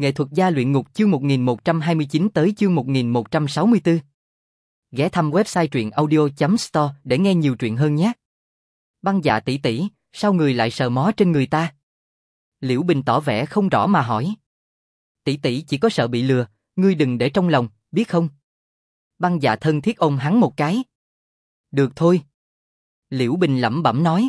Nghệ thuật gia luyện ngục chương 1129 tới chương 1164. Ghé thăm website truyện audio.store để nghe nhiều truyện hơn nhé. Băng Dạ tỷ tỷ, sao người lại sờ mó trên người ta? Liễu Bình tỏ vẻ không rõ mà hỏi. Tỷ tỷ chỉ có sợ bị lừa, ngươi đừng để trong lòng, biết không? Băng Dạ thân thiết ôm hắn một cái. Được thôi. Liễu Bình lẩm bẩm nói.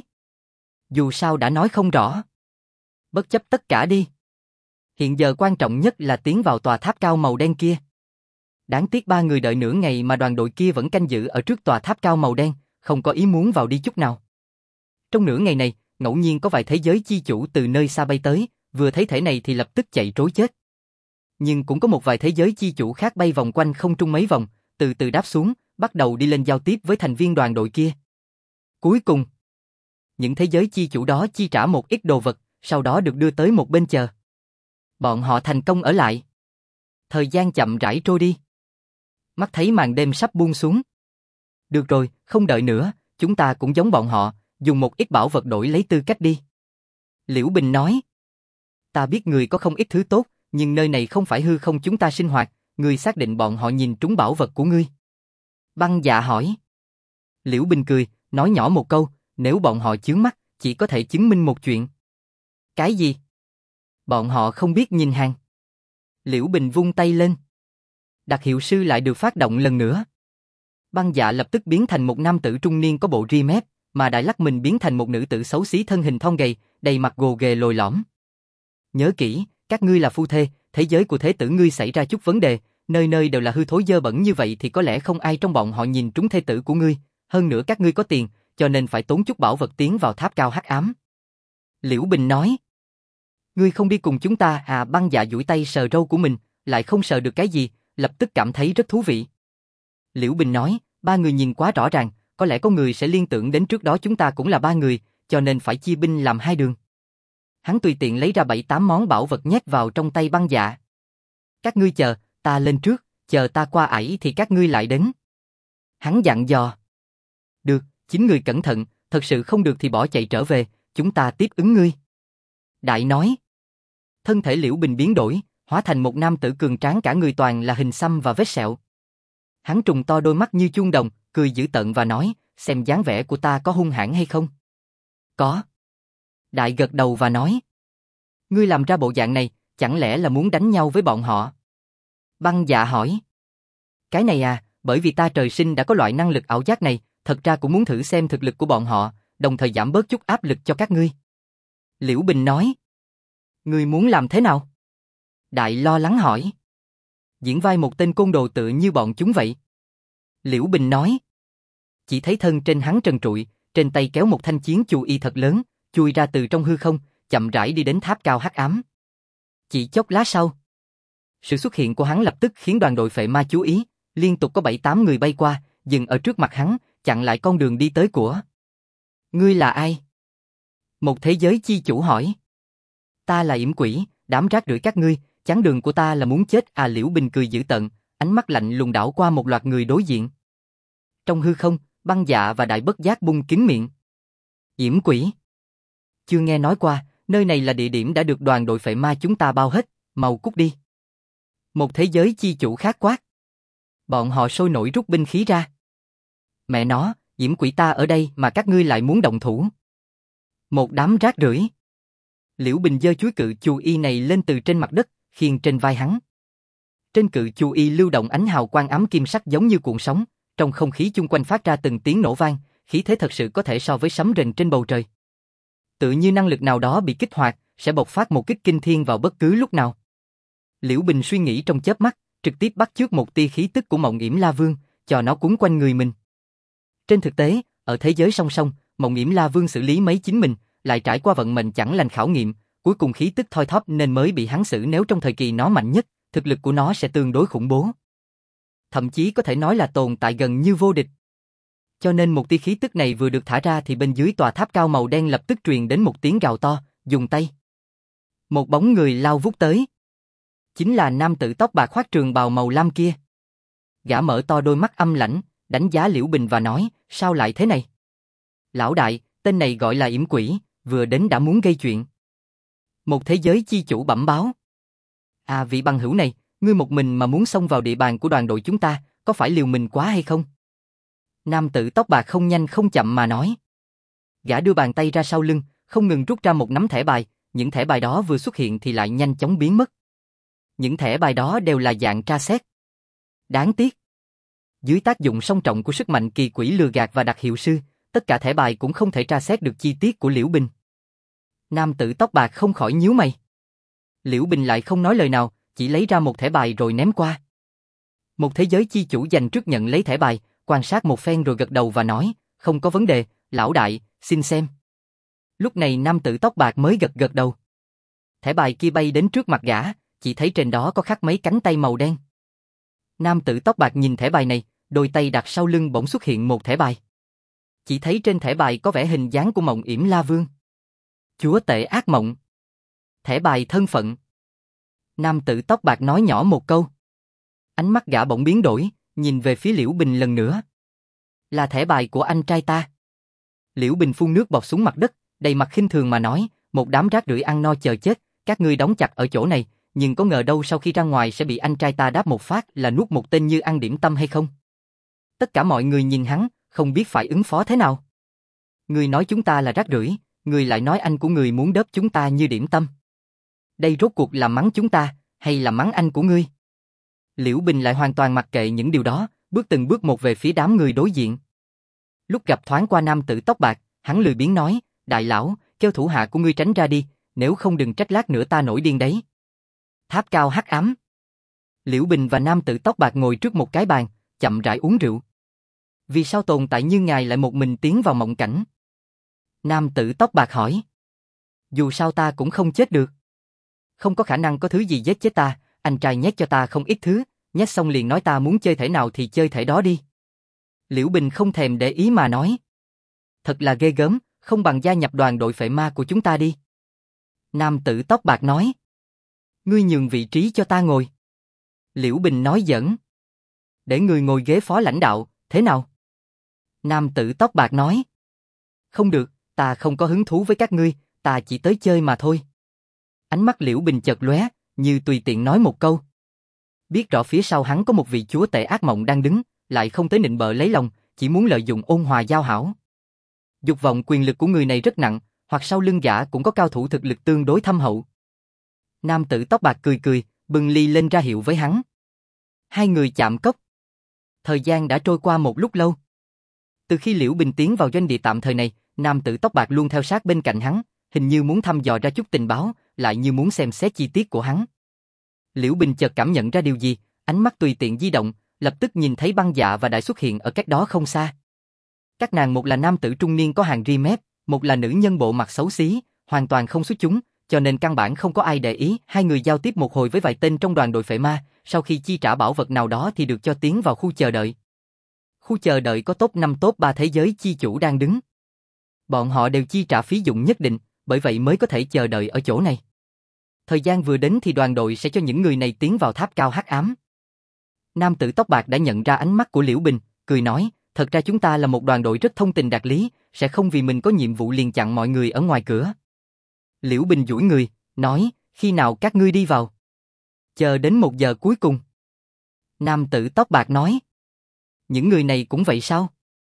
Dù sao đã nói không rõ. Bất chấp tất cả đi. Hiện giờ quan trọng nhất là tiến vào tòa tháp cao màu đen kia. Đáng tiếc 3 người đợi nửa ngày mà đoàn đội kia vẫn canh giữ ở trước tòa tháp cao màu đen, không có ý muốn vào đi chút nào. Trong nửa ngày này, ngẫu nhiên có vài thế giới chi chủ từ nơi xa bay tới, vừa thấy thể này thì lập tức chạy trối chết. Nhưng cũng có một vài thế giới chi chủ khác bay vòng quanh không trung mấy vòng, từ từ đáp xuống, bắt đầu đi lên giao tiếp với thành viên đoàn đội kia. Cuối cùng, những thế giới chi chủ đó chi trả một ít đồ vật, sau đó được đưa tới một bên chờ. Bọn họ thành công ở lại. Thời gian chậm rãi trôi đi. Mắt thấy màn đêm sắp buông xuống. Được rồi, không đợi nữa, chúng ta cũng giống bọn họ, dùng một ít bảo vật đổi lấy tư cách đi. Liễu Bình nói. Ta biết người có không ít thứ tốt, nhưng nơi này không phải hư không chúng ta sinh hoạt, ngươi xác định bọn họ nhìn trúng bảo vật của ngươi. Băng Dạ hỏi. Liễu Bình cười, nói nhỏ một câu, nếu bọn họ chướng mắt, chỉ có thể chứng minh một chuyện. Cái gì? Bọn họ không biết nhìn hàng. Liễu Bình vung tay lên. Đặc hiệu sư lại được phát động lần nữa. Băng Dạ lập tức biến thành một nam tử trung niên có bộ ri mép, mà Đại Lắc mình biến thành một nữ tử xấu xí thân hình thon gầy, đầy mặt gồ ghề lồi lõm. Nhớ kỹ, các ngươi là phu thê, thế giới của thế tử ngươi xảy ra chút vấn đề, nơi nơi đều là hư thối dơ bẩn như vậy thì có lẽ không ai trong bọn họ nhìn trúng thê tử của ngươi, hơn nữa các ngươi có tiền, cho nên phải tốn chút bảo vật tiến vào tháp cao hắc ám. Liễu Bình nói. Ngươi không đi cùng chúng ta à? Băng Dạ duỗi tay sờ râu của mình, lại không sờ được cái gì, lập tức cảm thấy rất thú vị. Liễu Bình nói, 3 người nhìn quá rõ ràng, có lẽ có người sẽ liên tưởng đến trước đó chúng ta cũng là 3 người, cho nên phải chia binh làm 2 đường. Hắn tùy tiện lấy ra 7-8 món bảo vật nhét vào trong tay Băng Dạ. Các ngươi chờ, ta lên trước, chờ ta qua ải thì các ngươi lại đến. Hắn dặn dò. Được, 9 người cẩn thận, thật sự không được thì bỏ chạy trở về, chúng ta tiếp ứng ngươi. Đại nói. Thân thể Liễu Bình biến đổi, hóa thành một nam tử cường tráng cả người toàn là hình xăm và vết sẹo. Hắn trùng to đôi mắt như chuông đồng, cười dữ tợn và nói, xem dáng vẻ của ta có hung hãn hay không? Có. Đại gật đầu và nói. Ngươi làm ra bộ dạng này, chẳng lẽ là muốn đánh nhau với bọn họ? Băng Dạ hỏi. Cái này à, bởi vì ta trời sinh đã có loại năng lực ảo giác này, thật ra cũng muốn thử xem thực lực của bọn họ, đồng thời giảm bớt chút áp lực cho các ngươi. Liễu Bình nói. Ngươi muốn làm thế nào? Đại lo lắng hỏi. Diễn vai một tên côn đồ tựa như bọn chúng vậy. Liễu Bình nói. Chỉ thấy thân trên hắn trần trụi, trên tay kéo một thanh chiến chu y thật lớn, chui ra từ trong hư không, chậm rãi đi đến tháp cao hắc ám. Chỉ chốc lát sau, sự xuất hiện của hắn lập tức khiến đoàn đội phệ ma chú ý, liên tục có 7-8 người bay qua, dừng ở trước mặt hắn, chặn lại con đường đi tới của. Ngươi là ai? Một thế giới chi chủ hỏi. Ta là yểm quỷ, đám rác rưởi các ngươi, chắn đường của ta là muốn chết à? Liễu Bình cười dữ tợn, ánh mắt lạnh lùng đảo qua một loạt người đối diện. Trong hư không, Băng Dạ và Đại bất giác bung kín miệng. Yểm quỷ? Chưa nghe nói qua, nơi này là địa điểm đã được đoàn đội phệ ma chúng ta bao hết, mau cút đi. Một thế giới chi chủ khác quát. Bọn họ sôi nổi rút binh khí ra. Mẹ nó, yểm quỷ ta ở đây mà các ngươi lại muốn động thủ. Một đám rác rưởi. Liễu Bình giơ chuôi cự chu y này lên từ trên mặt đất, khiêng trên vai hắn. Trên cự chu y lưu động ánh hào quang ám kim sắc giống như cuộn sóng, trong không khí chung quanh phát ra từng tiếng nổ vang, khí thế thật sự có thể so với sấm rền trên bầu trời. Tự như năng lực nào đó bị kích hoạt, sẽ bộc phát một kích kinh thiên vào bất cứ lúc nào. Liễu Bình suy nghĩ trong chớp mắt, trực tiếp bắt chước một tia khí tức của Mộng Yểm La Vương, cho nó cuốn quanh người mình. Trên thực tế, ở thế giới song song, Mộng Yểm La Vương xử lý mấy chính mình, lại trải qua vận mệnh chẳng lành khảo nghiệm, cuối cùng khí tức thoi thóp nên mới bị hắn xử. Nếu trong thời kỳ nó mạnh nhất, thực lực của nó sẽ tương đối khủng bố. Thậm chí có thể nói là tồn tại gần như vô địch. Cho nên một tia khí tức này vừa được thả ra thì bên dưới tòa tháp cao màu đen lập tức truyền đến một tiếng gào to, dùng tay. Một bóng người lao vút tới. Chính là nam tử tóc bạc khoác trường bào màu lam kia. Gã mở to đôi mắt âm lãnh, đánh giá Liễu Bình và nói, sao lại thế này? Lão đại, tên này gọi là yểm quỷ, vừa đến đã muốn gây chuyện. Một thế giới chi chủ bẩm báo. À, vị bằng hữu này, ngươi một mình mà muốn xông vào địa bàn của đoàn đội chúng ta, có phải liều mình quá hay không? Nam tử tóc bạc không nhanh không chậm mà nói. Gã đưa bàn tay ra sau lưng, không ngừng rút ra một nắm thẻ bài, những thẻ bài đó vừa xuất hiện thì lại nhanh chóng biến mất. Những thẻ bài đó đều là dạng tra xét. Đáng tiếc. Dưới tác dụng song trọng của sức mạnh kỳ quỷ lừa gạt và đặc hiệu sư, tất cả thẻ bài cũng không thể tra xét được chi tiết của Liễu Bình. Nam tử tóc bạc không khỏi nhíu mày. Liễu Bình lại không nói lời nào, chỉ lấy ra một thẻ bài rồi ném qua. Một thế giới chi chủ dành trước nhận lấy thẻ bài, quan sát một phen rồi gật đầu và nói, không có vấn đề, lão đại, xin xem. Lúc này nam tử tóc bạc mới gật đầu. Thẻ bài kia bay đến trước mặt gã, chỉ thấy trên đó có khắc mấy cánh tay màu đen. Nam tử tóc bạc nhìn thẻ bài này, đôi tay đặt sau lưng bỗng xuất hiện một thẻ bài. Chỉ thấy trên thẻ bài có vẻ hình dáng của Mộng Yểm La Vương. Chúa tể ác mộng. Thẻ bài thân phận. Nam tử tóc bạc nói nhỏ một câu. Ánh mắt gã bỗng biến đổi, nhìn về phía Liễu Bình lần nữa. Là thẻ bài của anh trai ta. Liễu Bình phun nước bọt xuống mặt đất, đầy mặt khinh thường mà nói, một đám rác rưởi ăn no chờ chết, các ngươi đóng chặt ở chỗ này, nhưng có ngờ đâu sau khi ra ngoài sẽ bị anh trai ta đáp một phát là nuốt một tên như ăn điểm tâm hay không? Tất cả mọi người nhìn hắn, không biết phải ứng phó thế nào. Người nói chúng ta là rác rưởi, người lại nói anh của người muốn đớp chúng ta như điểm tâm. Đây rốt cuộc là mắng chúng ta, hay là mắng anh của ngươi? Liễu Bình lại hoàn toàn mặc kệ những điều đó, bước từng bước một về phía đám người đối diện. Lúc gặp thoáng qua nam tử tóc bạc, hắn lười biếng nói, đại lão, kêu thủ hạ của ngươi tránh ra đi, nếu không đừng trách lát nữa ta nổi điên đấy. Tháp cao hắc ám. Liễu Bình và nam tử tóc bạc ngồi trước một cái bàn, chậm rãi uống rượu. Vì sao tồn tại như ngài lại một mình tiến vào mộng cảnh? Nam tử tóc bạc hỏi. Dù sao ta cũng không chết được. Không có khả năng có thứ gì giết chết ta, anh trai nhét cho ta không ít thứ, nhét xong liền nói ta muốn chơi thể nào thì chơi thể đó đi. Liễu Bình không thèm để ý mà nói. Thật là ghê gớm, không bằng gia nhập đoàn đội phệ ma của chúng ta đi. Nam tử tóc bạc nói. Ngươi nhường vị trí cho ta ngồi. Liễu Bình nói giỡn. Để ngươi ngồi ghế phó lãnh đạo, thế nào? Nam tử tóc bạc nói. Không được, ta không có hứng thú với các ngươi, ta chỉ tới chơi mà thôi. Ánh mắt Liễu Bình chợt lóe, như tùy tiện nói một câu. Biết rõ phía sau hắn có một vị chúa tể ác mộng đang đứng, lại không tới nịnh bợ lấy lòng, chỉ muốn lợi dụng ôn hòa giao hảo. Dục vọng quyền lực của người này rất nặng, hoặc sau lưng gã cũng có cao thủ thực lực tương đối thâm hậu. Nam tử tóc bạc cười cười, bưng ly lên ra hiệu với hắn. Hai người chạm cốc. Thời gian đã trôi qua một lúc lâu. Từ khi Liễu Bình tiến vào doanh địa tạm thời này, nam tử tóc bạc luôn theo sát bên cạnh hắn, hình như muốn thăm dò ra chút tình báo, lại như muốn xem xét chi tiết của hắn. Liễu Bình chợt cảm nhận ra điều gì, ánh mắt tùy tiện di động, lập tức nhìn thấy Băng Dạ và Đại xuất hiện ở cách đó không xa. Các nàng một là nam tử trung niên có hàng ri mép, một là nữ nhân bộ mặt xấu xí, hoàn toàn không xuất chúng, cho nên căn bản không có ai để ý. Hai người giao tiếp một hồi với vài tên trong đoàn đội phệ ma, sau khi chi trả bảo vật nào đó thì được cho tiến vào khu chờ đợi. Khu chờ đợi có top 5 top 3 thế giới chi chủ đang đứng. Bọn họ đều chi trả phí dụng nhất định, bởi vậy mới có thể chờ đợi ở chỗ này. Thời gian vừa đến thì đoàn đội sẽ cho những người này tiến vào tháp cao hắc ám. Nam tử tóc bạc đã nhận ra ánh mắt của Liễu Bình, cười nói, thật ra chúng ta là một đoàn đội rất thông tình đạt lý, sẽ không vì mình có nhiệm vụ liền chặn mọi người ở ngoài cửa. Liễu Bình duỗi người, nói, khi nào các ngươi đi vào? Chờ đến 1 giờ cuối cùng. Nam tử tóc bạc nói, những người này cũng vậy sao?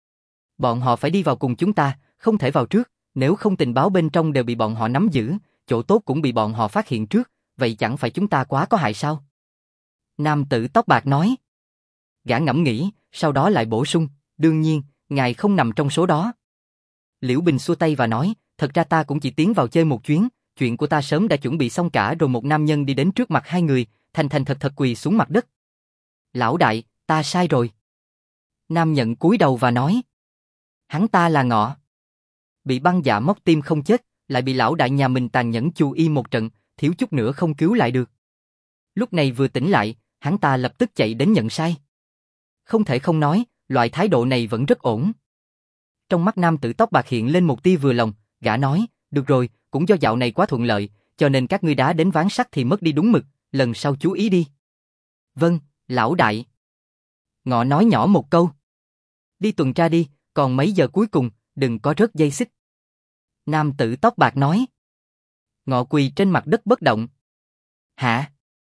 Bọn họ phải đi vào cùng chúng ta, không thể vào trước, nếu không tình báo bên trong đều bị bọn họ nắm giữ, chỗ tốt cũng bị bọn họ phát hiện trước, vậy chẳng phải chúng ta quá có hại sao? Nam tử tóc bạc nói. Gã ngẫm nghĩ, sau đó lại bổ sung, đương nhiên, ngài không nằm trong số đó. Liễu Bình xua tay và nói, thật ra ta cũng chỉ tiến vào chơi một chuyến, chuyện của ta sớm đã chuẩn bị xong cả rồi. Một nam nhân đi đến trước mặt hai người, thành thành thật thật quỳ xuống mặt đất. Lão đại, ta sai rồi. Nam nhận cúi đầu và nói. Hắn ta là Ngọ. Bị Băng Dạ móc tim không chết, lại bị lão đại nhà mình tàn nhẫn chu y một trận, thiếu chút nữa không cứu lại được. Lúc này vừa tỉnh lại, hắn ta lập tức chạy đến nhận sai. Không thể không nói, loại thái độ này vẫn rất ổn. Trong mắt nam tử tóc bạc hiện lên một tia vừa lòng, gã nói, được rồi, cũng do dạo này quá thuận lợi, cho nên các ngươi đá đến ván sắt thì mất đi đúng mực, lần sau chú ý đi. Vâng, lão đại. Ngọ nói nhỏ một câu. Đi tuần tra đi, còn mấy giờ cuối cùng, đừng có rớt dây xích. Nam tử tóc bạc nói. Ngọ quỳ trên mặt đất bất động. Hả?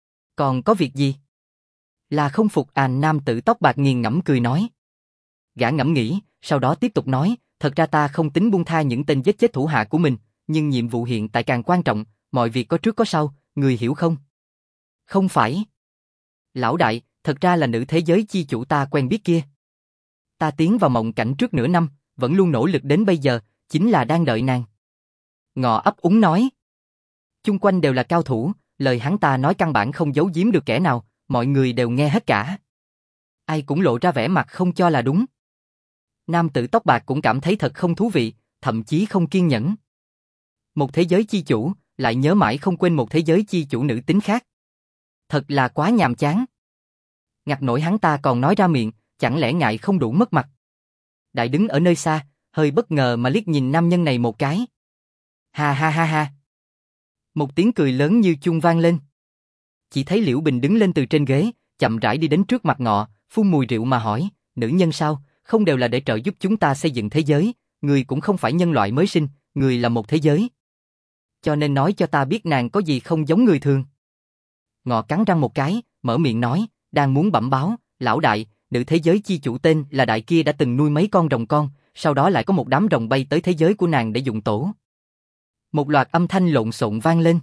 Còn có việc gì? Là không phục à? Nam tử tóc bạc nghiền ngẫm cười nói. Gã ngẫm nghĩ, sau đó tiếp tục nói, thật ra ta không tính buông tha những tên giết chết thủ hạ của mình, nhưng nhiệm vụ hiện tại càng quan trọng, mọi việc có trước có sau, người hiểu không? Không phải. Lão đại, thật ra là nữ thế giới chi chủ ta quen biết kia. Ta tiến vào mộng cảnh trước nửa năm, vẫn luôn nỗ lực đến bây giờ, chính là đang đợi nàng. Ngọ ấp úng nói. Chung quanh đều là cao thủ, lời hắn ta nói căn bản không giấu giếm được kẻ nào, mọi người đều nghe hết cả. Ai cũng lộ ra vẻ mặt không cho là đúng. Nam tử tóc bạc cũng cảm thấy thật không thú vị, thậm chí không kiên nhẫn. Một thế giới chi chủ, lại nhớ mãi không quên một thế giới chi chủ nữ tính khác. Thật là quá nhàm chán. Ngặt nổi hắn ta còn nói ra miệng, chẳng lẽ ngại không đủ mất mặt. Đại đứng ở nơi xa, hơi bất ngờ mà liếc nhìn nam nhân này một cái. Ha ha ha ha. Một tiếng cười lớn như chuông vang lên. Chỉ thấy Liễu Bình đứng lên từ trên ghế, chậm rãi đi đến trước mặt Ngọ, phun mùi rượu mà hỏi, nữ nhân sao, không đều là để trợ giúp chúng ta xây dựng thế giới, người cũng không phải nhân loại mới sinh, người là một thế giới. Cho nên nói cho ta biết nàng có gì không giống người thường. Ngọ cắn răng một cái, mở miệng nói, đang muốn bẩm báo, lão đại, nữ thế giới chi chủ tên là đại kia đã từng nuôi mấy con rồng con, sau đó lại có một đám rồng bay tới thế giới của nàng để dụng tổ. Một loạt âm thanh lộn xộn vang lên.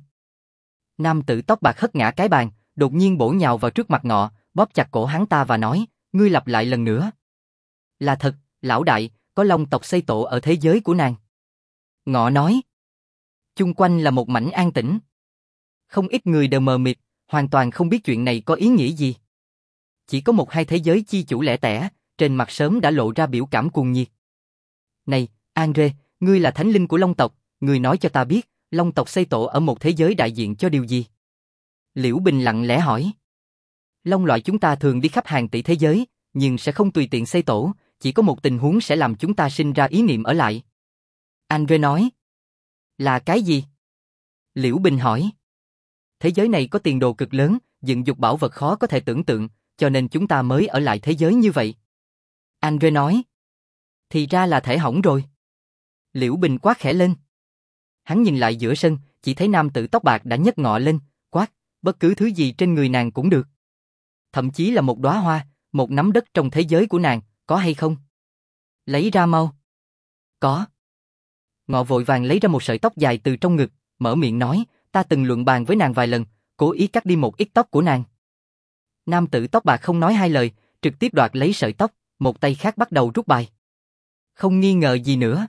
Nam tử tóc bạc hất ngã cái bàn, đột nhiên bổ nhào vào trước mặt Ngọ, bóp chặt cổ hắn ta và nói, ngươi lặp lại lần nữa. Là thật, lão đại, có long tộc xây tổ ở thế giới của nàng. Ngọ nói. Chung quanh là một mảnh an tĩnh. Không ít người đều mờ mịt, hoàn toàn không biết chuyện này có ý nghĩa gì. Chỉ có một hai thế giới chi chủ lẻ tẻ, trên mặt sớm đã lộ ra biểu cảm cuồng nhiệt. Này, Andre, ngươi là thánh linh của long tộc, ngươi nói cho ta biết, long tộc xây tổ ở một thế giới đại diện cho điều gì? Liễu Bình lặng lẽ hỏi. Long loại chúng ta thường đi khắp hàng tỷ thế giới, nhưng sẽ không tùy tiện xây tổ, chỉ có một tình huống sẽ làm chúng ta sinh ra ý niệm ở lại. Andre nói. Là cái gì? Liễu Bình hỏi. Thế giới này có tiền đồ cực lớn, dựng dục bảo vật khó có thể tưởng tượng, cho nên chúng ta mới ở lại thế giới như vậy. Andre nói. Thì ra là thể hỏng rồi. Liễu Bình quát khẽ lên. Hắn nhìn lại giữa sân, chỉ thấy nam tử tóc bạc đã nhấc Ngọ lên, quát, bất cứ thứ gì trên người nàng cũng được. Thậm chí là một đóa hoa, một nắm đất trong thế giới của nàng, có hay không? Lấy ra mau. Có. Ngọ vội vàng lấy ra một sợi tóc dài từ trong ngực, mở miệng nói, ta từng luận bàn với nàng vài lần, cố ý cắt đi một ít tóc của nàng. Nam tử tóc bạc không nói hai lời, trực tiếp đoạt lấy sợi tóc, một tay khác bắt đầu rút bài. Không nghi ngờ gì nữa.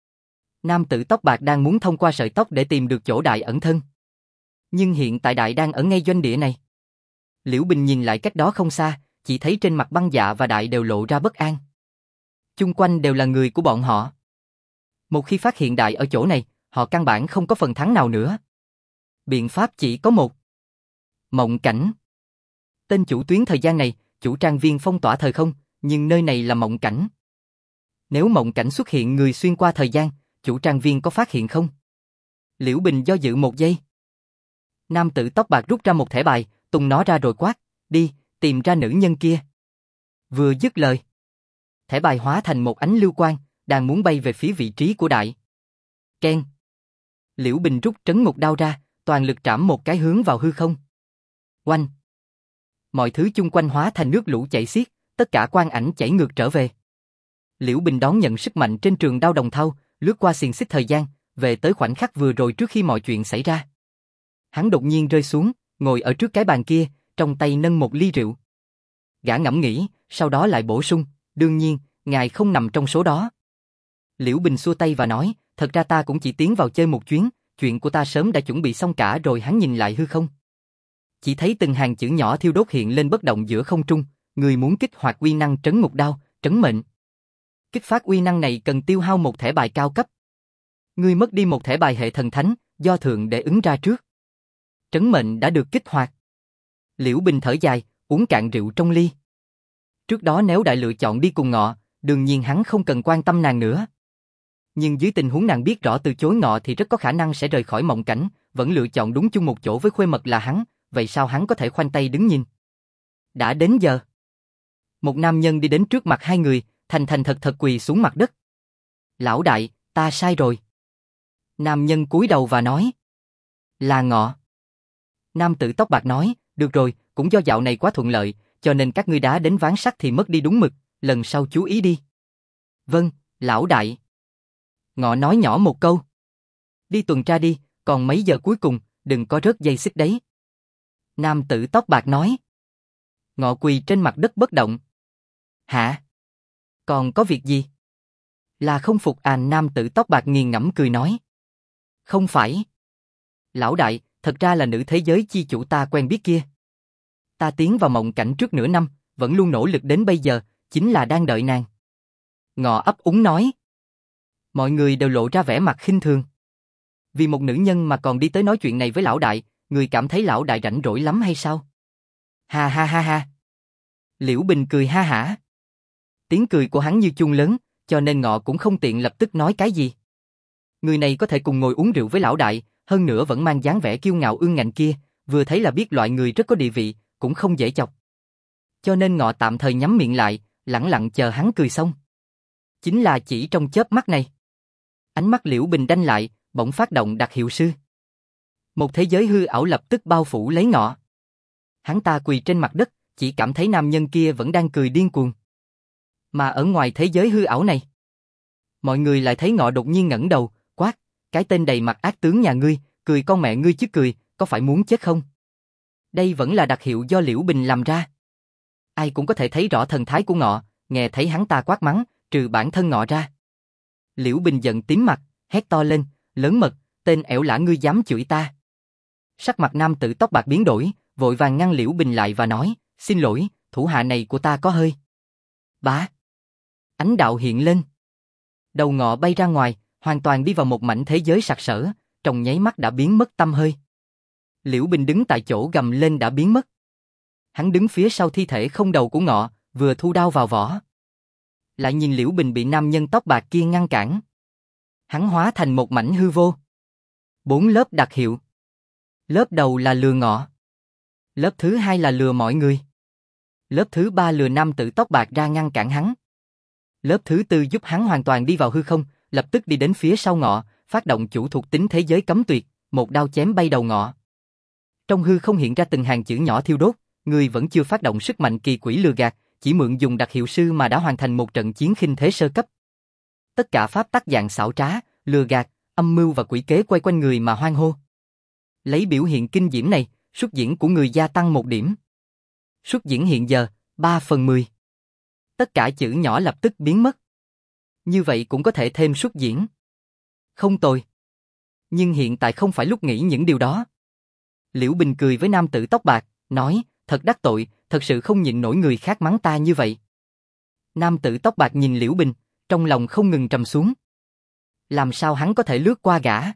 Nam tử tóc bạc đang muốn thông qua sợi tóc để tìm được chỗ đại ẩn thân. Nhưng hiện tại đại đang ở ngay doanh địa này. Liễu Bình nhìn lại cách đó không xa, chỉ thấy trên mặt Băng Dạ và đại đều lộ ra bất an. Chung quanh đều là người của bọn họ. Một khi phát hiện đại ở chỗ này, họ căn bản không có phần thắng nào nữa. Biện pháp chỉ có một. Mộng cảnh. Tên chủ tuyến thời gian này, chủ trang viên phong tỏa thời không, nhưng nơi này là mộng cảnh. Nếu mộng cảnh xuất hiện người xuyên qua thời gian, chủ trang viên có phát hiện không? Liễu Bình do dự một giây. Nam tử tóc bạc rút ra một thẻ bài, tung nó ra rồi quát, đi, tìm ra nữ nhân kia. Vừa dứt lời, thẻ bài hóa thành một ánh lưu quang, đang muốn bay về phía vị trí của đại. Keng. Liễu Bình rút trấn ngục đao ra, toàn lực trảm một cái hướng vào hư không. Oanh. Mọi thứ chung quanh hóa thành nước lũ chảy xiết, tất cả quang ảnh chảy ngược trở về. Liễu Bình đón nhận sức mạnh trên trường đao đồng thau, lướt qua xiềng xích thời gian, về tới khoảnh khắc vừa rồi trước khi mọi chuyện xảy ra. Hắn đột nhiên rơi xuống, ngồi ở trước cái bàn kia, trong tay nâng một ly rượu. Gã ngẫm nghĩ, sau đó lại bổ sung, đương nhiên, ngài không nằm trong số đó. Liễu Bình xua tay và nói, thật ra ta cũng chỉ tiến vào chơi một chuyến, chuyện của ta sớm đã chuẩn bị xong cả rồi. Hắn nhìn lại hư không. Chỉ thấy từng hàng chữ nhỏ thiêu đốt hiện lên bất động giữa không trung, người muốn kích hoạt uy năng trấn ngục đao, trấn mệnh. Kích phát uy năng này cần tiêu hao một thẻ bài cao cấp. Ngươi mất đi một thẻ bài hệ thần thánh, do thượng để ứng ra trước. Trấn mệnh đã được kích hoạt. Liễu Bình thở dài, uống cạn rượu trong ly. Trước đó nếu đại lựa chọn đi cùng Ngọ, đương nhiên hắn không cần quan tâm nàng nữa. Nhưng dưới tình huống nàng biết rõ từ chối Ngọ thì rất có khả năng sẽ rời khỏi mộng cảnh, vẫn lựa chọn đúng chung một chỗ với khuê mật là hắn, vậy sao hắn có thể khoanh tay đứng nhìn? Đã đến giờ. Một nam nhân đi đến trước mặt hai người, thành thành thật thật quỳ xuống mặt đất. Lão đại, ta sai rồi. Nam nhân cúi đầu và nói. Là Ngọ. Nam tử tóc bạc nói, Được rồi, cũng do dạo này quá thuận lợi, cho nên các ngươi đá đến ván sắt thì mất đi đúng mực, lần sau chú ý đi. Vâng, lão đại. Ngọ nói nhỏ một câu. Đi tuần tra đi, còn mấy giờ cuối cùng, đừng có rớt dây xích đấy. Nam tử tóc bạc nói. Ngọ quỳ trên mặt đất bất động. Hả? Còn có việc gì? Là không phục à? Nam tử tóc bạc nghiền ngẫm cười nói. Không phải. Lão đại, thật ra là nữ thế giới chi chủ ta quen biết kia. Ta tiến vào mộng cảnh trước nửa năm, vẫn luôn nỗ lực đến bây giờ, chính là đang đợi nàng. Ngọ ấp úng nói. Mọi người đều lộ ra vẻ mặt khinh thường. Vì một nữ nhân mà còn đi tới nói chuyện này với lão đại, người cảm thấy lão đại rảnh rỗi lắm hay sao? Ha ha ha ha. Liễu Bình cười ha hả. Tiếng cười của hắn như chuông lớn, cho nên Ngọ cũng không tiện lập tức nói cái gì. Người này có thể cùng ngồi uống rượu với lão đại, hơn nữa vẫn mang dáng vẻ kiêu ngạo ương ngạnh kia, vừa thấy là biết loại người rất có địa vị, cũng không dễ chọc. Cho nên Ngọ tạm thời nhắm miệng lại, lẳng lặng chờ hắn cười xong. Chính là chỉ trong chớp mắt này. Ánh mắt Liễu Bình đanh lại, bỗng phát động đặc hiệu sư. Một thế giới hư ảo lập tức bao phủ lấy Ngọ. Hắn ta quỳ trên mặt đất, chỉ cảm thấy nam nhân kia vẫn đang cười điên cuồng. Mà ở ngoài thế giới hư ảo này, mọi người lại thấy Ngọ đột nhiên ngẩng đầu, quát, cái tên đầy mặt ác tướng nhà ngươi, cười con mẹ ngươi chứ cười, có phải muốn chết không? Đây vẫn là đặc hiệu do Liễu Bình làm ra. Ai cũng có thể thấy rõ thần thái của Ngọ, nghe thấy hắn ta quát mắng, trừ bản thân Ngọ ra. Liễu Bình giận tím mặt, hét to lên, lớn mật, tên ẻo lả ngươi dám chửi ta. Sắc mặt nam tử tóc bạc biến đổi, vội vàng ngăn Liễu Bình lại và nói, xin lỗi, thủ hạ này của ta có hơi. Bá. Ánh đạo hiện lên. Đầu Ngọ bay ra ngoài, hoàn toàn đi vào một mảnh thế giới sặc sỡ, trong nháy mắt đã biến mất tăm hơi. Liễu Bình đứng tại chỗ gầm lên đã biến mất. Hắn đứng phía sau thi thể không đầu của Ngọ, vừa thu đao vào vỏ. Lại nhìn Liễu Bình bị nam nhân tóc bạc kia ngăn cản. Hắn hóa thành một mảnh hư vô. 4 lớp đặc hiệu. Lớp đầu là lừa Ngọ. Lớp thứ 2 là lừa mọi người. Lớp thứ 3 lừa nam tử tóc bạc ra ngăn cản hắn. Lớp thứ 4 giúp hắn hoàn toàn đi vào hư không, lập tức đi đến phía sau Ngọ, phát động chủ thuộc tính thế giới cấm tuyệt, một đao chém bay đầu Ngọ. Trong hư không hiện ra từng hàng chữ nhỏ thiêu đốt, người vẫn chưa phát động sức mạnh kỳ quỷ lừa gạt, chỉ mượn dùng đặc hiệu sư mà đã hoàn thành một trận chiến khinh thế sơ cấp. Tất cả pháp tắc dạng xảo trá, lừa gạt, âm mưu và quỷ kế quay quanh người mà hoan hô. Lấy biểu hiện kinh diễm này, xuất diễn của người gia tăng 1 điểm. Xuất diễn hiện giờ, 3/10. Tất cả chữ nhỏ lập tức biến mất. Như vậy cũng có thể thêm xuất diễn. Không tồi. Nhưng hiện tại không phải lúc nghĩ những điều đó. Liễu Bình cười với nam tử tóc bạc, nói, thật đắc tội, thật sự không nhịn nổi người khác mắng ta như vậy. Nam tử tóc bạc nhìn Liễu Bình, trong lòng không ngừng trầm xuống. Làm sao hắn có thể lướt qua gã?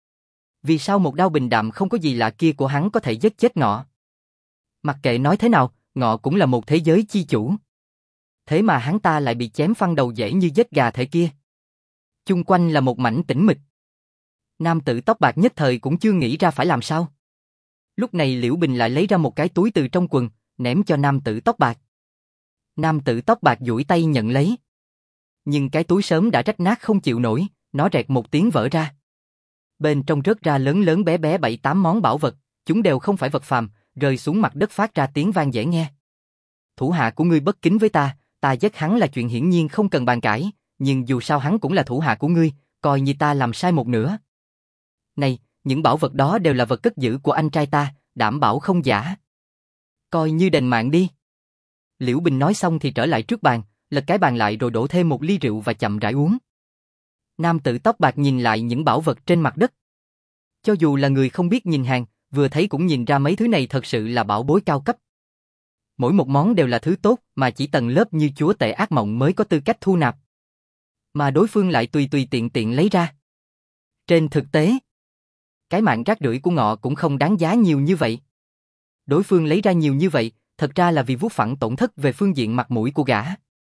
Vì sao một đao bình đạm không có gì lạ kia của hắn có thể giết chết Ngọ? Mặc kệ nói thế nào, Ngọ cũng là một thế giới chi chủ. Thế mà hắn ta lại bị chém phăng đầu dễ như giết gà thế kia. Chung quanh là một mảnh tĩnh mịch. Nam tử tóc bạc nhất thời cũng chưa nghĩ ra phải làm sao. Lúc này Liễu Bình lại lấy ra một cái túi từ trong quần, ném cho nam tử tóc bạc. Nam tử tóc bạc duỗi tay nhận lấy. Nhưng cái túi sớm đã rách nát không chịu nổi, nó rẹt một tiếng vỡ ra. Bên trong rớt ra lớn lớn bé bé 7-8 món bảo vật, chúng đều không phải vật phàm, rơi xuống mặt đất phát ra tiếng vang dễ nghe. Thủ hạ của ngươi bất kính với ta, ta giết hắn là chuyện hiển nhiên không cần bàn cãi, nhưng dù sao hắn cũng là thủ hạ của ngươi, coi như ta làm sai một nửa. Này, những bảo vật đó đều là vật cất giữ của anh trai ta, đảm bảo không giả. Coi như đền mạng đi. Liễu Bình nói xong thì trở lại trước bàn, lật cái bàn lại rồi đổ thêm một ly rượu và chậm rãi uống. Nam tử tóc bạc nhìn lại những bảo vật trên mặt đất. Cho dù là người không biết nhìn hàng, vừa thấy cũng nhìn ra mấy thứ này thật sự là bảo bối cao cấp. Mỗi một món đều là thứ tốt mà chỉ tầng lớp như chúa tể ác mộng mới có tư cách thu nạp. Mà đối phương lại tùy tùy tiện tiện lấy ra. Trên thực tế, cái mạng rác rưởi của Ngọ cũng không đáng giá nhiều như vậy. Đối phương lấy ra nhiều như vậy, thật ra là vì vuốt phẳng tổn thất về phương diện mặt mũi của gã.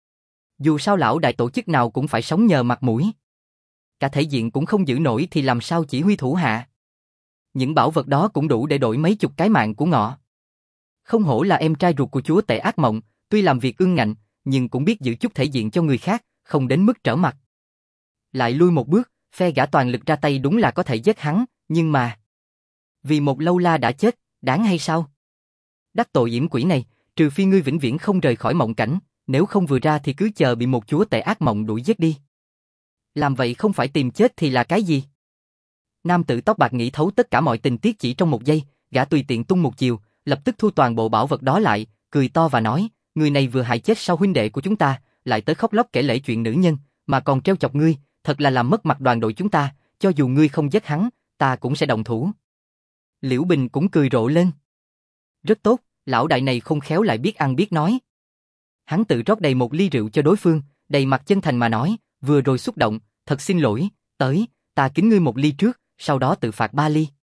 Dù sao lão đại tổ chức nào cũng phải sống nhờ mặt mũi. Cả thể diện cũng không giữ nổi thì làm sao chỉ huy thủ hạ. Những bảo vật đó cũng đủ để đổi mấy chục cái mạng của Ngọ. Không hổ là em trai ruột của chúa tể ác mộng, tuy làm việc ương ngạnh, nhưng cũng biết giữ chút thể diện cho người khác, không đến mức trở mặt. Lại lui một bước, phe gã toàn lực ra tay đúng là có thể giết hắn, nhưng mà... Vì một lâu la đã chết, đáng hay sao? Đắc tội yểm quỷ này, trừ phi ngươi vĩnh viễn không rời khỏi mộng cảnh, nếu không vừa ra thì cứ chờ bị một chúa tể ác mộng đuổi giết đi. Làm vậy không phải tìm chết thì là cái gì? Nam tử tóc bạc nghĩ thấu tất cả mọi tình tiết chỉ trong một giây, gã tùy tiện tung một chiều, lập tức thu toàn bộ bảo vật đó lại, cười to và nói, người này vừa hại chết sau huynh đệ của chúng ta, lại tới khóc lóc kể lể chuyện nữ nhân, mà còn trêu chọc ngươi, thật là làm mất mặt đoàn đội chúng ta, cho dù ngươi không giết hắn, ta cũng sẽ động thủ. Liễu Bình cũng cười rộ lên. Rất tốt, lão đại này khôn khéo lại biết ăn biết nói. Hắn tự rót đầy một ly rượu cho đối phương, đầy mặt chân thành mà nói, vừa rồi xúc động, thật xin lỗi, tới, ta kính ngươi một ly trước, sau đó tự phạt 3 ly.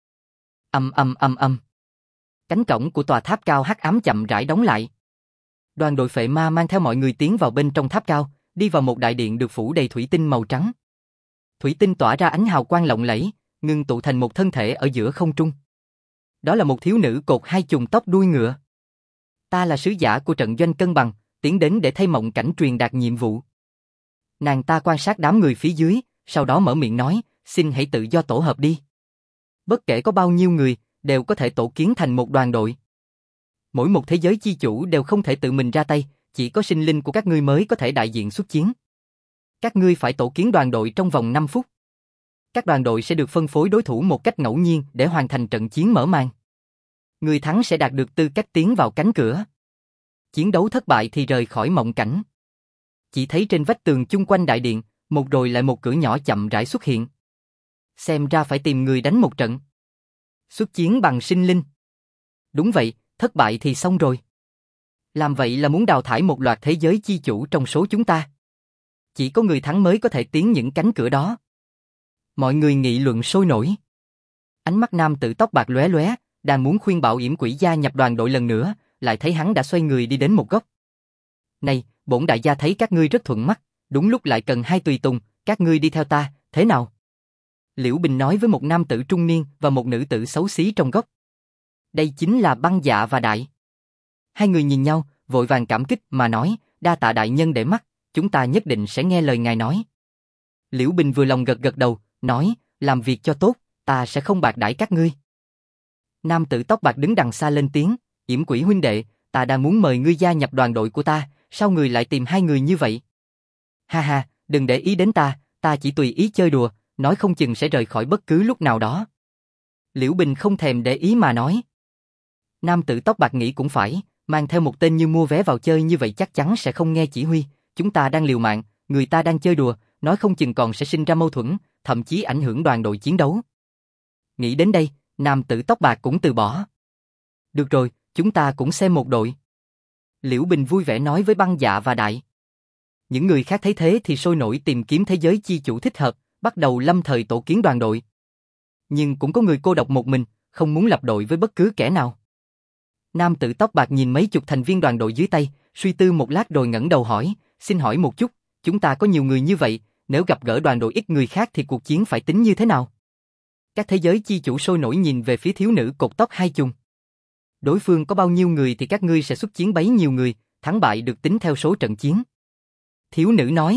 Âm. Cánh cổng của tòa tháp cao hắc ám chậm rãi đóng lại. Đoàn đội phệ ma mang theo mọi người tiến vào bên trong tháp cao, đi vào một đại điện được phủ đầy thủy tinh màu trắng. Thủy tinh tỏa ra ánh hào quang lộng lẫy, ngưng tụ thành một thân thể ở giữa không trung. Đó là một thiếu nữ cột 2 chùm tóc đuôi ngựa. Ta là sứ giả của trận doanh cân bằng, tiến đến để thay mộng cảnh truyền đạt nhiệm vụ. Nàng ta quan sát đám người phía dưới, sau đó mở miệng nói, xin hãy tự do tổ hợp đi. Bất kể có bao nhiêu người, đều có thể tổ kiến thành một đoàn đội. Mỗi một thế giới chi chủ đều không thể tự mình ra tay, chỉ có sinh linh của các ngươi mới có thể đại diện xuất chiến. Các ngươi phải tổ kiến đoàn đội trong vòng 5 phút. Các đoàn đội sẽ được phân phối đối thủ một cách ngẫu nhiên để hoàn thành trận chiến mở màn. Người thắng sẽ đạt được tư cách tiến vào cánh cửa. Chiến đấu thất bại thì rời khỏi mộng cảnh. Chỉ thấy trên vách tường chung quanh đại điện, một rồi lại một cửa nhỏ chậm rãi xuất hiện. Xem ra phải tìm người đánh một trận. Xuất chiến bằng sinh linh. Đúng vậy, thất bại thì xong rồi. Làm vậy là muốn đào thải một loạt thế giới chi chủ trong số chúng ta. Chỉ có người thắng mới có thể tiến những cánh cửa đó. Mọi người nghị luận sôi nổi. Ánh mắt nam tử tóc bạc lóe lóe, đang muốn khuyên bảo yểm quỷ gia nhập đoàn đội lần nữa, lại thấy hắn đã xoay người đi đến một góc. Này, bổn đại gia thấy các ngươi rất thuận mắt, đúng lúc lại cần 2 tùy tùng, các ngươi đi theo ta, thế nào? Liễu Bình nói với một nam tử trung niên và một nữ tử xấu xí trong góc. Đây chính là Băng Dạ và Đại. Hai người nhìn nhau, vội vàng cảm kích mà nói, đa tạ đại nhân để mắt, chúng ta nhất định sẽ nghe lời ngài nói. Liễu Bình vừa lòng gật gật đầu, nói, làm việc cho tốt, ta sẽ không bạc đãi các ngươi. Nam tử tóc bạc đứng đằng xa lên tiếng, yểm quỷ huynh đệ, ta đang muốn mời ngươi gia nhập đoàn đội của ta, sao ngươi lại tìm 2 người như vậy? Ha ha, đừng để ý đến ta chỉ tùy ý chơi đùa, nói không chừng sẽ rời khỏi bất cứ lúc nào đó. Liễu Bình không thèm để ý mà nói. Nam tử tóc bạc nghĩ cũng phải, mang theo một tên như mua vé vào chơi như vậy chắc chắn sẽ không nghe chỉ huy, chúng ta đang liều mạng, người ta đang chơi đùa, nói không chừng còn sẽ sinh ra mâu thuẫn, thậm chí ảnh hưởng đoàn đội chiến đấu. Nghĩ đến đây, nam tử tóc bạc cũng từ bỏ. Được rồi, chúng ta cũng xem một đội. Liễu Bình vui vẻ nói với Băng Dạ và Đại. Những người khác thấy thế thì sôi nổi tìm kiếm thế giới chi chủ thích hợp, bắt đầu lâm thời tổ kiến đoàn đội. Nhưng cũng có người cô độc một mình, không muốn lập đội với bất cứ kẻ nào. Nam tử tóc bạc nhìn mấy chục thành viên đoàn đội dưới tay, suy tư một lát rồi ngẩng đầu hỏi, xin hỏi một chút, chúng ta có nhiều người như vậy, nếu gặp gỡ đoàn đội ít người khác thì cuộc chiến phải tính như thế nào? Các thế giới chi chủ sôi nổi nhìn về phía thiếu nữ cột tóc 2 chùm. Đối phương có bao nhiêu người thì các ngươi sẽ xuất chiến bấy nhiêu người, thắng bại được tính theo số trận chiến. Thiếu nữ nói.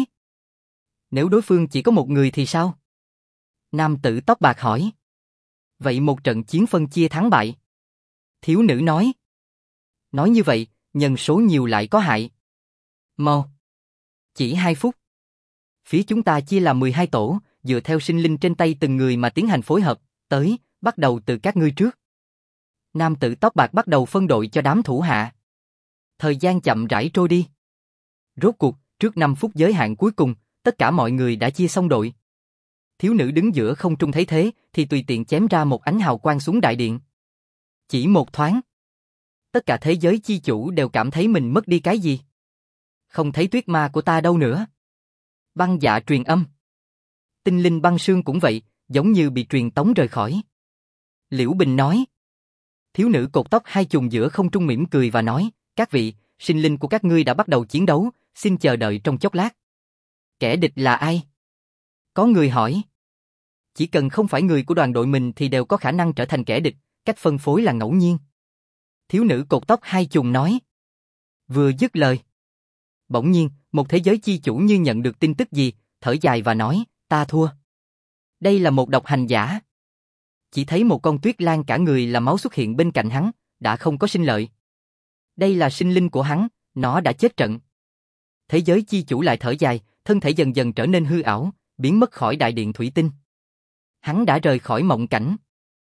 Nếu đối phương chỉ có 1 người thì sao? Nam tử tóc bạc hỏi. Vậy một trận chiến phân chia thắng bại. Thiếu nữ nói. Nói như vậy, nhân số nhiều lại có hại. Mau. Chỉ 2 phút. Phía chúng ta chia làm 12 tổ, dựa theo sinh linh trên tay từng người mà tiến hành phối hợp, tới, bắt đầu từ các ngươi trước. Nam tử tóc bạc bắt đầu phân đội cho đám thủ hạ. Thời gian chậm rãi trôi đi. Rốt cuộc, trước 5 phút giới hạn cuối cùng, tất cả mọi người đã chia xong đội. Thiếu nữ đứng giữa không trung thấy thế, thì tùy tiện chém ra một ánh hào quang xuống đại điện. Chỉ một thoáng. Tất cả thế giới chi chủ đều cảm thấy mình mất đi cái gì. Không thấy tuyết ma của ta đâu nữa. Băng Dạ truyền âm. Tinh linh băng sương cũng vậy, giống như bị truyền tống rời khỏi. Liễu Bình nói. Thiếu nữ cột tóc 2 chùm giữa không trung mỉm cười và nói, các vị, sinh linh của các ngươi đã bắt đầu chiến đấu, xin chờ đợi trong chốc lát. Kẻ địch là ai? Có người hỏi. Chỉ cần không phải người của đoàn đội mình thì đều có khả năng trở thành kẻ địch, cách phân phối là ngẫu nhiên. Thiếu nữ cột tóc 2 chùm nói. Vừa dứt lời. Bỗng nhiên, một thế giới chi chủ như nhận được tin tức gì, thở dài và nói, ta thua. Đây là một độc hành giả. Chỉ thấy một con tuyết lang cả người là máu xuất hiện bên cạnh hắn, đã không có sinh lợi. Đây là sinh linh của hắn, nó đã chết trận. Thế giới chi chủ lại thở dài, thân thể dần dần trở nên hư ảo, biến mất khỏi đại điện thủy tinh. Hắn đã rời khỏi mộng cảnh.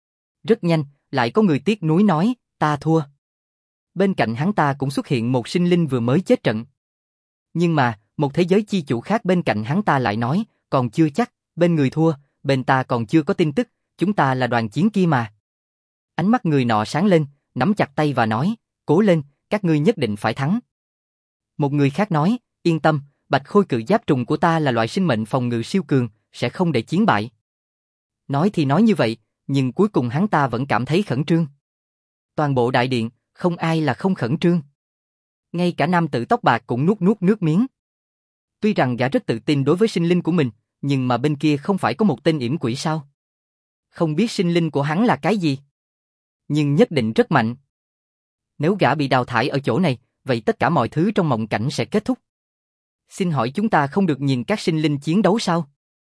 Rất nhanh, lại có người tiếc nuối nói, ta thua. Bên cạnh hắn ta cũng xuất hiện một sinh linh vừa mới chết trận. Nhưng mà, một thế giới chi chủ khác bên cạnh hắn ta lại nói, còn chưa chắc, bên người thua, bên ta còn chưa có tin tức, chúng ta là đoàn chiến kia mà. Ánh mắt người nọ sáng lên, nắm chặt tay và nói, cố lên, các ngươi nhất định phải thắng. Một người khác nói, yên tâm, bạch khôi cự giáp trùng của ta là loại sinh mệnh phòng ngự siêu cường, sẽ không để chiến bại. Nói thì nói như vậy, nhưng cuối cùng hắn ta vẫn cảm thấy khẩn trương. Toàn bộ đại điện, không ai là không khẩn trương. Ngay cả nam tử tóc bạc cũng nuốt nuốt nước miếng. Tuy rằng gã rất tự tin đối với sinh linh của mình, nhưng mà bên kia không phải có một tên yểm quỷ sao? Không biết sinh linh của hắn là cái gì? Nhưng nhất định rất mạnh. Nếu gã bị đào thải ở chỗ này, vậy tất cả mọi thứ trong mộng cảnh sẽ kết thúc. Xin hỏi chúng ta không được nhìn các sinh linh chiến đấu sao?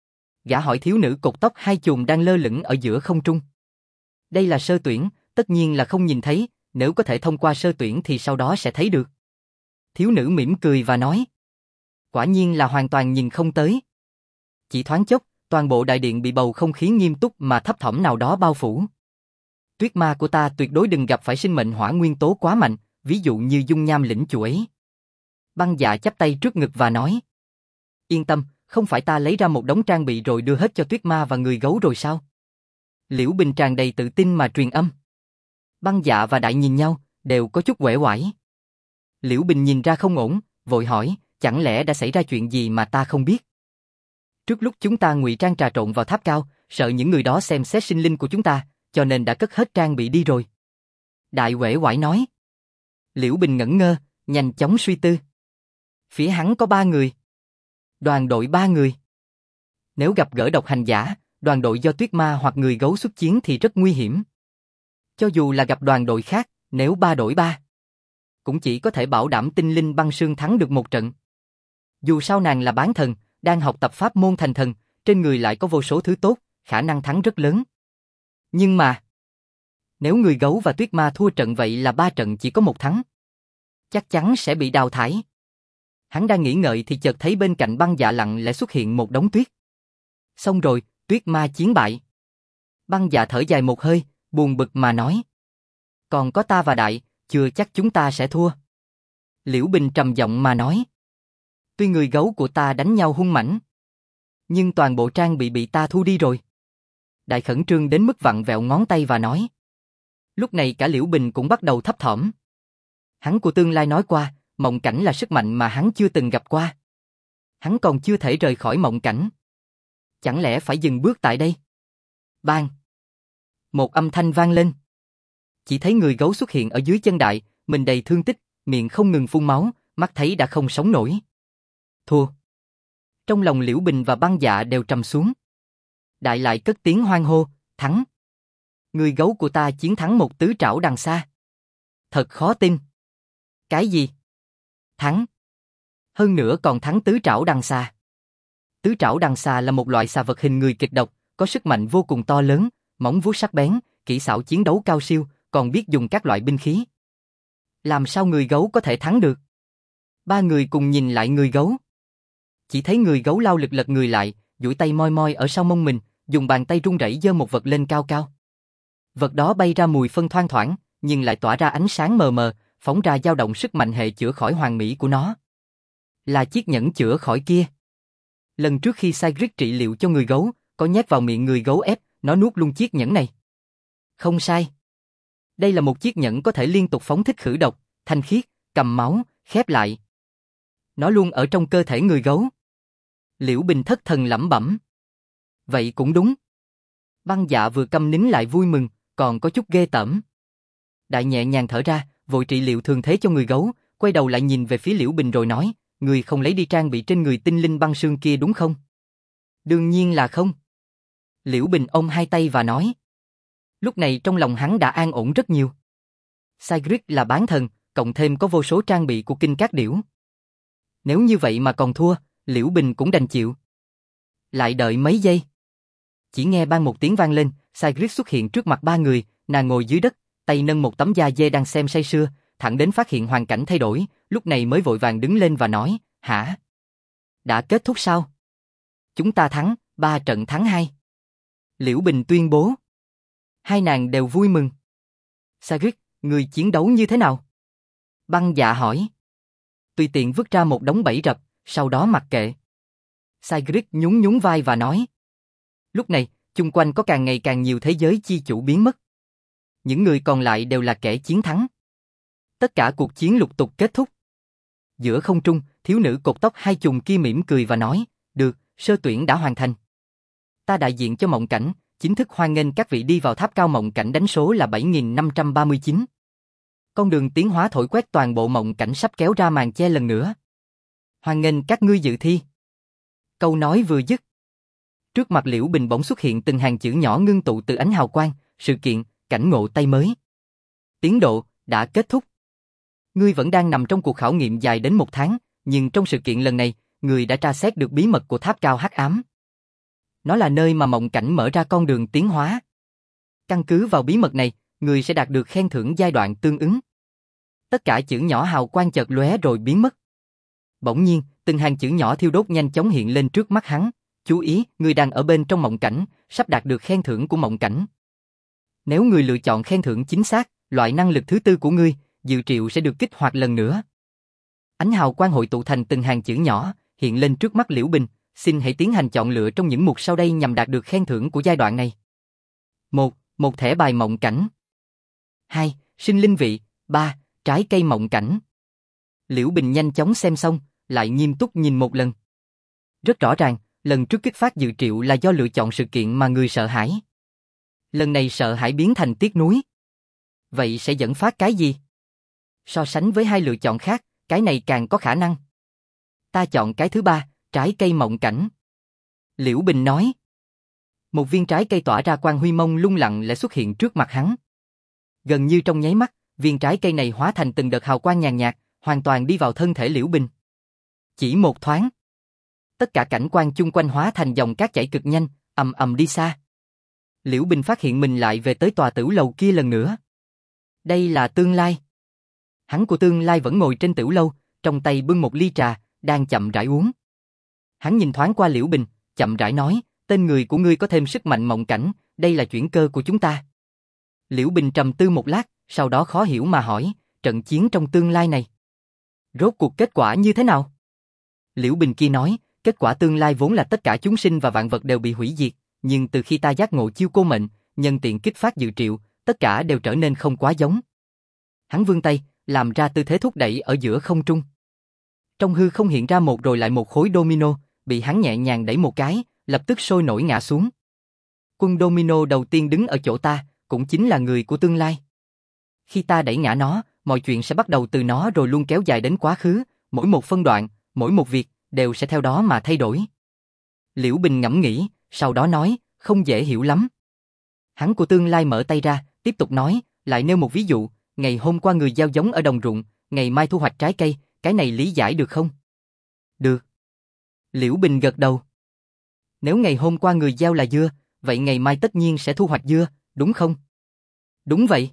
Gã hỏi thiếu nữ cột tóc hai chùm đang lơ lửng ở giữa không trung. Đây là sơ tuyển, tất nhiên là không nhìn thấy, nếu có thể thông qua sơ tuyển thì sau đó sẽ thấy được. Thiếu nữ mỉm cười và nói. Quả nhiên là hoàn toàn nhìn không tới. Chỉ thoáng chốc, toàn bộ đại điện bị bầu không khí nghiêm túc mà thấp thỏm nào đó bao phủ. Tuyết ma của ta tuyệt đối đừng gặp phải sinh mệnh hỏa nguyên tố quá mạnh, ví dụ như dung nham lĩnh chủ ấy. Băng Dạ chắp tay trước ngực và nói. Yên tâm, không phải ta lấy ra một đống trang bị rồi đưa hết cho Tuyết ma và người gấu rồi sao? Liễu Bình tràn đầy tự tin mà truyền âm. Băng Dạ và Đại nhìn nhau, đều có chút uể oải. Liễu Bình nhìn ra không ổn, vội hỏi, chẳng lẽ đã xảy ra chuyện gì mà ta không biết? Trước lúc chúng ta ngụy trang trà trộn vào tháp cao, sợ những người đó xem xét sinh linh của chúng ta, cho nên đã cất hết trang bị đi rồi. Đại uể oải nói. Liễu Bình ngẩn ngơ, nhanh chóng suy tư. Phía hắn có 3 người. Đoàn đội 3 người. Nếu gặp gỡ độc hành giả, đoàn đội do Tuyết ma hoặc người gấu xuất chiến thì rất nguy hiểm. Cho dù là gặp đoàn đội khác, nếu 3 đổi 3, cũng chỉ có thể bảo đảm tinh linh băng sương thắng được một trận. Dù sao nàng là bán thần, đang học tập pháp môn thành thần, trên người lại có vô số thứ tốt, khả năng thắng rất lớn. Nhưng mà, nếu người gấu và Tuyết ma thua trận vậy là 3 trận chỉ có 1 thắng. Chắc chắn sẽ bị đào thải. Hắn đang nghĩ ngợi thì chợt thấy bên cạnh Băng Dạ lặng lẽ xuất hiện một đống tuyết. Xong rồi, Tuyết ma chiến bại. Băng Dạ thở dài một hơi, buồn bực mà nói. Còn có ta và Đại, chưa chắc chúng ta sẽ thua. Liễu Bình trầm giọng mà nói. Tuy người gấu của ta đánh nhau hung mãnh, nhưng toàn bộ trang bị ta thu đi rồi. Đại khẩn trương đến mức vặn vẹo ngón tay và nói. Lúc này cả Liễu Bình cũng bắt đầu thấp thỏm. Hắn của tương lai nói qua, mộng cảnh là sức mạnh mà hắn chưa từng gặp qua. Hắn còn chưa thể rời khỏi mộng cảnh. Chẳng lẽ phải dừng bước tại đây? Bang! Một âm thanh vang lên. Chỉ thấy người gấu xuất hiện ở dưới chân Đại, mình đầy thương tích, miệng không ngừng phun máu, mắt thấy đã không sống nổi. Thua. Trong lòng Liễu Bình và Băng Dạ đều trầm xuống. Đại lại cất tiếng hoan hô, thắng. Người gấu của ta chiến thắng một tứ trảo đằng xa. Thật khó tin. Cái gì? Thắng. Hơn nữa còn thắng tứ trảo đằng xa. Tứ trảo đằng xa là một loại xà vật hình người kịch độc, có sức mạnh vô cùng to lớn, móng vuốt sắc bén, kỹ xảo chiến đấu cao siêu, còn biết dùng các loại binh khí. Làm sao người gấu có thể thắng được? 3 người cùng nhìn lại người gấu. Chỉ thấy người gấu lao lực lật người lại, duỗi tay moi moi ở sau mông mình, dùng bàn tay run rẩy giơ một vật lên cao cao. Vật đó bay ra mùi phân thoang thoảng, nhưng lại tỏa ra ánh sáng mờ mờ, phóng ra dao động sức mạnh hệ chữa khỏi hoàn mỹ của nó. Là chiếc nhẫn chữa khỏi kia. Lần trước khi Cyrus trị liệu cho người gấu, có nhét vào miệng người gấu ép, nó nuốt luôn chiếc nhẫn này. Không sai. Đây là một chiếc nhẫn có thể liên tục phóng thích khử độc, thanh khiết, cầm máu, khép lại. Nó luôn ở trong cơ thể người gấu. Liễu Bình thất thần lẩm bẩm. Vậy cũng đúng. Băng Dạ vừa câm nín lại vui mừng, còn có chút ghê tởm. Đại nhẹ nhàng thở ra, vội trị liệu thường thế cho người gấu, quay đầu lại nhìn về phía Liễu Bình rồi nói, người không lấy đi trang bị trên người tinh linh băng sương kia đúng không? Đương nhiên là không. Liễu Bình ôm hai tay và nói. Lúc này trong lòng hắn đã an ổn rất nhiều. Cyrus là bán thần, cộng thêm có vô số trang bị của Kinh Cát Điểu. Nếu như vậy mà còn thua, Liễu Bình cũng đành chịu. Lại đợi mấy giây. Chỉ nghe bang một tiếng vang lên, Cyrus xuất hiện trước mặt 3 người, nàng ngồi dưới đất, tay nâng một tấm da dê đang xem say sưa, thẳng đến phát hiện hoàn cảnh thay đổi, lúc này mới vội vàng đứng lên và nói, hả? Đã kết thúc sao? Chúng ta thắng, 3 trận thắng 2. Liễu Bình tuyên bố. Hai nàng đều vui mừng. Sagric, người chiến đấu như thế nào? Băng Dạ hỏi. Tùy tiện vứt ra một đống bẫy rập, sau đó mặc kệ. Sagric nhún nhún vai và nói. Lúc này, chung quanh có càng ngày càng nhiều thế giới chi chủ biến mất. Những người còn lại đều là kẻ chiến thắng. Tất cả cuộc chiến lục tục kết thúc. Giữa không trung, thiếu nữ cột tóc hai chùm kia mỉm cười và nói, được, sơ tuyển đã hoàn thành. Ta đại diện cho Mộng Cảnh, chính thức hoan nghênh các vị đi vào tháp cao Mộng Cảnh, đánh số là 7539. Con đường tiến hóa thổi quét toàn bộ Mộng Cảnh sắp kéo ra màn che lần nữa. Hoan nghênh các ngươi dự thi. Câu nói vừa dứt. Trước mặt Liễu Bình bỗng xuất hiện từng hàng chữ nhỏ ngưng tụ từ ánh hào quang, sự kiện, cảnh ngộ tay mới. Tiến độ, đã kết thúc. Ngươi vẫn đang nằm trong cuộc khảo nghiệm dài đến 1 tháng, nhưng trong sự kiện lần này, ngươi đã tra xét được bí mật của tháp cao hắc ám. Nó là nơi mà Mộng Cảnh mở ra con đường tiến hóa. Căn cứ vào bí mật này, ngươi sẽ đạt được khen thưởng giai đoạn tương ứng. Tất cả chữ nhỏ hào quang chợt lóe rồi biến mất. Bỗng nhiên, từng hàng chữ nhỏ thiêu đốt nhanh chóng hiện lên trước mắt hắn. Chú ý, ngươi đang ở bên trong Mộng Cảnh, sắp đạt được khen thưởng của Mộng Cảnh. Nếu ngươi lựa chọn khen thưởng chính xác, loại năng lực thứ 4 của ngươi, dự triệu sẽ được kích hoạt lần nữa. Ánh hào quang hội tụ thành từng hàng chữ nhỏ, hiện lên trước mắt Liễu Bình. Xin hãy tiến hành chọn lựa trong những mục sau đây nhằm đạt được khen thưởng của giai đoạn này. 1. Một thẻ bài Mộng Cảnh. 2. Sinh linh vị. 3. Trái cây Mộng Cảnh. Liễu Bình nhanh chóng xem xong, lại nghiêm túc nhìn một lần. Rất rõ ràng, lần trước kích phát dự triệu là do lựa chọn sự kiện mà người sợ hãi. Lần này sợ hãi biến thành tiếc nuối. Vậy sẽ dẫn phát cái gì? So sánh với hai lựa chọn khác, cái này càng có khả năng. Ta chọn cái thứ 3, trái cây Mộng Cảnh. Liễu Bình nói. Một viên trái cây tỏa ra quang huy mông lung lặng lẽ xuất hiện trước mặt hắn. Gần như trong nháy mắt, viên trái cây này hóa thành từng đợt hào quang nhàn nhạt, hoàn toàn đi vào thân thể Liễu Bình. Chỉ một thoáng, tất cả cảnh quan chung quanh hóa thành dòng cát chảy cực nhanh, ầm ầm đi xa. Liễu Bình phát hiện mình lại về tới tòa tửu lầu kia lần nữa. Đây là tương lai. Hắn của tương lai vẫn ngồi trên tửu lâu, trong tay bưng một ly trà, đang chậm rãi uống. Hắn nhìn thoáng qua Liễu Bình, chậm rãi nói, tên người của ngươi có thêm sức mạnh Mộng Cảnh, đây là chuyển cơ của chúng ta. Liễu Bình trầm tư một lát, sau đó khó hiểu mà hỏi, trận chiến trong tương lai này, rốt cuộc kết quả như thế nào? Liễu Bình kia nói, kết quả tương lai vốn là tất cả chúng sinh và vạn vật đều bị hủy diệt, nhưng từ khi ta giác ngộ chiêu cô mệnh, nhân tiện kích phát dự triệu, tất cả đều trở nên không quá giống. Hắn vươn tay, làm ra tư thế thúc đẩy ở giữa không trung. Trong hư không hiện ra một rồi lại một khối domino, bị hắn nhẹ nhàng đẩy một cái, lập tức sôi nổi ngã xuống. Quân domino đầu tiên đứng ở chỗ ta, cũng chính là người của tương lai. Khi ta đẩy ngã nó, mọi chuyện sẽ bắt đầu từ nó rồi luôn kéo dài đến quá khứ, mỗi một phân đoạn, mỗi một việc, đều sẽ theo đó mà thay đổi. Liễu Bình ngẫm nghĩ, sau đó nói, không dễ hiểu lắm. Hắn của tương lai mở tay ra, tiếp tục nói, lại nêu một ví dụ, ngày hôm qua người gieo giống ở đồng ruộng, ngày mai thu hoạch trái cây, cái này lý giải được không? Được. Liễu Bình gật đầu. Nếu ngày hôm qua người gieo là dưa, vậy ngày mai tất nhiên sẽ thu hoạch dưa, đúng không? Đúng vậy.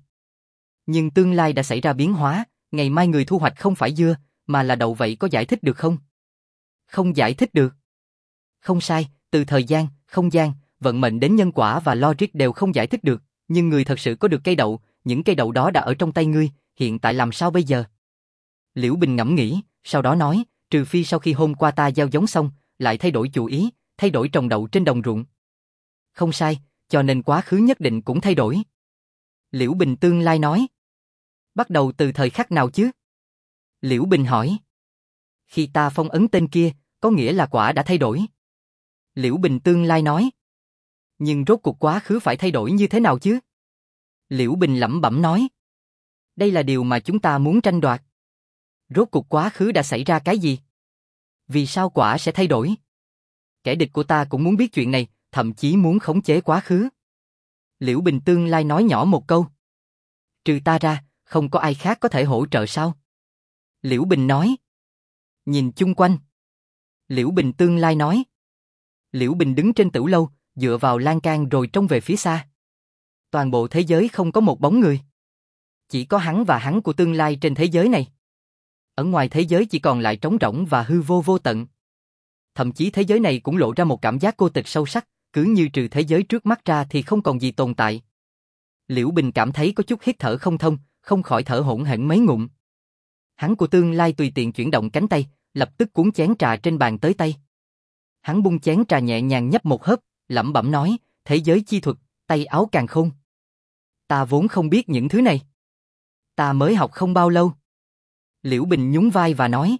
Nhưng tương lai đã xảy ra biến hóa, ngày mai người thu hoạch không phải dưa, mà là đậu, vậy có giải thích được không? Không giải thích được. Không sai, từ thời gian, không gian, vận mệnh đến nhân quả và logic đều không giải thích được, nhưng người thật sự có được cây đậu, những cây đậu đó đã ở trong tay ngươi, hiện tại làm sao bây giờ? Liễu Bình ngẫm nghĩ, sau đó nói, trừ phi sau khi hôm qua ta gieo giống xong, lại thay đổi chủ ý, thay đổi trồng đậu trên đồng ruộng. Không sai, cho nên quá khứ nhất định cũng thay đổi. Liễu Bình tương lai nói. Bắt đầu từ thời khắc nào chứ? Liễu Bình hỏi. Khi ta phong ấn tên kia, có nghĩa là quả đã thay đổi. Liễu Bình tương lai nói. Nhưng rốt cuộc quá khứ phải thay đổi như thế nào chứ? Liễu Bình lẩm bẩm nói. Đây là điều mà chúng ta muốn tranh đoạt. Rốt cuộc quá khứ đã xảy ra cái gì? Vì sao quả sẽ thay đổi? Kẻ địch của ta cũng muốn biết chuyện này, thậm chí muốn khống chế quá khứ. Liễu Bình tương lai nói nhỏ một câu. Trừ ta ra, không có ai khác có thể hỗ trợ sao? Liễu Bình nói. Nhìn chung quanh. Liễu Bình tương lai nói. Liễu Bình đứng trên tửu lâu, dựa vào lan can rồi trông về phía xa. Toàn bộ thế giới không có một bóng người. Chỉ có hắn và hắn của tương lai trên thế giới này. Ở ngoài thế giới chỉ còn lại trống rỗng và hư vô vô tận. Thậm chí thế giới này cũng lộ ra một cảm giác cô tịch sâu sắc, cứ như trừ thế giới trước mắt ra thì không còn gì tồn tại. Liễu Bình cảm thấy có chút hít thở không thông, không khỏi thở hổn hển mấy ngụm. Hắn của tương lai tùy tiện chuyển động cánh tay, lập tức cuốn chén trà trên bàn tới tay. Hắn bung chén trà nhẹ nhàng nhấp một hớp, lẩm bẩm nói, thế giới chi thuật, tay áo càn khôn. Ta vốn không biết những thứ này. Ta mới học không bao lâu. Liễu Bình nhún vai và nói.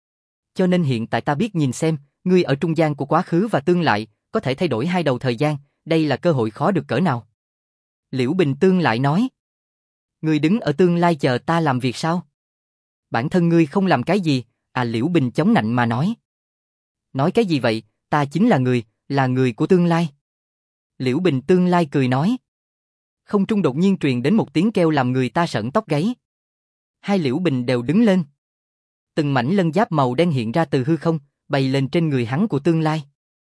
Cho nên hiện tại ta biết nhìn xem, ngươi ở trung gian của quá khứ và tương lai, có thể thay đổi hai đầu thời gian, đây là cơ hội khó được cỡ nào. Liễu Bình tương lại nói. Ngươi đứng ở tương lai chờ ta làm việc sao? Bản thân ngươi không làm cái gì, Liễu Bình chống nạnh mà nói. Nói cái gì vậy, ta chính là người của tương lai. Liễu Bình tương lai cười nói. Không trung đột nhiên truyền đến một tiếng kêu làm người ta sởn tóc gáy. Hai Liễu Bình đều đứng lên. Từng mảnh lân giáp màu đen hiện ra từ hư không, bay lên trên người hắn của tương lai.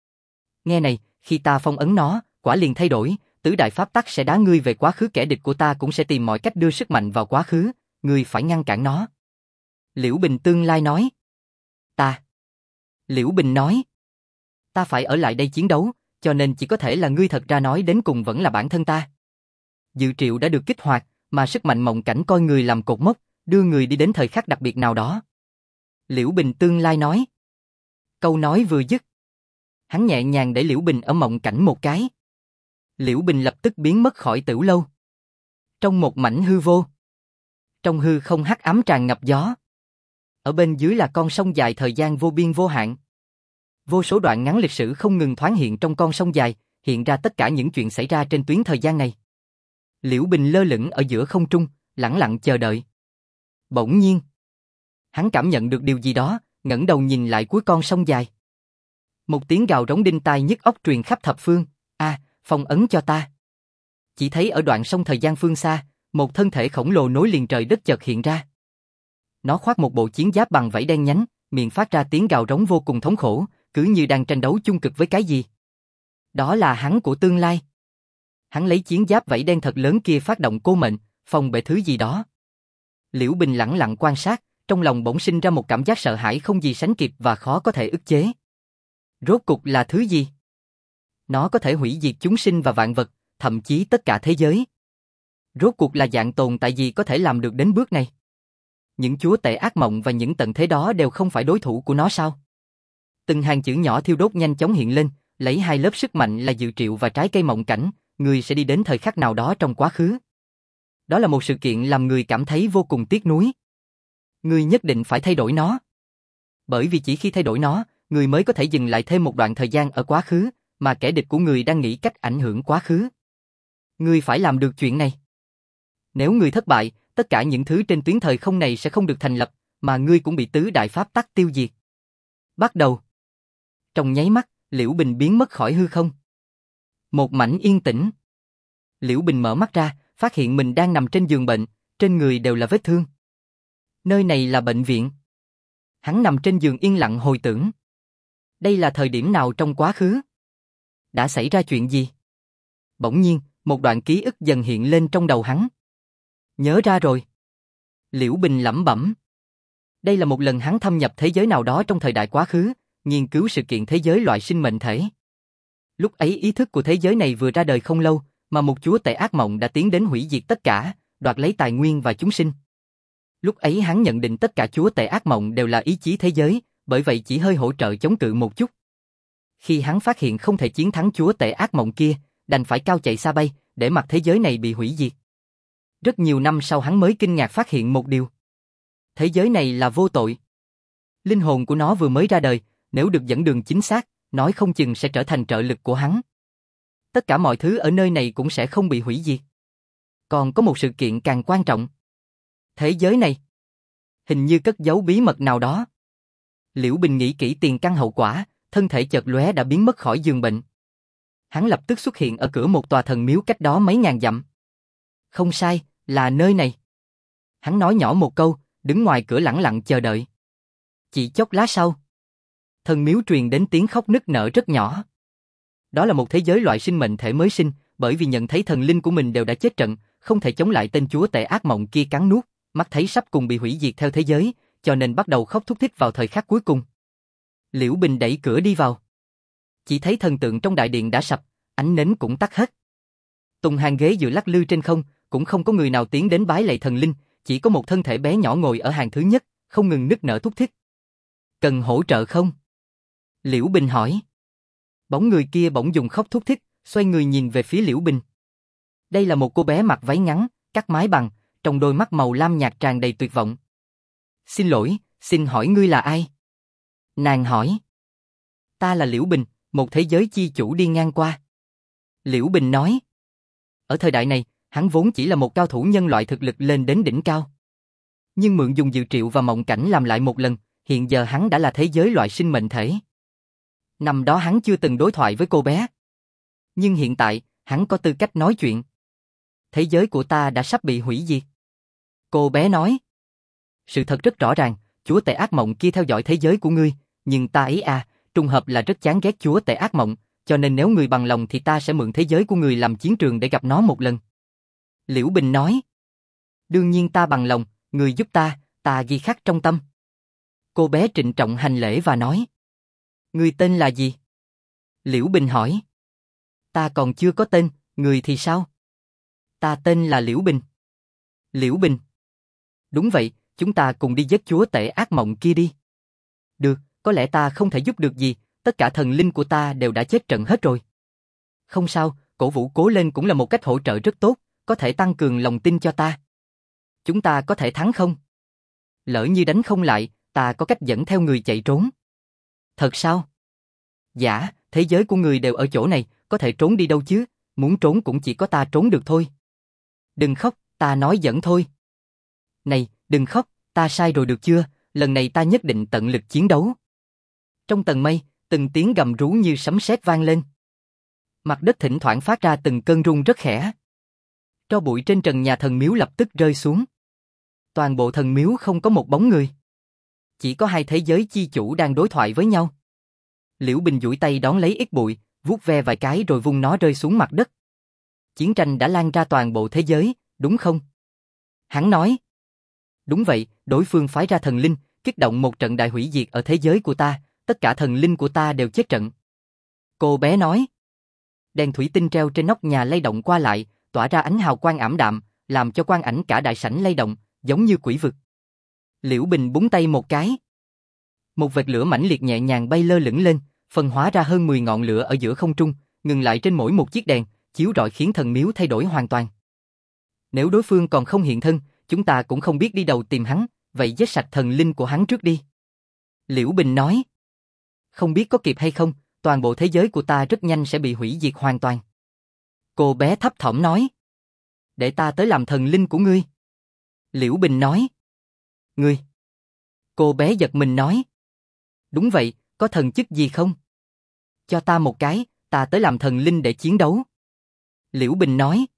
Nghe này, khi ta phong ấn nó, quả liền thay đổi, tứ đại pháp tắc sẽ đá ngươi về quá khứ, kẻ địch của ta cũng sẽ tìm mọi cách đưa sức mạnh vào quá khứ, ngươi phải ngăn cản nó. Liễu Bình tương lai nói. Ta. Liễu Bình nói. Ta phải ở lại đây chiến đấu, cho nên chỉ có thể là ngươi, thật ra nói đến cùng vẫn là bản thân ta. Dự triệu đã được kích hoạt, mà sức mạnh mộng cảnh coi người làm cột mốc, đưa người đi đến thời khắc đặc biệt nào đó. Liễu Bình tương lai nói. Câu nói vừa dứt. Hắn nhẹ nhàng để Liễu Bình ở mộng cảnh một cái. Liễu Bình lập tức biến mất khỏi Tửu Lâu. Trong một mảnh hư vô. Trong hư không hắc ám tràn ngập gió. Ở bên dưới là con sông dài thời gian vô biên vô hạn. Vô số đoạn ngắn lịch sử không ngừng thoáng hiện trong con sông dài, hiện ra tất cả những chuyện xảy ra trên tuyến thời gian này. Liễu Bình lơ lửng ở giữa không trung, lẳng lặng chờ đợi. Bỗng nhiên, hắn cảm nhận được điều gì đó, ngẩng đầu nhìn lại cuối con sông dài. Một tiếng gào rống đinh tai nhức óc truyền khắp thập phương. Phong ấn cho ta. Chỉ thấy ở đoạn sông thời gian phương xa, một thân thể khổng lồ nối liền trời đất chợt hiện ra. Nó khoác một bộ chiến giáp bằng vảy đen nhánh, miệng phát ra tiếng gào rống vô cùng thống khổ, cứ như đang tranh đấu chung cực với cái gì. Đó là hắn của tương lai. Hắn lấy chiến giáp vảy đen thật lớn kia phát động cô mệnh, phòng bệ thứ gì đó. Liễu Bình lẳng lặng quan sát, trong lòng bỗng sinh ra một cảm giác sợ hãi không gì sánh kịp và khó có thể ức chế. Rốt cục là thứ gì? Nó có thể hủy diệt chúng sinh và vạn vật, thậm chí tất cả thế giới. Rốt cuộc là dạng tồn tại gì có thể làm được đến bước này? Những chúa tể ác mộng và những tận thế đó đều không phải đối thủ của nó sao? Từng hàng chữ nhỏ thiêu đốt nhanh chóng hiện lên, lấy hai lớp sức mạnh là dự triệu và trái cây mộng cảnh, người sẽ đi đến thời khắc nào đó trong quá khứ. Đó là một sự kiện làm người cảm thấy vô cùng tiếc nuối. Người nhất định phải thay đổi nó. Bởi vì chỉ khi thay đổi nó, người mới có thể dừng lại thêm một đoạn thời gian ở quá khứ, mà kẻ địch của người đang nghĩ cách ảnh hưởng quá khứ. Người phải làm được chuyện này. Nếu người thất bại, tất cả những thứ trên tuyến thời không này sẽ không được thành lập, mà ngươi cũng bị tứ đại pháp tắc tiêu diệt. Bắt đầu. Trong nháy mắt, Liễu Bình biến mất khỏi hư không. Một mảnh yên tĩnh. Liễu Bình mở mắt ra, phát hiện mình đang nằm trên giường bệnh, trên người đều là vết thương. Nơi này là bệnh viện. Hắn nằm trên giường yên lặng hồi tưởng. Đây là thời điểm nào trong quá khứ? Đã xảy ra chuyện gì? Bỗng nhiên, một đoạn ký ức dần hiện lên trong đầu hắn. Nhớ ra rồi. Liễu Bình lẩm bẩm. Đây là một lần hắn thâm nhập thế giới nào đó trong thời đại quá khứ, nghiên cứu sự kiện thế giới loại sinh mệnh thể. Lúc ấy ý thức của thế giới này vừa ra đời không lâu, mà một chúa tể ác mộng đã tiến đến hủy diệt tất cả, đoạt lấy tài nguyên và chúng sinh. Lúc ấy hắn nhận định tất cả chúa tể ác mộng đều là ý chí thế giới, bởi vậy chỉ hơi hỗ trợ chống cự một chút. Khi hắn phát hiện không thể chiến thắng chúa tể ác mộng kia, đành phải cao chạy xa bay, để mặc thế giới này bị hủy diệt. Rất nhiều năm sau hắn mới kinh ngạc phát hiện một điều. Thế giới này là vô tội. Linh hồn của nó vừa mới ra đời, nếu được dẫn đường chính xác, nói không chừng sẽ trở thành trợ lực của hắn. Tất cả mọi thứ ở nơi này cũng sẽ không bị hủy diệt. Còn có một sự kiện càng quan trọng. Thế giới này hình như cất giấu bí mật nào đó. Liễu Bình nghĩ kỹ tiền căn hậu quả, thân thể chợt lóe đã biến mất khỏi giường bệnh. Hắn lập tức xuất hiện ở cửa một tòa thần miếu cách đó mấy ngàn dặm. Không sai, là nơi này. Hắn nói nhỏ một câu, đứng ngoài cửa lẳng lặng chờ đợi. Chỉ chốc lát sau, thần miếu truyền đến tiếng khóc nức nở rất nhỏ. Đó là một thế giới loại sinh mệnh thể mới sinh, bởi vì nhận thấy thần linh của mình đều đã chết trận, không thể chống lại tên chúa tể ác mộng kia cắn nuốt, mắt thấy sắp cùng bị hủy diệt theo thế giới, cho nên bắt đầu khóc thút thít vào thời khắc cuối cùng. Liễu Bình đẩy cửa đi vào. Chỉ thấy thần tượng trong đại điện đã sập, ánh nến cũng tắt hết. Tùng hàng ghế dựa lắc lư trên không, cũng không có người nào tiến đến bái lạy thần linh, chỉ có một thân thể bé nhỏ ngồi ở hàng thứ nhất, không ngừng nức nở thút thít. Cần hỗ trợ không? Liễu Bình hỏi. Bóng người kia bỗng dùng khóc thút thít, xoay người nhìn về phía Liễu Bình. Đây là một cô bé mặc váy ngắn, cắt mái bằng, trong đôi mắt màu lam nhạt tràn đầy tuyệt vọng. Xin lỗi, xin hỏi ngươi là ai? Nàng hỏi. Ta là Liễu Bình, một thế giới chi chủ đi ngang qua. Liễu Bình nói. Ở thời đại này, hắn vốn chỉ là một cao thủ nhân loại thực lực lên đến đỉnh cao. Nhưng mượn dùng dự triệu và mộng cảnh làm lại một lần, hiện giờ hắn đã là thế giới loại sinh mệnh thể. Năm đó hắn chưa từng đối thoại với cô bé. Nhưng hiện tại, hắn có tư cách nói chuyện. Thế giới của ta đã sắp bị hủy diệt. Cô bé nói. Sự thật rất rõ ràng, chúa tể ác mộng kia theo dõi thế giới của ngươi, nhưng ta ấy trùng hợp là rất chán ghét chúa tể ác mộng, cho nên nếu ngươi bằng lòng thì ta sẽ mượn thế giới của ngươi làm chiến trường để gặp nó một lần. Liễu Bình nói. Đương nhiên ta bằng lòng, ngươi giúp ta ghi khắc trong tâm. Cô bé trịnh trọng hành lễ và nói. Ngươi tên là gì? Liễu Bình hỏi. Ta còn chưa có tên, ngươi thì sao? Ta tên là Liễu Bình. Liễu Bình. Đúng vậy, chúng ta cùng đi giết chúa tể ác mộng kia đi. Được, có lẽ ta không thể giúp được gì, tất cả thần linh của ta đều đã chết trận hết rồi. Không sao, cổ vũ cố lên cũng là một cách hỗ trợ rất tốt, có thể tăng cường lòng tin cho ta. Chúng ta có thể thắng không? Lỡ như đánh không lại, ta có cách dẫn theo người chạy trốn. Thật sao? Dạ, thế giới của người đều ở chỗ này, có thể trốn đi đâu chứ, muốn trốn cũng chỉ có ta trốn được thôi. Đừng khóc, ta nói giỡn thôi. Này, đừng khóc, ta sai rồi được chưa, lần này ta nhất định tận lực chiến đấu. Trong tầng mây, từng tiếng gầm rú như sấm sét vang lên. Mặt đất thỉnh thoảng phát ra từng cơn rung rất khẽ. Tro bụi trên trần nhà thần miếu lập tức rơi xuống. Toàn bộ thần miếu không có một bóng người. Chỉ có hai thế giới chi chủ đang đối thoại với nhau. Liễu Bình duỗi tay đón lấy ít bụi, vuốt ve vài cái rồi vung nó rơi xuống mặt đất. Chiến tranh đã lan ra toàn bộ thế giới, đúng không? Hắn nói. Đúng vậy, đối phương phái ra thần linh, kích động một trận đại hủy diệt ở thế giới của ta, tất cả thần linh của ta đều chết trận. Cô bé nói. Đèn thủy tinh treo trên nóc nhà lay động qua lại, tỏa ra ánh hào quang ảm đạm, làm cho quang ảnh cả đại sảnh lay động, giống như quỷ vực. Liễu Bình búng tay một cái. Một vệt lửa mãnh liệt nhẹ nhàng bay lơ lửng lên, phân hóa ra hơn 10 ngọn lửa ở giữa không trung, ngừng lại trên mỗi một chiếc đèn, chiếu rọi khiến thần miếu thay đổi hoàn toàn. Nếu đối phương còn không hiện thân, chúng ta cũng không biết đi đầu tìm hắn, vậy giết sạch thần linh của hắn trước đi. Liễu Bình nói. Không biết có kịp hay không, toàn bộ thế giới của ta rất nhanh sẽ bị hủy diệt hoàn toàn. Cô bé thấp thỏm nói. Để ta tới làm thần linh của ngươi. Liễu Bình nói. Ngươi. Cô bé giật mình nói. Đúng vậy, có thần chức gì không? Cho ta một cái, ta tới làm thần linh để chiến đấu. Liễu Bình nói.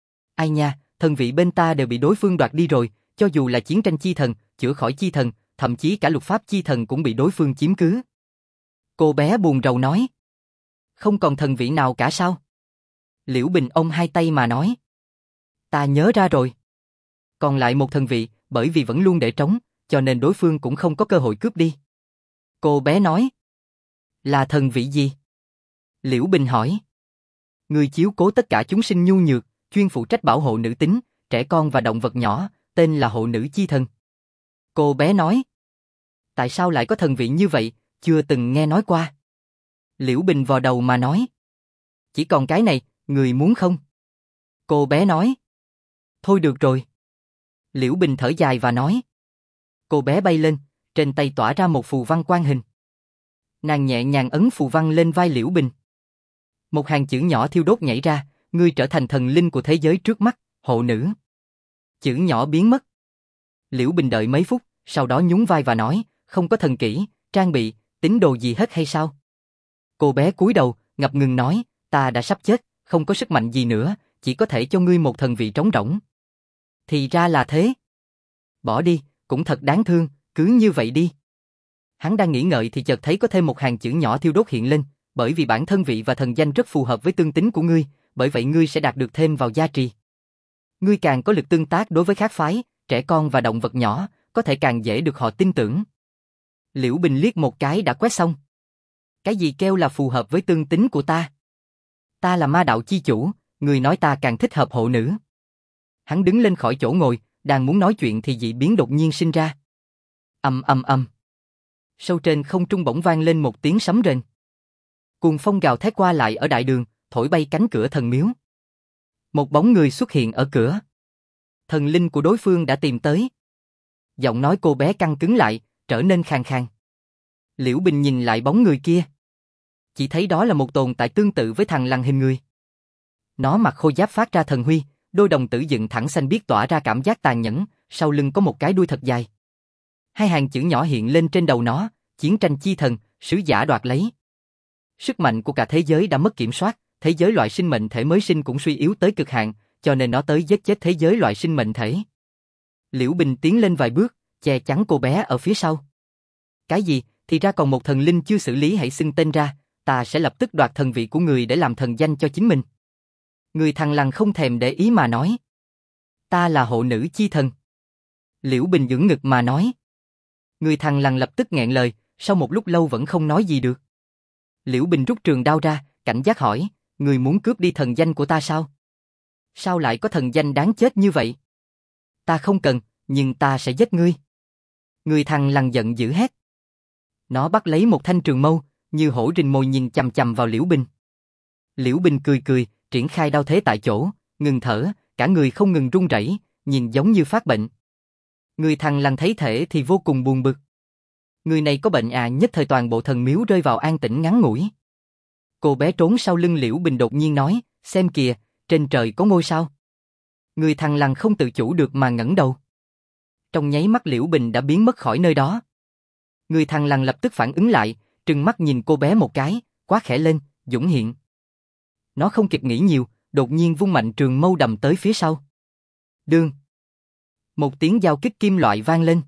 Ai nha, thần vị bên ta đều bị đối phương đoạt đi rồi, cho dù là chiến tranh chi thần, chữa khỏi chi thần, thậm chí cả luật pháp chi thần cũng bị đối phương chiếm cứ. Cô bé buồn rầu nói. Không còn thần vị nào cả sao? Liễu Bình ôm hai tay mà nói. Ta nhớ ra rồi. Còn lại một thần vị, bởi vì vẫn luôn để trống, cho nên đối phương cũng không có cơ hội cướp đi. Cô bé nói. Là thần vị gì? Liễu Bình hỏi. Người chiếu cố tất cả chúng sinh nhu nhược, chuyên phụ trách bảo hộ nữ tính, trẻ con và động vật nhỏ, tên là hộ nữ chi thần. Cô bé nói. Tại sao lại có thần vị như vậy, chưa từng nghe nói qua. Liễu Bình vò đầu mà nói. Chỉ còn cái này, người muốn không? Cô bé nói. Thôi được rồi. Liễu Bình thở dài và nói. Cô bé bay lên, trên tay tỏa ra một phù văn quang hình. Nàng nhẹ nhàng ấn phù văn lên vai Liễu Bình. Một hàng chữ nhỏ thiêu đốt nhảy ra, ngươi trở thành thần linh của thế giới trước mắt, hộ nữ. Chữ nhỏ biến mất. Liễu Bình đợi mấy phút, sau đó nhún vai và nói, không có thần kỹ, trang bị, tín đồ gì hết hay sao? Cô bé cúi đầu, ngập ngừng nói, ta đã sắp chết, không có sức mạnh gì nữa, chỉ có thể cho ngươi một thần vị trống rỗng. Thì ra là thế. Bỏ đi, cũng thật đáng thương, cứ như vậy đi. Hắn đang nghĩ ngợi thì chợt thấy có thêm một hàng chữ nhỏ thiêu đốt hiện lên, bởi vì bản thân vị và thần danh rất phù hợp với tương tính của ngươi, bởi vậy ngươi sẽ đạt được thêm vào gia trì. Ngươi càng có lực tương tác đối với khác phái, trẻ con và động vật nhỏ, có thể càng dễ được họ tin tưởng. Liễu Bình liếc một cái đã quét xong. Cái gì kêu là phù hợp với tương tính của ta? Ta là ma đạo chi chủ, người nói ta càng thích hợp hộ nữ. Hắn đứng lên khỏi chỗ ngồi, đang muốn nói chuyện thì dị biến đột nhiên sinh ra. Ầm ầm ầm. Sâu trên không trung bỗng vang lên một tiếng sấm rền. Cuồng phong gào thét qua lại ở đại đường, thổi bay cánh cửa thần miếu. Một bóng người xuất hiện ở cửa. Thần linh của đối phương đã tìm tới. Giọng nói cô bé căng cứng lại, trở nên khàn khàn. Liễu Bình nhìn lại bóng người kia. Chỉ thấy đó là một tồn tại tương tự với thằng lằn hình người. Nó mặc khôi giáp phát ra thần huy, đôi đồng tử dựng thẳng xanh biếc tỏa ra cảm giác tàn nhẫn, sau lưng có một cái đuôi thật dài. Hai hàng chữ nhỏ hiện lên trên đầu nó, chiến tranh chi thần, sứ giả đoạt lấy. Sức mạnh của cả thế giới đã mất kiểm soát, thế giới loại sinh mệnh thể mới sinh cũng suy yếu tới cực hạn, cho nên nó tới giết chết thế giới loại sinh mệnh thể. Liễu Bình tiến lên vài bước, che chắn cô bé ở phía sau. Cái gì, thì ra còn một thần linh chưa xử lý, hãy xưng tên ra, ta sẽ lập tức đoạt thần vị của người để làm thần danh cho chính mình. Người thằng lằn không thèm để ý mà nói. Ta là hộ nữ chi thần. Liễu Bình ưỡn ngực mà nói. Người thằng lằn lập tức nghẹn lời, sau một lúc lâu vẫn không nói gì được. Liễu Bình rút trường đao ra, cảnh giác hỏi, người muốn cướp đi thần danh của ta sao? Sao lại có thần danh đáng chết như vậy? Ta không cần, nhưng ta sẽ giết ngươi. Người thằng lằn giận dữ hét. Nó bắt lấy một thanh trường mâu, như hổ rình mồi nhìn chằm chằm vào Liễu Bình. Liễu Bình cười cười, triển khai đao thế tại chỗ, ngừng thở, cả người không ngừng run rẩy, nhìn giống như phát bệnh. Người thằng lằn thấy thể thì vô cùng buồn bực. Người này có bệnh à? Nhất thời toàn bộ thần miếu rơi vào an tĩnh ngắn ngủi. Cô bé trốn sau lưng Liễu Bình đột nhiên nói, xem kìa, trên trời có ngôi sao. Người thằng lằn không tự chủ được mà ngẩng đầu. Trong nháy mắt Liễu Bình đã biến mất khỏi nơi đó. Người thằng lằn lập tức phản ứng lại, trừng mắt nhìn cô bé một cái, quát khẽ lên, dũng hiện. Nó không kịp nghĩ nhiều, đột nhiên vung mạnh trường mâu đầm tới phía sau. Đương. Một tiếng giao kích kim loại vang lên.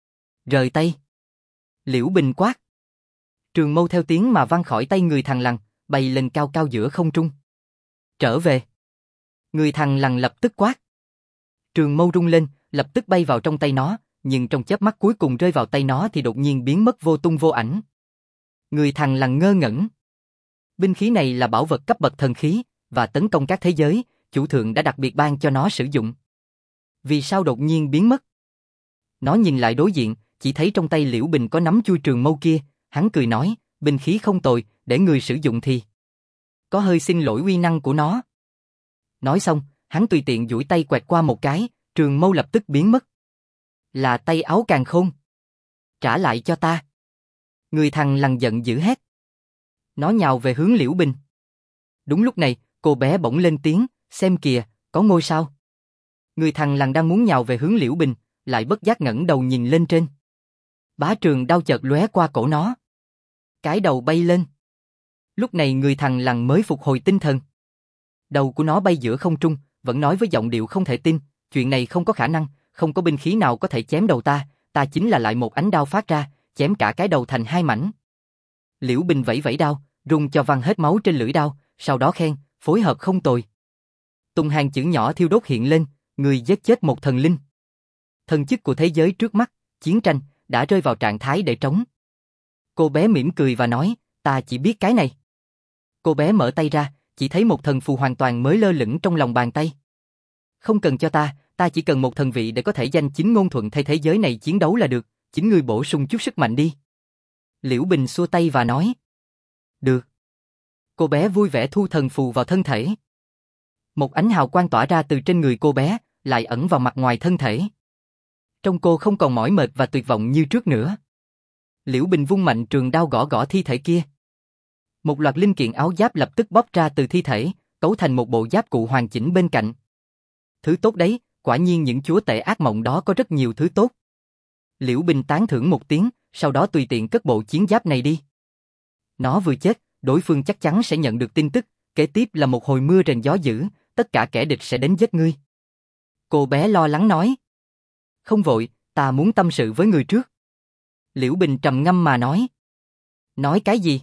Rời tay. Liễu Bình quát. Trường mâu theo tiếng mà văng khỏi tay người thằng lằn, bay lên cao cao giữa không trung. Trở về. Người thằng lằn lập tức quát. Trường mâu rung lên, lập tức bay vào trong tay nó, nhưng trong chớp mắt cuối cùng rơi vào tay nó thì đột nhiên biến mất vô tung vô ảnh. Người thằng lằn ngơ ngẩn. Binh khí này là bảo vật cấp bậc thần khí, và tấn công các thế giới, chủ thượng đã đặc biệt ban cho nó sử dụng. Vì sao đột nhiên biến mất? Nó nhìn lại đối diện, chỉ thấy trong tay Liễu Bình có nắm chui trường mâu kia, hắn cười nói, binh khí không tồi, để người sử dụng thì. Có hơi xin lỗi uy năng của nó. Nói xong, hắn tùy tiện duỗi tay quẹt qua một cái, trường mâu lập tức biến mất. Là tay áo càn khôn. Trả lại cho ta. Người thằng lằn giận dữ hét. Nó nhào về hướng Liễu Bình. Đúng lúc này, cô bé bỗng lên tiếng, xem kìa, có ngôi sao. Người thằng lằn đang muốn nhào về hướng Liễu Bình, lại bất giác ngẩng đầu nhìn lên trên. Bá trường đao chợt lóe qua cổ nó. Cái đầu bay lên. Lúc này người thằng lằn mới phục hồi tinh thần. Đầu của nó bay giữa không trung, vẫn nói với giọng điệu không thể tin, chuyện này không có khả năng, không có binh khí nào có thể chém đầu ta, ta chính là lại một ánh đao phát ra, chém cả cái đầu thành hai mảnh. Liễu Bình vẫy vẫy đao, rung cho văng hết máu trên lưỡi đao, sau đó khen, phối hợp không tồi. Tung hàng chữ nhỏ thiêu đốt hiện lên, người giết chết một thần linh. Thần chức của thế giới trước mắt, chiến tranh, đã rơi vào trạng thái để trống. Cô bé mỉm cười và nói, ta chỉ biết cái này. Cô bé mở tay ra, chỉ thấy một thần phù hoàn toàn mới lơ lửng trong lòng bàn tay. Không cần cho ta chỉ cần một thần vị để có thể danh chính ngôn thuận thay thế giới này chiến đấu là được, chính ngươi bổ sung chút sức mạnh đi. Liễu Bình xua tay và nói. Được. Cô bé vui vẻ thu thần phù vào thân thể. Một ánh hào quang tỏa ra từ trên người cô bé, lại ẩn vào mặt ngoài thân thể. Trông cô không còn mỏi mệt và tuyệt vọng như trước nữa. Liễu Bình vung mạnh trường đao gõ gõ thi thể kia. Một loạt linh kiện áo giáp lập tức bóc ra từ thi thể, cấu thành một bộ giáp cụ hoàn chỉnh bên cạnh. Thứ tốt đấy, quả nhiên những chúa tể ác mộng đó có rất nhiều thứ tốt. Liễu Bình tán thưởng một tiếng, sau đó tùy tiện cất bộ chiến giáp này đi. Nó vừa chết, đối phương chắc chắn sẽ nhận được tin tức, kế tiếp là một hồi mưa rền gió dữ, tất cả kẻ địch sẽ đến giết ngươi. Cô bé lo lắng nói. Không vội, ta muốn tâm sự với người trước. Liễu Bình trầm ngâm mà nói. Nói cái gì?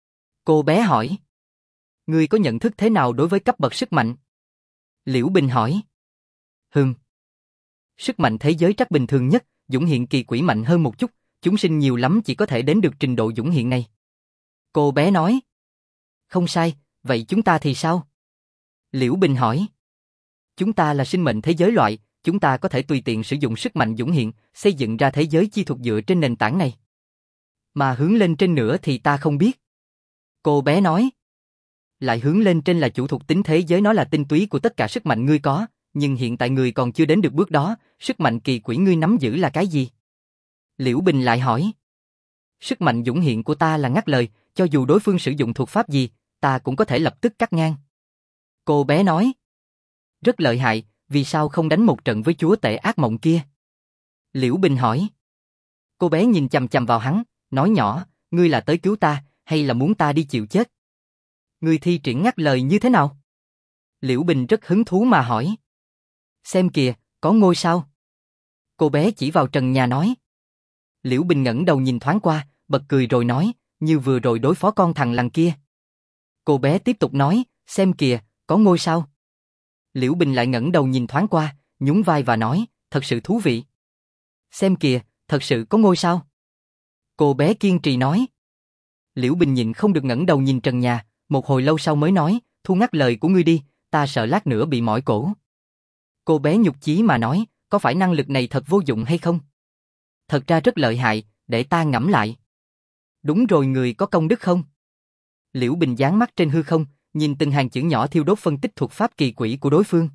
Cô bé hỏi. Ngươi có nhận thức thế nào đối với cấp bậc sức mạnh? Liễu Bình hỏi. Hừm. Sức mạnh thế giới trắc bình thường nhất, dũng hiện kỳ quỷ mạnh hơn một chút, chúng sinh nhiều lắm chỉ có thể đến được trình độ dũng hiện này. Cô bé nói. Không sai, vậy chúng ta thì sao? Liễu Bình hỏi. Chúng ta là sinh mệnh thế giới loại, chúng ta có thể tùy tiện sử dụng sức mạnh dũng hiện, xây dựng ra thế giới chi thuật dựa trên nền tảng này. Mà hướng lên trên nữa thì ta không biết. Cô bé nói. Lại hướng lên trên là chủ thuộc tính thế giới, nó là tinh túy của tất cả sức mạnh ngươi có, nhưng hiện tại ngươi còn chưa đến được bước đó, sức mạnh kỳ quỷ ngươi nắm giữ là cái gì? Liễu Bình lại hỏi. Sức mạnh dũng hiện của ta là ngắt lời, cho dù đối phương sử dụng thuật pháp gì, ta cũng có thể lập tức cắt ngang. Cô bé nói. Rất lợi hại, vì sao không đánh một trận với chúa tể ác mộng kia? Liễu Bình hỏi. Cô bé nhìn chằm chằm vào hắn, nói nhỏ, ngươi là tới cứu ta, hay là muốn ta đi chịu chết? Ngươi thi triển ngắt lời như thế nào? Liễu Bình rất hứng thú mà hỏi. Xem kìa, có ngôi sao? Cô bé chỉ vào trần nhà nói. Liễu Bình ngẩng đầu nhìn thoáng qua, bật cười rồi nói, như vừa rồi đối phó con thằng lằn kia. Cô bé tiếp tục nói, xem kìa, có ngôi sao? Liễu Bình lại ngẩng đầu nhìn thoáng qua, nhún vai và nói, thật sự thú vị. Xem kìa, thật sự có ngôi sao? Cô bé kiên trì nói. Liễu Bình nhịn không được ngẩng đầu nhìn trần nhà, một hồi lâu sau mới nói, thu ngắt lời của ngươi đi, ta sợ lát nữa bị mỏi cổ. Cô bé nhục chí mà nói, có phải năng lực này thật vô dụng hay không? Thật ra rất lợi hại, để ta ngẫm lại. Đúng rồi, người có công đức không? Liễu Bình dán mắt trên hư không, nhìn từng hàng chữ nhỏ thiêu đốt phân tích thuật pháp kỳ quỷ của đối phương.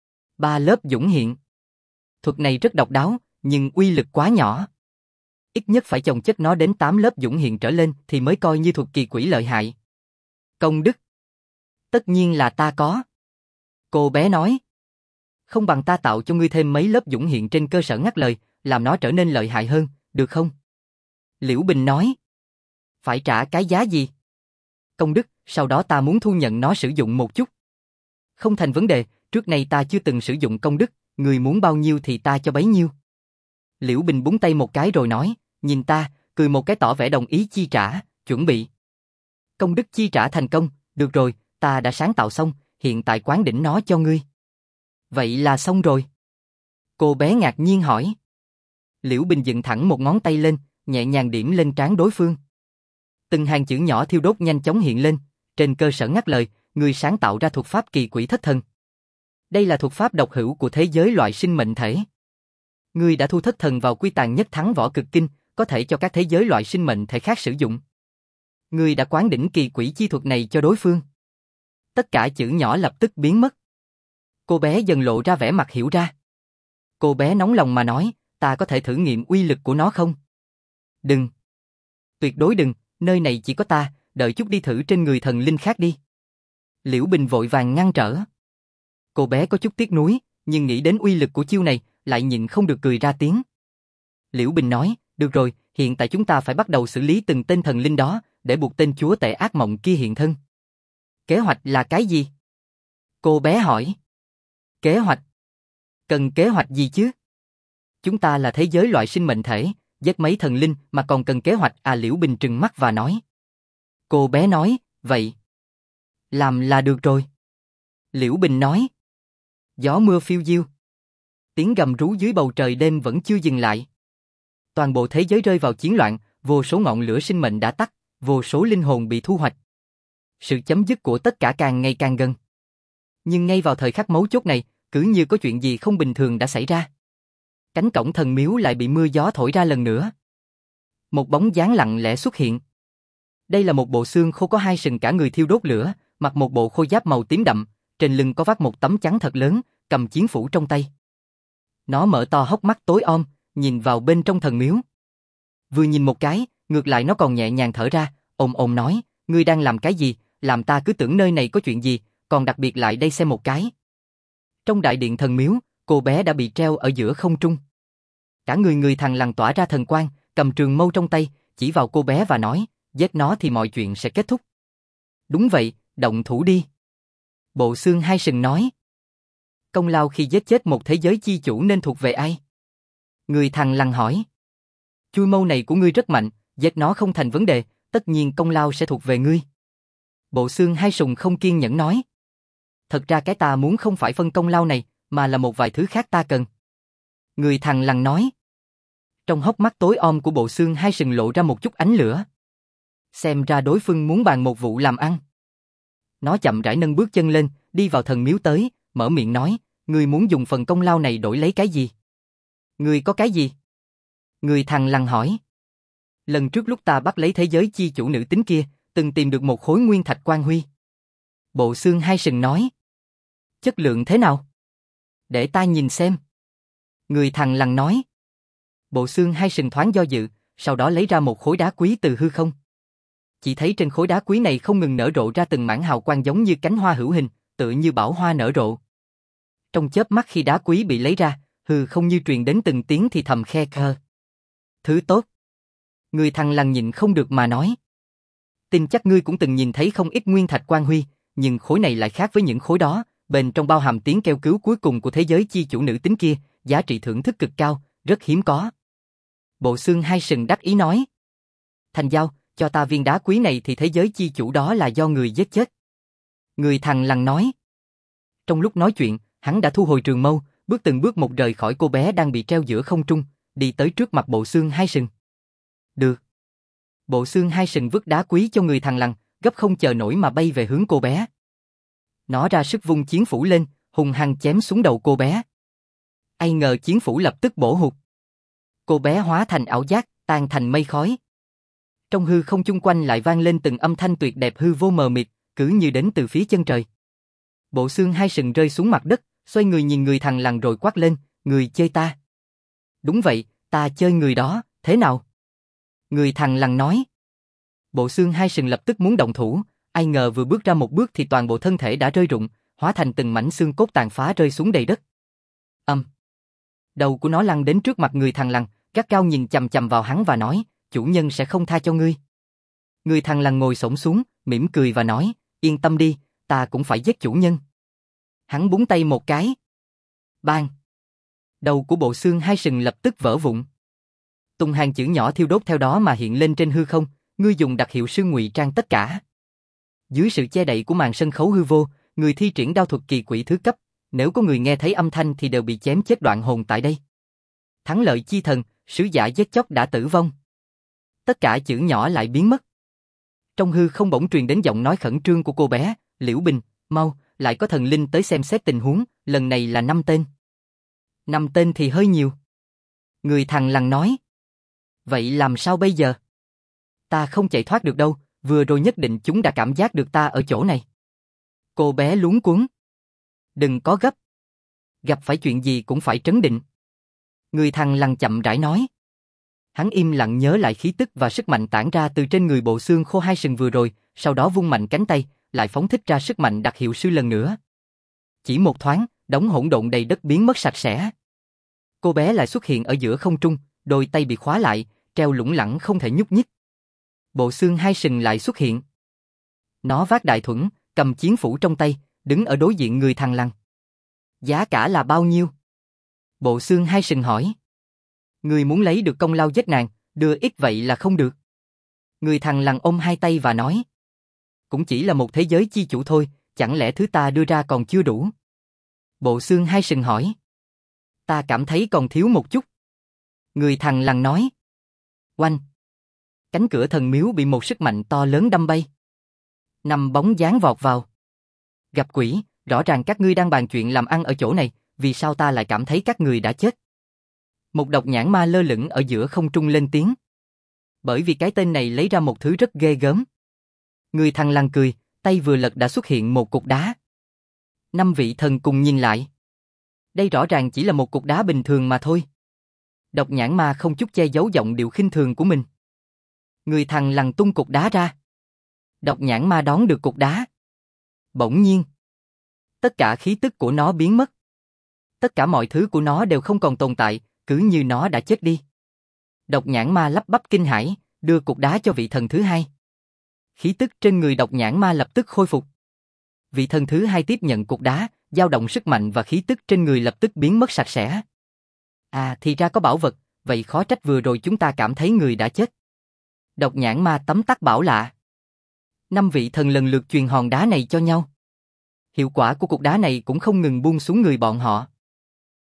3 lớp dũng hiện. Thuật này rất độc đáo, nhưng uy lực quá nhỏ. Ít nhất phải chồng chất nó đến 8 lớp dũng hiện trở lên thì mới coi như thuật kỳ quỷ lợi hại. Công đức. Tất nhiên là ta có. Cô bé nói. Không bằng ta tạo cho ngươi thêm mấy lớp dũng hiện trên cơ sở ngắt lời, làm nó trở nên lợi hại hơn, được không? Liễu Bình nói. Phải trả cái giá gì? Công đức, sau đó ta muốn thu nhận nó sử dụng một chút. Không thành vấn đề, trước này ta chưa từng sử dụng công đức, người muốn bao nhiêu thì ta cho bấy nhiêu. Liễu Bình búng tay một cái rồi nói, nhìn ta, cười một cái tỏ vẻ đồng ý chi trả, chuẩn bị. Công đức chi trả thành công, được rồi, ta đã sáng tạo xong, hiện tại quán đỉnh nó cho ngươi. Vậy là xong rồi. Cô bé ngạc nhiên hỏi. Liễu Bình dựng thẳng một ngón tay lên, nhẹ nhàng điểm lên trán đối phương. Từng hàng chữ nhỏ thiêu đốt nhanh chóng hiện lên, trên cơ sở ngắt lời, người sáng tạo ra thuật pháp kỳ quỷ thất thần. Đây là thuật pháp độc hữu của thế giới loại sinh mệnh thể. Ngươi đã thu thất thần vào quy tàn nhất thắng võ cực kinh, có thể cho các thế giới loại sinh mệnh thể khác sử dụng. Ngươi đã quán đỉnh kỳ quỷ chi thuật này cho đối phương. Tất cả chữ nhỏ lập tức biến mất. Cô bé dần lộ ra vẻ mặt hiểu ra. Cô bé nóng lòng mà nói, ta có thể thử nghiệm uy lực của nó không? Đừng. Tuyệt đối đừng, nơi này chỉ có ta, đợi chút đi thử trên người thần linh khác đi. Liễu Bình vội vàng ngăn trở. Cô bé có chút tiếc nuối, nhưng nghĩ đến uy lực của chiêu này, lại nhịn không được cười ra tiếng. Liễu Bình nói, được rồi, hiện tại chúng ta phải bắt đầu xử lý từng tên thần linh đó, để buộc tên chúa tể ác mộng kia hiện thân. Kế hoạch là cái gì? Cô bé hỏi. Kế hoạch? Cần kế hoạch gì chứ? Chúng ta là thế giới loại sinh mệnh thể, giết mấy thần linh mà còn cần kế hoạch à? Liễu Bình trừng mắt và nói. Cô bé nói, vậy. Làm là được rồi. Liễu Bình nói. Gió mưa phiêu diêu. Tiếng gầm rú dưới bầu trời đêm vẫn chưa dừng lại. Toàn bộ thế giới rơi vào chiến loạn, vô số ngọn lửa sinh mệnh đã tắt, vô số linh hồn bị thu hoạch. Sự chấm dứt của tất cả càng ngày càng gần. Nhưng ngay vào thời khắc mấu chốt này, cứ như có chuyện gì không bình thường đã xảy ra. Cánh cổng thần miếu lại bị mưa gió thổi ra lần nữa. Một bóng dáng lặng lẽ xuất hiện. Đây là một bộ xương khô có 2 sừng cả người thiêu đốt lửa, mặc một bộ khôi giáp màu tím đậm, trên lưng có vác một tấm chắn thật lớn, cầm chiến phủ trong tay. Nó mở to hốc mắt tối om, nhìn vào bên trong thần miếu. Vừa nhìn một cái, ngược lại nó còn nhẹ nhàng thở ra, ồm ồm nói, ngươi đang làm cái gì, làm ta cứ tưởng nơi này có chuyện gì, còn đặc biệt lại đây xem một cái. Trong đại điện thần miếu, cô bé đã bị treo ở giữa không trung. Cả người thằng lằn tỏa ra thần quang, cầm trường mâu trong tay, chỉ vào cô bé và nói, giết nó thì mọi chuyện sẽ kết thúc. Đúng vậy, động thủ đi. Bộ xương 2 sừng nói. Công lao khi giết chết một thế giới chi chủ nên thuộc về ai? Người thằng lằn hỏi. Chui mâu này của ngươi rất mạnh, giết nó không thành vấn đề, tất nhiên công lao sẽ thuộc về ngươi. Bộ xương 2 sừng không kiên nhẫn nói. Thật ra cái ta muốn không phải phân công lao này, mà là một vài thứ khác ta cần. Người thằng lằn nói. Trong hốc mắt tối om của bộ xương hai sừng lộ ra một chút ánh lửa. Xem ra đối phương muốn bàn một vụ làm ăn. Nó chậm rãi nâng bước chân lên, đi vào thần miếu tới, mở miệng nói, ngươi muốn dùng phần công lao này đổi lấy cái gì? Ngươi có cái gì? Người thằng lằn hỏi. Lần trước lúc ta bắt lấy thế giới chi chủ nữ tính kia, từng tìm được một khối nguyên thạch quan huy. Bộ xương hai sừng nói. Chất lượng thế nào? Để ta nhìn xem. Người thằng lằn nói. Bộ xương hai sừng thoáng do dự, sau đó lấy ra một khối đá quý từ hư không. Chỉ thấy trên khối đá quý này không ngừng nở rộ ra từng mảng hào quang giống như cánh hoa hữu hình, tựa như bão hoa nở rộ. Trong chớp mắt khi đá quý bị lấy ra, hư không như truyền đến từng tiếng thì thầm khe khơ. Thứ tốt. Người thằng lằn nhịn không được mà nói. Tin chắc ngươi cũng từng nhìn thấy không ít nguyên thạch quan huy, nhưng khối này lại khác với những khối đó, bên trong bao hàm tiếng kêu cứu cuối cùng của thế giới chi chủ nữ tính kia, giá trị thưởng thức cực cao, rất hiếm có. Bộ xương hai sừng đắc ý nói. Thành giao, cho ta viên đá quý này thì thế giới chi chủ đó là do người giết chết. Người thằng lằn nói. Trong lúc nói chuyện, hắn đã thu hồi trường mâu, bước từng bước một rời khỏi cô bé đang bị treo giữa không trung, đi tới trước mặt bộ xương hai sừng. Được. Bộ xương hai sừng vứt đá quý cho người thằng lằn, gấp không chờ nổi mà bay về hướng cô bé. Nó ra sức vung chiến phủ lên, hung hăng chém xuống đầu cô bé. Ai ngờ chiến phủ lập tức bổ hụt. Cô bé hóa thành ảo giác, tan thành mây khói. Trong hư không chung quanh lại vang lên từng âm thanh tuyệt đẹp hư vô mờ mịt, cứ như đến từ phía chân trời. Bộ xương hai sừng rơi xuống mặt đất, xoay người nhìn người thằng lằn rồi quát lên, người chơi ta. Đúng vậy, ta chơi người đó, thế nào? Người thằng lằn nói. Bộ xương hai sừng lập tức muốn động thủ, ai ngờ vừa bước ra một bước thì toàn bộ thân thể đã rơi rụng, hóa thành từng mảnh xương cốt tàn phá rơi xuống đầy đất. Đầu của nó lăn đến trước mặt người thằng lằn, gắt gao nhìn chằm chằm vào hắn và nói, chủ nhân sẽ không tha cho ngươi. Người thằng lằn ngồi xổm xuống, mỉm cười và nói, yên tâm đi, ta cũng phải giết chủ nhân. Hắn búng tay một cái. Bang! Đầu của bộ xương hai sừng lập tức vỡ vụn. Từng hàng chữ nhỏ thiêu đốt theo đó mà hiện lên trên hư không, ngươi dùng đặc hiệu sư ngụy trang tất cả. Dưới sự che đậy của màn sân khấu hư vô, người thi triển đao thuật kỳ quỷ thứ cấp, nếu có người nghe thấy âm thanh thì đều bị chém chết đoạn hồn tại đây. Thắng lợi chi thần, sứ giả giết chóc đã tử vong. Tất cả chữ nhỏ lại biến mất. Trong hư không bỗng truyền đến giọng nói khẩn trương của cô bé, Liễu Bình, mau, lại có thần linh tới xem xét tình huống, lần này là 5 tên. 5 tên thì hơi nhiều. Người thằng lằn nói. Vậy làm sao bây giờ? Ta không chạy thoát được đâu, vừa rồi nhất định chúng đã cảm giác được ta ở chỗ này. Cô bé luống cuống. Đừng có gấp. Gặp phải chuyện gì cũng phải trấn định. Người thằng lằn chậm rãi nói. Hắn im lặng nhớ lại khí tức và sức mạnh tản ra từ trên người bộ xương khô hai sừng vừa rồi, sau đó vung mạnh cánh tay, lại phóng thích ra sức mạnh đặc hiệu sư lần nữa. Chỉ một thoáng, đống hỗn độn đầy đất biến mất sạch sẽ. Cô bé lại xuất hiện ở giữa không trung, đôi tay bị khóa lại, treo lủng lẳng không thể nhúc nhích. Bộ xương hai sừng lại xuất hiện. Nó vác đại thuẫn, cầm chiến phủ trong tay, đứng ở đối diện người thằng lằn. Giá cả là bao nhiêu? Bộ xương hai sừng hỏi. Người muốn lấy được công lao giết nàng, đưa ít vậy là không được. Người thằng lằn ôm hai tay và nói. Cũng chỉ là một thế giới chi chủ thôi, chẳng lẽ thứ ta đưa ra còn chưa đủ? Bộ xương hai sừng hỏi. Ta cảm thấy còn thiếu một chút. Người thằng lằn nói. Oanh! Cánh cửa thần miếu bị một sức mạnh to lớn đâm bay. 5 bóng dáng vọt vào. Gặp quỷ, rõ ràng các ngươi đang bàn chuyện làm ăn ở chỗ này, vì sao ta lại cảm thấy các người đã chết? Một độc nhãn ma lơ lửng ở giữa không trung lên tiếng. Bởi vì cái tên này lấy ra một thứ rất ghê gớm. Người thằng lằn cười, tay vừa lật đã xuất hiện một cục đá. 5 vị thần cùng nhìn lại. Đây rõ ràng chỉ là một cục đá bình thường mà thôi. Độc nhãn ma không chút che giấu giọng điệu khinh thường của mình. Người thằng lằn tung cục đá ra. Độc nhãn ma đón được cục đá. Bỗng nhiên, tất cả khí tức của nó biến mất. Tất cả mọi thứ của nó đều không còn tồn tại, cứ như nó đã chết đi. Độc nhãn ma lắp bắp kinh hãi, đưa cục đá cho vị thần thứ hai. Khí tức trên người độc nhãn ma lập tức khôi phục. Vị thần thứ hai tiếp nhận cục đá, dao động sức mạnh và khí tức trên người lập tức biến mất sạch sẽ. À, thì ra có bảo vật, vậy khó trách vừa rồi chúng ta cảm thấy người đã chết. Độc nhãn ma tấm tắc bảo lạ. 5 vị thần lần lượt truyền hòn đá này cho nhau. Hiệu quả của cục đá này cũng không ngừng buông xuống người bọn họ.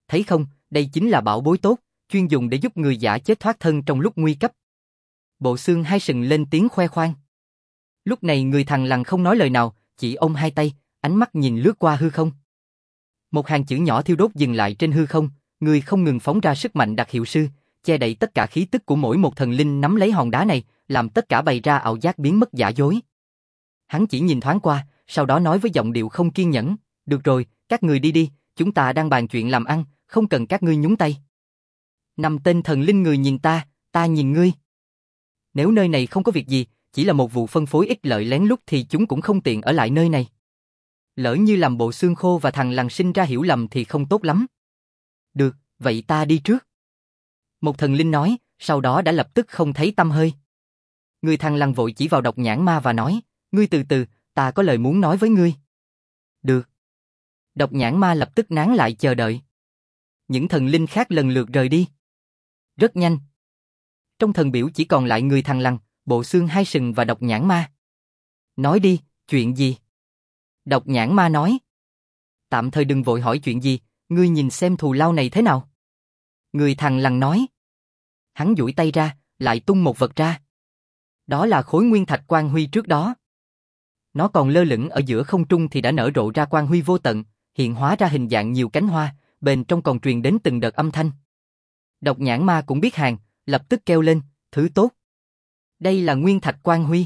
thấy không, đây chính là bảo bối tốt, chuyên dùng để giúp người giả chết thoát thân trong lúc nguy cấp. Bộ xương hai sừng lên tiếng khoe khoang. Lúc này người thằng lằn không nói lời nào, chỉ ôm hai tay, ánh mắt nhìn lướt qua hư không. Một hàng chữ nhỏ thiêu đốt dừng lại trên hư không, người không ngừng phóng ra sức mạnh đặc hiệu sư, che đậy tất cả khí tức của mỗi một thần linh nắm lấy hòn đá này, làm tất cả bày ra ảo giác biến mất giả dối. Hắn chỉ nhìn thoáng qua, sau đó nói với giọng điệu không kiên nhẫn, được rồi, các người đi đi, chúng ta đang bàn chuyện làm ăn, không cần các ngươi nhúng tay. 5 tên thần linh người nhìn ta nhìn ngươi. Nếu nơi này không có việc gì, chỉ là một vụ phân phối ích lợi lén lút thì chúng cũng không tiện ở lại nơi này. Lỡ như làm bộ xương khô và thằng lằn sinh ra hiểu lầm thì không tốt lắm. Được, vậy ta đi trước. Một thần linh nói, sau đó đã lập tức không thấy tăm hơi. Người thằng lằn vội chỉ vào Độc Nhãn Ma và nói, ngươi từ từ, ta có lời muốn nói với ngươi. Được. Độc Nhãn Ma lập tức nán lại chờ đợi. Những thần linh khác lần lượt rời đi. Rất nhanh. Trong thần biểu chỉ còn lại người thằng lằn, bộ xương hai sừng và Độc Nhãn Ma. Nói đi, chuyện gì? Độc Nhãn Ma nói. Tạm thời đừng vội hỏi chuyện gì, ngươi nhìn xem thù lao này thế nào? Người thằng lằn nói. Hắn duỗi tay ra, lại tung một vật ra. Đó là khối nguyên thạch quang huy trước đó. Nó còn lơ lửng ở giữa không trung thì đã nở rộ ra quang huy vô tận, hiện hóa ra hình dạng nhiều cánh hoa, bên trong còn truyền đến từng đợt âm thanh. Độc Nhãn Ma cũng biết hàng, lập tức kêu lên, thứ tốt. Đây là nguyên thạch quang huy.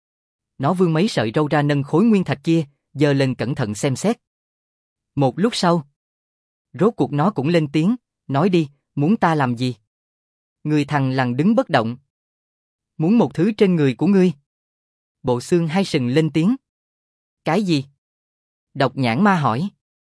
Nó vươn mấy sợi râu ra nâng khối nguyên thạch kia, giơ lên cẩn thận xem xét. Một lúc sau, rốt cuộc nó cũng lên tiếng, nói đi, muốn ta làm gì? Người thằng lằn đứng bất động. Muốn một thứ trên người của ngươi. Bộ xương hai sừng lên tiếng. Cái gì? Độc Nhãn Ma hỏi.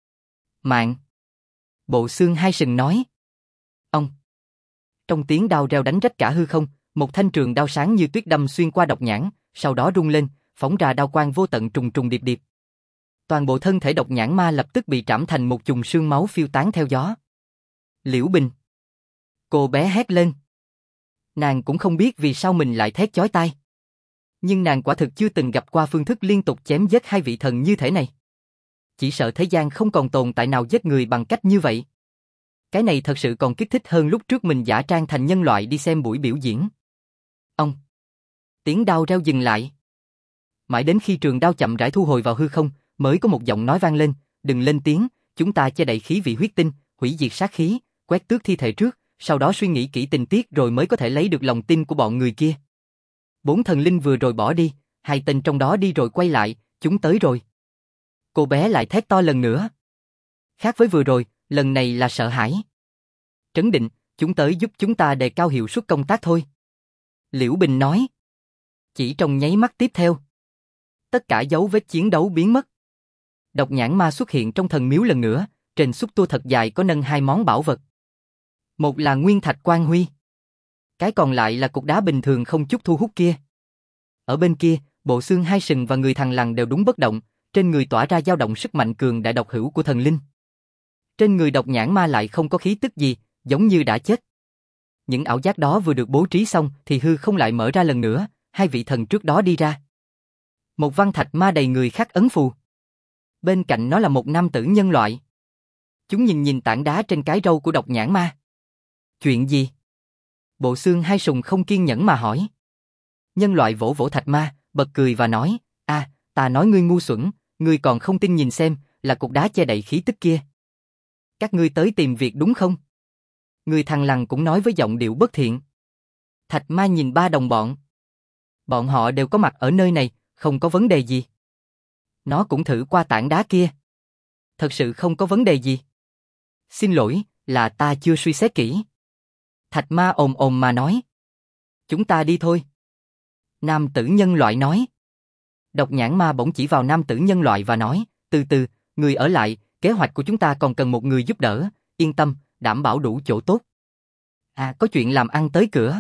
Mạng. Bộ xương hai sừng nói. Ông. Trong tiếng đao reo đánh rách cả hư không, một thanh trường đao sáng như tuyết đâm xuyên qua Độc Nhãn, sau đó rung lên, phóng ra đao quang vô tận trùng trùng điệp điệp. Toàn bộ thân thể Độc Nhãn Ma lập tức bị trảm thành một chùm sương máu phiêu tán theo gió. Liễu Bình. Cô bé hét lên. Nàng cũng không biết vì sao mình lại thét chói tai. Nhưng nàng quả thực chưa từng gặp qua phương thức liên tục chém giết hai vị thần như thế này. Chỉ sợ thế gian không còn tồn tại nào giết người bằng cách như vậy. Cái này thật sự còn kích thích hơn lúc trước mình giả trang thành nhân loại đi xem buổi biểu diễn. Ông. Tiếng đao reo dừng lại. Mãi đến khi trường đao chậm rãi thu hồi vào hư không, mới có một giọng nói vang lên, đừng lên tiếng, chúng ta che đậy khí vị huyết tinh, hủy diệt sát khí, quét tước thi thể trước, sau đó suy nghĩ kỹ tình tiết rồi mới có thể lấy được lòng tin của bọn người kia. 4 thần linh vừa rồi bỏ đi, 2 tên trong đó đi rồi quay lại, chúng tới rồi. Cô bé lại thét to lần nữa. Khác với vừa rồi, lần này là sợ hãi. Trấn định, chúng tới giúp chúng ta đề cao hiệu suất công tác thôi. Liễu Bình nói. Chỉ trong nháy mắt tiếp theo, tất cả dấu vết chiến đấu biến mất. Độc Nhãn Ma xuất hiện trong thần miếu lần nữa, trên xúc tua thật dài có nâng 2 món bảo vật. Một là nguyên thạch quang huy. Cái còn lại là cục đá bình thường không chút thu hút kia. Ở bên kia, bộ xương hai sừng và người thằng lằn đều đúng bất động, trên người tỏa ra dao động sức mạnh cường đại độc hữu của thần linh. Trên người Độc Nhãn Ma lại không có khí tức gì, giống như đã chết. Những ảo giác đó vừa được bố trí xong thì hư không lại mở ra lần nữa, 2 vị thần trước đó đi ra. Một văn thạch ma đầy người khắc ấn phù. Bên cạnh nó là một nam tử nhân loại. Chúng nhìn tảng đá trên cái râu của Độc Nhãn Ma. Chuyện gì? Bộ xương hai sừng không kiên nhẫn mà hỏi. Nhân loại vỗ vỗ thạch ma, bật cười và nói, ta nói ngươi ngu xuẩn, ngươi còn không tin nhìn xem, là cục đá che đậy khí tức kia. Các ngươi tới tìm việc đúng không? Người thằng lằn cũng nói với giọng điệu bất thiện. Thạch ma nhìn 3 đồng bọn. Bọn họ đều có mặt ở nơi này, không có vấn đề gì. Nó cũng thử qua tảng đá kia. Thật sự không có vấn đề gì. Xin lỗi, là ta chưa suy xét kỹ. Thạch ma ồm ồm mà nói. Chúng ta đi thôi. Nam tử nhân loại nói. Độc Nhãn Ma bỗng chỉ vào nam tử nhân loại và nói, từ từ, người ở lại, kế hoạch của chúng ta còn cần một người giúp đỡ, yên tâm, đảm bảo đủ chỗ tốt. Có chuyện làm ăn tới cửa.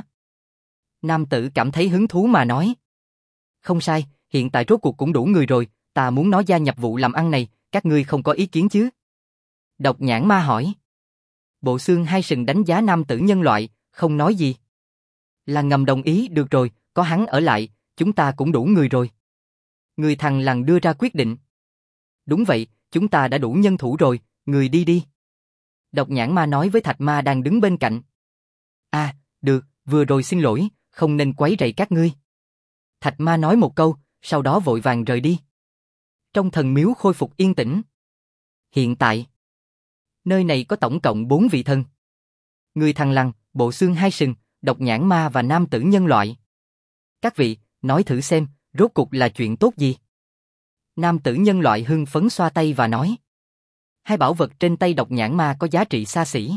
Nam tử cảm thấy hứng thú mà nói. Không sai, hiện tại rốt cuộc cũng đủ người rồi, ta muốn nó gia nhập vụ làm ăn này, các ngươi không có ý kiến chứ? Độc Nhãn Ma hỏi. Bộ xương hai sừng đánh giá nam tử nhân loại, không nói gì. Là ngầm đồng ý, được rồi, có hắn ở lại, chúng ta cũng đủ người rồi. Người thằng lằn đưa ra quyết định. Đúng vậy, chúng ta đã đủ nhân thủ rồi, người đi đi. Độc nhãn ma nói với thạch ma đang đứng bên cạnh. À, được, vừa rồi xin lỗi, không nên quấy rầy các ngươi. Thạch ma nói một câu, sau đó vội vàng rời đi. Trong thần miếu khôi phục yên tĩnh. Hiện tại, nơi này có tổng cộng 4 vị thần. Người thằn lằn, bộ xương hai sừng, độc nhãn ma và nam tử nhân loại. Các vị, nói thử xem, rốt cục là chuyện tốt gì? Nam tử nhân loại hưng phấn xoa tay và nói. Hai bảo vật trên tay độc nhãn ma có giá trị xa xỉ.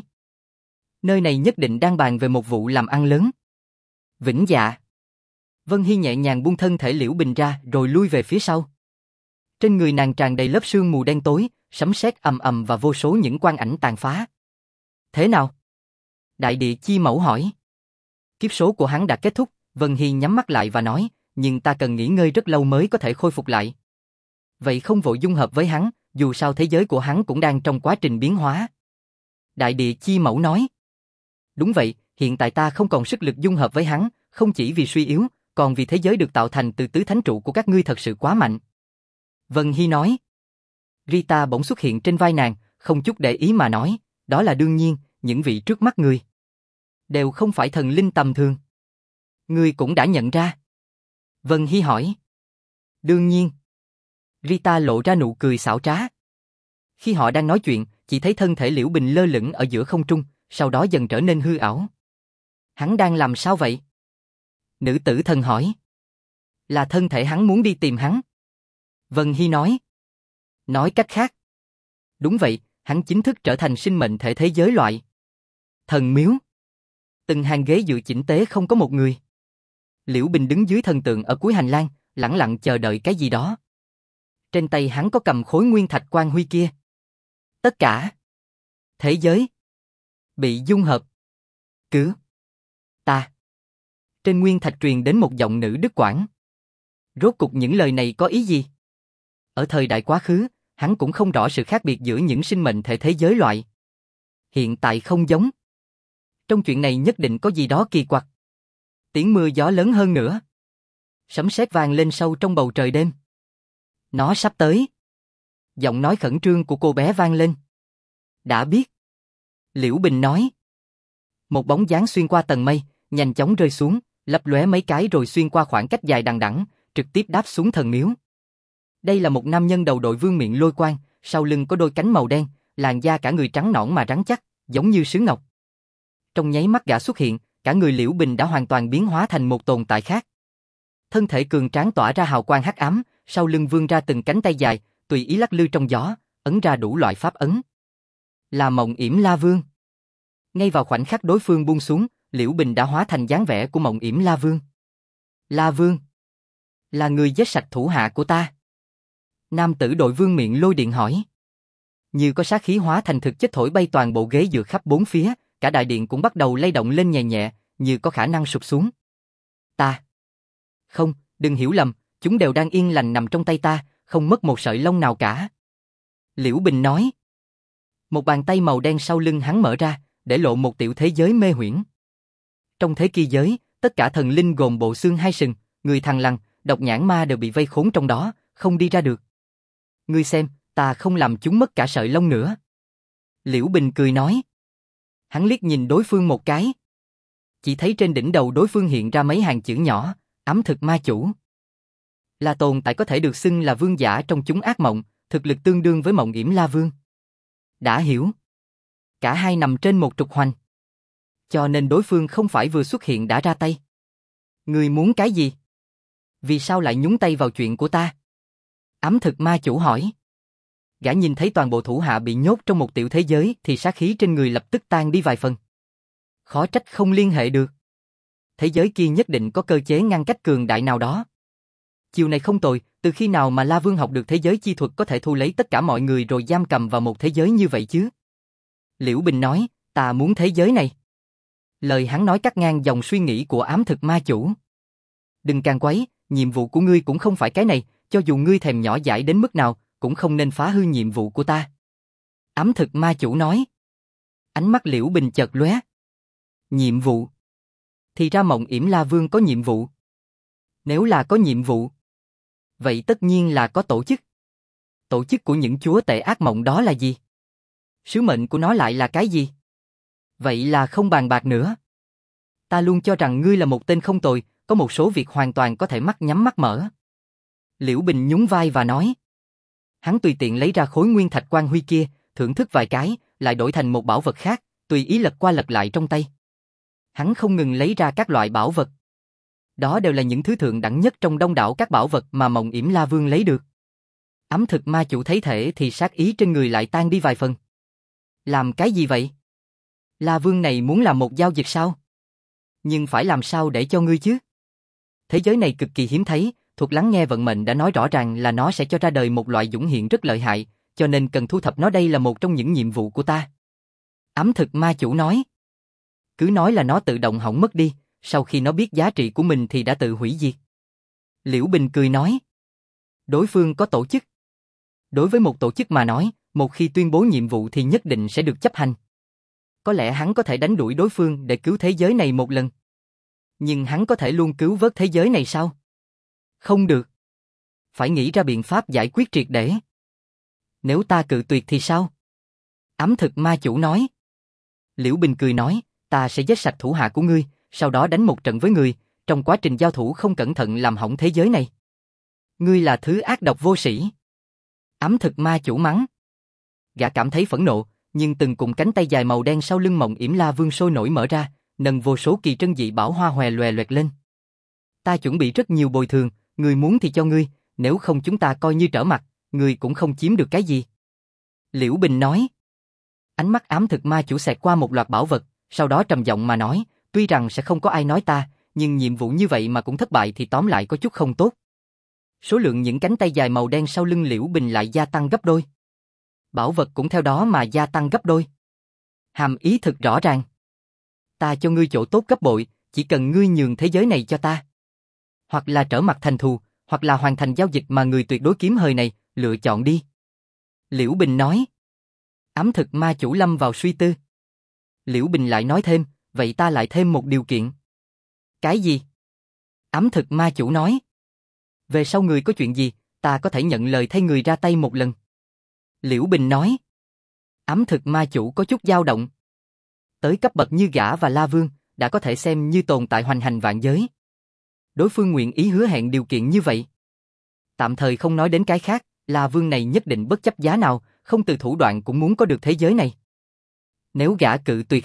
Nơi này nhất định đang bàn về một vụ làm ăn lớn. Vĩnh dạ. Vân Hy nhẹ nhàng buông thân thể Liễu Bình ra rồi lui về phía sau. Trên người nàng tràn đầy lớp sương mù đen tối, sấm sét ầm ầm và vô số những quang ảnh tàn phá. Thế nào? Đại địa chi mẫu hỏi. Kiếp số của hắn đã kết thúc, Vân Hy nhắm mắt lại và nói, nhưng ta cần nghỉ ngơi rất lâu mới có thể khôi phục lại. Vậy không vội dung hợp với hắn, dù sao thế giới của hắn cũng đang trong quá trình biến hóa. Đại địa chi mẫu nói. Đúng vậy, hiện tại ta không còn sức lực dung hợp với hắn, không chỉ vì suy yếu, còn vì thế giới được tạo thành từ tứ thánh trụ của các ngươi thật sự quá mạnh. Vân Hy nói. Rita bỗng xuất hiện trên vai nàng, không chút để ý mà nói, đó là đương nhiên, những vị trước mắt ngươi đều không phải thần linh tầm thường. Ngươi cũng đã nhận ra. Vân Hy hỏi. Đương nhiên. Rita lộ ra nụ cười xảo trá. Khi họ đang nói chuyện, chỉ thấy thân thể Liễu Bình lơ lửng ở giữa không trung, sau đó dần trở nên hư ảo. Hắn đang làm sao vậy? Nữ tử thần hỏi. Là thân thể hắn muốn đi tìm hắn. Vân Hy nói. Nói cách khác. Đúng vậy, hắn chính thức trở thành sinh mệnh thể thế giới loại. Thần miếu. Từng hàng ghế dựa chỉnh tế không có một người. Liễu Bình đứng dưới thần tượng ở cuối hành lang, lẳng lặng chờ đợi cái gì đó. Trên tay hắn có cầm khối nguyên thạch quang huy kia. Tất cả thế giới bị dung hợp. Cứ ta. Trên nguyên thạch truyền đến một giọng nữ đứt quãng. Rốt cục những lời này có ý gì? Ở thời đại quá khứ, hắn cũng không rõ sự khác biệt giữa những sinh mệnh thể thế giới loại. Hiện tại không giống. Trong chuyện này nhất định có gì đó kỳ quặc. Tiếng mưa gió lớn hơn nữa. Sấm sét vang lên sâu trong bầu trời đêm. Nó sắp tới. Giọng nói khẩn trương của cô bé vang lên. Đã biết. Liễu Bình nói. Một bóng dáng xuyên qua tầng mây, nhanh chóng rơi xuống, lấp lóe mấy cái rồi xuyên qua khoảng cách dài đằng đẵng, trực tiếp đáp xuống thần miếu. Đây là một nam nhân đầu đội vương miện lôi quang, sau lưng có đôi cánh màu đen, làn da cả người trắng nõn mà rắn chắc, giống như sứ ngọc. Trong nháy mắt gã xuất hiện, cả người Liễu Bình đã hoàn toàn biến hóa thành một tồn tại khác. Thân thể cường tráng tỏa ra hào quang hắc ám, sau lưng vươn ra từng cánh tay dài, tùy ý lắc lư trong gió, ấn ra đủ loại pháp ấn. Là Mộng Yểm La Vương. Ngay vào khoảnh khắc đối phương buông xuống, Liễu Bình đã hóa thành dáng vẻ của Mộng Yểm La Vương. La Vương, là người giết sạch thủ hạ của ta. Nam tử đội vương miện lôi điện hỏi. Như có sát khí hóa thành thực chất thổi bay toàn bộ ghế dựa khắp bốn phía, cả đại điện cũng bắt đầu lay động lên nhẹ nhẹ, như có khả năng sụp xuống. Ta. Không, đừng hiểu lầm, chúng đều đang yên lành nằm trong tay ta, không mất một sợi lông nào cả. Liễu Bình nói. Một bàn tay màu đen sau lưng hắn mở ra, để lộ một tiểu thế giới mê huyễn. Trong thế kia giới, tất cả thần linh gồm bộ xương hai sừng, người thằn lằn, độc nhãn ma đều bị vây khốn trong đó, không đi ra được. Ngươi xem, ta không làm chúng mất cả sợi lông nữa. Liễu Bình cười nói. Hắn liếc nhìn đối phương một cái. Chỉ thấy trên đỉnh đầu đối phương hiện ra mấy hàng chữ nhỏ, ám thực ma chủ. Là tồn tại có thể được xưng là vương giả trong chúng ác mộng, thực lực tương đương với Mộng Yểm La Vương. Đã hiểu. Cả hai nằm trên một trục hoành. Cho nên đối phương không phải vừa xuất hiện đã ra tay. Ngươi muốn cái gì? Vì sao lại nhúng tay vào chuyện của ta? Ám thực ma chủ hỏi. Gã nhìn thấy toàn bộ thủ hạ bị nhốt trong một tiểu thế giới thì sát khí trên người lập tức tan đi vài phần. Khó trách không liên hệ được. Thế giới kia nhất định có cơ chế ngăn cách cường đại nào đó. Chiều này không tồi, từ khi nào mà La Vương học được thế giới chi thuật có thể thu lấy tất cả mọi người rồi giam cầm vào một thế giới như vậy chứ? Liễu Bình nói, ta muốn thế giới này. Lời hắn nói cắt ngang dòng suy nghĩ của ám thực ma chủ. Đừng càng quấy, nhiệm vụ của ngươi cũng không phải cái này, cho dù ngươi thèm nhỏ dãi đến mức nào, cũng không nên phá hư nhiệm vụ của ta. Ám thực ma chủ nói. Ánh mắt Liễu Bình chợt lóe. Nhiệm vụ? Thì ra Mộng Yểm La Vương có nhiệm vụ. Nếu là có nhiệm vụ, vậy tất nhiên là có tổ chức. Tổ chức của những chúa tể ác mộng đó là gì? Sứ mệnh của nó lại là cái gì? Vậy là không bàn bạc nữa. Ta luôn cho rằng ngươi là một tên không tồi, có một số việc hoàn toàn có thể mắt nhắm mắt mở. Liễu Bình nhún vai và nói. Hắn tùy tiện lấy ra khối nguyên thạch quan huy kia, thưởng thức vài cái, lại đổi thành một bảo vật khác, tùy ý lật qua lật lại trong tay. Hắn không ngừng lấy ra các loại bảo vật. Đó đều là những thứ thượng đẳng nhất trong đông đảo các bảo vật mà Mộng Yểm La Vương lấy được. Ám thực ma chủ thấy thể thì sát ý trên người lại tan đi vài phần. Làm cái gì vậy? La Vương này muốn làm một giao dịch sao? Nhưng phải làm sao để cho ngươi chứ? Thế giới này cực kỳ hiếm thấy, Thuật lắng nghe vận mệnh đã nói rõ ràng là nó sẽ cho ra đời một loại dũng hiện rất lợi hại, cho nên cần thu thập nó, đây là một trong những nhiệm vụ của ta. Ám thực ma chủ nói. Cứ nói là nó tự động hỏng mất đi, sau khi nó biết giá trị của mình thì đã tự hủy diệt. Liễu Bình cười nói. Đối phương có tổ chức. Đối với một tổ chức mà nói, một khi tuyên bố nhiệm vụ thì nhất định sẽ được chấp hành. Có lẽ hắn có thể đánh đuổi đối phương để cứu thế giới này một lần. Nhưng hắn có thể luôn cứu vớt thế giới này sao? Không được. Phải nghĩ ra biện pháp giải quyết triệt để. Nếu ta cự tuyệt thì sao? Ám thực ma chủ nói. Liễu Bình cười nói, ta sẽ giết sạch thủ hạ của ngươi, sau đó đánh một trận với ngươi, trong quá trình giao thủ không cẩn thận làm hỏng thế giới này. Ngươi là thứ ác độc vô sĩ. Ám thực ma chủ mắng. Gã cảm thấy phẫn nộ, nhưng từng cùng cánh tay dài màu đen sau lưng Mộng Yểm La Vương sôi nổi mở ra, nâng vô số kỳ trân dị bảo hoa hòe loè loẹt lên. Ta chuẩn bị rất nhiều bồi thường, ngươi muốn thì cho ngươi, nếu không chúng ta coi như trở mặt, ngươi cũng không chiếm được cái gì. Liễu Bình nói. Ánh mắt ám thực ma chủ xẹt qua một loạt bảo vật, sau đó trầm giọng mà nói, tuy rằng sẽ không có ai nói ta, nhưng nhiệm vụ như vậy mà cũng thất bại thì tóm lại có chút không tốt. Số lượng những cánh tay dài màu đen sau lưng Liễu Bình lại gia tăng gấp đôi. Bảo vật cũng theo đó mà gia tăng gấp đôi. Hàm ý thực rõ ràng. Ta cho ngươi chỗ tốt gấp bội, chỉ cần ngươi nhường thế giới này cho ta. Hoặc là trở mặt thành thù, hoặc là hoàn thành giao dịch mà người tuyệt đối kiếm hời này, lựa chọn đi. Liễu Bình nói. Ám thực ma chủ lâm vào suy tư. Liễu Bình lại nói thêm, vậy ta lại thêm một điều kiện. Cái gì? Ám thực ma chủ nói. Về sau người có chuyện gì, ta có thể nhận lời thay người ra tay một lần. Liễu Bình nói. Ám thực ma chủ có chút dao động. Tới cấp bậc như gã và La Vương, đã có thể xem như tồn tại hoành hành vạn giới. Đối phương nguyện ý hứa hẹn điều kiện như vậy. Tạm thời không nói đến cái khác, La Vương này nhất định bất chấp giá nào, không từ thủ đoạn cũng muốn có được thế giới này. Nếu gã cự tuyệt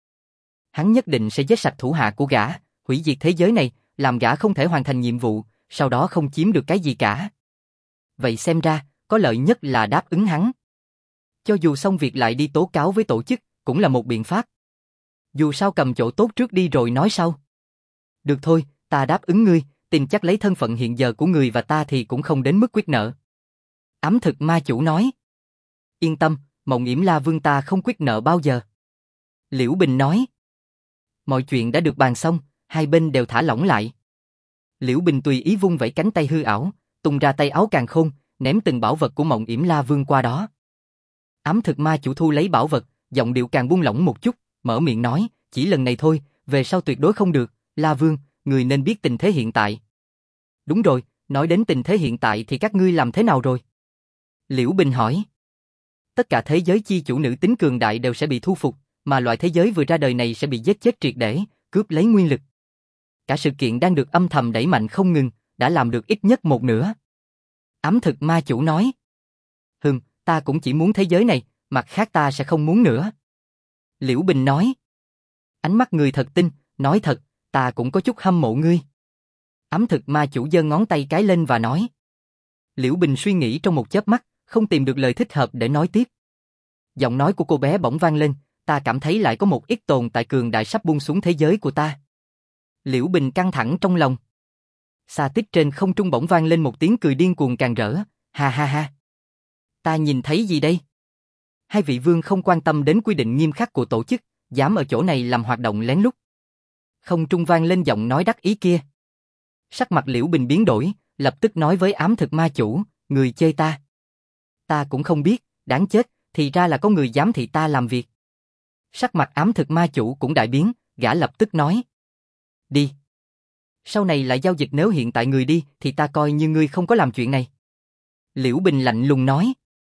hắn nhất định sẽ giết sạch thủ hạ của gã, hủy diệt thế giới này, làm gã không thể hoàn thành nhiệm vụ, sau đó không chiếm được cái gì cả. Vậy xem ra, có lợi nhất là đáp ứng hắn. Cho dù xong việc lại đi tố cáo với tổ chức, cũng là một biện pháp. Dù sao cầm chỗ tốt trước đi rồi nói sau. Được thôi, ta đáp ứng ngươi, tin chắc lấy thân phận hiện giờ của người và ta thì cũng không đến mức quyết nợ. Ám thực ma chủ nói. Yên tâm, Mộng Yểm La Vương ta không quyết nợ bao giờ. Liễu Bình nói. Mọi chuyện đã được bàn xong, hai bên đều thả lỏng lại. Liễu Bình tùy ý vung vẩy cánh tay hư ảo, tung ra tay áo càn khôn, ném từng bảo vật của Mộng Yểm La Vương qua đó. Ám thực ma chủ thu lấy bảo vật, giọng điệu càng buông lỏng một chút, mở miệng nói, chỉ lần này thôi, về sau tuyệt đối không được, La Vương, người nên biết tình thế hiện tại. Đúng rồi, nói đến tình thế hiện tại thì các ngươi làm thế nào rồi? Liễu Bình hỏi. Tất cả thế giới chi chủ nữ tính cường đại đều sẽ bị thu phục, mà loại thế giới vừa ra đời này sẽ bị giết chết triệt để, cướp lấy nguyên lực. Cả sự kiện đang được âm thầm đẩy mạnh không ngừng, đã làm được ít nhất một nửa. Ám thực ma chủ nói. Ta cũng chỉ muốn thế giới này, mặt khác ta sẽ không muốn nữa. Liễu Bình nói. Ánh mắt người thật tinh, nói thật, ta cũng có chút hâm mộ ngươi. Ám thực ma chủ giơ ngón tay cái lên và nói. Liễu Bình suy nghĩ trong một chớp mắt, không tìm được lời thích hợp để nói tiếp. Giọng nói của cô bé bỗng vang lên, ta cảm thấy lại có một ít tồn tại cường đại sắp buông xuống thế giới của ta. Liễu Bình căng thẳng trong lòng. Xa tích trên không trung bỗng vang lên một tiếng cười điên cuồng càng rỡ, ha ha ha. Ta nhìn thấy gì đây? Hai vị vương không quan tâm đến quy định nghiêm khắc của tổ chức, dám ở chỗ này làm hoạt động lén lút. Không trung vang lên giọng nói đắc ý kia. Sắc mặt Liễu Bình biến đổi, lập tức nói với ám thực ma chủ, người chơi ta. Ta cũng không biết, đáng chết, thì ra là có người dám thị ta làm việc. Sắc mặt ám thực ma chủ cũng đại biến, gã lập tức nói. Đi. Sau này lại giao dịch, nếu hiện tại người đi thì ta coi như ngươi không có làm chuyện này. Liễu Bình lạnh lùng nói.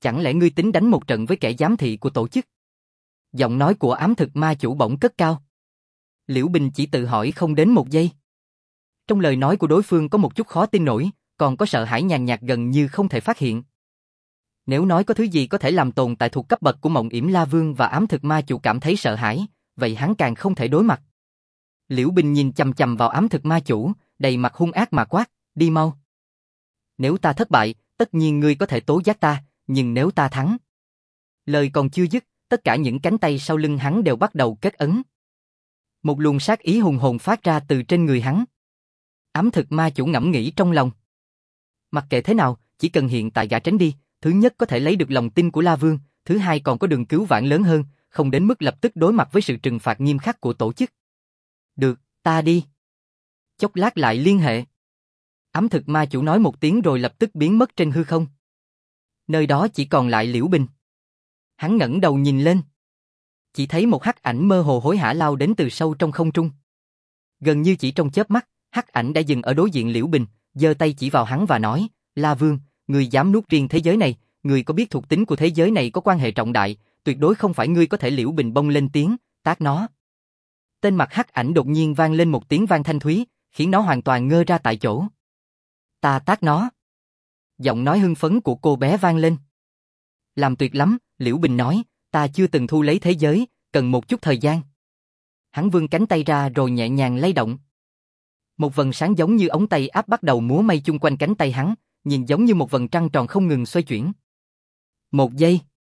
Chẳng lẽ ngươi tính đánh một trận với kẻ giám thị của tổ chức? Giọng nói của ám thực ma chủ bỗng cất cao. Liễu Bình chỉ tự hỏi không đến một giây. Trong lời nói của đối phương có một chút khó tin nổi, còn có sợ hãi nhàn nhạt gần như không thể phát hiện. Nếu nói có thứ gì có thể làm tồn tại thuộc cấp bậc của Mộng Yểm La Vương và ám thực ma chủ cảm thấy sợ hãi, vậy hắn càng không thể đối mặt. Liễu Bình nhìn chằm chằm vào ám thực ma chủ, đầy mặt hung ác mà quát, đi mau. Nếu ta thất bại, tất nhiên ngươi có thể tố giác ta, nhưng nếu ta thắng. Lời còn chưa dứt, tất cả những cánh tay sau lưng hắn đều bắt đầu kết ấn. Một luồng sát ý hùng hồn phát ra từ trên người hắn. Ám thực ma chủ ngẫm nghĩ trong lòng. Mặc kệ thế nào, chỉ cần hiện tại gã tránh đi, thứ nhất có thể lấy được lòng tin của La Vương, thứ hai còn có đường cứu vãn lớn hơn, không đến mức lập tức đối mặt với sự trừng phạt nghiêm khắc của tổ chức. Được, ta đi. Chốc lát lại liên hệ. Ám thực ma chủ nói một tiếng rồi lập tức biến mất trên hư không. Nơi đó chỉ còn lại Liễu Bình. Hắn ngẩng đầu nhìn lên. Chỉ thấy một hắc ảnh mơ hồ hối hả lao đến từ sâu trong không trung. Gần như chỉ trong chớp mắt, hắc ảnh đã dừng ở đối diện Liễu Bình, giơ tay chỉ vào hắn và nói, La Vương, ngươi dám nuốt riêng thế giới này, ngươi có biết thuộc tính của thế giới này có quan hệ trọng đại, tuyệt đối không phải ngươi có thể. Liễu Bình bông lên tiếng, tát nó. Tên mặt hắc ảnh đột nhiên vang lên một tiếng vang thanh thúy, khiến nó hoàn toàn ngơ ra tại chỗ. Ta tát nó. Giọng nói hưng phấn của cô bé vang lên. Làm tuyệt lắm, Liễu Bình nói, ta chưa từng thu lấy thế giới, cần một chút thời gian. Hắn vươn cánh tay ra rồi nhẹ nhàng lay động. Một vầng sáng giống như ống tay áp bắt đầu múa may chung quanh cánh tay hắn, nhìn giống như một vầng trăng tròn không ngừng xoay chuyển. 1 giây.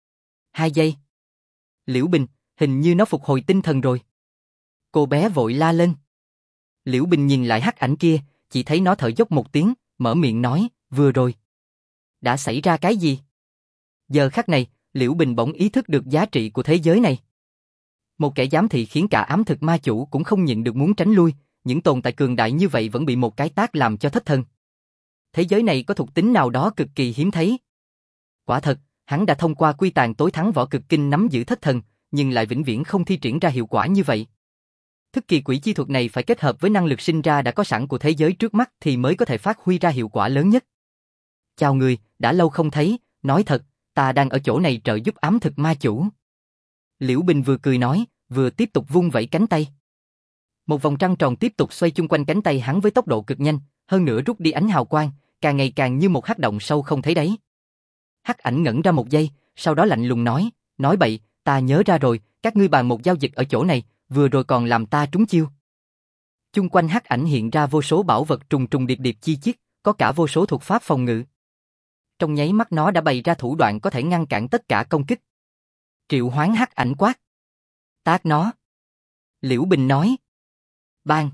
2 giây. Liễu Bình, hình như nó phục hồi tinh thần rồi. Cô bé vội la lên. Liễu Bình nhìn lại hắc ảnh kia, chỉ thấy nó thở dốc một tiếng, mở miệng nói, vừa rồi. Đã xảy ra cái gì? Giờ khắc này, Liễu Bình bỗng ý thức được giá trị của thế giới này. Một kẻ giám thị khiến cả ám thực ma chủ cũng không nhịn được muốn tránh lui, những tồn tại cường đại như vậy vẫn bị một cái tát làm cho thất thần. Thế giới này có thuộc tính nào đó cực kỳ hiếm thấy. Quả thật, hắn đã thông qua quy tàn tối thắng võ cực kinh nắm giữ thất thần, nhưng lại vĩnh viễn không thi triển ra hiệu quả như vậy. Thức kỳ quỷ chi thuật này phải kết hợp với năng lực sinh ra đã có sẵn của thế giới trước mắt thì mới có thể phát huy ra hiệu quả lớn nhất. Chào người, đã lâu không thấy, nói thật, ta đang ở chỗ này trợ giúp ám thực ma chủ. Liễu Bình vừa cười nói, vừa tiếp tục vung vẩy cánh tay. Một vòng trăng tròn tiếp tục xoay chung quanh cánh tay hắn với tốc độ cực nhanh, hơn nữa rút đi ánh hào quang, càng ngày càng như một hắc động sâu không thấy đáy. Hắc ảnh ngẩn ra một giây, sau đó lạnh lùng nói bậy, ta nhớ ra rồi, các ngươi bàn một giao dịch ở chỗ này, vừa rồi còn làm ta trúng chiêu. Chung quanh hắc ảnh hiện ra vô số bảo vật trùng trùng điệp điệp chi chít, có cả vô số thuật pháp phòng ngự. Trong nháy mắt nó đã bày ra thủ đoạn có thể ngăn cản tất cả công kích. Triệu hoán hắc ảnh quát. Tát nó. Liễu Bình nói. Bang.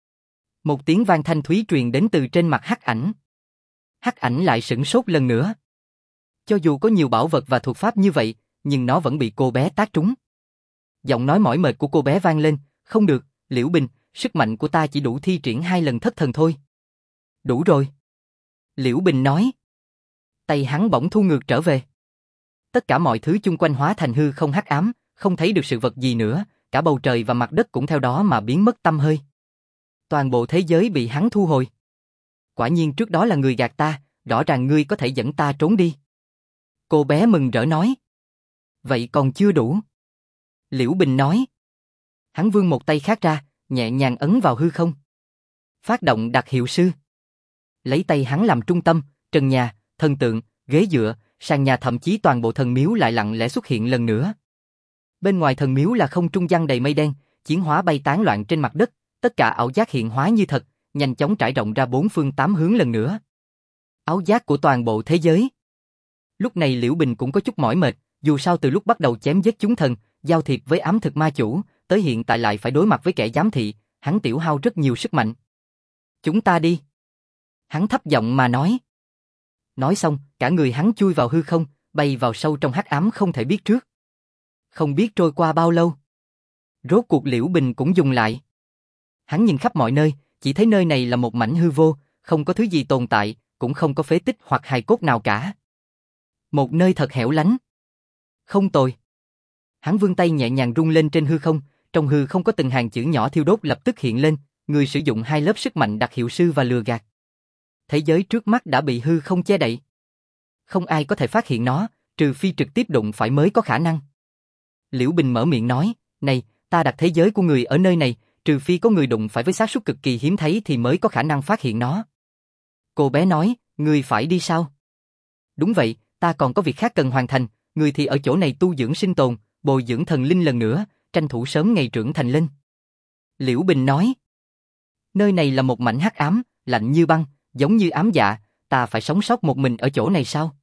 Một tiếng vang thanh thúy truyền đến từ trên mặt hắc ảnh. Hắc ảnh lại sửng sốt lần nữa. Cho dù có nhiều bảo vật và thuật pháp như vậy, nhưng nó vẫn bị cô bé tát trúng. Giọng nói mỏi mệt của cô bé vang lên, không được, Liễu Bình, sức mạnh của ta chỉ đủ thi triển 2 lần thất thần thôi. Đủ rồi. Liễu Bình nói. Tay hắn bỗng thu ngược trở về. Tất cả mọi thứ chung quanh hóa thành hư không hắc ám, không thấy được sự vật gì nữa, cả bầu trời và mặt đất cũng theo đó mà biến mất tăm hơi. Toàn bộ thế giới bị hắn thu hồi. Quả nhiên trước đó là người gạt ta, rõ ràng ngươi có thể dẫn ta trốn đi. Cô bé mừng rỡ nói. Vậy còn chưa đủ. Liễu Bình nói. Hắn vươn một tay khác ra, nhẹ nhàng ấn vào hư không. Phát động đặc hiệu sư. Lấy tay hắn làm trung tâm, trần nhà, thần tượng, ghế dựa, sàn nhà thậm chí toàn bộ thần miếu lại lặng lẽ xuất hiện lần nữa. Bên ngoài thần miếu là không trung giăng đầy mây đen, chiến hóa bay tán loạn trên mặt đất, tất cả ảo giác hiện hóa như thật, nhanh chóng trải rộng ra 4 phương 8 hướng lần nữa. Ảo giác của toàn bộ thế giới. Lúc này Liễu Bình cũng có chút mỏi mệt, dù sao từ lúc bắt đầu chém giết chúng thần, giao thiệp với ám thực ma chủ, tới hiện tại lại phải đối mặt với kẻ giám thị, hắn tiểu hao rất nhiều sức mạnh. Chúng ta đi. Hắn thấp giọng mà nói. Nói xong, cả người hắn chui vào hư không, bay vào sâu trong hắc ám không thể biết trước. Không biết trôi qua bao lâu. Rốt cuộc Liễu Bình cũng dừng lại. Hắn nhìn khắp mọi nơi, chỉ thấy nơi này là một mảnh hư vô, không có thứ gì tồn tại, cũng không có phế tích hoặc hài cốt nào cả. Một nơi thật hẻo lánh. Không tồi. Hắn vươn tay nhẹ nhàng rung lên trên hư không, trong hư không có từng hàng chữ nhỏ thiêu đốt lập tức hiện lên, người sử dụng 2 lớp sức mạnh đặc hiệu sư và lừa gạt. Thế giới trước mắt đã bị hư không che đậy. Không ai có thể phát hiện nó, trừ trừ phi trực tiếp đụng phải mới có khả năng. Liễu Bình mở miệng nói, này, ta đặt thế giới của người ở nơi này, trừ phi có người đụng phải với xác suất cực kỳ hiếm thấy thì mới có khả năng phát hiện nó. Cô bé nói, người phải đi sao? Đúng vậy, ta còn có việc khác cần hoàn thành, người thì ở chỗ này tu dưỡng sinh tồn, bồi dưỡng thần linh lần nữa, tranh thủ sớm ngày trưởng thành lên. Liễu Bình nói, nơi này là một mảnh hắc ám, lạnh như băng, giống như ám dạ, ta phải sống sót một mình ở chỗ này sao?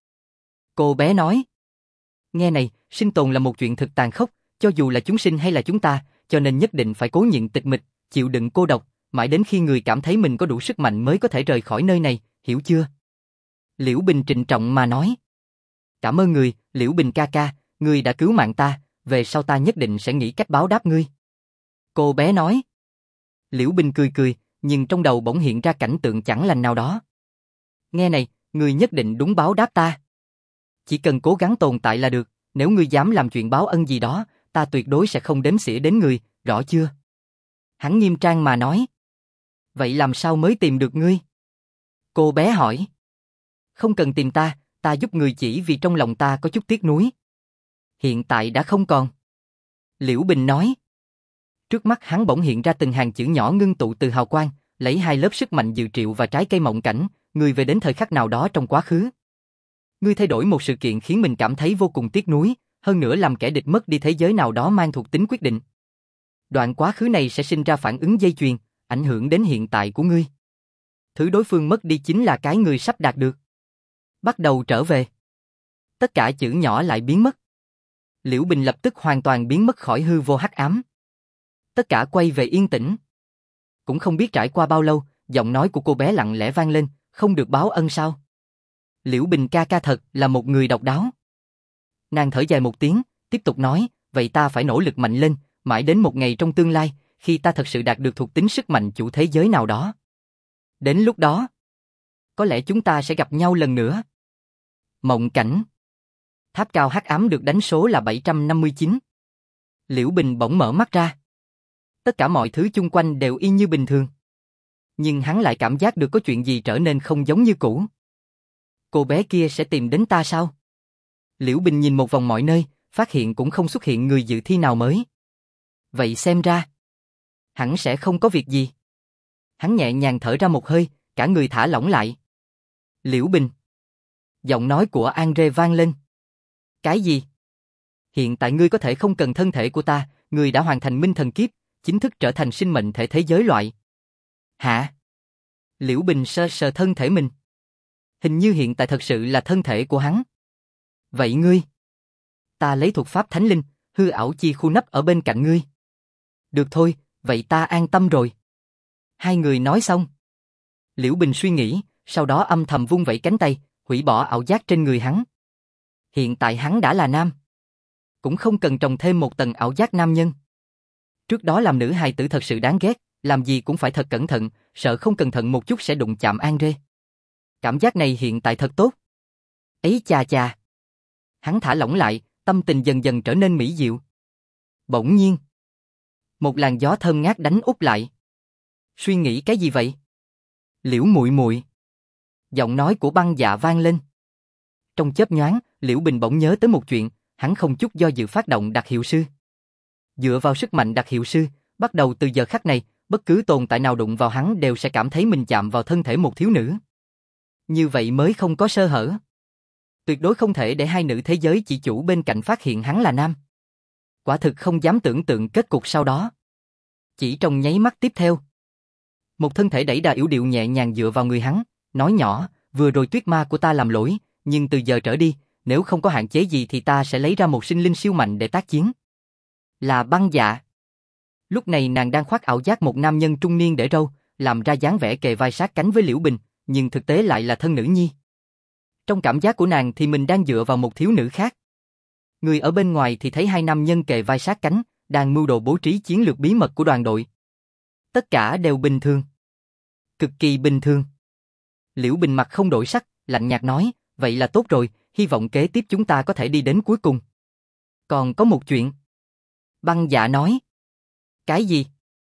Cô bé nói, nghe này, sinh tồn là một chuyện thực tàn khốc, cho dù là chúng sinh hay là chúng ta, cho nên nhất định phải cố nhịn tịch mịch, chịu đựng cô độc, mãi đến khi người cảm thấy mình có đủ sức mạnh mới có thể rời khỏi nơi này, hiểu chưa? Liễu Bình trịnh trọng mà nói. Cảm ơn người, Liễu Bình ca ca, người đã cứu mạng ta, về sau ta nhất định sẽ nghĩ cách báo đáp ngươi. Cô bé nói. Liễu Bình cười cười, nhưng trong đầu bỗng hiện ra cảnh tượng chẳng lành nào đó. Nghe này, người nhất định đúng báo đáp ta. Chỉ cần cố gắng tồn tại là được, nếu ngươi dám làm chuyện báo ân gì đó, ta tuyệt đối sẽ không đếm xỉa đến người, rõ chưa? Hắn nghiêm trang mà nói. Vậy làm sao mới tìm được ngươi? Cô bé hỏi. Không cần tìm ta, ta giúp người chỉ vì trong lòng ta có chút tiếc nuối. Hiện tại đã không còn. Liễu Bình nói. Trước mắt hắn bỗng hiện ra từng hàng chữ nhỏ ngưng tụ từ hào quang, lấy hai lớp sức mạnh dự triệu và trái cây mộng cảnh, ngươi về đến thời khắc nào đó trong quá khứ. Ngươi thay đổi một sự kiện khiến mình cảm thấy vô cùng tiếc nuối, hơn nữa làm kẻ địch mất đi thế giới nào đó mang thuộc tính quyết định. Đoạn quá khứ này sẽ sinh ra phản ứng dây chuyền, ảnh hưởng đến hiện tại của ngươi. Thứ đối phương mất đi chính là cái ngươi sắp đạt được. Bắt đầu trở về. Tất cả chữ nhỏ lại biến mất. Liễu Bình lập tức hoàn toàn biến mất khỏi hư vô hắc ám. Tất cả quay về yên tĩnh. Cũng không biết trải qua bao lâu, giọng nói của cô bé lặng lẽ vang lên, không được báo ân sao? Liễu Bình ca ca thật là một người độc đáo. Nàng thở dài một tiếng, tiếp tục nói, vậy ta phải nỗ lực mạnh lên, mãi đến một ngày trong tương lai, khi ta thật sự đạt được thuộc tính sức mạnh chủ thế giới nào đó. Đến lúc đó, có lẽ chúng ta sẽ gặp nhau lần nữa. Mộng cảnh. Tháp cao hắc ám được đánh số là 759. Liễu Bình bỗng mở mắt ra. Tất cả mọi thứ chung quanh đều y như bình thường. Nhưng hắn lại cảm giác được có chuyện gì trở nên không giống như cũ. Cô bé kia sẽ tìm đến ta sao? Liễu Bình nhìn một vòng mọi nơi, phát hiện cũng không xuất hiện người dự thi nào mới. Vậy xem ra, hẳn sẽ không có việc gì. Hắn nhẹ nhàng thở ra một hơi, cả người thả lỏng lại. Liễu Bình. Giọng nói của Andre vang lên. Cái gì? Hiện tại ngươi có thể không cần thân thể của ta, ngươi đã hoàn thành minh thần kiếp, chính thức trở thành sinh mệnh thể thế giới loại. Hả? Liễu Bình sờ sờ thân thể mình. Hình như hiện tại thật sự là thân thể của hắn. Vậy ngươi? Ta lấy thuật pháp thánh linh, hư ảo chi khu nấp ở bên cạnh ngươi. Được thôi, vậy ta an tâm rồi. Hai người nói xong. Liễu Bình suy nghĩ, sau đó âm thầm vung vẩy cánh tay, hủy bỏ ảo giác trên người hắn. Hiện tại hắn đã là nam. Cũng không cần trồng thêm một tầng ảo giác nam nhân. Trước đó làm nữ hài tử thật sự đáng ghét, làm gì cũng phải thật cẩn thận, sợ không cẩn thận một chút sẽ đụng chạm Andre. Cảm giác này hiện tại thật tốt. Ấy chà chà. Hắn thả lỏng lại, tâm tình dần dần trở nên mỹ diệu. Bỗng nhiên, một làn gió thơm ngát đánh úp lại. Suy nghĩ cái gì vậy? Liễu muội muội. Giọng nói của Băng Dạ vang lên. Trong chớp nhoáng, Liễu Bình bỗng nhớ tới một chuyện, hắn không chút do dự phát động đặc hiệu sư. Dựa vào sức mạnh đặc hiệu sư, bắt đầu từ giờ khắc này, bất cứ tồn tại nào đụng vào hắn đều sẽ cảm thấy mình chạm vào thân thể một thiếu nữ. Như vậy mới không có sơ hở. Tuyệt đối không thể để hai nữ thế giới chỉ chủ bên cạnh phát hiện hắn là nam. Quả thực không dám tưởng tượng kết cục sau đó. Chỉ trong nháy mắt tiếp theo, một thân thể đẩy đà yểu điệu nhẹ nhàng dựa vào người hắn, nói nhỏ, vừa rồi tuyết ma của ta làm lỗi, nhưng từ giờ trở đi, nếu không có hạn chế gì thì ta sẽ lấy ra một sinh linh siêu mạnh để tác chiến. Là Băng Dạ. Lúc này nàng đang khoác ảo giác một nam nhân trung niên để râu, làm ra dáng vẻ kề vai sát cánh với Liễu Bình, nhưng thực tế lại là thân nữ nhi. Trong cảm giác của nàng thì mình đang dựa vào một thiếu nữ khác. Người ở bên ngoài thì thấy hai nam nhân kề vai sát cánh, đang mưu đồ bố trí chiến lược bí mật của đoàn đội. Tất cả đều bình thường. Cực kỳ bình thường. Liễu Bình mặt không đổi sắc, lạnh nhạt nói, vậy là tốt rồi, hy vọng kế tiếp chúng ta có thể đi đến cuối cùng. Còn có một chuyện. Băng Dạ nói. Cái gì?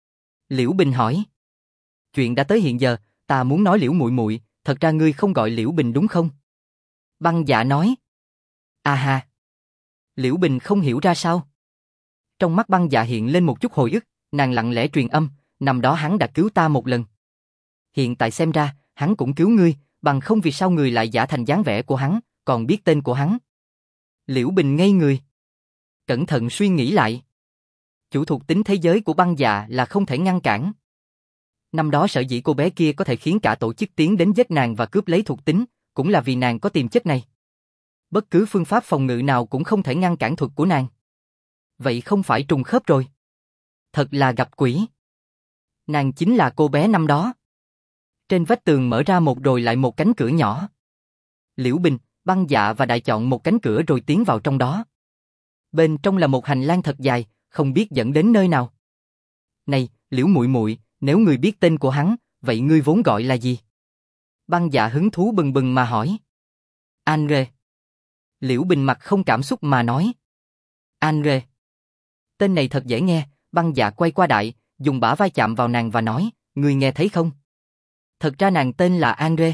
Liễu Bình hỏi. Chuyện đã tới hiện giờ, ta muốn nói Liễu muội muội, thật ra ngươi không gọi Liễu Bình đúng không? Băng Dạ nói. À ha. Liễu Bình không hiểu ra sao. Trong mắt Băng Dạ hiện lên một chút hồi ức, nàng lặng lẽ truyền âm, năm đó hắn đã cứu ta một lần. Hiện tại xem ra, hắn cũng cứu ngươi, bằng không vì sao người lại giả thành dáng vẻ của hắn, còn biết tên của hắn. Liễu Bình ngây người. Cẩn thận suy nghĩ lại. Chủ thuộc tính thế giới của Băng Dạ là không thể ngăn cản. Năm đó sở dĩ cô bé kia có thể khiến cả tổ chức tiến đến giết nàng và cướp lấy thuộc tính, cũng là vì nàng có tiềm chất này. Bất cứ phương pháp phòng ngự nào cũng không thể ngăn cản thuật của nàng. Vậy không phải trùng khớp rồi. Thật là gặp quỷ. Nàng chính là cô bé năm đó. Trên vách tường mở ra một rồi lại một cánh cửa nhỏ. Liễu Bình, Băng Dạ và Đại chọn một cánh cửa rồi tiến vào trong đó. Bên trong là một hành lang thật dài, không biết dẫn đến nơi nào. Này, Liễu muội muội, nếu ngươi biết tên của hắn, vậy ngươi vốn gọi là gì? Băng Dạ hứng thú bừng bừng mà hỏi. Andre. Liễu Bình mặt không cảm xúc mà nói. Andre. Tên này thật dễ nghe. Băng Dạ quay qua Đại, dùng bả vai chạm vào nàng và nói, ngươi nghe thấy không? Thật ra nàng tên là Andre.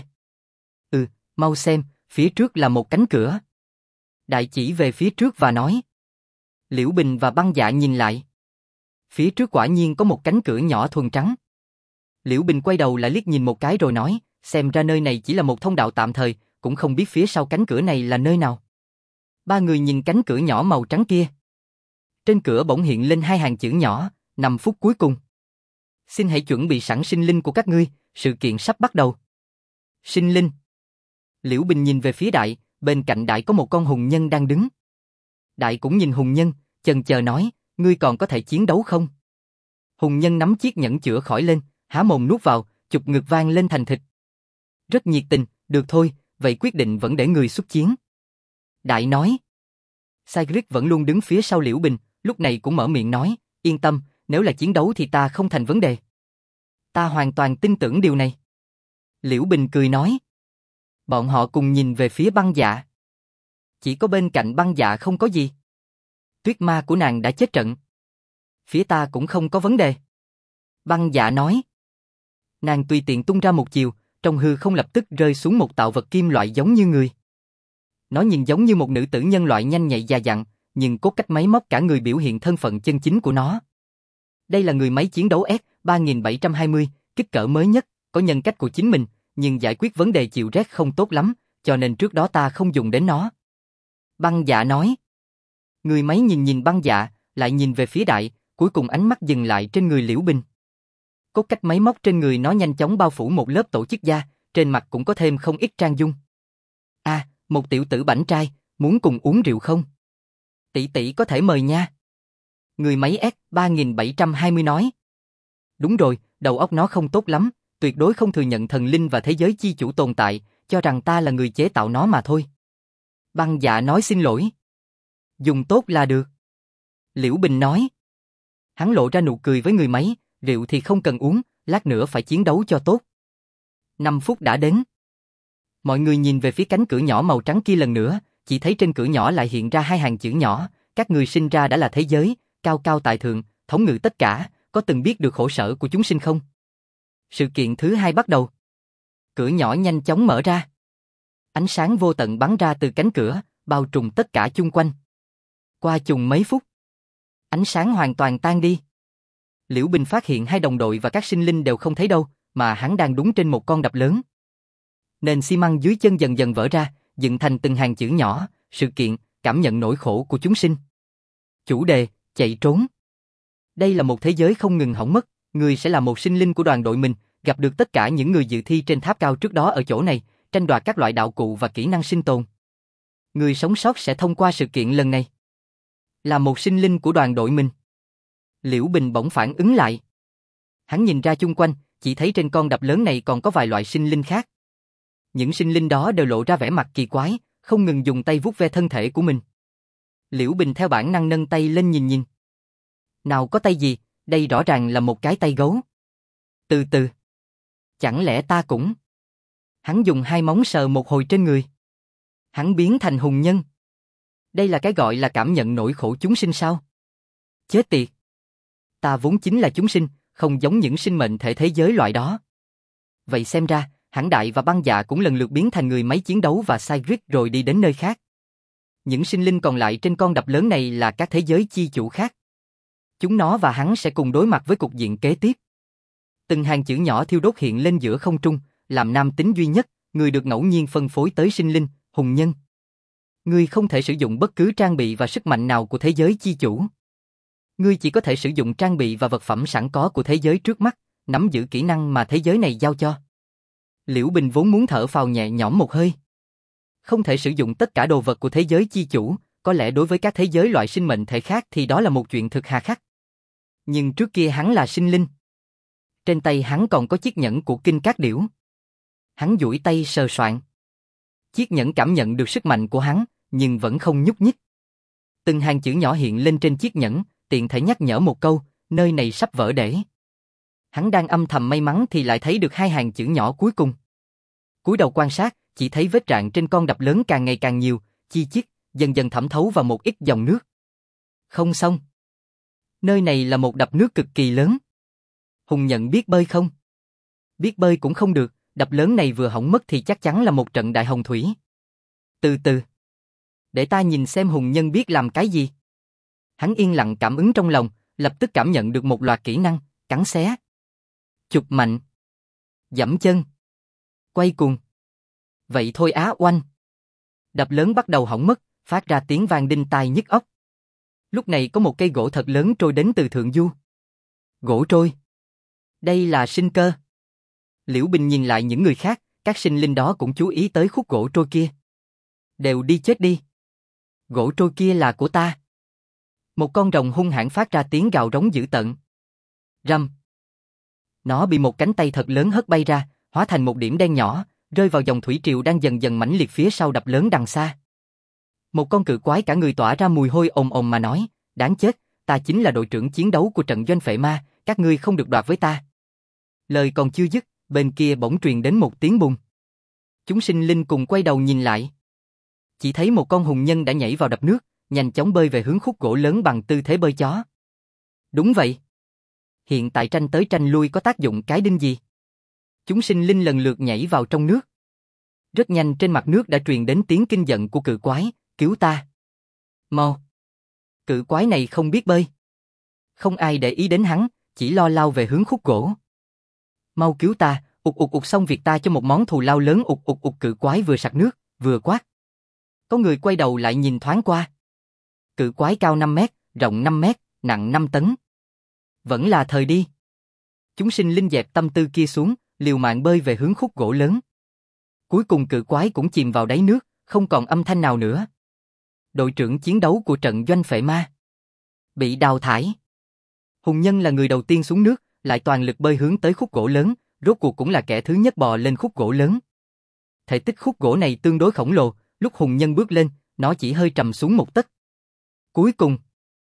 Mau xem, phía trước là một cánh cửa. Đại chỉ về phía trước và nói. Liễu Bình và Băng Dạ nhìn lại. Phía trước quả nhiên có một cánh cửa nhỏ thuần trắng. Liễu Bình quay đầu lại liếc nhìn một cái rồi nói, xem ra nơi này chỉ là một thông đạo tạm thời, cũng không biết phía sau cánh cửa này là nơi nào. Ba người nhìn cánh cửa nhỏ màu trắng kia. Trên cửa bỗng hiện lên hai hàng chữ nhỏ, 5 phút cuối cùng. Xin hãy chuẩn bị sẵn sinh linh của các ngươi, sự kiện sắp bắt đầu. Sinh linh. Liễu Bình nhìn về phía Đại, bên cạnh Đại có một con hùng nhân đang đứng. Đại cũng nhìn hùng nhân, chần chờ nói, ngươi còn có thể chiến đấu không? Hùng nhân nắm chiếc nhẫn chữa khỏi lên, há mồm nuốt vào, chụp ngực vang lên thành thịt. Rất nhiệt tình, được thôi, vậy quyết định vẫn để người xuất chiến. Đại nói. Sigrid vẫn luôn đứng phía sau Liễu Bình, lúc này cũng mở miệng nói, yên tâm, nếu là chiến đấu thì ta không thành vấn đề. Ta hoàn toàn tin tưởng điều này. Liễu Bình cười nói. Bọn họ cùng nhìn về phía Băng Dạ. Chỉ có bên cạnh Băng Dạ không có gì. Tuyết ma của nàng đã chết trận. Phía ta cũng không có vấn đề. Băng Dạ nói. Nàng tùy tiện tung ra một chiều, trong hư không lập tức rơi xuống một tạo vật kim loại giống như người. Nó nhìn giống như một nữ tử nhân loại nhanh nhạy già dặn, nhưng cốt cách máy móc cả người biểu hiện thân phận chân chính của nó. Đây là người máy chiến đấu S-3720, kích cỡ mới nhất, có nhân cách của chính mình, nhưng giải quyết vấn đề chịu rét không tốt lắm, cho nên trước đó ta không dùng đến nó. Băng Dạ nói. Người máy nhìn Băng Dạ, lại nhìn về phía Đại, cuối cùng ánh mắt dừng lại trên người Liễu Bình. Cốt cách máy móc trên người nó nhanh chóng bao phủ một lớp tổ chức da, trên mặt cũng có thêm không ít trang dung. Một tiểu tử bảnh trai, muốn cùng uống rượu không? Tỷ tỷ có thể mời nha. Người máy S-3720 nói. Đúng rồi, đầu óc nó không tốt lắm, tuyệt đối không thừa nhận thần linh và thế giới chi chủ tồn tại, cho rằng ta là người chế tạo nó mà thôi. Băng Dạ nói xin lỗi. Dùng tốt là được. Liễu Bình nói. Hắn lộ ra nụ cười với người máy, rượu thì không cần uống, lát nữa phải chiến đấu cho tốt. 5 phút đã đến. Mọi người nhìn về phía cánh cửa nhỏ màu trắng kia lần nữa, chỉ thấy trên cửa nhỏ lại hiện ra hai hàng chữ nhỏ, các người sinh ra đã là thế giới, cao cao tại thượng, thống ngự tất cả, có từng biết được khổ sở của chúng sinh không? Sự kiện thứ 2 bắt đầu. Cửa nhỏ nhanh chóng mở ra. Ánh sáng vô tận bắn ra từ cánh cửa, bao trùm tất cả chung quanh. Qua chừng mấy phút, ánh sáng hoàn toàn tan đi. Liễu Bình phát hiện hai đồng đội và các sinh linh đều không thấy đâu, mà hắn đang đúng trên một con đập lớn. Nền xi măng dưới chân dần dần vỡ ra, dựng thành từng hàng chữ nhỏ, sự kiện, cảm nhận nỗi khổ của chúng sinh. Chủ đề, chạy trốn. Đây là một thế giới không ngừng hỏng mất, người sẽ là một sinh linh của đoàn đội mình, gặp được tất cả những người dự thi trên tháp cao trước đó ở chỗ này, tranh đoạt các loại đạo cụ và kỹ năng sinh tồn. Người sống sót sẽ thông qua sự kiện lần này. Là một sinh linh của đoàn đội mình. Liễu Bình bỗng phản ứng lại. Hắn nhìn ra chung quanh, chỉ thấy trên con đập lớn này còn có vài loại sinh linh khác. Những sinh linh đó đều lộ ra vẻ mặt kỳ quái, không ngừng dùng tay vuốt ve thân thể của mình. Liễu Bình theo bản năng nâng tay lên nhìn. Nào có tay gì, đây rõ ràng là một cái tay gấu. Từ từ. Chẳng lẽ ta cũng... Hắn dùng hai móng sờ một hồi trên người. Hắn biến thành hùng nhân. Đây là cái gọi là cảm nhận nỗi khổ chúng sinh sao? Chết tiệt. Ta vốn chính là chúng sinh, không giống những sinh mệnh thể thế giới loại đó. Vậy xem ra, hẳn Đại và Băng Dạ cũng lần lượt biến thành người máy chiến đấu và Sigrid rồi đi đến nơi khác. Những sinh linh còn lại trên con đập lớn này là các thế giới chi chủ khác. Chúng nó và hắn sẽ cùng đối mặt với cục diện kế tiếp. Từng hàng chữ nhỏ thiêu đốt hiện lên giữa không trung, làm nam tính duy nhất, người được ngẫu nhiên phân phối tới sinh linh, hùng nhân. Ngươi không thể sử dụng bất cứ trang bị và sức mạnh nào của thế giới chi chủ. Ngươi chỉ có thể sử dụng trang bị và vật phẩm sẵn có của thế giới trước mắt, nắm giữ kỹ năng mà thế giới này giao cho. Liễu Bình vốn muốn thở phào nhẹ nhõm một hơi. Không thể sử dụng tất cả đồ vật của thế giới chi chủ, có lẽ đối với các thế giới loại sinh mệnh thể khác thì đó là một chuyện thực hà khắc. Nhưng trước kia hắn là sinh linh. Trên tay hắn còn có chiếc nhẫn của Kinh Cát Điểu. Hắn duỗi tay sờ soạn. Chiếc nhẫn cảm nhận được sức mạnh của hắn, nhưng vẫn không nhúc nhích. Từng hàng chữ nhỏ hiện lên trên chiếc nhẫn, tiện thể nhắc nhở một câu, nơi này sắp vỡ đẻ. Hắn đang âm thầm may mắn thì lại thấy được hai hàng chữ nhỏ cuối cùng. Cúi đầu quan sát, chỉ thấy vết rạn trên con đập lớn càng ngày càng nhiều, chi chít, dần dần thẩm thấu vào một ít dòng nước. Không xong. Nơi này là một đập nước cực kỳ lớn. Hùng Nhận biết bơi không? Biết bơi cũng không được, đập lớn này vừa hỏng mất thì chắc chắn là một trận đại hồng thủy. Từ từ. Để ta nhìn xem Hùng Nhân biết làm cái gì. Hắn yên lặng cảm ứng trong lòng, lập tức cảm nhận được một loạt kỹ năng, cắn xé, chụp mạnh, giẫm chân, quay cuồng. Vậy thôi á oanh. Đập lớn bắt đầu hỏng mất, phát ra tiếng vang đinh tai nhức óc. Lúc này có một cây gỗ thật lớn trôi đến từ thượng du. Gỗ trôi. Đây là sinh cơ. Liễu Bình nhìn lại những người khác, các sinh linh đó cũng chú ý tới khúc gỗ trôi kia. Đều đi chết đi. Gỗ trôi kia là của ta. Một con rồng hung hãn phát ra tiếng gào rống dữ tợn. Rầm. Nó bị một cánh tay thật lớn hất bay ra, hóa thành một điểm đen nhỏ, rơi vào dòng thủy triều đang dần dần mãnh liệt phía sau đập lớn đằng xa. Một con cự quái cả người tỏa ra mùi hôi ồm ồm mà nói, đáng chết, ta chính là đội trưởng chiến đấu của trận doanh phệ ma, các ngươi không được đoạt với ta. Lời còn chưa dứt, bên kia bỗng truyền đến một tiếng bùng. Chúng sinh linh cùng quay đầu nhìn lại. Chỉ thấy một con hùng nhân đã nhảy vào đập nước, nhanh chóng bơi về hướng khúc gỗ lớn bằng tư thế bơi chó. Đúng vậy. Hiện tại tranh tới tranh lui có tác dụng cái đinh gì? Chúng sinh linh lần lượt nhảy vào trong nước. Rất nhanh trên mặt nước đã truyền đến tiếng kinh giận của cự quái, cứu ta. Mau. Cự quái này không biết bơi. Không ai để ý đến hắn, chỉ lo lao về hướng khúc gỗ. Mau cứu ta, ụt xong việc ta cho một món thù lao lớn ụt cự quái vừa sặc nước, vừa quát. Có người quay đầu lại nhìn thoáng qua. Cự quái cao 5 mét, rộng 5 mét, nặng 5 tấn. Vẫn là thời đi. Chúng sinh linh dẹp tâm tư kia xuống, liều mạng bơi về hướng khúc gỗ lớn. Cuối cùng cự quái cũng chìm vào đáy nước, không còn âm thanh nào nữa. Đội trưởng chiến đấu của trận doanh phệ ma bị đào thải. Hùng Nhân là người đầu tiên xuống nước, lại toàn lực bơi hướng tới khúc gỗ lớn, rốt cuộc cũng là kẻ thứ nhất bò lên khúc gỗ lớn. Thể tích khúc gỗ này tương đối khổng lồ, lúc Hùng Nhân bước lên, nó chỉ hơi trầm xuống một tấc. Cuối cùng,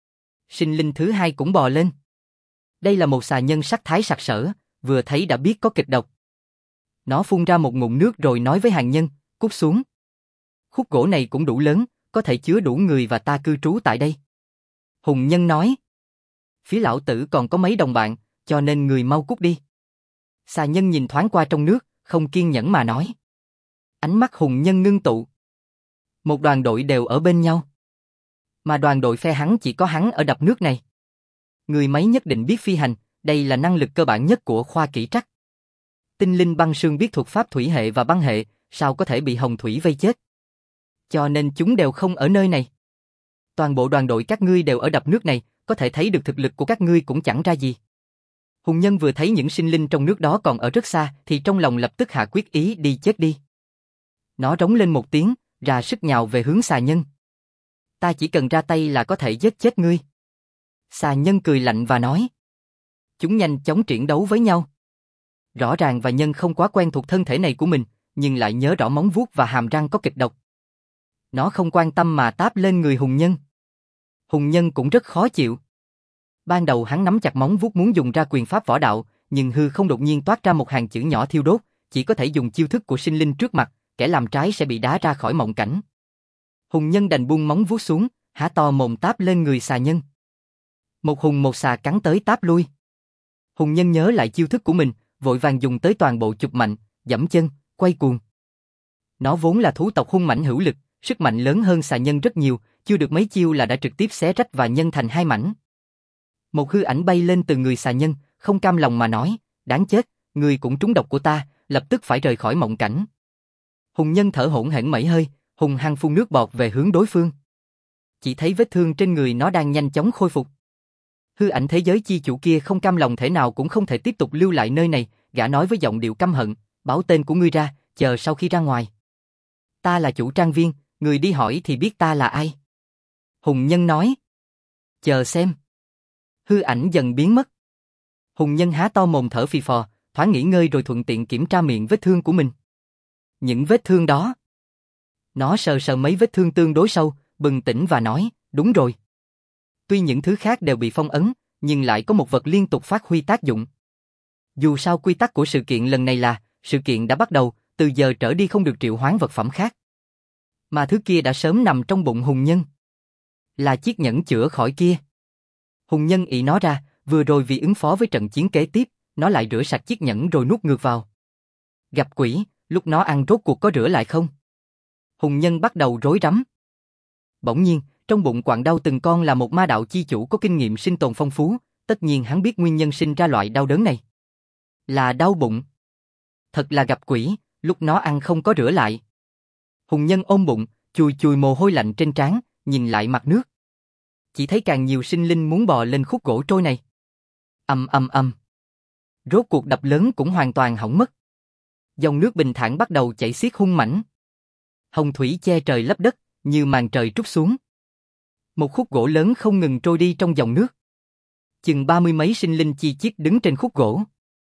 sinh linh thứ hai cũng bò lên. Đây là một xà nhân sắc thái sặc sỡ, vừa thấy đã biết có kịch độc. Nó phun ra một ngụm nước rồi nói với hàng nhân, cút xuống. Khúc gỗ này cũng đủ lớn, có thể chứa đủ người và ta cư trú tại đây. Hùng Nhân nói, phía lão tử còn có mấy đồng bạn, cho nên người mau cút đi. Xà nhân nhìn thoáng qua trong nước, không kiên nhẫn mà nói. Ánh mắt Hùng Nhân ngưng tụ. Một đoàn đội đều ở bên nhau. Mà đoàn đội phe hắn chỉ có hắn ở đập nước này. Người máy nhất định biết phi hành, đây là năng lực cơ bản nhất của khoa kỹ trắc. Tinh linh băng sương biết thuật pháp thủy hệ và băng hệ, sao có thể bị hồng thủy vây chết. Cho nên chúng đều không ở nơi này. Toàn bộ đoàn đội các ngươi đều ở đập nước này, có thể thấy được thực lực của các ngươi cũng chẳng ra gì. Hùng Nhân vừa thấy những sinh linh trong nước đó còn ở rất xa, thì trong lòng lập tức hạ quyết ý đi chết đi. Nó rống lên một tiếng, ra sức nhào về hướng xà nhân. Ta chỉ cần ra tay là có thể giết chết ngươi. Xà nhân cười lạnh và nói. Chúng nhanh chóng triển đấu với nhau. Rõ ràng và nhân không quá quen thuộc thân thể này của mình, nhưng lại nhớ rõ móng vuốt và hàm răng có kịch độc. Nó không quan tâm mà táp lên người Hùng Nhân. Hùng Nhân cũng rất khó chịu. Ban đầu hắn nắm chặt móng vuốt muốn dùng ra quyền pháp võ đạo, nhưng hư không đột nhiên toát ra một hàng chữ nhỏ thiêu đốt, chỉ có thể dùng chiêu thức của sinh linh trước mặt, kẻ làm trái sẽ bị đá ra khỏi mộng cảnh. Hùng Nhân đành buông móng vuốt xuống, há to mồm táp lên người xà nhân. Một hùng một xà cắn tới táp lui. Hùng Nhân nhớ lại chiêu thức của mình, vội vàng dùng tới toàn bộ chụp mạnh, giẫm chân, quay cuồng. Nó vốn là thú tộc hung mãnh hữu lực, sức mạnh lớn hơn xà nhân rất nhiều, chưa được mấy chiêu là đã trực tiếp xé rách và nhân thành hai mảnh. Một hư ảnh bay lên từ người xà nhân, không cam lòng mà nói, đáng chết, người cũng trúng độc của ta, lập tức phải rời khỏi mộng cảnh. Hùng nhân thở hổn hển mấy hơi, hùng hăng phun nước bọt về hướng đối phương. Chỉ thấy vết thương trên người nó đang nhanh chóng khôi phục. Hư ảnh thế giới chi chủ kia không cam lòng thể nào cũng không thể tiếp tục lưu lại nơi này, gã nói với giọng điệu căm hận, báo tên của ngươi ra, chờ sau khi ra ngoài. Ta là chủ trang viên, người đi hỏi thì biết ta là ai. Hùng nhân nói. Chờ xem. Hư ảnh dần biến mất. Hùng nhân há to mồm thở phì phò, thoáng nghỉ ngơi rồi thuận tiện kiểm tra miệng vết thương của mình. Những vết thương đó. Nó sờ sờ mấy vết thương tương đối sâu, bừng tỉnh và nói, đúng rồi. Tuy những thứ khác đều bị phong ấn, nhưng lại có một vật liên tục phát huy tác dụng. Dù sao quy tắc của sự kiện lần này là, sự kiện đã bắt đầu, từ giờ trở đi không được triệu hoán vật phẩm khác. Mà thứ kia đã sớm nằm trong bụng hùng nhân. Là chiếc nhẫn chữa khỏi kia. Hùng nhân ị nó ra, vừa rồi vì ứng phó với trận chiến kế tiếp, nó lại rửa sạch chiếc nhẫn rồi nuốt ngược vào. Gặp quỷ, lúc nó ăn rốt cuộc có rửa lại không? Hùng nhân bắt đầu rối rắm. Bỗng nhiên, trong bụng quặn đau từng con là một ma đạo chi chủ có kinh nghiệm sinh tồn phong phú, tất nhiên hắn biết nguyên nhân sinh ra loại đau đớn này. Là đau bụng. Thật là gặp quỷ, lúc nó ăn không có rửa lại. Hùng nhân ôm bụng, chùi chùi mồ hôi lạnh trên trán, nhìn lại mặt nước. Chỉ thấy càng nhiều sinh linh muốn bò lên khúc gỗ trôi này. Ầm ầm ầm. Rốt cuộc đập lớn cũng hoàn toàn hỏng mất. Dòng nước bình thản bắt đầu chảy xiết hung mãnh. Hồng thủy che trời lấp đất, như màn trời trút xuống. Một khúc gỗ lớn không ngừng trôi đi trong dòng nước. Chừng 30 mấy sinh linh chi chít đứng trên khúc gỗ.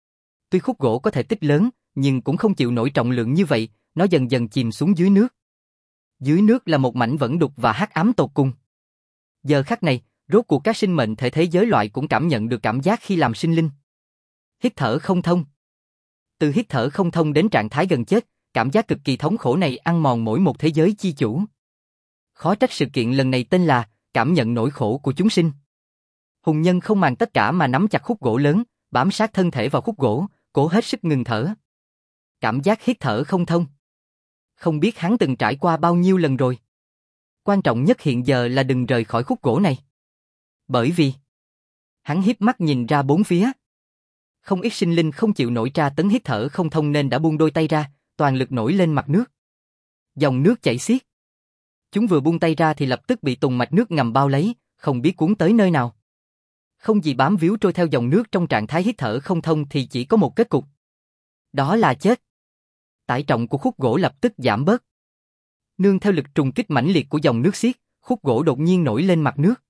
Tuy khúc gỗ có thể tích lớn, nhưng cũng không chịu nổi trọng lượng như vậy, nó dần dần chìm xuống dưới nước. Dưới nước là một mảnh vẫn đục và hắc ám tột cùng. Giờ khắc này, rốt cuộc các sinh mệnh thể thế giới loại cũng cảm nhận được cảm giác khi làm sinh linh. Hít thở không thông. Từ hít thở không thông đến trạng thái gần chết, cảm giác cực kỳ thống khổ này ăn mòn mỗi một thế giới chi chủ. Khó trách sự kiện lần này tên là cảm nhận nỗi khổ của chúng sinh. Hùng nhân không màng tất cả mà nắm chặt khúc gỗ lớn, bám sát thân thể vào khúc gỗ, cố hết sức ngừng thở. Cảm giác hít thở không thông. Không biết hắn từng trải qua bao nhiêu lần rồi. Quan trọng nhất hiện giờ là đừng rời khỏi khúc gỗ này. Bởi vì hắn híp mắt nhìn ra bốn phía. Không ít sinh linh không chịu nổi tra tấn hít thở không thông nên đã buông đôi tay ra, toàn lực nổi lên mặt nước. Dòng nước chảy xiết. Chúng vừa buông tay ra thì lập tức bị tùng mạch nước ngầm bao lấy, không biết cuốn tới nơi nào. Không gì bám víu trôi theo dòng nước trong trạng thái hít thở không thông thì chỉ có một kết cục. Đó là chết. Tải trọng của khúc gỗ lập tức giảm bớt. Nương theo lực trùng kích mãnh liệt của dòng nước xiết, khúc gỗ đột nhiên nổi lên mặt nước.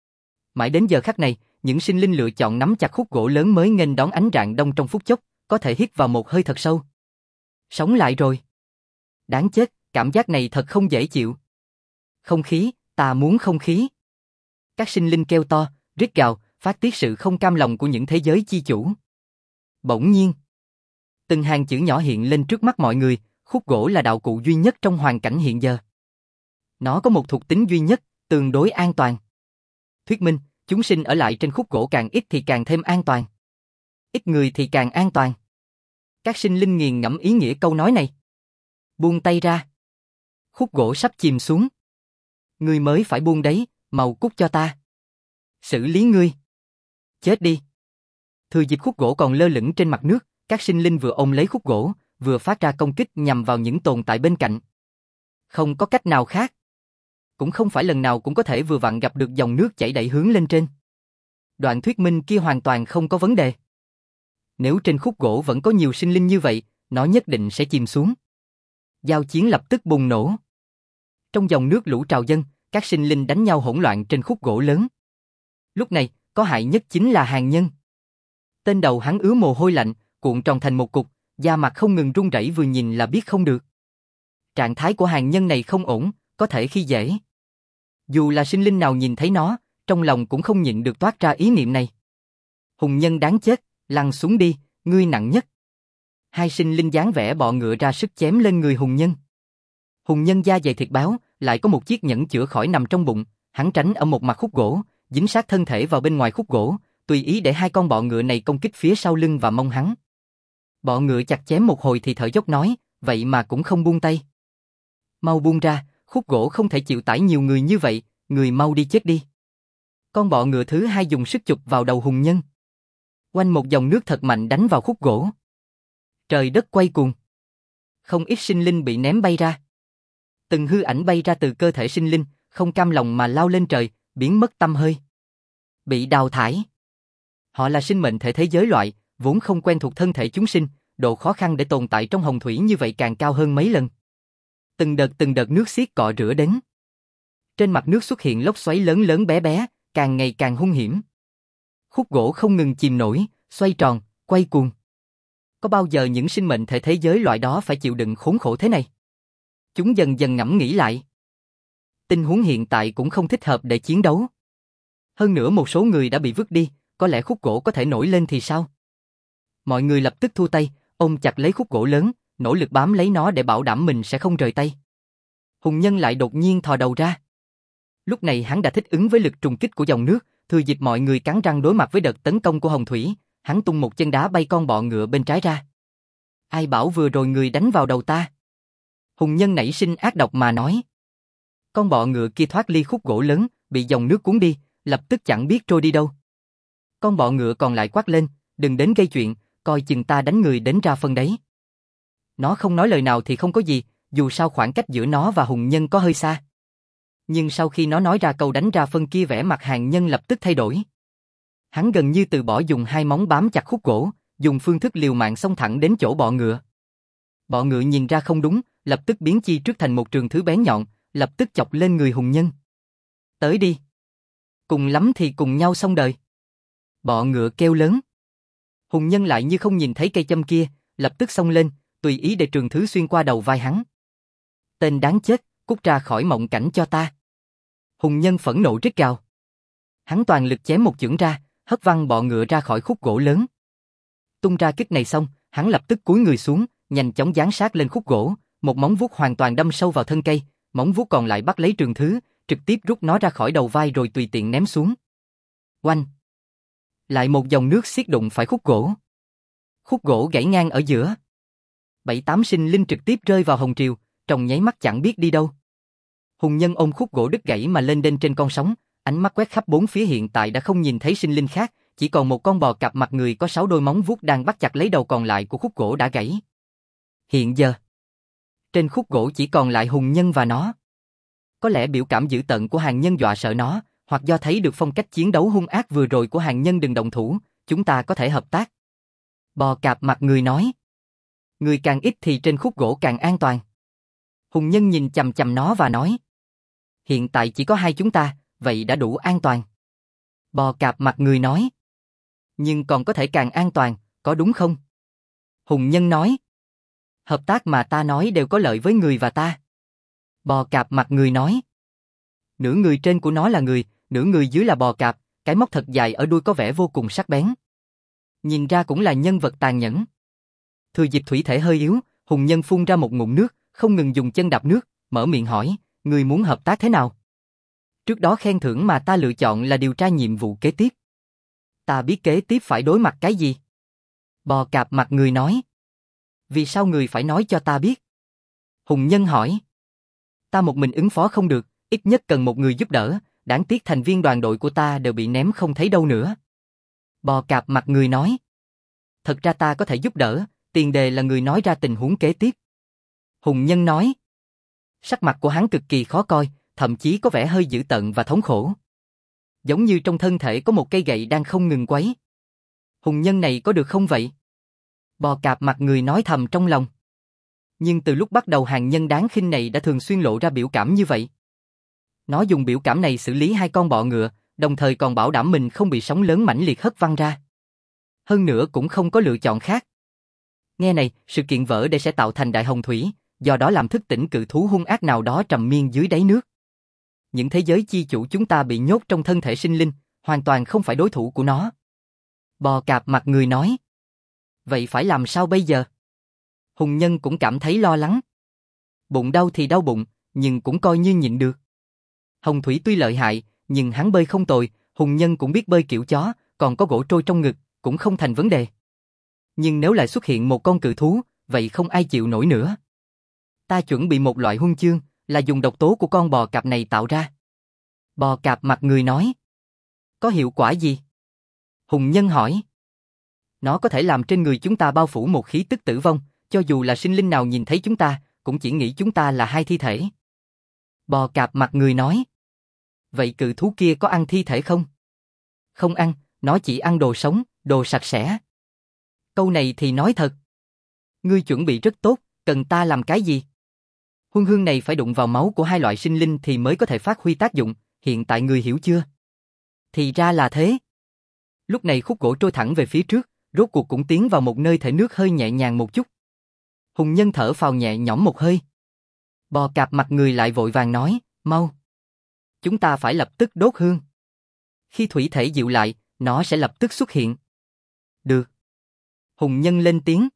Mãi đến giờ khắc này, những sinh linh lựa chọn nắm chặt khúc gỗ lớn mới nghênh đón ánh rạng đông trong phút chốc, có thể hít vào một hơi thật sâu. Sống lại rồi. Đáng chết, cảm giác này thật không dễ chịu. Không khí, ta muốn không khí. Các sinh linh kêu to, rít gào, phát tiết sự không cam lòng của những thế giới chi chủ. Bỗng nhiên, từng hàng chữ nhỏ hiện lên trước mắt mọi người, khúc gỗ là đạo cụ duy nhất trong hoàn cảnh hiện giờ. Nó có một thuộc tính duy nhất, tương đối an toàn. Thuyết minh, chúng sinh ở lại trên khúc gỗ càng ít thì càng thêm an toàn. Ít người thì càng an toàn. Các sinh linh nghiền ngẫm ý nghĩa câu nói này. Buông tay ra. Khúc gỗ sắp chìm xuống. Ngươi mới phải buông đấy, mau cút cho ta. Xử lý ngươi. Chết đi. Thừa dịp khúc gỗ còn lơ lửng trên mặt nước, các sinh linh vừa ôm lấy khúc gỗ, vừa phát ra công kích nhằm vào những tồn tại bên cạnh. Không có cách nào khác. Cũng không phải lần nào cũng có thể vừa vặn gặp được dòng nước chảy đẩy hướng lên trên. Đoạn thuyết minh kia hoàn toàn không có vấn đề. Nếu trên khúc gỗ vẫn có nhiều sinh linh như vậy, nó nhất định sẽ chìm xuống. Giao chiến lập tức bùng nổ. Trong dòng nước lũ trào dâng, các sinh linh đánh nhau hỗn loạn trên khúc gỗ lớn. Lúc này, có hại nhất chính là Hàn Nhân. Tên đầu hắn ứa mồ hôi lạnh, cuộn tròn thành một cục, da mặt không ngừng run rẩy vừa nhìn là biết không được. Trạng thái của Hàn Nhân này không ổn, có thể khi dễ. Dù là sinh linh nào nhìn thấy nó, trong lòng cũng không nhịn được toát ra ý niệm này. Hùng nhân đáng chết, lăn xuống đi, ngươi nặng nhất. Hai sinh linh dáng vẻ bọ ngựa ra sức chém lên người hùng nhân. Hùng nhân da dày thịt béo, lại có một chiếc nhẫn chữa khỏi nằm trong bụng, hắn tránh ở một mặt khúc gỗ, dính sát thân thể vào bên ngoài khúc gỗ, tùy ý để hai con bọ ngựa này công kích phía sau lưng và mông hắn. Bọ ngựa chặt chém một hồi thì thở dốc nói, vậy mà cũng không buông tay. Mau buông ra, khúc gỗ không thể chịu tải nhiều người như vậy, người mau đi chết đi. Con bọ ngựa thứ hai dùng sức chụp vào đầu hùng nhân. Oanh, một dòng nước thật mạnh đánh vào khúc gỗ. Trời đất quay cuồng. Không ít sinh linh bị ném bay ra. Từng hư ảnh bay ra từ cơ thể sinh linh, không cam lòng mà lao lên trời, biến mất tăm hơi. Bị đào thải. Họ là sinh mệnh thể thế giới loại, vốn không quen thuộc thân thể chúng sinh, độ khó khăn để tồn tại trong hồng thủy như vậy càng cao hơn mấy lần. Từng đợt nước xiết cọ rửa đến. Trên mặt nước xuất hiện lốc xoáy lớn lớn bé bé, càng ngày càng hung hiểm. Khúc gỗ không ngừng chìm nổi, xoay tròn, quay cuồng. Có bao giờ những sinh mệnh thể thế giới loại đó phải chịu đựng khốn khổ thế này? Chúng dần dần ngẫm nghĩ lại. Tình huống hiện tại cũng không thích hợp để chiến đấu. Hơn nữa một số người đã bị vứt đi, có lẽ khúc gỗ có thể nổi lên thì sao? Mọi người lập tức thu tay, ôm chặt lấy khúc gỗ lớn, nỗ lực bám lấy nó để bảo đảm mình sẽ không rời tay. Hùng nhân lại đột nhiên thò đầu ra. Lúc này hắn đã thích ứng với lực trùng kích của dòng nước, thừa dịp mọi người cắn răng đối mặt với đợt tấn công của hồng thủy, hắn tung một chân đá bay con bọ ngựa bên trái ra. Ai bảo vừa rồi người đánh vào đầu ta? Hùng nhân nảy sinh ác độc mà nói. Con bọ ngựa kia thoát ly khúc gỗ lớn, bị dòng nước cuốn đi, lập tức chẳng biết trôi đi đâu. Con bọ ngựa còn lại quát lên, đừng đến gây chuyện, coi chừng ta đánh người đến ra phân đấy. Nó không nói lời nào thì không có gì, dù sao khoảng cách giữa nó và hùng nhân có hơi xa. Nhưng sau khi nó nói ra câu đánh ra phân kia, vẻ mặt hàng nhân lập tức thay đổi. Hắn gần như từ bỏ dùng hai móng bám chặt khúc gỗ, dùng phương thức liều mạng xông thẳng đến chỗ bọ ngựa. Bọ ngựa nhìn ra không đúng, lập tức biến chi trước thành một trường thứ bén nhọn, lập tức chọc lên người hùng nhân. Tới đi. Cùng lắm thì cùng nhau xong đời. Bọ ngựa kêu lớn. Hùng nhân lại như không nhìn thấy cây châm kia, lập tức xông lên, tùy ý để trường thứ xuyên qua đầu vai hắn. Tên đáng chết, cút ra khỏi mộng cảnh cho ta. Hùng nhân phẫn nộ rít gào. Hắn toàn lực chém một chưởng ra, hất văng bọ ngựa ra khỏi khúc gỗ lớn. Tung ra kích này xong, hắn lập tức cúi người xuống, nhanh chóng giáng sát lên khúc gỗ, một móng vuốt hoàn toàn đâm sâu vào thân cây, móng vuốt còn lại bắt lấy trường thứ, trực tiếp rút nó ra khỏi đầu vai rồi tùy tiện ném xuống. Oanh! Lại một dòng nước xiết đụng phải khúc gỗ. Khúc gỗ gãy ngang ở giữa. 7-8 sinh linh trực tiếp rơi vào hồng triều, trong nháy mắt chẳng biết đi đâu. Hùng nhân ôm khúc gỗ đứt gãy mà lên đên trên con sóng, ánh mắt quét khắp bốn phía, hiện tại đã không nhìn thấy sinh linh khác, chỉ còn một con bò cạp mặt người có 6 đôi móng vuốt đang bắt chặt lấy đầu còn lại của khúc gỗ đã gãy. Hiện giờ, trên khúc gỗ chỉ còn lại hùng nhân và nó. Có lẽ biểu cảm dữ tợn của hàng nhân dọa sợ nó, hoặc do thấy được phong cách chiến đấu hung ác vừa rồi của hàng nhân. Đừng động thủ, chúng ta có thể hợp tác. Bò cạp mặt người nói. Người càng ít thì trên khúc gỗ càng an toàn. Hùng nhân nhìn chằm chằm nó và nói. Hiện tại chỉ có hai chúng ta, vậy đã đủ an toàn. Bò cạp mặt người nói. Nhưng còn có thể càng an toàn, có đúng không? Hùng nhân nói. Hợp tác mà ta nói đều có lợi với người và ta. Bò cạp mặt người nói. Nửa người trên của nó là người, nửa người dưới là bò cạp, cái móc thật dài ở đuôi có vẻ vô cùng sắc bén. Nhìn ra cũng là nhân vật tàn nhẫn. Thừa dịp thủy thể hơi yếu, hùng nhân phun ra một ngụm nước, không ngừng dùng chân đạp nước, mở miệng hỏi, người muốn hợp tác thế nào? Trước đó khen thưởng mà ta lựa chọn là điều tra nhiệm vụ kế tiếp. Ta biết kế tiếp phải đối mặt cái gì. Bò cạp mặt người nói. Vì sao người phải nói cho ta biết? Hùng nhân hỏi. Ta một mình ứng phó không được, ít nhất cần một người giúp đỡ, đáng tiếc thành viên đoàn đội của ta đều bị ném không thấy đâu nữa. Bò cạp mặt người nói. Thật ra ta có thể giúp đỡ, tiền đề là người nói ra tình huống kế tiếp. Hùng nhân nói. Sắc mặt của hắn cực kỳ khó coi, thậm chí có vẻ hơi dữ tợn và thống khổ. Giống như trong thân thể có một cây gậy đang không ngừng quấy. Hùng nhân này có được không vậy? Bò cạp mặt người nói thầm trong lòng. Nhưng từ lúc bắt đầu hàng nhân đáng khinh này đã thường xuyên lộ ra biểu cảm như vậy. Nó dùng biểu cảm này xử lý hai con bọ ngựa, đồng thời còn bảo đảm mình không bị sóng lớn mãnh liệt hất văng ra. Hơn nữa cũng không có lựa chọn khác. Nghe này, sự kiện vỡ để sẽ tạo thành đại hồng thủy, do đó làm thức tỉnh cự thú hung ác nào đó trầm miên dưới đáy nước. Những thế giới chi chủ chúng ta bị nhốt trong thân thể sinh linh, hoàn toàn không phải đối thủ của nó. Bò cạp mặt người nói. Vậy phải làm sao bây giờ? Hùng nhân cũng cảm thấy lo lắng. Bụng đau thì đau bụng, nhưng cũng coi như nhịn được. Hồng thủy tuy lợi hại, nhưng hắn bơi không tồi, hùng nhân cũng biết bơi kiểu chó, còn có gỗ trôi trong ngực, cũng không thành vấn đề. Nhưng nếu lại xuất hiện một con cự thú, vậy không ai chịu nổi nữa. Ta chuẩn bị một loại huân chương, là dùng độc tố của con bò cạp này tạo ra. Bò cạp mặt người nói. Có hiệu quả gì? Hùng Nhân hỏi. Nó có thể làm trên người chúng ta bao phủ một khí tức tử vong, cho dù là sinh linh nào nhìn thấy chúng ta, cũng chỉ nghĩ chúng ta là hai thi thể. Bò cạp mặt người nói. Vậy cự thú kia có ăn thi thể không? Không ăn, nó chỉ ăn đồ sống, đồ sạch sẽ. Câu này thì nói thật. Ngươi chuẩn bị rất tốt, cần ta làm cái gì? Huân hương này phải đụng vào máu của hai loại sinh linh thì mới có thể phát huy tác dụng, hiện tại người hiểu chưa? Thì ra là thế. Lúc này khúc gỗ trôi thẳng về phía trước, rốt cuộc cũng tiến vào một nơi thể nước hơi nhẹ nhàng một chút. Hùng Nhân thở phào nhẹ nhõm một hơi. Bò cạp mặt người lại vội vàng nói, mau. Chúng ta phải lập tức đốt hương. Khi thủy thể dịu lại, nó sẽ lập tức xuất hiện. Được. Hùng Nhân lên tiếng.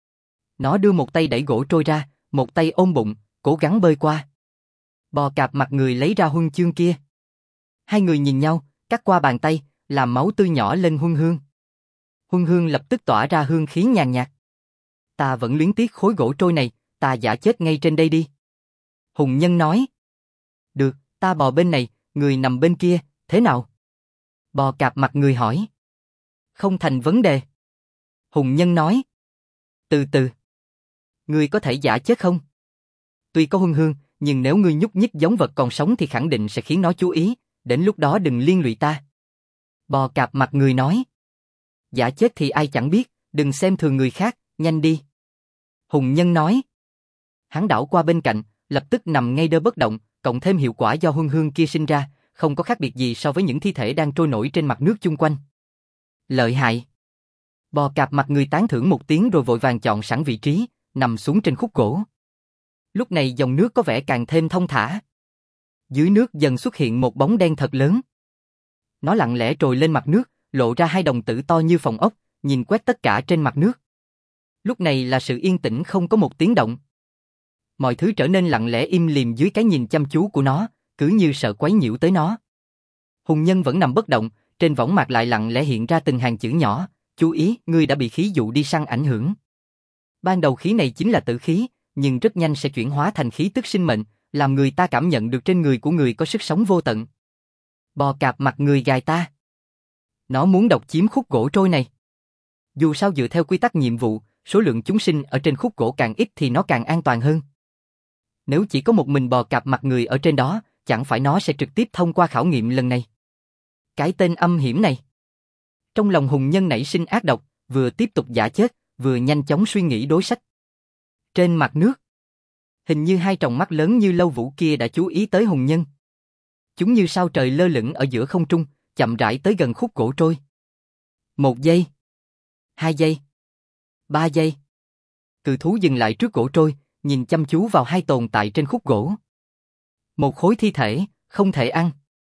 Nó đưa một tay đẩy gỗ trôi ra, một tay ôm bụng, cố gắng bơi qua. Bò cạp mặt người lấy ra huân chương kia. Hai người nhìn nhau, cắt qua bàn tay, làm máu tươi nhỏ lên huân hương. Huân hương lập tức tỏa ra hương khí nhàn nhạt. Ta vẫn luyến tiếc khối gỗ trôi này, ta giả chết ngay trên đây đi. Hùng Nhân nói. Được, ta bò bên này, người nằm bên kia, thế nào? Bò cạp mặt người hỏi. Không thành vấn đề. Hùng Nhân nói. Từ từ. Ngươi có thể giả chết không? Tuy có huân hương, nhưng nếu ngươi nhúc nhích giống vật còn sống thì khẳng định sẽ khiến nó chú ý, đến lúc đó đừng liên lụy ta. Bò cạp mặt người nói. Giả chết thì ai chẳng biết, đừng xem thường người khác, nhanh đi. Hùng Nhân nói. Hắn đảo qua bên cạnh, lập tức nằm ngay đơ bất động, cộng thêm hiệu quả do huân hương kia sinh ra, không có khác biệt gì so với những thi thể đang trôi nổi trên mặt nước chung quanh. Lợi hại. Bò cạp mặt người tán thưởng một tiếng rồi vội vàng chọn sẵn vị trí, nằm xuống trên khúc gỗ. Lúc này dòng nước có vẻ càng thêm thông thả. Dưới nước dần xuất hiện một bóng đen thật lớn. Nó lặng lẽ trồi lên mặt nước, lộ ra hai đồng tử to như phòng ốc, nhìn quét tất cả trên mặt nước. Lúc này là sự yên tĩnh không có một tiếng động. Mọi thứ trở nên lặng lẽ im lìm dưới cái nhìn chăm chú của nó, cứ như sợ quấy nhiễu tới nó. Hùng Nhân vẫn nằm bất động, trên võng mạc lại lặng lẽ hiện ra từng hàng chữ nhỏ, chú ý, ngươi đã bị khí dụ đi săn ảnh hưởng. Ban đầu khí này chính là tử khí, nhưng rất nhanh sẽ chuyển hóa thành khí tức sinh mệnh, làm người ta cảm nhận được trên người của người có sức sống vô tận. Bò cạp mặt người gài ta. Nó muốn độc chiếm khúc gỗ trôi này. Dù sao dựa theo quy tắc nhiệm vụ, số lượng chúng sinh ở trên khúc gỗ càng ít thì nó càng an toàn hơn. Nếu chỉ có một mình bò cạp mặt người ở trên đó, chẳng phải nó sẽ trực tiếp thông qua khảo nghiệm lần này. Cái tên âm hiểm này. Trong lòng Hùng Nhân nảy sinh ác độc, vừa tiếp tục giả chết, vừa nhanh chóng suy nghĩ đối sách. Trên mặt nước, hình như hai tròng mắt lớn như lâu vũ kia đã chú ý tới Hùng Nhân. Chúng như sao trời lơ lửng ở giữa không trung, chậm rãi tới gần khúc gỗ trôi. 1 giây, 2 giây, 3 giây. Cự thú dừng lại trước gỗ trôi, nhìn chăm chú vào hai tồn tại trên khúc gỗ. Một khối thi thể, không thể ăn.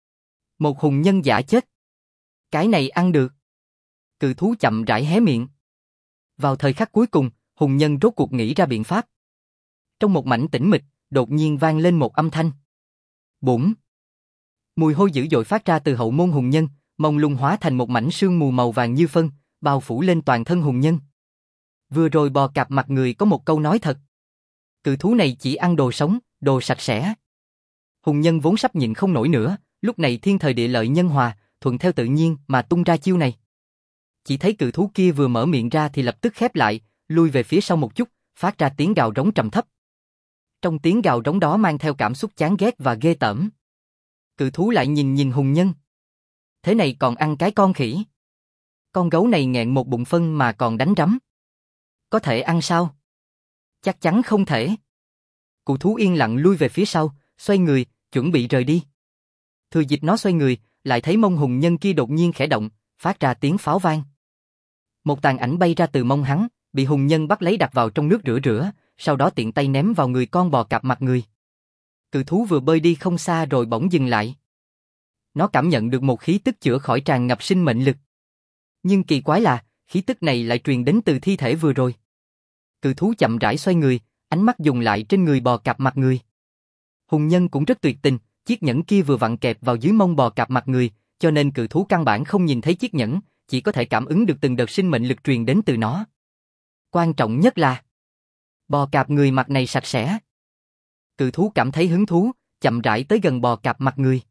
Một hùng nhân giả chết. Cái này ăn được. Cự thú chậm rãi hé miệng. Vào thời khắc cuối cùng, hùng nhân rốt cuộc nghĩ ra biện pháp. Trong một mảnh tĩnh mịch, đột nhiên vang lên một âm thanh. Bủng. Mùi hôi dữ dội phát ra từ hậu môn hùng nhân, mông lung hóa thành một mảnh sương mù màu vàng như phân, bao phủ lên toàn thân hùng nhân. Vừa rồi bò cạp mặt người có một câu nói thật. Cự thú này chỉ ăn đồ sống, đồ sạch sẽ. Hùng nhân vốn sắp nhịn không nổi nữa, lúc này thiên thời địa lợi nhân hòa, thuận theo tự nhiên mà tung ra chiêu này. Chỉ thấy cự thú kia vừa mở miệng ra thì lập tức khép lại, lui về phía sau một chút, phát ra tiếng gào rống trầm thấp. Trong tiếng gào rống đó mang theo cảm xúc chán ghét và ghê tởm. Cự thú lại nhìn nhìn hùng nhân. Thế này còn ăn cái con khỉ. Con gấu này nghẹn một bụng phân mà còn đánh rắm. Có thể ăn sao? Chắc chắn không thể. Cụ thú yên lặng lui về phía sau, xoay người, chuẩn bị rời đi. Thừa dịp nó xoay người, lại thấy mông hùng nhân kia đột nhiên khẽ động, phát ra tiếng pháo vang. Một tàn ảnh bay ra từ mông hắn, bị hùng nhân bắt lấy đặt vào trong nước rửa, sau đó tiện tay ném vào người con bò cạp mặt người. Cự thú vừa bơi đi không xa rồi bỗng dừng lại. Nó cảm nhận được một khí tức chữa khỏi tràn ngập sinh mệnh lực. Nhưng kỳ quái là, khí tức này lại truyền đến từ thi thể vừa rồi. Cự thú chậm rãi xoay người, ánh mắt dùng lại trên người bò cạp mặt người. Hùng nhân cũng rất tuyệt tình, chiếc nhẫn kia vừa vặn kẹp vào dưới mông bò cạp mặt người, cho nên cự thú căn bản không nhìn thấy chiếc nhẫn, chỉ có thể cảm ứng được từng đợt sinh mệnh lực truyền đến từ nó. Quan trọng nhất là bò cạp người mặt này sạch sẽ. Cự thú cảm thấy hứng thú, chậm rãi tới gần bò cạp mặt người.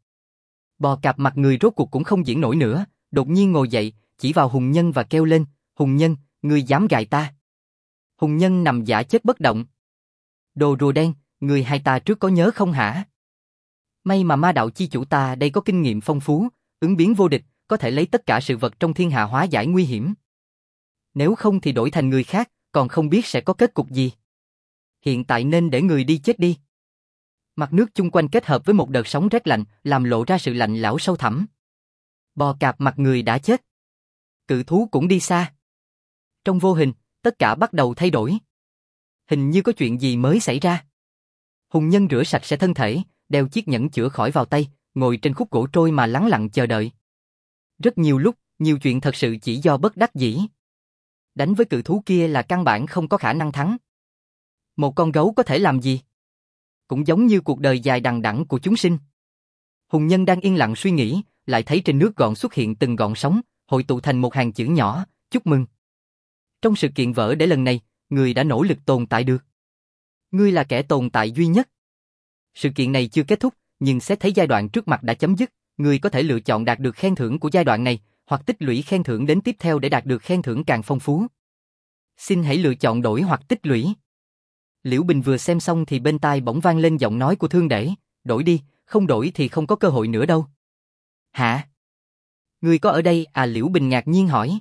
Bò cạp mặt người rốt cuộc cũng không diễn nổi nữa, đột nhiên ngồi dậy, chỉ vào Hùng Nhân và kêu lên, Hùng Nhân, ngươi dám gài ta. Hùng Nhân nằm giả chết bất động. Đồ rùa đen, người hai ta trước có nhớ không hả? May mà ma đạo chi chủ ta đây có kinh nghiệm phong phú, ứng biến vô địch, có thể lấy tất cả sự vật trong thiên hạ hóa giải nguy hiểm. Nếu không thì đổi thành người khác, còn không biết sẽ có kết cục gì. Hiện tại nên để người đi chết đi. Mặt nước chung quanh kết hợp với một đợt sóng rét lạnh, làm lộ ra sự lạnh lẽo sâu thẳm. Bò cạp mặt người đã chết. Cự thú cũng đi xa. Trong vô hình, tất cả bắt đầu thay đổi. Hình như có chuyện gì mới xảy ra. Hùng Nhân rửa sạch sẽ thân thể, đeo chiếc nhẫn chữa khỏi vào tay, ngồi trên khúc gỗ trôi mà lắng lặng chờ đợi. Rất nhiều lúc, nhiều chuyện thật sự chỉ do bất đắc dĩ. Đánh với cự thú kia là căn bản không có khả năng thắng. Một con gấu có thể làm gì? Cũng giống như cuộc đời dài đằng đẵng của chúng sinh. Hùng Nhân đang yên lặng suy nghĩ, lại thấy trên nước gợn xuất hiện từng gọn sóng, hội tụ thành một hàng chữ nhỏ, chúc mừng. Trong sự kiện vỡ để lần này, người đã nỗ lực tồn tại được. Ngươi là kẻ tồn tại duy nhất. Sự kiện này chưa kết thúc, nhưng xét thấy giai đoạn trước mặt đã chấm dứt, ngươi có thể lựa chọn đạt được khen thưởng của giai đoạn này, hoặc tích lũy khen thưởng đến tiếp theo để đạt được khen thưởng càng phong phú. Xin hãy lựa chọn đổi hoặc tích lũy. Liễu Bình vừa xem xong thì bên tai bỗng vang lên giọng nói của Thương Để, đổi đi, không đổi thì không có cơ hội nữa đâu. Hả? Ngươi có ở đây à? Liễu Bình ngạc nhiên hỏi.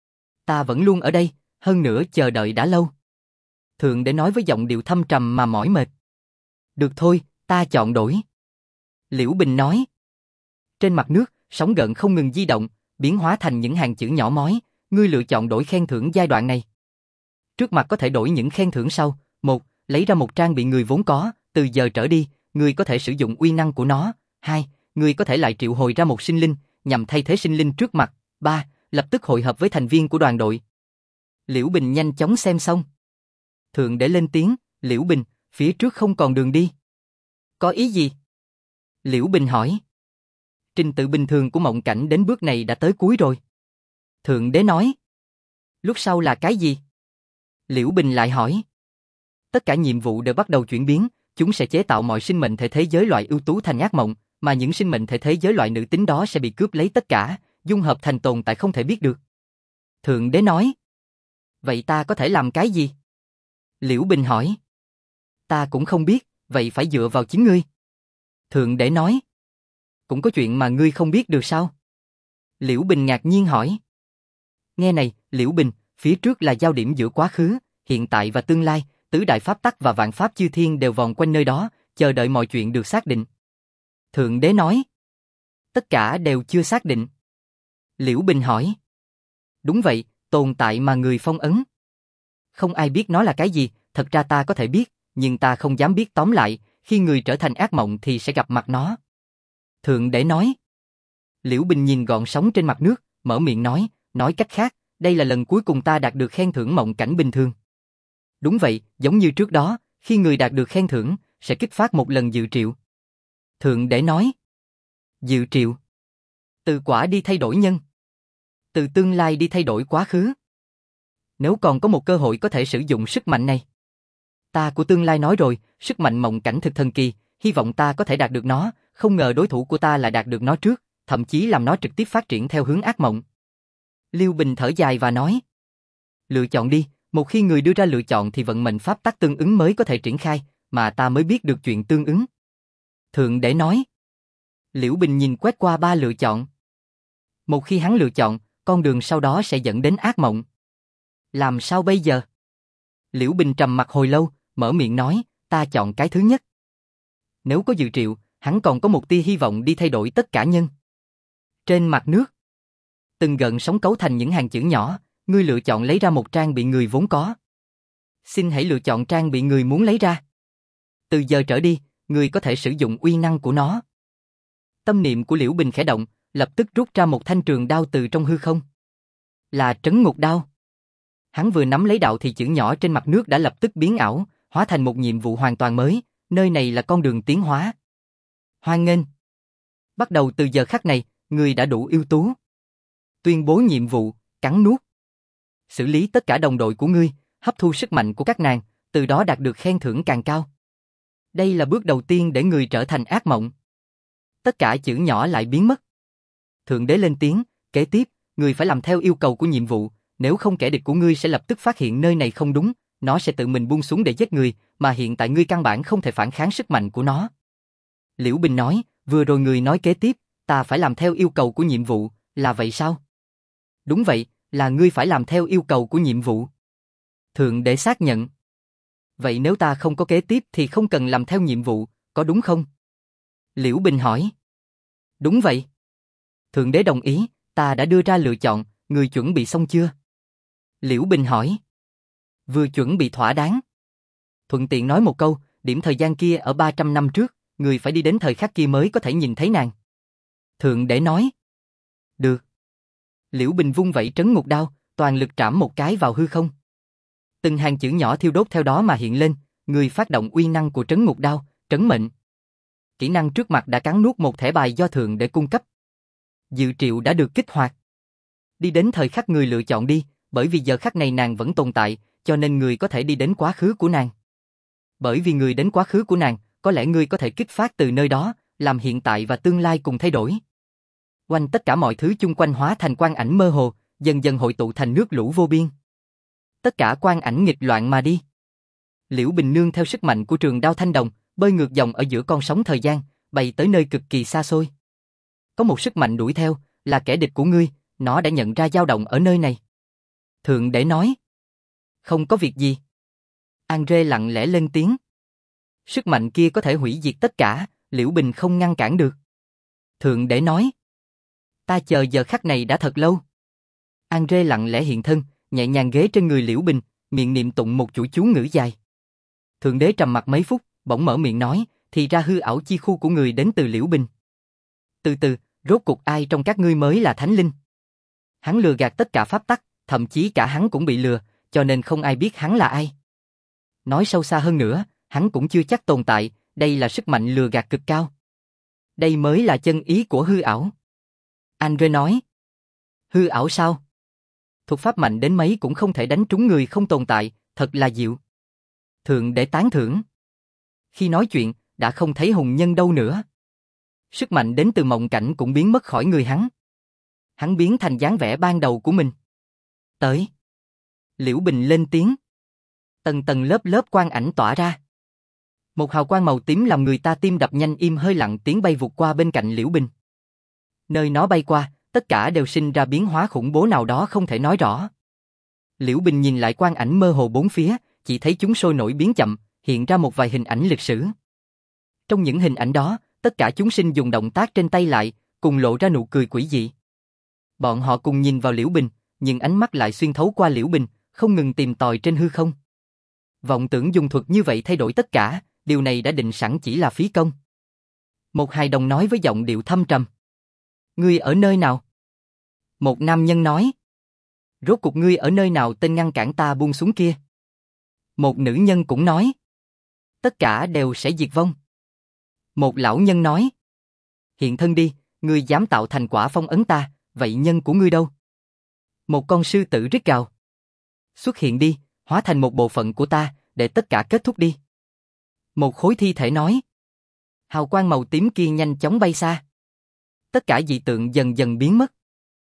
Ta vẫn luôn ở đây, hơn nữa chờ đợi đã lâu. Thượng Để nói với giọng điệu thâm trầm mà mỏi mệt. Được thôi, ta chọn đổi. Liễu Bình nói. Trên mặt nước, sóng gợn không ngừng di động, biến hóa thành những hàng chữ nhỏ mói, ngươi lựa chọn đổi khen thưởng giai đoạn này. Trước mặt có thể đổi những khen thưởng sau. 1. Lấy ra một trang bị người vốn có, từ giờ trở đi, ngươi có thể sử dụng uy năng của nó. 2. Ngươi có thể lại triệu hồi ra một sinh linh, nhằm thay thế sinh linh trước mặt. 3. Lập tức hội hợp với thành viên của đoàn đội. Liễu Bình nhanh chóng xem xong. Thượng Để lên tiếng, Liễu Bình, phía trước không còn đường đi. Có ý gì? Liễu Bình hỏi. Trình tự bình thường của mộng cảnh đến bước này đã tới cuối rồi. Thượng Đế nói. Lúc sau là cái gì? Liễu Bình lại hỏi. Tất cả nhiệm vụ đều bắt đầu chuyển biến, chúng sẽ chế tạo mọi sinh mệnh thể thế giới loại ưu tú thành ác mộng, mà những sinh mệnh thể thế giới loại nữ tính đó sẽ bị cướp lấy tất cả, dung hợp thành tồn tại không thể biết được. Thượng Đế nói. Vậy ta có thể làm cái gì? Liễu Bình hỏi. Ta cũng không biết, vậy phải dựa vào chính ngươi. Thượng Đế nói. Cũng có chuyện mà ngươi không biết được sao? Liễu Bình ngạc nhiên hỏi. Nghe này, Liễu Bình, phía trước là giao điểm giữa quá khứ, hiện tại và tương lai, tứ đại pháp tắc và vạn pháp chư thiên đều vòng quanh nơi đó, chờ đợi mọi chuyện được xác định. Thượng Đế nói. Tất cả đều chưa xác định. Liễu Bình hỏi. Đúng vậy, tồn tại mà người phong ấn. Không ai biết nó là cái gì, thật ra ta có thể biết, nhưng ta không dám biết. Tóm lại, khi người trở thành ác mộng thì sẽ gặp mặt nó. Thượng Đế nói. Liễu Bình nhìn gọn sóng trên mặt nước, mở miệng nói cách khác, đây là lần cuối cùng ta đạt được khen thưởng mộng cảnh bình thường. Đúng vậy, giống như trước đó, khi người đạt được khen thưởng, sẽ kích phát một lần dự triệu. Thượng Đế nói. Dự triệu. Từ quả đi thay đổi nhân. Từ tương lai đi thay đổi quá khứ. Nếu còn có một cơ hội có thể sử dụng sức mạnh này. Ta của tương lai nói rồi, sức mạnh mộng cảnh thực thần kỳ, hy vọng ta có thể đạt được nó, không ngờ đối thủ của ta lại đạt được nó trước, thậm chí làm nó trực tiếp phát triển theo hướng ác mộng. Liễu Bình thở dài và nói. Lựa chọn đi, một khi người đưa ra lựa chọn thì vận mệnh pháp tắc tương ứng mới có thể triển khai, mà ta mới biết được chuyện tương ứng. Thượng Đế nói. Liễu Bình nhìn quét qua 3 lựa chọn. Một khi hắn lựa chọn, con đường sau đó sẽ dẫn đến ác mộng. Làm sao bây giờ? Liễu Bình trầm mặc hồi lâu, mở miệng nói, ta chọn cái thứ nhất. Nếu có dự triệu, hắn còn có một tia hy vọng đi thay đổi tất cả nhân. Trên mặt nước, từng gợn sóng cấu thành những hàng chữ nhỏ, ngươi lựa chọn lấy ra một trang bị người vốn có. Xin hãy lựa chọn trang bị người muốn lấy ra. Từ giờ trở đi, ngươi có thể sử dụng uy năng của nó. Tâm niệm của Liễu Bình khẽ động, lập tức rút ra một thanh trường đao từ trong hư không. Là Trấn Ngục Đao. Hắn vừa nắm lấy đạo thì chữ nhỏ trên mặt nước đã lập tức biến ảo, hóa thành một nhiệm vụ hoàn toàn mới, nơi này là con đường tiến hóa. Hoan nghênh. Bắt đầu từ giờ khắc này, ngươi đã đủ ưu tú. Tuyên bố nhiệm vụ, cắn nuốt. Xử lý tất cả đồng đội của ngươi, hấp thu sức mạnh của các nàng, từ đó đạt được khen thưởng càng cao. Đây là bước đầu tiên để người trở thành ác mộng. Tất cả chữ nhỏ lại biến mất. Thượng đế lên tiếng, kế tiếp, người phải làm theo yêu cầu của nhiệm vụ, nếu không kẻ địch của ngươi sẽ lập tức phát hiện nơi này không đúng, nó sẽ tự mình buông xuống để giết người, mà hiện tại ngươi căn bản không thể phản kháng sức mạnh của nó. Liễu Bình nói, vừa rồi người nói kế tiếp, ta phải làm theo yêu cầu của nhiệm vụ, là vậy sao? Đúng vậy, là ngươi phải làm theo yêu cầu của nhiệm vụ. Thượng đế xác nhận. Vậy nếu ta không có kế tiếp thì không cần làm theo nhiệm vụ, có đúng không? Liễu Bình hỏi. Đúng vậy. Thượng đế đồng ý, ta đã đưa ra lựa chọn, người chuẩn bị xong chưa? Liễu Bình hỏi. Vừa chuẩn bị thỏa đáng. Thuận tiện nói một câu, điểm thời gian kia ở 300 năm trước, người phải đi đến thời khắc kia mới có thể nhìn thấy nàng. Thượng đế nói. Được. Liễu Bình vung vẩy trấn ngục đao, toàn lực trảm một cái vào hư không. Từng hàng chữ nhỏ thiêu đốt theo đó mà hiện lên, người phát động uy năng của trấn ngục đao, trấn mệnh. Kỹ năng trước mặt đã cắn nuốt một thẻ bài do thượng đế cung cấp. Dự triệu đã được kích hoạt. Đi đến thời khắc người lựa chọn đi, bởi vì giờ khắc này nàng vẫn tồn tại, cho nên người có thể đi đến quá khứ của nàng. Bởi vì người đến quá khứ của nàng, có lẽ người có thể kích phát từ nơi đó, làm hiện tại và tương lai cùng thay đổi. Quanh tất cả mọi thứ chung quanh hóa thành quang ảnh mơ hồ, dần dần hội tụ thành nước lũ vô biên. Tất cả quang ảnh nghịch loạn mà đi. Liễu Bình nương theo sức mạnh của trường đao thanh đồng, bơi ngược dòng ở giữa con sóng thời gian, bay tới nơi cực kỳ xa xôi. Có một sức mạnh đuổi theo, là kẻ địch của ngươi, nó đã nhận ra dao động ở nơi này. Thượng đế nói. Không có việc gì. Andre lặng lẽ lên tiếng. Sức mạnh kia có thể hủy diệt tất cả, Liễu Bình không ngăn cản được. Thượng đế nói. Ta chờ giờ khắc này đã thật lâu. Andre lặng lẽ hiện thân, nhẹ nhàng ghé trên người Liễu Bình, miệng niệm tụng một chuỗi chú ngữ dài. Thượng đế trầm mặc mấy phút, bỗng mở miệng nói, thì ra hư ảo chi khu của người đến từ Liễu Bình. Từ từ, rốt cuộc ai trong các ngươi mới là thánh linh? Hắn lừa gạt tất cả pháp tắc, thậm chí cả hắn cũng bị lừa, cho nên không ai biết hắn là ai. Nói sâu xa hơn nữa, hắn cũng chưa chắc tồn tại, đây là sức mạnh lừa gạt cực cao. Đây mới là chân ý của hư ảo. Andre nói. Hư ảo sao? Thuật pháp mạnh đến mấy cũng không thể đánh trúng người không tồn tại, thật là diệu. Thượng đế tán thưởng. Khi nói chuyện, đã không thấy hùng nhân đâu nữa. Sức mạnh đến từ mộng cảnh cũng biến mất khỏi người hắn. Hắn biến thành dáng vẻ ban đầu của mình. Tới. Liễu Bình lên tiếng. Tầng tầng lớp lớp quang ảnh tỏa ra. Một hào quang màu tím làm người ta tim đập nhanh im hơi lặng tiến bay vụt qua bên cạnh Liễu Bình. Nơi nó bay qua, tất cả đều sinh ra biến hóa khủng bố nào đó không thể nói rõ. Liễu Bình nhìn lại quang ảnh mơ hồ bốn phía, chỉ thấy chúng sôi nổi biến chậm, hiện ra một vài hình ảnh lịch sử. Trong những hình ảnh đó, tất cả chúng sinh dùng động tác trên tay lại, cùng lộ ra nụ cười quỷ dị. Bọn họ cùng nhìn vào Liễu Bình, nhưng ánh mắt lại xuyên thấu qua Liễu Bình, không ngừng tìm tòi trên hư không. Vọng tưởng dùng thuật như vậy thay đổi tất cả, điều này đã định sẵn chỉ là phí công. Một hài đồng nói với giọng điệu thâm trầm. Ngươi ở nơi nào? Một nam nhân nói. Rốt cuộc ngươi ở nơi nào tên ngăn cản ta buông xuống kia? Một nữ nhân cũng nói. Tất cả đều sẽ diệt vong. Một lão nhân nói. Hiện thân đi, ngươi dám tạo thành quả phong ấn ta, vậy nhân của ngươi đâu? Một con sư tử rít gào. Xuất hiện đi, hóa thành một bộ phận của ta, để tất cả kết thúc đi. Một khối thi thể nói. Hào quang màu tím kia nhanh chóng bay xa. Tất cả dị tượng dần dần biến mất.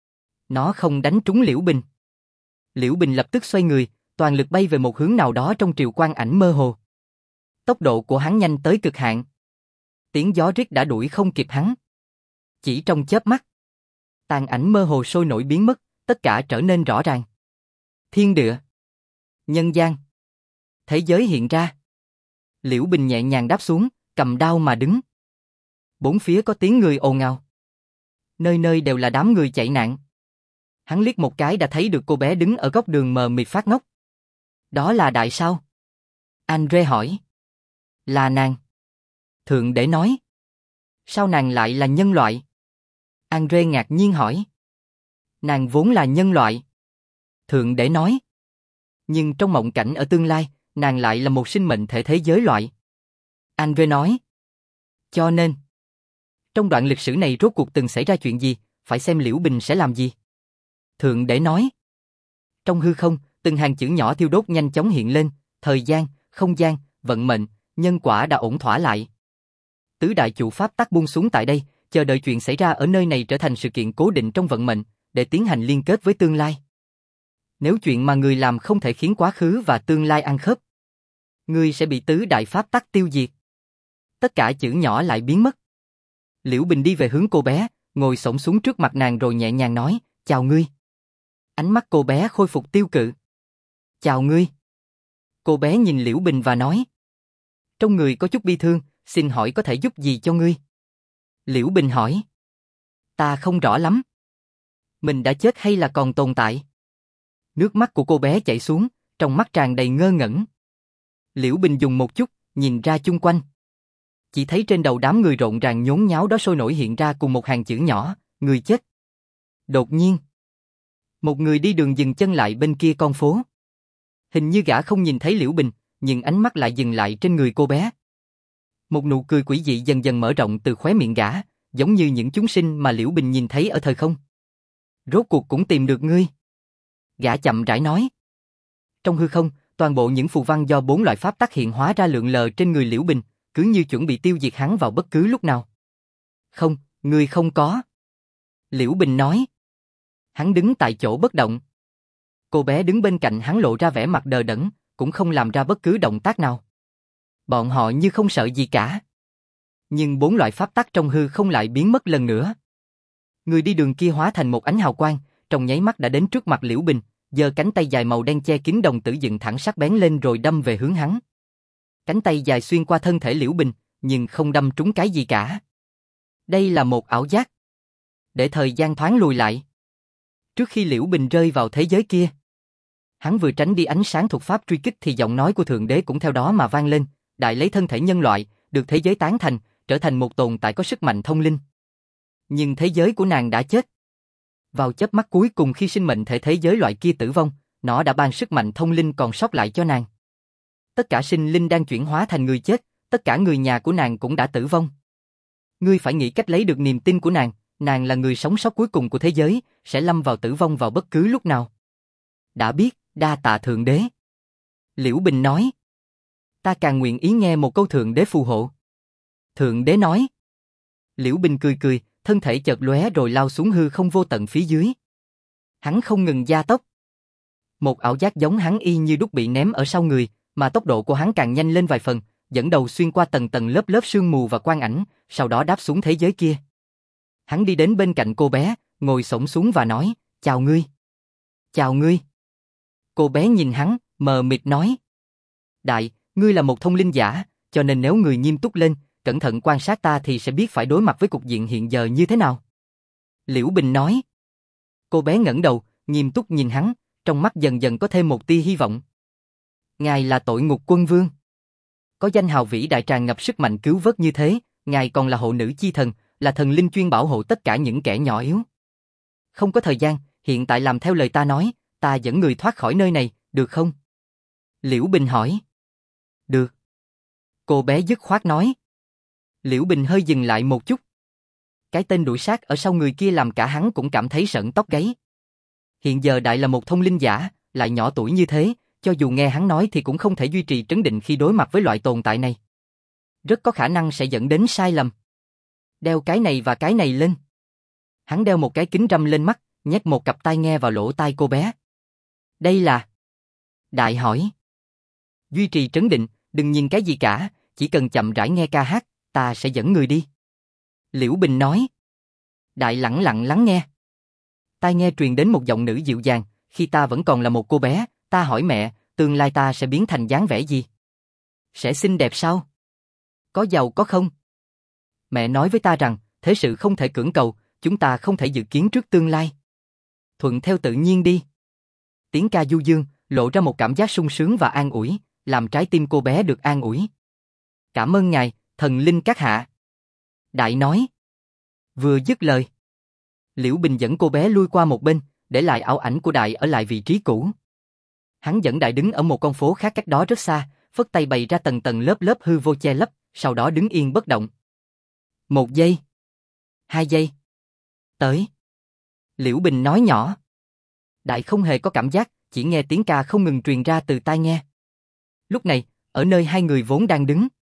Nó không đánh trúng Liễu Bình. Liễu Bình lập tức xoay người, toàn lực bay về một hướng nào đó trong triều quang ảnh mơ hồ. Tốc độ của hắn nhanh tới cực hạn. Tiếng gió rít đã đuổi không kịp hắn. Chỉ trong chớp mắt, tàn ảnh mơ hồ sôi nổi biến mất, tất cả trở nên rõ ràng. Thiên địa, nhân gian, thế giới hiện ra. Liễu Bình nhẹ nhàng đáp xuống, cầm đao mà đứng. Bốn phía có tiếng người ồn ào. Nơi nơi đều là đám người chạy nạn. Hắn liếc một cái đã thấy được cô bé đứng ở góc đường mờ mịt phát ngốc. Đó là Đại sao? Andre hỏi. Là nàng. Thượng đế nói. Sao nàng lại là nhân loại? Andre ngạc nhiên hỏi. Nàng vốn là nhân loại. Thượng đế nói. Nhưng trong mộng cảnh ở tương lai, nàng lại là một sinh mệnh thể thế giới loại. Andre nói. Cho nên, trong đoạn lịch sử này rốt cuộc từng xảy ra chuyện gì, phải xem Liễu Bình sẽ làm gì. Thượng đế nói. Trong hư không, từng hàng chữ nhỏ thiêu đốt nhanh chóng hiện lên, thời gian, không gian, vận mệnh, nhân quả đã ổn thỏa lại. Tứ đại chủ pháp tắc buông xuống tại đây, chờ đợi chuyện xảy ra ở nơi này trở thành sự kiện cố định trong vận mệnh, để tiến hành liên kết với tương lai. Nếu chuyện mà người làm không thể khiến quá khứ và tương lai ăn khớp, người sẽ bị tứ đại pháp tắc tiêu diệt. Tất cả chữ nhỏ lại biến mất. Liễu Bình đi về hướng cô bé, ngồi xổm xuống trước mặt nàng rồi nhẹ nhàng nói, chào ngươi. Ánh mắt cô bé khôi phục tiêu cự. Chào ngươi. Cô bé nhìn Liễu Bình và nói, trong người có chút bi thương, xin hỏi có thể giúp gì cho ngươi? Liễu Bình hỏi, ta không rõ lắm. Mình đã chết hay là còn tồn tại? Nước mắt của cô bé chảy xuống, trong mắt tràn đầy ngơ ngẩn. Liễu Bình dùng một chút, nhìn ra chung quanh. Chỉ thấy trên đầu đám người rộn ràng nhốn nháo đó sôi nổi hiện ra cùng một hàng chữ nhỏ, người chết. Đột nhiên, một người đi đường dừng chân lại bên kia con phố. Hình như gã không nhìn thấy Liễu Bình, nhưng ánh mắt lại dừng lại trên người cô bé. Một nụ cười quỷ dị dần dần mở rộng từ khóe miệng gã, giống như những chúng sinh mà Liễu Bình nhìn thấy ở thời không. Rốt cuộc cũng tìm được ngươi. Gã chậm rãi nói. Trong hư không, toàn bộ những phù văn do 4 loại pháp tắc hiện hóa ra lượn lờ trên người Liễu Bình, cứ như chuẩn bị tiêu diệt hắn vào bất cứ lúc nào. Không, ngươi không có. Liễu Bình nói. Hắn đứng tại chỗ bất động. Cô bé đứng bên cạnh hắn lộ ra vẻ mặt đờ đẫn, cũng không làm ra bất cứ động tác nào. Bọn họ như không sợ gì cả. Nhưng 4 loại pháp tắc trong hư không lại biến mất lần nữa. Người đi đường kia hóa thành một ánh hào quang, trong nháy mắt đã đến trước mặt Liễu Bình, giơ cánh tay dài màu đen che kín đồng tử dựng thẳng sắc bén lên rồi đâm về hướng hắn. Cánh tay dài xuyên qua thân thể Liễu Bình, nhưng không đâm trúng cái gì cả. Đây là một ảo giác. Để thời gian thoáng lùi lại. Trước khi Liễu Bình rơi vào thế giới kia, hắn vừa tránh đi ánh sáng thuộc pháp truy kích thì giọng nói của Thượng Đế cũng theo đó mà vang lên, đại lấy thân thể nhân loại, được thế giới tán thành, trở thành một tồn tại có sức mạnh thông linh. Nhưng thế giới của nàng đã chết. Vào chớp mắt cuối cùng khi sinh mệnh thể thế giới loại kia tử vong, nó đã ban sức mạnh thông linh còn sót lại cho nàng. Tất cả sinh linh đang chuyển hóa thành người chết, tất cả người nhà của nàng cũng đã tử vong. Ngươi phải nghĩ cách lấy được niềm tin của nàng là người sống sót cuối cùng của thế giới, sẽ lâm vào tử vong vào bất cứ lúc nào. Đã biết, đa tạ Thượng Đế. Liễu Bình nói. Ta càng nguyện ý nghe một câu Thượng Đế phù hộ. Thượng Đế nói. Liễu Bình cười cười, thân thể chợt lóe rồi lao xuống hư không vô tận phía dưới. Hắn không ngừng gia tốc. Một ảo giác giống hắn y như đúc bị ném ở sau người, mà tốc độ của hắn càng nhanh lên vài phần, dẫn đầu xuyên qua tầng tầng lớp lớp sương mù và quang ảnh, sau đó đáp xuống thế giới kia. Hắn đi đến bên cạnh cô bé, ngồi xổm xuống và nói, chào ngươi. Chào ngươi. Cô bé nhìn hắn, mờ mịt nói. Đại, ngươi là một thông linh giả, cho nên nếu người nghiêm túc lên, cẩn thận quan sát ta thì sẽ biết phải đối mặt với cục diện hiện giờ như thế nào. Liễu Bình nói. Cô bé ngẩng đầu, nghiêm túc nhìn hắn, trong mắt dần dần có thêm một tia hy vọng. Ngài là Tội Ngục Quân Vương. Có danh hào vĩ đại tràn ngập sức mạnh cứu vớt như thế, ngài còn là hộ nữ chi thần, là thần linh chuyên bảo hộ tất cả những kẻ nhỏ yếu. Không có thời gian, hiện tại làm theo lời ta nói, ta dẫn người thoát khỏi nơi này, được không? Liễu Bình hỏi. Được. Cô bé dứt khoát nói. Liễu Bình hơi dừng lại một chút. Cái tên đuổi sát ở sau người kia làm cả hắn cũng cảm thấy sởn tóc gáy. Hiện giờ Đại là một thông linh giả, lại nhỏ tuổi như thế, cho dù nghe hắn nói thì cũng không thể duy trì trấn định khi đối mặt với loại tồn tại này. Rất có khả năng sẽ dẫn đến sai lầm. Đeo cái này và cái này lên. Hắn đeo một cái kính râm lên mắt, nhét một cặp tai nghe vào lỗ tai cô bé. Đây là... Đại hỏi. Duy trì trấn định, đừng nhìn cái gì cả, chỉ cần chậm rãi nghe ca hát, ta sẽ dẫn người đi. Liễu Bình nói. Đại lẳng lặng lắng nghe. Tai nghe truyền đến một giọng nữ dịu dàng, khi ta vẫn còn là một cô bé, ta hỏi mẹ, tương lai ta sẽ biến thành dáng vẻ gì? Sẽ xinh đẹp sao? Có giàu có không? Mẹ nói với ta rằng, thế sự không thể cưỡng cầu, chúng ta không thể dự kiến trước tương lai. Thuận theo tự nhiên đi. Tiếng ca du dương, lộ ra một cảm giác sung sướng và an ủi, làm trái tim cô bé được an ủi. Cảm ơn ngài, thần linh các hạ. Đại nói. Vừa dứt lời, Liễu Bình dẫn cô bé lui qua một bên, để lại ảo ảnh của Đại ở lại vị trí cũ. Hắn dẫn Đại đứng ở một con phố khác cách đó rất xa, phất tay bày ra tầng tầng lớp lớp hư vô che lấp, sau đó đứng yên bất động. 1 giây. 2 giây. Tới. Liễu Bình nói nhỏ. Đại không hề có cảm giác, chỉ nghe tiếng ca không ngừng truyền ra từ tai nghe. Lúc này, ở nơi hai người vốn đang đứng,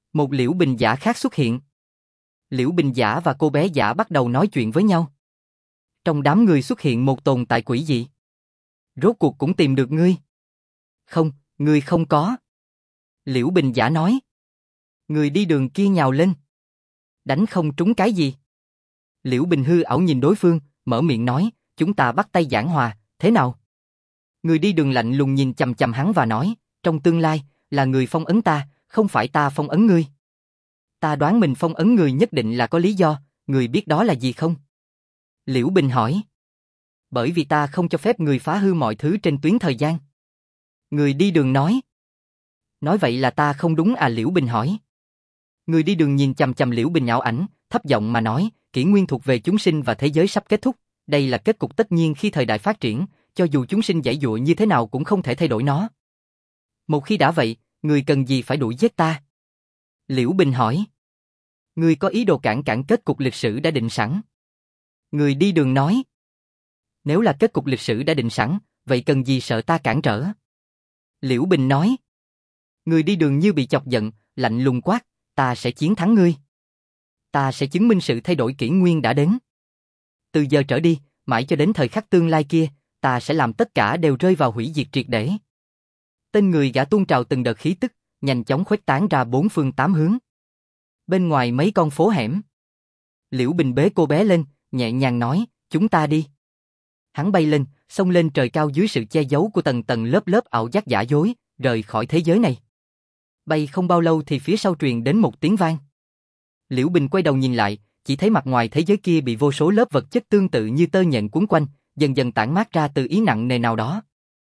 Một Liễu Bình Giả khác xuất hiện. Liễu Bình Giả và cô bé giả bắt đầu nói chuyện với nhau. Trong đám người xuất hiện một tồn tại quỷ dị. Rốt cuộc cũng tìm được ngươi. Không, ngươi không có. Liễu Bình Giả nói. Người đi đường kia nhào lên. Đánh không trúng cái gì. Liễu Bình hư ảo nhìn đối phương, mở miệng nói, chúng ta bắt tay giảng hòa, thế nào? Người đi đường lạnh lùng nhìn chằm chằm hắn và nói, trong tương lai, là người phong ấn ta, không phải ta phong ấn ngươi. Ta đoán mình phong ấn người nhất định là có lý do, người biết đó là gì không? Liễu Bình hỏi. Bởi vì ta không cho phép người phá hư mọi thứ trên tuyến thời gian. Người đi đường nói. Nói vậy là ta không đúng à? Liễu Bình hỏi. Người đi đường nhìn chằm chằm Liễu Bình ảo ảnh, thấp giọng mà nói, kỷ nguyên thuộc về chúng sinh và thế giới sắp kết thúc. Đây là kết cục tất nhiên khi thời đại phát triển, cho dù chúng sinh giãy giụa như thế nào cũng không thể thay đổi nó. Một khi đã vậy, người cần gì phải đuổi giết ta? Liễu Bình hỏi. Người có ý đồ cản kết cục lịch sử đã định sẵn. Người đi đường nói. Nếu là kết cục lịch sử đã định sẵn, vậy cần gì sợ ta cản trở? Liễu Bình nói. Người đi đường như bị chọc giận, lạnh lùng quát, ta sẽ chiến thắng ngươi. Ta sẽ chứng minh sự thay đổi kỷ nguyên đã đến. Từ giờ trở đi, mãi cho đến thời khắc tương lai kia, ta sẽ làm tất cả đều rơi vào hủy diệt triệt để. Tên người gã tuôn trào từng đợt khí tức, nhanh chóng khuếch tán ra bốn phương tám hướng. Bên ngoài mấy con phố hẻm, Liễu Bình bế cô bé lên, nhẹ nhàng nói, chúng ta đi. Hắn bay lên, xông lên trời cao dưới sự che giấu của tầng tầng lớp lớp ảo giác giả dối, rời khỏi thế giới này. Bay không bao lâu thì phía sau truyền đến một tiếng vang. Liễu Bình quay đầu nhìn lại, chỉ thấy mặt ngoài thế giới kia bị vô số lớp vật chất tương tự như tơ nhện cuốn quanh, dần dần tản mát ra từ ý nặng nề nào đó.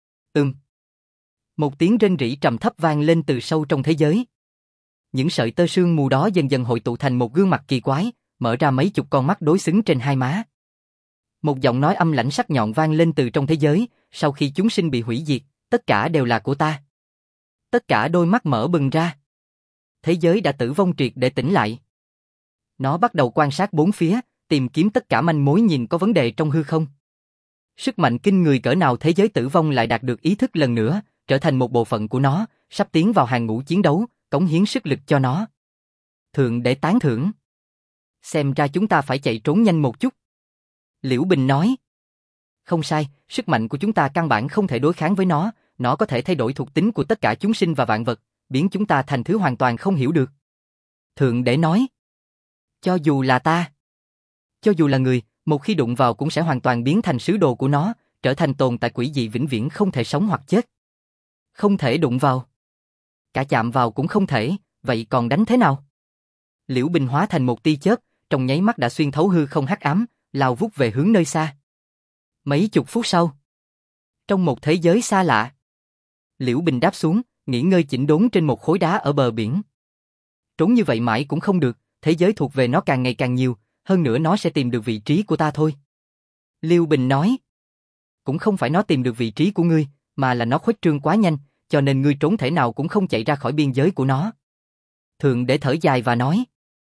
Một tiếng rên rỉ trầm thấp vang lên từ sâu trong thế giới. Những sợi tơ sương mù đó dần dần hội tụ thành một gương mặt kỳ quái, mở ra mấy chục con mắt đối xứng trên hai má. Một giọng nói âm lãnh sắc nhọn vang lên từ trong thế giới, sau khi chúng sinh bị hủy diệt, tất cả đều là của ta. Tất cả đôi mắt mở bừng ra. Thế giới đã tử vong triệt để tỉnh lại. Nó bắt đầu quan sát bốn phía, tìm kiếm tất cả manh mối nhìn có vấn đề trong hư không. Sức mạnh kinh người cỡ nào thế giới tử vong lại đạt được ý thức lần nữa, trở thành một bộ phận của nó, sắp tiến vào hàng ngũ chiến đấu, cống hiến sức lực cho nó. Thượng để tán thưởng. Xem ra chúng ta phải chạy trốn nhanh một chút. Liễu Bình nói. Không sai, sức mạnh của chúng ta căn bản không thể đối kháng với nó có thể thay đổi thuộc tính của tất cả chúng sinh và vạn vật, biến chúng ta thành thứ hoàn toàn không hiểu được. Thượng để nói. Cho dù là ta, cho dù là người, một khi đụng vào cũng sẽ hoàn toàn biến thành sứ đồ của nó, trở thành tồn tại quỷ dị vĩnh viễn không thể sống hoặc chết. Không thể đụng vào. Cả chạm vào cũng không thể, vậy còn đánh thế nào? Liễu Bình hóa thành một tia chớp, trong nháy mắt đã xuyên thấu hư không hắc ám, lao vút về hướng nơi xa. Mấy chục phút sau, trong một thế giới xa lạ, Liễu Bình đáp xuống, nghỉ ngơi chỉnh đốn trên một khối đá ở bờ biển. Trốn như vậy mãi cũng không được, thế giới thuộc về nó càng ngày càng nhiều, hơn nữa nó sẽ tìm được vị trí của ta thôi. Liễu Bình nói. Cũng không phải nó tìm được vị trí của ngươi, mà là nó khuếch trương quá nhanh, cho nên ngươi trốn thể nào cũng không chạy ra khỏi biên giới của nó. Thượng để thở dài và nói.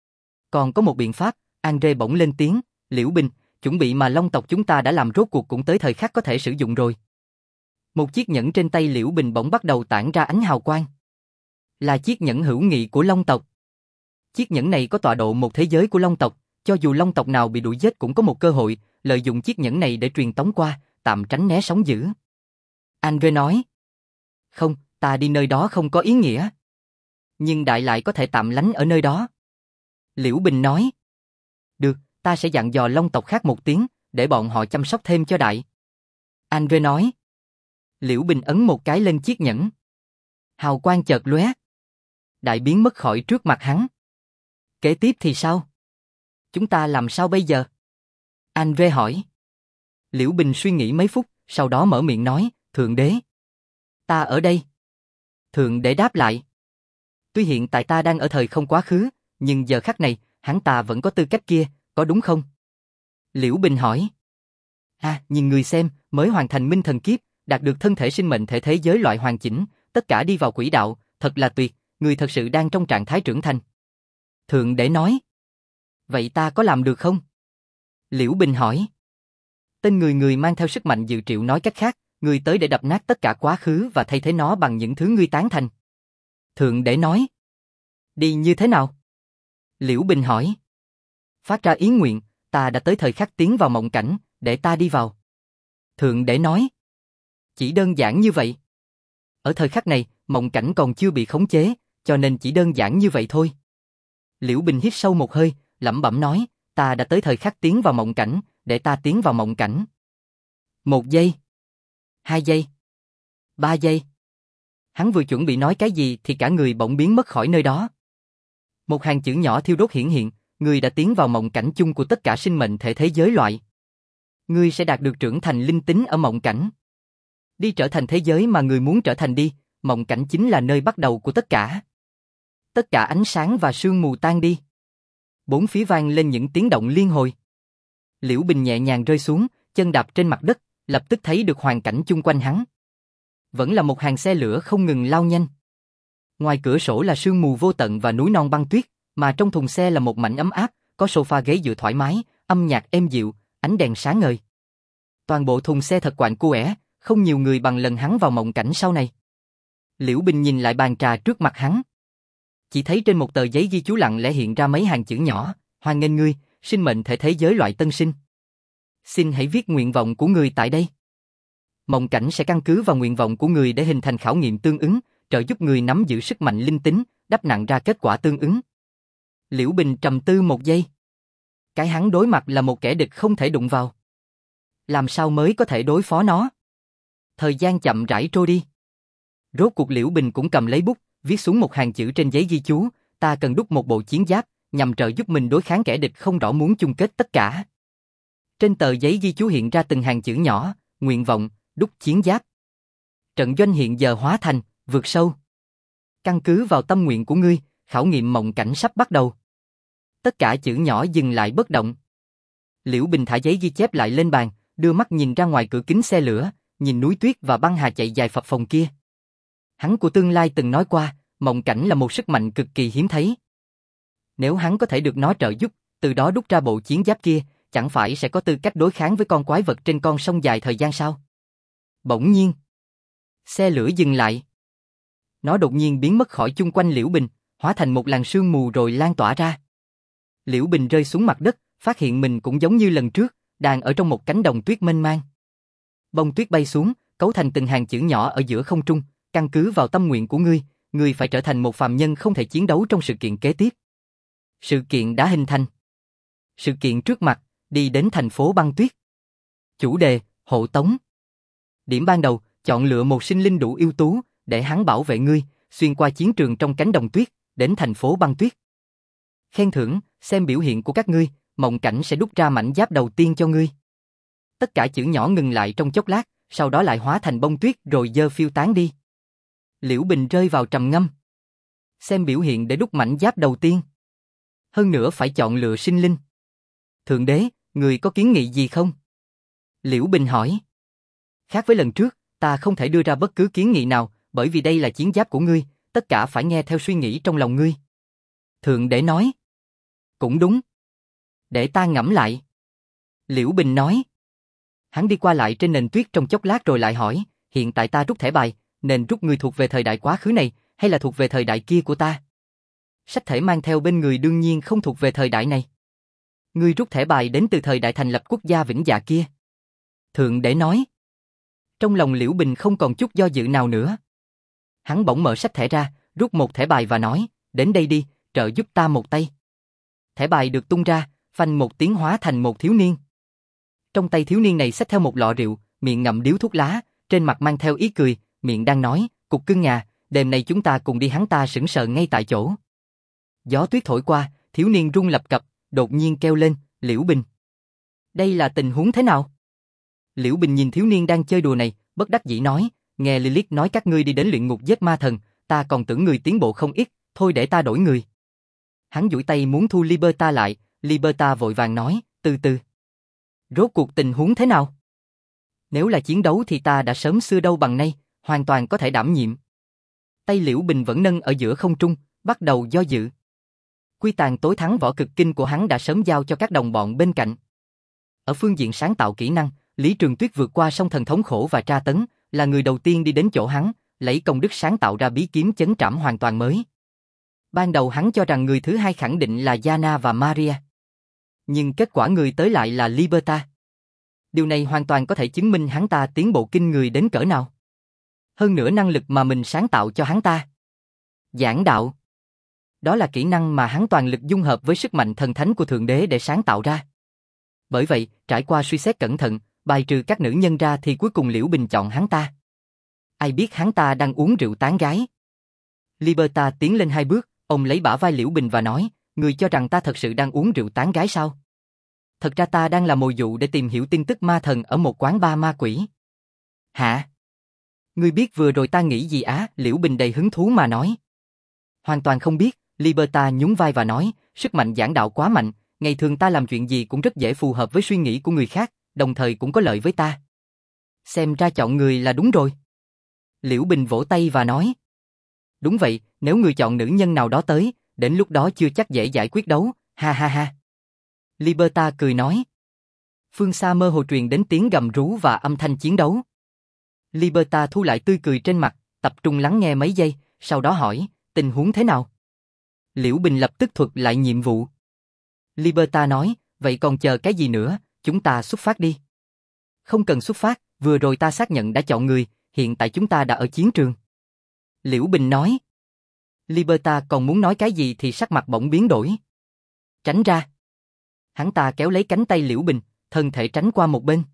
Còn có một biện pháp, Andre bỗng lên tiếng, Liễu Bình, chuẩn bị mà Long tộc chúng ta đã làm rốt cuộc cũng tới thời khắc có thể sử dụng rồi. Một chiếc nhẫn trên tay Liễu Bình bỗng bắt đầu tản ra ánh hào quang. Là chiếc nhẫn hữu nghị của Long tộc. Chiếc nhẫn này có tọa độ một thế giới của Long tộc, cho dù Long tộc nào bị đuổi giết cũng có một cơ hội, lợi dụng chiếc nhẫn này để truyền tống qua, tạm tránh né sóng dữ. Andre nói. Không, ta đi nơi đó không có ý nghĩa. Nhưng đại lại có thể tạm lánh ở nơi đó. Liễu Bình nói. Được, ta sẽ dặn dò Long tộc khác một tiếng, để bọn họ chăm sóc thêm cho đại. Andre nói. Liễu Bình ấn một cái lên chiếc nhẫn. Hào quang chợt lóe. Đại biến mất khỏi trước mặt hắn. Kế tiếp thì sao? Chúng ta làm sao bây giờ? Andre hỏi. Liễu Bình suy nghĩ mấy phút, sau đó mở miệng nói, Thượng đế. Ta ở đây. Thượng đế đáp lại. Tuy hiện tại ta đang ở thời không quá khứ, nhưng giờ khắc này, hắn ta vẫn có tư cách kia, có đúng không? Liễu Bình hỏi. Nhìn người xem, mới hoàn thành minh thần kiếp, đạt được thân thể sinh mệnh thể thế giới loại hoàn chỉnh, tất cả đi vào quỹ đạo, thật là tuyệt, người thật sự đang trong trạng thái trưởng thành. Thượng đế nói. Vậy ta có làm được không? Liễu Bình hỏi. Tên người mang theo sức mạnh dự triệu nói cách khác, người tới để đập nát tất cả quá khứ và thay thế nó bằng những thứ ngươi tán thành. Thượng đế nói. Đi như thế nào? Liễu Bình hỏi. Phát ra ý nguyện, ta đã tới thời khắc tiến vào mộng cảnh, để ta đi vào. Thượng đế nói. Chỉ đơn giản như vậy. Ở thời khắc này, mộng cảnh còn chưa bị khống chế, cho nên chỉ đơn giản như vậy thôi. Liễu Bình hít sâu một hơi, lẩm bẩm nói, ta đã tới thời khắc tiến vào mộng cảnh, để ta tiến vào mộng cảnh. 1 giây. 2 giây. 3 giây. Hắn vừa chuẩn bị nói cái gì thì cả người bỗng biến mất khỏi nơi đó. Một hàng chữ nhỏ thiêu đốt hiển hiện, ngươi đã tiến vào mộng cảnh chung của tất cả sinh mệnh thể thế giới loại. Ngươi sẽ đạt được trưởng thành linh tính ở mộng cảnh. Đi trở thành thế giới mà ngươi muốn trở thành đi, mộng cảnh chính là nơi bắt đầu của tất cả. Tất cả ánh sáng và sương mù tan đi. Bốn phía vang lên những tiếng động liên hồi. Liễu Bình nhẹ nhàng rơi xuống, chân đạp trên mặt đất, lập tức thấy được hoàn cảnh chung quanh hắn. Vẫn là một hàng xe lửa không ngừng lao nhanh. Ngoài cửa sổ là sương mù vô tận và núi non băng tuyết, mà trong thùng xe là một mảnh ấm áp, có sofa ghế dựa thoải mái, âm nhạc êm dịu, ánh đèn sáng ngời. Toàn bộ thùng xe thật quạnh cũe, không nhiều người bằng lần hắn vào mộng cảnh sau này. Liễu Bình nhìn lại bàn trà trước mặt hắn. Chỉ thấy trên một tờ giấy ghi chú lặng lẽ hiện ra mấy hàng chữ nhỏ, hoan nghênh ngươi, sinh mệnh thể thế giới loại tân sinh. Xin hãy viết nguyện vọng của người tại đây. Mộng cảnh sẽ căn cứ vào nguyện vọng của người để hình thành khảo nghiệm tương ứng, trợ giúp người nắm giữ sức mạnh linh tính, đắp nặng ra kết quả tương ứng. Liễu Bình trầm tư một giây. Cái hắn đối mặt là một kẻ địch không thể đụng vào. Làm sao mới có thể đối phó nó? Thời gian chậm rãi trôi đi. Rốt cuộc Liễu Bình cũng cầm lấy bút, viết xuống một hàng chữ trên giấy ghi chú, ta cần đúc một bộ chiến giáp, nhằm trợ giúp mình đối kháng kẻ địch không rõ muốn chung kết tất cả. Trên tờ giấy ghi chú hiện ra từng hàng chữ nhỏ, nguyện vọng, đúc chiến giáp. Trận doanh hiện giờ hóa thành, vượt sâu. Căn cứ vào tâm nguyện của ngươi, khảo nghiệm mộng cảnh sắp bắt đầu. Tất cả chữ nhỏ dừng lại bất động. Liễu Bình thả giấy ghi chép lại lên bàn, đưa mắt nhìn ra ngoài cửa kính xe lửa, nhìn núi tuyết và băng hà chạy dài phập phồng kia. Hắn của tương lai từng nói qua, mộng cảnh là một sức mạnh cực kỳ hiếm thấy. Nếu hắn có thể được nó trợ giúp, từ đó đúc ra bộ chiến giáp kia, chẳng phải sẽ có tư cách đối kháng với con quái vật trên con sông dài thời gian sao? Bỗng nhiên, xe lửa dừng lại. Nó đột nhiên biến mất khỏi chung quanh Liễu Bình, hóa thành một làn sương mù rồi lan tỏa ra. Liễu Bình rơi xuống mặt đất, phát hiện mình cũng giống như lần trước, đang ở trong một cánh đồng tuyết mênh mang. Bông tuyết bay xuống, cấu thành từng hàng chữ nhỏ ở giữa không trung, căn cứ vào tâm nguyện của ngươi, ngươi phải trở thành một phàm nhân không thể chiến đấu trong sự kiện kế tiếp. Sự kiện đã hình thành. Sự kiện trước mặt, đi đến thành phố băng tuyết. Chủ đề, hộ tống. Điểm ban đầu, chọn lựa một sinh linh đủ ưu tú, để hắn bảo vệ ngươi, xuyên qua chiến trường trong cánh đồng tuyết, đến thành phố băng tuyết. Khen thưởng, xem biểu hiện của các ngươi, mộng cảnh sẽ đúc ra mảnh giáp đầu tiên cho ngươi. Tất cả chữ nhỏ ngừng lại trong chốc lát, sau đó lại hóa thành bông tuyết rồi dơ phiêu tán đi. Liễu Bình rơi vào trầm ngâm. Xem biểu hiện để đúc mảnh giáp đầu tiên. Hơn nữa phải chọn lựa sinh linh. Thượng đế, người có kiến nghị gì không? Liễu Bình hỏi. Khác với lần trước, ta không thể đưa ra bất cứ kiến nghị nào, bởi vì đây là chiến giáp của ngươi, tất cả phải nghe theo suy nghĩ trong lòng ngươi. Thượng đế nói. Cũng đúng. Để ta ngẫm lại. Liễu Bình nói. Hắn đi qua lại trên nền tuyết trong chốc lát rồi lại hỏi, hiện tại ta rút thẻ bài, nên rút ngươi thuộc về thời đại quá khứ này, hay là thuộc về thời đại kia của ta? Sách thể mang theo bên người đương nhiên không thuộc về thời đại này. Ngươi rút thẻ bài đến từ thời đại thành lập quốc gia vĩnh dạ kia. Thượng đế nói. Trong lòng Liễu Bình không còn chút do dự nào nữa. Hắn bỗng mở sách thẻ ra, rút một thẻ bài và nói, đến đây đi, trợ giúp ta một tay. Thẻ bài được tung ra, phanh một tiếng hóa thành một thiếu niên. Trong tay thiếu niên này xách theo một lọ rượu, miệng ngậm điếu thuốc lá, trên mặt mang theo ý cười, miệng đang nói, cục cưng à, đêm nay chúng ta cùng đi. Hắn ta sững sờ ngay tại chỗ. Gió tuyết thổi qua, thiếu niên run lập cập, đột nhiên kêu lên, Liễu Bình. Đây là tình huống thế nào? Liễu Bình nhìn thiếu niên đang chơi đùa này, bất đắc dĩ nói, nghe Lilith nói các ngươi đi đến luyện ngục giết ma thần, ta còn tưởng người tiến bộ không ít, thôi để ta đổi người. Hắn duỗi tay muốn thu Liberta lại, Liberta vội vàng nói, từ từ. Rốt cuộc tình huống thế nào? Nếu là chiến đấu thì ta đã sớm xưa đâu bằng nay, hoàn toàn có thể đảm nhiệm. Tay Liễu Bình vẫn nâng ở giữa không trung, bắt đầu do dự. Quy tàn tối thắng võ cực kinh của hắn đã sớm giao cho các đồng bọn bên cạnh. Ở phương diện sáng tạo kỹ năng, Lý Trường Tuyết vượt qua sông thần thống khổ và tra tấn, là người đầu tiên đi đến chỗ hắn, lấy công đức sáng tạo ra bí kiếm chấn trảm hoàn toàn mới. Ban đầu hắn cho rằng người thứ hai khẳng định là Yana và Maria. Nhưng kết quả người tới lại là Liberta. Điều này hoàn toàn có thể chứng minh hắn ta tiến bộ kinh người đến cỡ nào. Hơn nữa năng lực mà mình sáng tạo cho hắn ta. Giảng đạo. Đó là kỹ năng mà hắn toàn lực dung hợp với sức mạnh thần thánh của Thượng Đế để sáng tạo ra. Bởi vậy, trải qua suy xét cẩn thận, bài trừ các nữ nhân ra thì cuối cùng Liễu Bình chọn hắn ta. Ai biết hắn ta đang uống rượu tán gái. Liberta tiến lên 2 bước, ông lấy bả vai Liễu Bình và nói, người cho rằng ta thật sự đang uống rượu tán gái sao? Thật ra ta đang là mồi dụ để tìm hiểu tin tức ma thần ở một quán bar ma quỷ. Hả? Ngươi biết vừa rồi ta nghĩ gì á? Liễu Bình đầy hứng thú mà nói. Hoàn toàn không biết, Liberta nhún vai và nói, sức mạnh giảng đạo quá mạnh, ngày thường ta làm chuyện gì cũng rất dễ phù hợp với suy nghĩ của người khác, đồng thời cũng có lợi với ta. Xem ra chọn người là đúng rồi. Liễu Bình vỗ tay và nói. Đúng vậy, nếu người chọn nữ nhân nào đó tới, đến lúc đó chưa chắc dễ giải quyết đấu, ha ha ha. Liberta cười nói. Phương xa mơ hồ truyền đến tiếng gầm rú và âm thanh chiến đấu. Liberta thu lại tươi cười trên mặt, tập trung lắng nghe mấy giây, sau đó hỏi, tình huống thế nào? Liễu Bình lập tức thuật lại nhiệm vụ. Liberta nói, vậy còn chờ cái gì nữa, chúng ta xuất phát đi. Không cần xuất phát, vừa rồi ta xác nhận đã chọn người, hiện tại chúng ta đã ở chiến trường. Liễu Bình nói. Liberta còn muốn nói cái gì thì sắc mặt bỗng biến đổi. Tránh ra. Hắn ta kéo lấy cánh tay Liễu Bình, thân thể tránh qua một bên.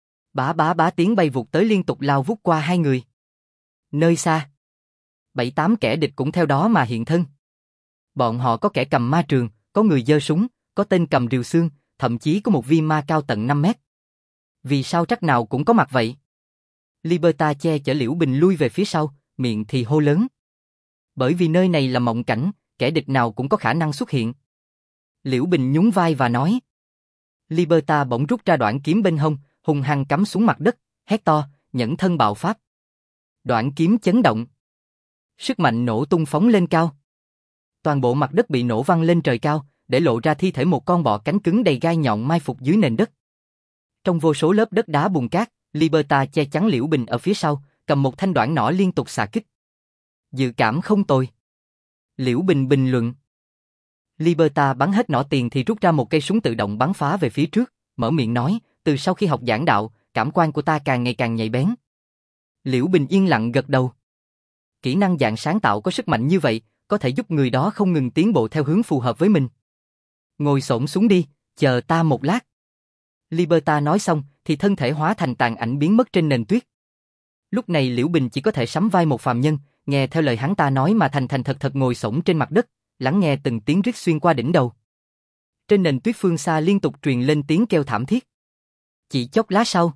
Bá tiếng bay vụt tới liên tục lao vút qua hai người. Nơi xa, 7-8 kẻ địch cũng theo đó mà hiện thân. Bọn họ có kẻ cầm ma trường, có người giơ súng, có tên cầm rìu xương, thậm chí có một viên ma cao tận 5 mét. Vì sao trắc nào cũng có mặt vậy? Liberta che chở Liễu Bình lui về phía sau, miệng thì hô lớn. Bởi vì nơi này là mộng cảnh, kẻ địch nào cũng có khả năng xuất hiện. Liễu Bình nhún vai và nói. Liberta bỗng rút ra đoạn kiếm bên hông, hung hăng cắm xuống mặt đất, hét to, nhẫn thân bạo pháp. Đoạn kiếm chấn động. Sức mạnh nổ tung phóng lên cao. Toàn bộ mặt đất bị nổ văng lên trời cao, để lộ ra thi thể một con bọ cánh cứng đầy gai nhọn mai phục dưới nền đất. Trong vô số lớp đất đá bùn cát, Liberta che chắn Liễu Bình ở phía sau, cầm một thanh đoản nỏ liên tục xạ kích. Dự cảm không tồi. Liễu Bình bình luận. Liberta bắn hết nỏ tiền thì rút ra một cây súng tự động bắn phá về phía trước, mở miệng nói, từ sau khi học giảng đạo, cảm quan của ta càng ngày càng nhạy bén. Liễu Bình yên lặng gật đầu. Kỹ năng dạng sáng tạo có sức mạnh như vậy, có thể giúp người đó không ngừng tiến bộ theo hướng phù hợp với mình. Ngồi xổm xuống đi, chờ ta một lát. Liberta nói xong thì thân thể hóa thành tàn ảnh biến mất trên nền tuyết. Lúc này Liễu Bình chỉ có thể sắm vai một phàm nhân, nghe theo lời hắn ta nói mà thành thành thật thật ngồi xổm trên mặt đất, lắng nghe từng tiếng rít xuyên qua đỉnh đầu. Trên nền tuyết phương xa liên tục truyền lên tiếng kêu thảm thiết. Chỉ chốc lát sau,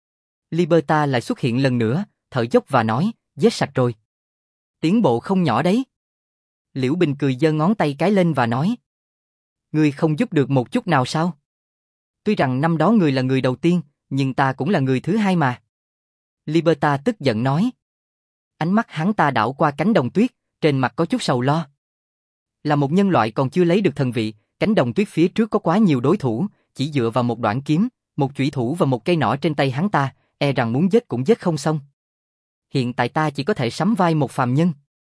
Liberta lại xuất hiện lần nữa, thở dốc và nói, giết sạch rồi. Tiến bộ không nhỏ đấy. Liễu Bình cười giơ ngón tay cái lên và nói. Ngươi không giúp được một chút nào sao? Tuy rằng năm đó ngươi là người đầu tiên, nhưng ta cũng là người thứ hai mà. Liberta tức giận nói. Ánh mắt hắn ta đảo qua cánh đồng tuyết, trên mặt có chút sầu lo. Là một nhân loại còn chưa lấy được thần vị, cánh đồng tuyết phía trước có quá nhiều đối thủ, chỉ dựa vào một đoạn kiếm, một chủy thủ và một cây nỏ trên tay hắn ta, e rằng muốn giết cũng giết không xong. Hiện tại ta chỉ có thể sắm vai một phàm nhân.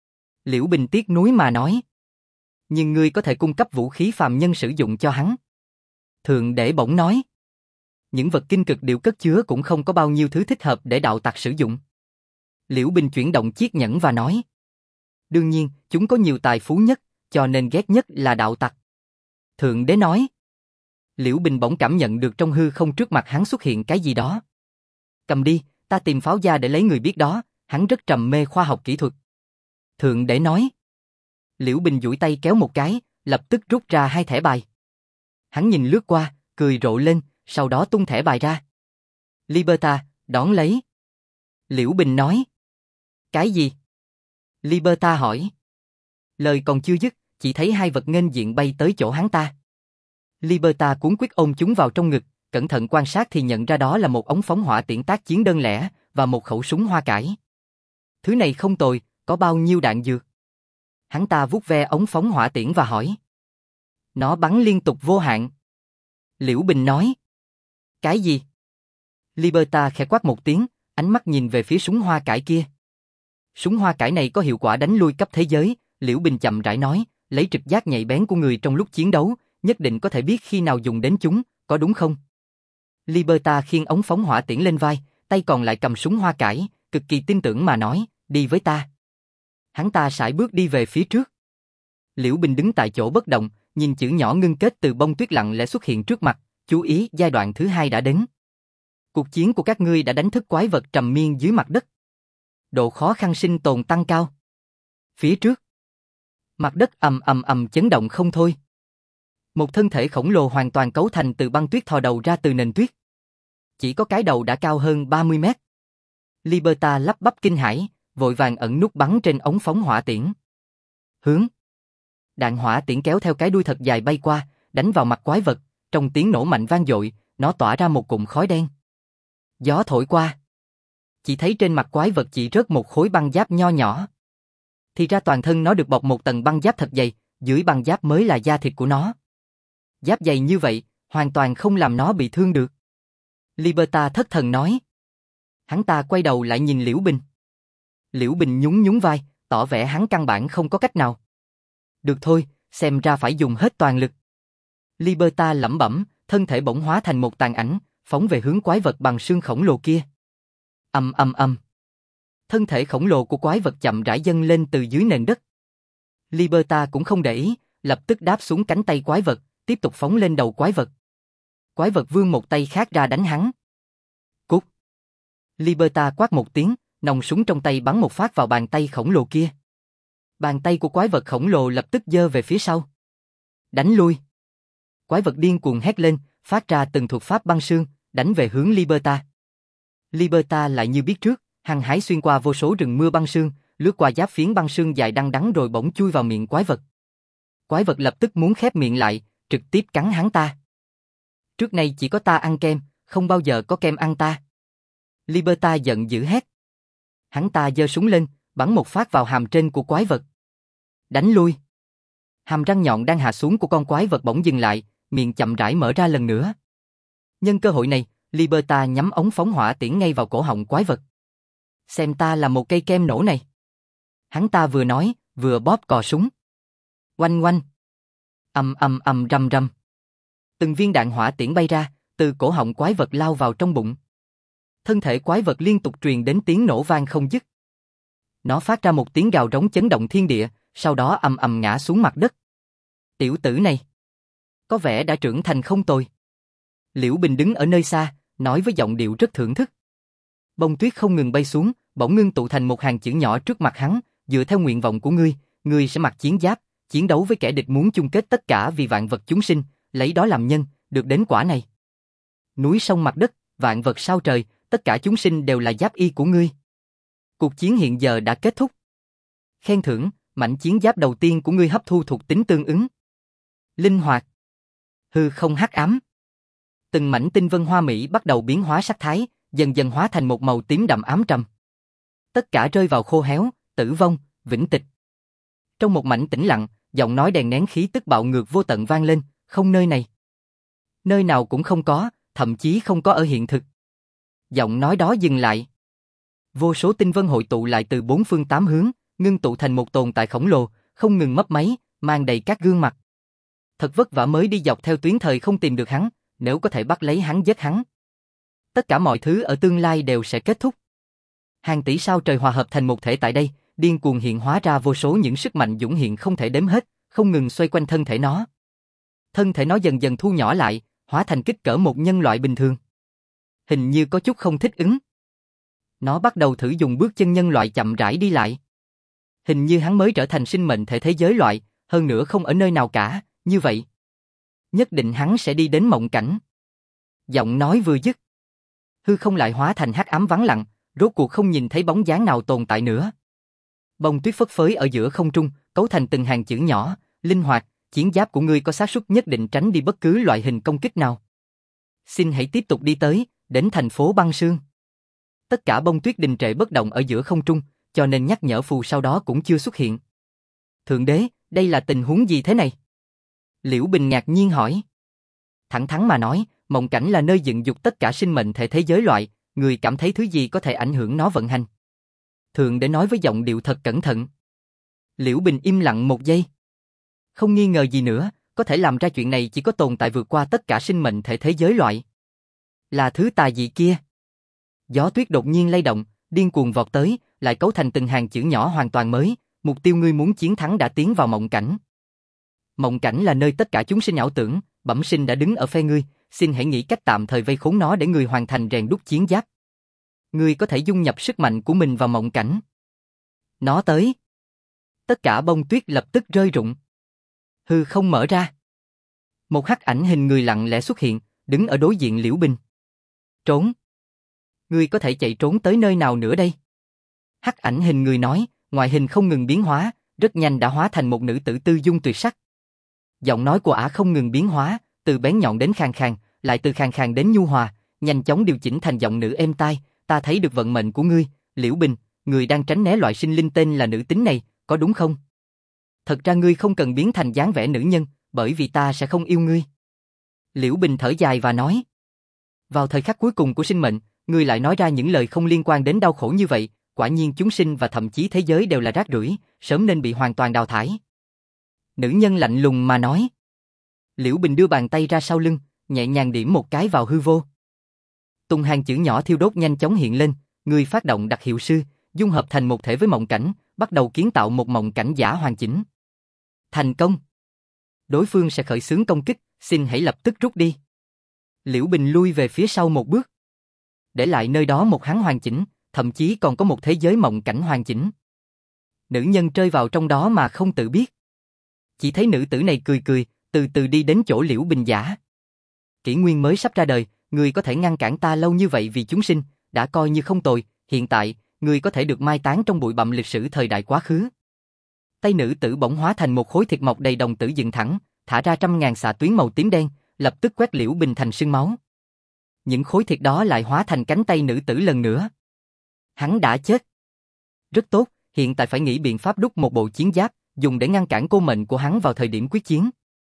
Liễu Bình tiếc nuối mà nói. Nhưng ngươi có thể cung cấp vũ khí phàm nhân sử dụng cho hắn. Thượng Đế bỗng nói. Những vật kinh cực điệu cất chứa cũng không có bao nhiêu thứ thích hợp để đạo tặc sử dụng. Liễu Bình chuyển động chiếc nhẫn và nói. Đương nhiên, chúng có nhiều tài phú nhất, cho nên ghét nhất là đạo tặc. Thượng Đế nói. Liễu Bình bỗng cảm nhận được trong hư không trước mặt hắn xuất hiện cái gì đó. Cầm đi, ta tìm pháo gia để lấy người biết đó, hắn rất trầm mê khoa học kỹ thuật. Thượng Đế nói. Liễu Bình duỗi tay kéo một cái, lập tức rút ra 2 thẻ bài. Hắn nhìn lướt qua, cười rộ lên, sau đó tung thẻ bài ra. Liberta, đón lấy. Liễu Bình nói. Cái gì? Liberta hỏi. Lời còn chưa dứt, chỉ thấy 2 vật nghênh diện bay tới chỗ hắn ta. Liberta cuống quýt ôm chúng vào trong ngực, cẩn thận quan sát thì nhận ra đó là một ống phóng hỏa tiễn tác chiến đơn lẻ và một khẩu súng hoa cải. Thứ này không tồi, có bao nhiêu đạn dược? Hắn ta vuốt ve ống phóng hỏa tiễn và hỏi. Nó bắn liên tục vô hạn. Liễu Bình nói. Cái gì? Liberta khẽ quát một tiếng, ánh mắt nhìn về phía súng hoa cải kia. Súng hoa cải này có hiệu quả đánh lui cấp thế giới, Liễu Bình chậm rãi nói, lấy trực giác nhạy bén của người trong lúc chiến đấu, nhất định có thể biết khi nào dùng đến chúng, có đúng không? Liberta khiêng ống phóng hỏa tiễn lên vai, tay còn lại cầm súng hoa cải, cực kỳ tin tưởng mà nói, đi với ta. Hắn ta sải bước đi về phía trước. Liễu Bình đứng tại chỗ bất động, nhìn chữ nhỏ ngưng kết từ bông tuyết lặng lẽ xuất hiện trước mặt, chú ý giai đoạn thứ 2 đã đến. Cuộc chiến của các ngươi đã đánh thức quái vật trầm miên dưới mặt đất. Độ khó khăn sinh tồn tăng cao. Phía trước, mặt đất ầm ầm ầm chấn động không thôi. Một thân thể khổng lồ hoàn toàn cấu thành từ băng tuyết thò đầu ra từ nền tuyết. Chỉ có cái đầu đã cao hơn 30 mét. Liberta lắp bắp kinh hãi, vội vàng ẩn nút bắn trên ống phóng hỏa tiễn. Hướng. Đạn hỏa tiễn kéo theo cái đuôi thật dài bay qua, đánh vào mặt quái vật, trong tiếng nổ mạnh vang dội, nó tỏa ra một cụm khói đen. Gió thổi qua. Chỉ thấy trên mặt quái vật chỉ rớt một khối băng giáp nho nhỏ. Thì ra toàn thân nó được bọc một tầng băng giáp thật dày, dưới băng giáp mới là da thịt của nó. Giáp dày như vậy, hoàn toàn không làm nó bị thương được. Liberta thất thần nói. Hắn ta quay đầu lại nhìn Liễu Bình. Liễu Bình nhún nhún vai, tỏ vẻ hắn căn bản không có cách nào. Được thôi, xem ra phải dùng hết toàn lực. Liberta lẩm bẩm, thân thể bỗng hóa thành một tàn ảnh, phóng về hướng quái vật bằng xương khổng lồ kia. Ầm ầm ầm. Thân thể khổng lồ của quái vật chậm rãi dâng lên từ dưới nền đất. Liberta cũng không để ý, lập tức đáp xuống cánh tay quái vật, tiếp tục phóng lên đầu quái vật. Quái vật vươn một tay khác ra đánh hắn. Cút. Liberta quát một tiếng, nòng súng trong tay bắn một phát vào bàn tay khổng lồ kia. Bàn tay của quái vật khổng lồ lập tức giơ về phía sau. Đánh lui. Quái vật điên cuồng hét lên, phát ra từng thuật pháp băng sương, đánh về hướng Liberta. Liberta lại như biết trước, hăng hái xuyên qua vô số rừng mưa băng sương, lướt qua giáp phiến băng sương dài đăng đắng rồi bỗng chui vào miệng quái vật. Quái vật lập tức muốn khép miệng lại, trực tiếp cắn hắn ta. Trước nay chỉ có ta ăn kem, không bao giờ có kem ăn ta. Liberta giận dữ hét. Hắn ta giơ súng lên, bắn một phát vào hàm trên của quái vật. Đánh lui. Hàm răng nhọn đang hạ xuống của con quái vật bỗng dừng lại, miệng chậm rãi mở ra lần nữa. Nhân cơ hội này, Liberta nhắm ống phóng hỏa tiễn ngay vào cổ họng quái vật. Xem ta là một cây kem nổ này. Hắn ta vừa nói, vừa bóp cò súng. Oanh oanh. Ầm ầm ầm rầm rầm. Từng viên đạn hỏa tiễn bay ra, từ cổ họng quái vật lao vào trong bụng. Thân thể quái vật liên tục truyền đến tiếng nổ vang không dứt. Nó phát ra một tiếng gào rống chấn động thiên địa, sau đó ầm ầm ngã xuống mặt đất. Tiểu tử này, có vẻ đã trưởng thành không tồi. Liễu Bình đứng ở nơi xa, nói với giọng điệu rất thưởng thức. Bông tuyết không ngừng bay xuống, bỗng ngưng tụ thành một hàng chữ nhỏ trước mặt hắn, dựa theo nguyện vọng của ngươi sẽ mặc chiến giáp, chiến đấu với kẻ địch muốn chung kết tất cả vì vạn vật chúng sinh, lấy đó làm nhân, được đến quả này. Núi sông mặt đất, vạn vật sao trời, tất cả chúng sinh đều là giáp y của ngươi. Cuộc chiến hiện giờ đã kết thúc. Khen thưởng, mảnh chiến giáp đầu tiên của ngươi hấp thu thuộc tính tương ứng. Linh hoạt. Hư không hắc ám. Từng mảnh tinh vân hoa mỹ bắt đầu biến hóa sắc thái, dần dần hóa thành một màu tím đậm ám trầm. Tất cả rơi vào khô héo, tử vong, vĩnh tịch. Trong một mảnh tĩnh lặng, giọng nói đè nén khí tức bạo ngược vô tận vang lên, không nơi này. Nơi nào cũng không có, thậm chí không có ở hiện thực. Giọng nói đó dừng lại. Vô số tinh vân hội tụ lại từ bốn phương tám hướng, ngưng tụ thành một tồn tại khổng lồ, không ngừng mấp máy, mang đầy các gương mặt. Thật vất vả mới đi dọc theo tuyến thời không tìm được hắn, nếu có thể bắt lấy hắn giết hắn. Tất cả mọi thứ ở tương lai đều sẽ kết thúc. Hàng tỷ sao trời hòa hợp thành một thể tại đây, điên cuồng hiện hóa ra vô số những sức mạnh dũng hiện không thể đếm hết, không ngừng xoay quanh thân thể nó. Thân thể nó dần dần thu nhỏ lại, hóa thành kích cỡ một nhân loại bình thường. Hình như có chút không thích ứng. Nó bắt đầu thử dùng bước chân nhân loại chậm rãi đi lại. Hình như hắn mới trở thành sinh mệnh thể thế giới loại, hơn nữa không ở nơi nào cả, như vậy. Nhất định hắn sẽ đi đến mộng cảnh. Giọng nói vừa dứt. Hư không lại hóa thành hắc ám vắng lặng, rốt cuộc không nhìn thấy bóng dáng nào tồn tại nữa. Bông tuyết phất phới ở giữa không trung, cấu thành từng hàng chữ nhỏ, linh hoạt, chiến giáp của ngươi có xác suất nhất định tránh đi bất cứ loại hình công kích nào. Xin hãy tiếp tục đi tới, đến thành phố băng sương. Tất cả bông tuyết đình trệ bất động ở giữa không trung, cho nên nhắc nhở phù sau đó cũng chưa xuất hiện. Thượng đế, đây là tình huống gì thế này? Liễu Bình ngạc nhiên hỏi. Thẳng thắn mà nói, mộng cảnh là nơi dựng dục tất cả sinh mệnh thể thế giới loại, người cảm thấy thứ gì có thể ảnh hưởng nó vận hành. Thượng đế nói với giọng điệu thật cẩn thận. Liễu Bình im lặng một giây. Không nghi ngờ gì nữa, có thể làm ra chuyện này chỉ có tồn tại vượt qua tất cả sinh mệnh thể thế giới loại. Là thứ tà dị kia. Gió tuyết đột nhiên lay động, điên cuồng vọt tới, lại cấu thành từng hàng chữ nhỏ hoàn toàn mới, mục tiêu ngươi muốn chiến thắng đã tiến vào mộng cảnh. Mộng cảnh là nơi tất cả chúng sinh ảo tưởng, bẩm sinh đã đứng ở phe ngươi, xin hãy nghĩ cách tạm thời vây khốn nó để ngươi hoàn thành rèn đúc chiến giáp. Ngươi có thể dung nhập sức mạnh của mình vào mộng cảnh. Nó tới. Tất cả bông tuyết lập tức rơi rụng. Hư không mở ra. Một hắc ảnh hình người lặng lẽ xuất hiện, đứng ở đối diện Liễu Bình. Trốn. Ngươi có thể chạy trốn tới nơi nào nữa đây? Hắc ảnh hình người nói, ngoại hình không ngừng biến hóa, rất nhanh đã hóa thành một nữ tử tư dung tuyệt sắc. Giọng nói của ả không ngừng biến hóa, từ bén nhọn đến khàn khàn, lại từ khàn khàn đến nhu hòa, nhanh chóng điều chỉnh thành giọng nữ êm tai. Ta thấy được vận mệnh của ngươi, Liễu Bình, ngươi đang tránh né loại sinh linh tên là nữ tính này, có đúng không? Thật ra ngươi không cần biến thành dáng vẻ nữ nhân, bởi vì ta sẽ không yêu ngươi. Liễu Bình thở dài và nói. Vào thời khắc cuối cùng của sinh mệnh, ngươi lại nói ra những lời không liên quan đến đau khổ như vậy, quả nhiên chúng sinh và thậm chí thế giới đều là rác rưởi, sớm nên bị hoàn toàn đào thải. Nữ nhân lạnh lùng mà nói. Liễu Bình đưa bàn tay ra sau lưng, nhẹ nhàng điểm một cái vào hư vô. Tung hàng chữ nhỏ thiêu đốt nhanh chóng hiện lên, người phát động đặc hiệu sư, dung hợp thành một thể với mộng cảnh, bắt đầu kiến tạo một mộng cảnh giả hoàn chỉnh. Thành công. Đối phương sẽ khởi xướng công kích, xin hãy lập tức rút đi. Liễu Bình lui về phía sau một bước. Để lại nơi đó một hắn hoàn chỉnh, thậm chí còn có một thế giới mộng cảnh hoàn chỉnh. Nữ nhân rơi vào trong đó mà không tự biết. Chỉ thấy nữ tử này cười cười, từ từ đi đến chỗ Liễu Bình giả. Kỷ nguyên mới sắp ra đời, người có thể ngăn cản ta lâu như vậy vì chúng sinh, đã coi như không tồi, hiện tại, người có thể được mai táng trong bụi bặm lịch sử thời đại quá khứ. Tay nữ tử bỗng hóa thành một khối thịt mộc đầy đồng tử dựng thẳng, thả ra trăm ngàn xạ tuyến màu tím đen, lập tức quét Liễu Bình thành sương máu. Những khối thịt đó lại hóa thành cánh tay nữ tử lần nữa. Hắn đã chết. Rất tốt, hiện tại phải nghĩ biện pháp đúc một bộ chiến giáp, dùng để ngăn cản cô mệnh của hắn vào thời điểm quyết chiến.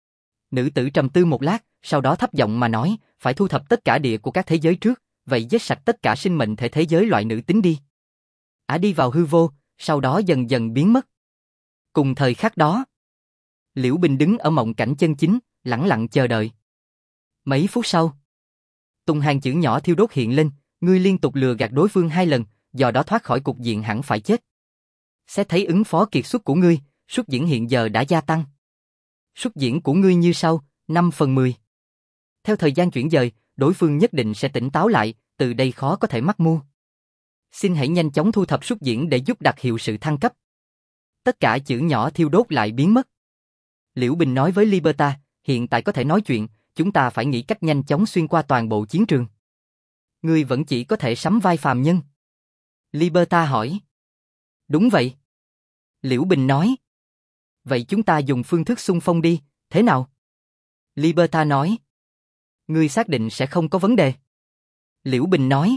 Nữ tử trầm tư một lát, sau đó thấp giọng mà nói, phải thu thập tất cả địa của các thế giới trước, vậy giết sạch tất cả sinh mệnh thể thế giới loại nữ tính đi. Ả đi vào hư vô, sau đó dần dần biến mất. Cùng thời khắc đó, Liễu Bình đứng ở mộng cảnh chân chính, lẳng lặng chờ đợi. Mấy phút sau, tung hàng chữ nhỏ thiêu đốt hiện lên, ngươi liên tục lừa gạt đối phương 2 lần, do đó thoát khỏi cục diện hẳn phải chết. Sẽ thấy ứng phó kiệt xuất của ngươi, xuất diễn hiện giờ đã gia tăng. Xuất diễn của ngươi như sau, 5/10. Theo thời gian chuyển dời, đối phương nhất định sẽ tỉnh táo lại, từ đây khó có thể mắc mưu. Xin hãy nhanh chóng thu thập xuất diễn để giúp đặc hiệu sự thăng cấp. Tất cả chữ nhỏ thiêu đốt lại biến mất. Liễu Bình nói với Liberta, hiện tại có thể nói chuyện, chúng ta phải nghĩ cách nhanh chóng xuyên qua toàn bộ chiến trường. Ngươi vẫn chỉ có thể sắm vai phàm nhân. Liberta hỏi. Đúng vậy. Liễu Bình nói. Vậy chúng ta dùng phương thức xung phong đi, thế nào? Liberta nói. Ngươi xác định sẽ không có vấn đề. Liễu Bình nói.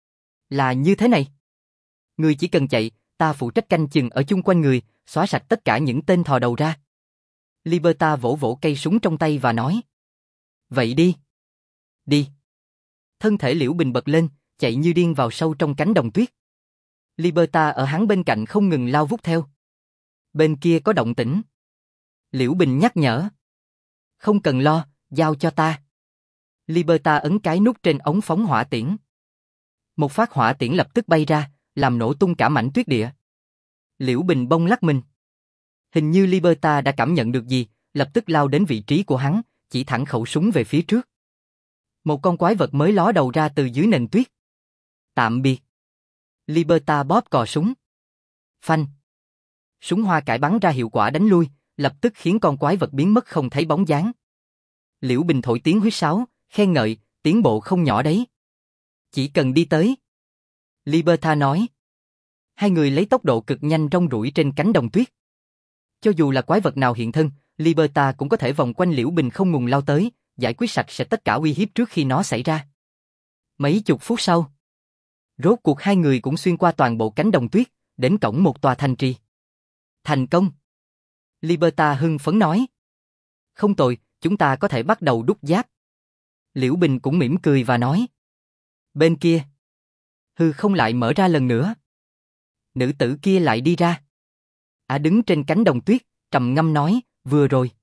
Là như thế này. Ngươi chỉ cần chạy, ta phụ trách canh chừng ở chung quanh người, xóa sạch tất cả những tên thò đầu ra. Liberta vỗ vỗ cây súng trong tay và nói. Vậy đi. Đi. Thân thể Liễu Bình bật lên, chạy như điên vào sâu trong cánh đồng tuyết. Liberta ở hắn bên cạnh không ngừng lao vút theo. Bên kia có động tĩnh. Liễu Bình nhắc nhở. Không cần lo, giao cho ta. Liberta ấn cái nút trên ống phóng hỏa tiễn. Một phát hỏa tiễn lập tức bay ra, làm nổ tung cả mảnh tuyết địa. Liễu Bình bông lắc mình. Hình như Liberta đã cảm nhận được gì, lập tức lao đến vị trí của hắn, chỉ thẳng khẩu súng về phía trước. Một con quái vật mới ló đầu ra từ dưới nền tuyết. Tạm biệt. Liberta bóp cò súng. Phanh. Súng hoa cải bắn ra hiệu quả đánh lui, lập tức khiến con quái vật biến mất không thấy bóng dáng. Liễu Bình thổi tiếng huýt sáo, khen ngợi, tiến bộ không nhỏ đấy. Chỉ cần đi tới. Liberta nói. Hai người lấy tốc độ cực nhanh rong ruổi trên cánh đồng tuyết. Cho dù là quái vật nào hiện thân, Liberta cũng có thể vòng quanh Liễu Bình không ngừng lao tới, giải quyết sạch sẽ tất cả uy hiếp trước khi nó xảy ra. Mấy chục phút sau, rốt cuộc hai người cũng xuyên qua toàn bộ cánh đồng tuyết, đến cổng một tòa thành trì. Thành công! Liberta hưng phấn nói. Không tồi, chúng ta có thể bắt đầu đúc giáp. Liễu Bình cũng mỉm cười và nói. Bên kia, hư không lại mở ra lần nữa. Nữ tử kia lại đi ra. đứng trên cánh đồng tuyết, trầm ngâm nói, vừa rồi.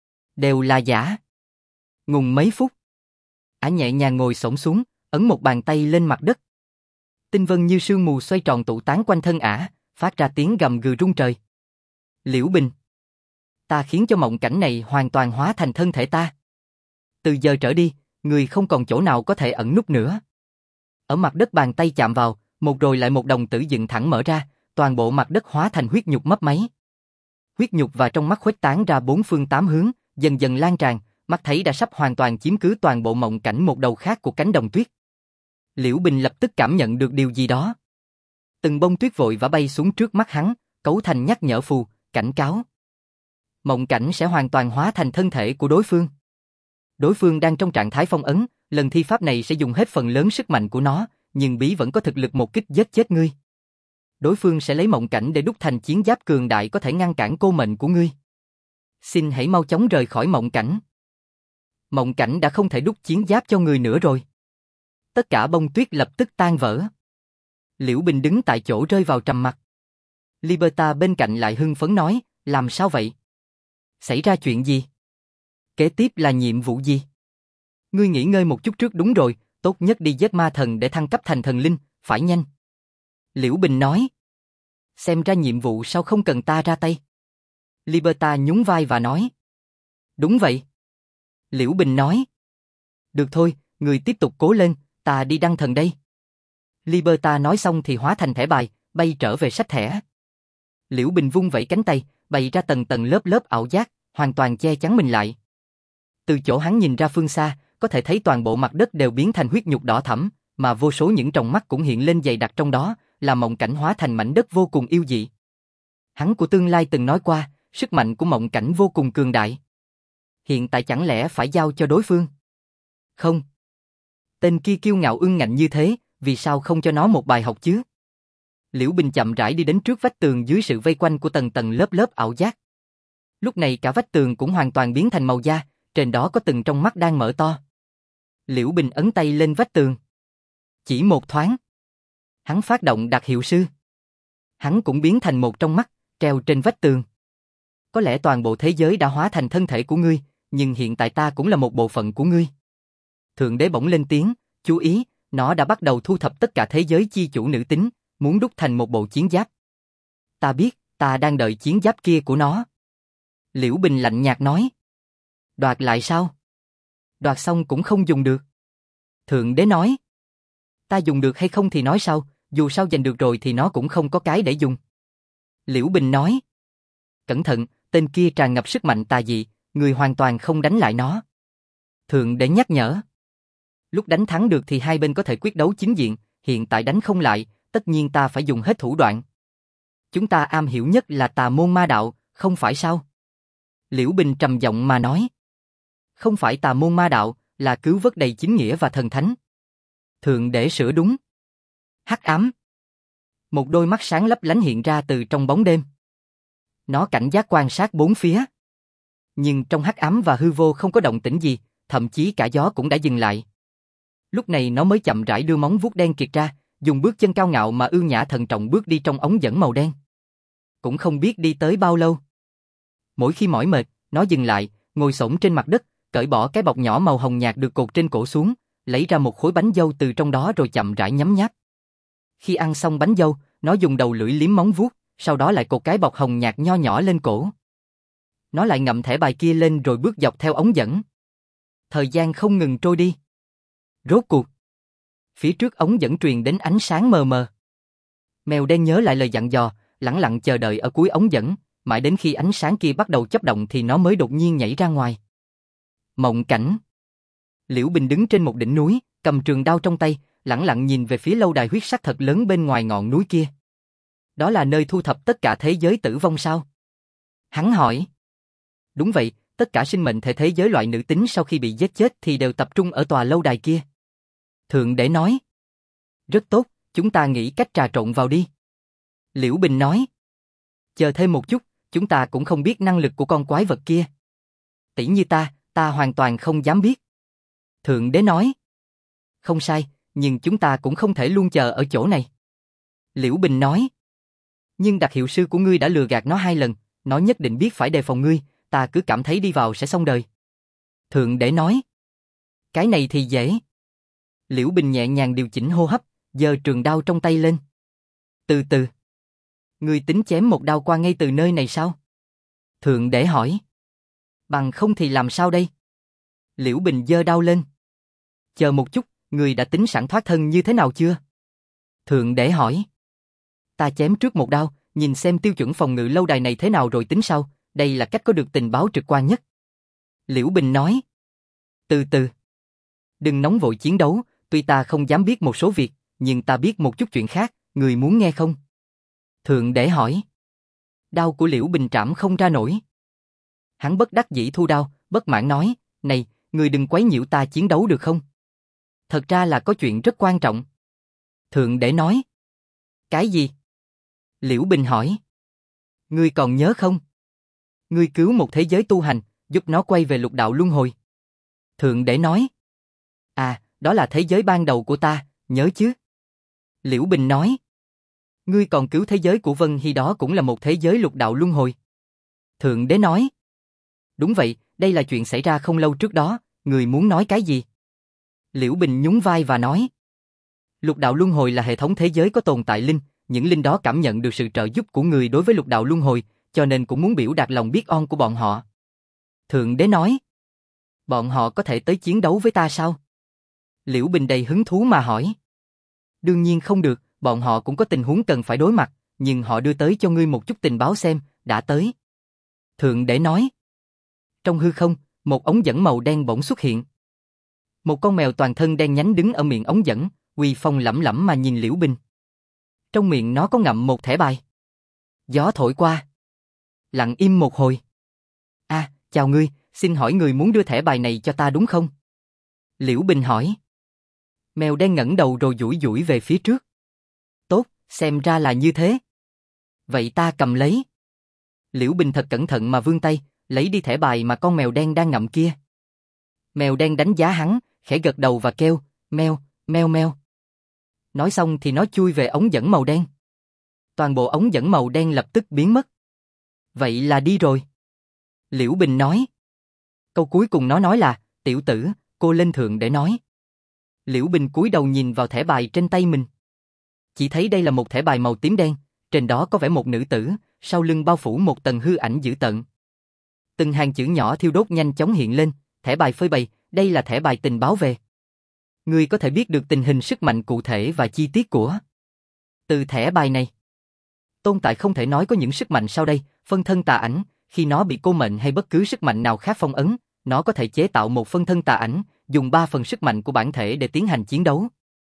Đều là giả. Ngùng mấy phút. Nhẹ nhàng ngồi xổm xuống, ấn một bàn tay lên mặt đất. Tinh vân như sương mù xoay tròn tụ tán quanh thân phát ra tiếng gầm gừ rung trời. Liễu Bình. Ta khiến cho mộng cảnh này hoàn toàn hóa thành thân thể ta. Từ giờ trở đi, người không còn chỗ nào có thể ẩn núp nữa. Ở mặt đất bàn tay chạm vào, một rồi lại một đồng tử dựng thẳng mở ra, toàn bộ mặt đất hóa thành huyết nhục mấp máy. Huyết nhục và trong mắt khuếch tán ra bốn phương tám hướng, dần dần lan tràn, mắt thấy đã sắp hoàn toàn chiếm cứ toàn bộ mộng cảnh một đầu khác của cánh đồng tuyết. Liễu Bình lập tức cảm nhận được điều gì đó. Từng bông tuyết vội vã bay xuống trước mắt hắn, cấu thành nhắc nhở phù, cảnh cáo. Mộng cảnh sẽ hoàn toàn hóa thành thân thể của đối phương. Đối phương đang trong trạng thái phong ấn, lần thi pháp này sẽ dùng hết phần lớn sức mạnh của nó, nhưng bí vẫn có thực lực một kích giết chết ngươi. Đối phương sẽ lấy mộng cảnh để đúc thành chiến giáp cường đại có thể ngăn cản cô mệnh của ngươi. Xin hãy mau chóng rời khỏi mộng cảnh. Mộng cảnh đã không thể đúc chiến giáp cho người nữa rồi. Tất cả bông tuyết lập tức tan vỡ. Liễu Bình đứng tại chỗ rơi vào trầm mặc. Liberta bên cạnh lại hưng phấn nói, làm sao vậy? Xảy ra chuyện gì? Kế tiếp là nhiệm vụ gì? Ngươi nghỉ ngơi một chút trước đúng rồi, tốt nhất đi giết ma thần để thăng cấp thành thần linh, phải nhanh. Liễu Bình nói. Xem ra nhiệm vụ sao không cần ta ra tay. Liberta nhún vai và nói. Đúng vậy. Liễu Bình nói. Được thôi, người tiếp tục cố lên, ta đi đăng thần đây. Liberta nói xong thì hóa thành thẻ bài, bay trở về sách thẻ. Liễu Bình vung vẩy cánh tay, bày ra tầng tầng lớp lớp ảo giác, hoàn toàn che chắn mình lại. Từ chỗ hắn nhìn ra phương xa, có thể thấy toàn bộ mặt đất đều biến thành huyết nhục đỏ thẫm, mà vô số những tròng mắt cũng hiện lên dày đặc trong đó, là mộng cảnh hóa thành mảnh đất vô cùng yêu dị. Hắn của tương lai từng nói qua, sức mạnh của mộng cảnh vô cùng cường đại. Hiện tại chẳng lẽ phải giao cho đối phương? Không. Tên kia kiêu ngạo ương ngạnh như thế, vì sao không cho nó một bài học chứ? Liễu Bình chậm rãi đi đến trước vách tường dưới sự vây quanh của tầng tầng lớp lớp ảo giác. Lúc này cả vách tường cũng hoàn toàn biến thành màu da, trên đó có từng trong mắt đang mở to. Liễu Bình ấn tay lên vách tường. Chỉ một thoáng, hắn phát động đặc hiệu sư. Hắn cũng biến thành một trong mắt, treo trên vách tường. Có lẽ toàn bộ thế giới đã hóa thành thân thể của ngươi, nhưng hiện tại ta cũng là một bộ phận của ngươi. Thượng đế bỗng lên tiếng, chú ý, nó đã bắt đầu thu thập tất cả thế giới chi chủ nữ tính, muốn đúc thành một bộ chiến giáp. Ta biết, ta đang đợi chiến giáp kia của nó. Liễu Bình lạnh nhạt nói. Đoạt lại sao? Đoạt xong cũng không dùng được. Thượng đế nói. Ta dùng được hay không thì nói sau, dù sao giành được rồi thì nó cũng không có cái để dùng. Liễu Bình nói. Cẩn thận, tên kia tràn ngập sức mạnh tà dị, người hoàn toàn không đánh lại nó. Thượng đế nhắc nhở. Lúc đánh thắng được thì hai bên có thể quyết đấu chính diện, hiện tại đánh không lại, tất nhiên ta phải dùng hết thủ đoạn. Chúng ta am hiểu nhất là tà môn ma đạo, không phải sao? Liễu Bình trầm giọng mà nói. Không phải tà môn ma đạo, là cứu vớt đầy chính nghĩa và thần thánh. Thượng đế sửa đúng. Hắc ám. Một đôi mắt sáng lấp lánh hiện ra từ trong bóng đêm. Nó cảnh giác quan sát bốn phía. Nhưng trong hắc ám và hư vô không có động tĩnh gì, thậm chí cả gió cũng đã dừng lại. Lúc này nó mới chậm rãi đưa móng vuốt đen kiệt ra, dùng bước chân cao ngạo mà ưu nhã thận trọng bước đi trong ống dẫn màu đen. Cũng không biết đi tới bao lâu. Mỗi khi mỏi mệt, nó dừng lại, ngồi xổm trên mặt đất, cởi bỏ cái bọc nhỏ màu hồng nhạt được cột trên cổ xuống, lấy ra một khối bánh dâu từ trong đó rồi chậm rãi nhấm nháp. Khi ăn xong bánh dâu, nó dùng đầu lưỡi liếm móng vuốt, sau đó lại cột cái bọc hồng nhạt nho nhỏ lên cổ. Nó lại ngậm thẻ bài kia lên rồi bước dọc theo ống dẫn. Thời gian không ngừng trôi đi. Rốt cuộc, phía trước ống dẫn truyền đến ánh sáng mờ mờ. Mèo đen nhớ lại lời dặn dò, lẳng lặng chờ đợi ở cuối ống dẫn, mãi đến khi ánh sáng kia bắt đầu chớp động thì nó mới đột nhiên nhảy ra ngoài. Mộng cảnh. Liễu Bình đứng trên một đỉnh núi, cầm trường đao trong tay, lẳng lặng nhìn về phía lâu đài huyết sắc thật lớn bên ngoài ngọn núi kia. Đó là nơi thu thập tất cả thế giới tử vong sao? Hắn hỏi. Đúng vậy, tất cả sinh mệnh thể thế giới loại nữ tính sau khi bị giết chết thì đều tập trung ở tòa lâu đài kia. Thượng đế nói. Rất tốt, chúng ta nghĩ cách trà trộn vào đi. Liễu Bình nói. Chờ thêm một chút, chúng ta cũng không biết năng lực của con quái vật kia. Tỷ như ta hoàn toàn không dám biết. Thượng đế nói. Không sai, nhưng chúng ta cũng không thể luôn chờ ở chỗ này. Liễu Bình nói. Nhưng đặc hiệu sư của ngươi đã lừa gạt nó 2 lần, nó nhất định biết phải đề phòng ngươi, ta cứ cảm thấy đi vào sẽ xong đời. Thượng đế nói. Cái này thì dễ. Liễu Bình nhẹ nhàng điều chỉnh hô hấp, giơ trường đao trong tay lên. Từ từ. Ngươi tính chém một đao qua ngay từ nơi này sao? Thượng đế hỏi. Bằng không thì làm sao đây? Liễu Bình giơ đao lên. Chờ một chút, ngươi đã tính sẵn thoát thân như thế nào chưa? Thượng đế hỏi. Ta chém trước một đao, nhìn xem tiêu chuẩn phòng ngự lâu đài này thế nào rồi tính sau, đây là cách có được tình báo trực quan nhất. Liễu Bình nói. Từ từ. Đừng nóng vội chiến đấu, tuy ta không dám biết một số việc, nhưng ta biết một chút chuyện khác, người muốn nghe không? Thượng đế hỏi. Đao của Liễu Bình trảm không ra nổi. Hắn bất đắc dĩ thu đao, bất mãn nói, này, người đừng quấy nhiễu ta chiến đấu được không? Thật ra là có chuyện rất quan trọng. Thượng đế nói. Cái gì? Liễu Bình hỏi. Ngươi còn nhớ không? Ngươi cứu một thế giới tu hành, giúp nó quay về lục đạo luân hồi. Thượng đế nói. À, đó là thế giới ban đầu của ta, nhớ chứ? Liễu Bình nói. Ngươi còn cứu thế giới của Vân Hy, đó cũng là một thế giới lục đạo luân hồi. Thượng đế nói. Đúng vậy, đây là chuyện xảy ra không lâu trước đó, người muốn nói cái gì? Liễu Bình nhún vai và nói. Lục đạo luân hồi là hệ thống thế giới có tồn tại linh, những linh đó cảm nhận được sự trợ giúp của người đối với lục đạo luân hồi, cho nên cũng muốn biểu đạt lòng biết ơn của bọn họ. Thượng đế nói. Bọn họ có thể tới chiến đấu với ta sao? Liễu Bình đầy hứng thú mà hỏi. Đương nhiên không được, bọn họ cũng có tình huống cần phải đối mặt, nhưng họ đưa tới cho ngươi một chút tình báo xem, đã tới. Thượng đế nói. Trong hư không, một ống dẫn màu đen bỗng xuất hiện. Một con mèo toàn thân đen nhánh đứng ở miệng ống dẫn, uy phong lẫm lẫm mà nhìn Liễu Bình. Trong miệng nó có ngậm một thẻ bài. Gió thổi qua. Lặng im một hồi. À, chào ngươi, xin hỏi người muốn đưa thẻ bài này cho ta đúng không? Liễu Bình hỏi. Mèo đen ngẩng đầu rồi dũi dũi về phía trước. Tốt, xem ra là như thế. Vậy ta cầm lấy. Liễu Bình thật cẩn thận mà vươn tay, lấy đi thẻ bài mà con mèo đen đang ngậm kia. Mèo đen đánh giá hắn, khẽ gật đầu và kêu, meo, meo meo. Nói xong thì nó chui về ống dẫn màu đen. Toàn bộ ống dẫn màu đen lập tức biến mất. Vậy là đi rồi. Liễu Bình nói. Câu cuối cùng nó nói là, tiểu tử, cô lên thượng để nói. Liễu Bình cúi đầu nhìn vào thẻ bài trên tay mình. Chỉ thấy đây là một thẻ bài màu tím đen, trên đó có vẽ một nữ tử, sau lưng bao phủ một tầng hư ảnh dữ tợn. Từng hàng chữ nhỏ thiêu đốt nhanh chóng hiện lên, thẻ bài phơi bày, đây là thẻ bài tình báo về. Ngươi có thể biết được tình hình sức mạnh cụ thể và chi tiết của. Từ thẻ bài này, tồn tại không thể nói có những sức mạnh sau đây, phân thân tà ảnh, khi nó bị cô mệnh hay bất cứ sức mạnh nào khác phong ấn, nó có thể chế tạo một phân thân tà ảnh, dùng 3 phần sức mạnh của bản thể để tiến hành chiến đấu.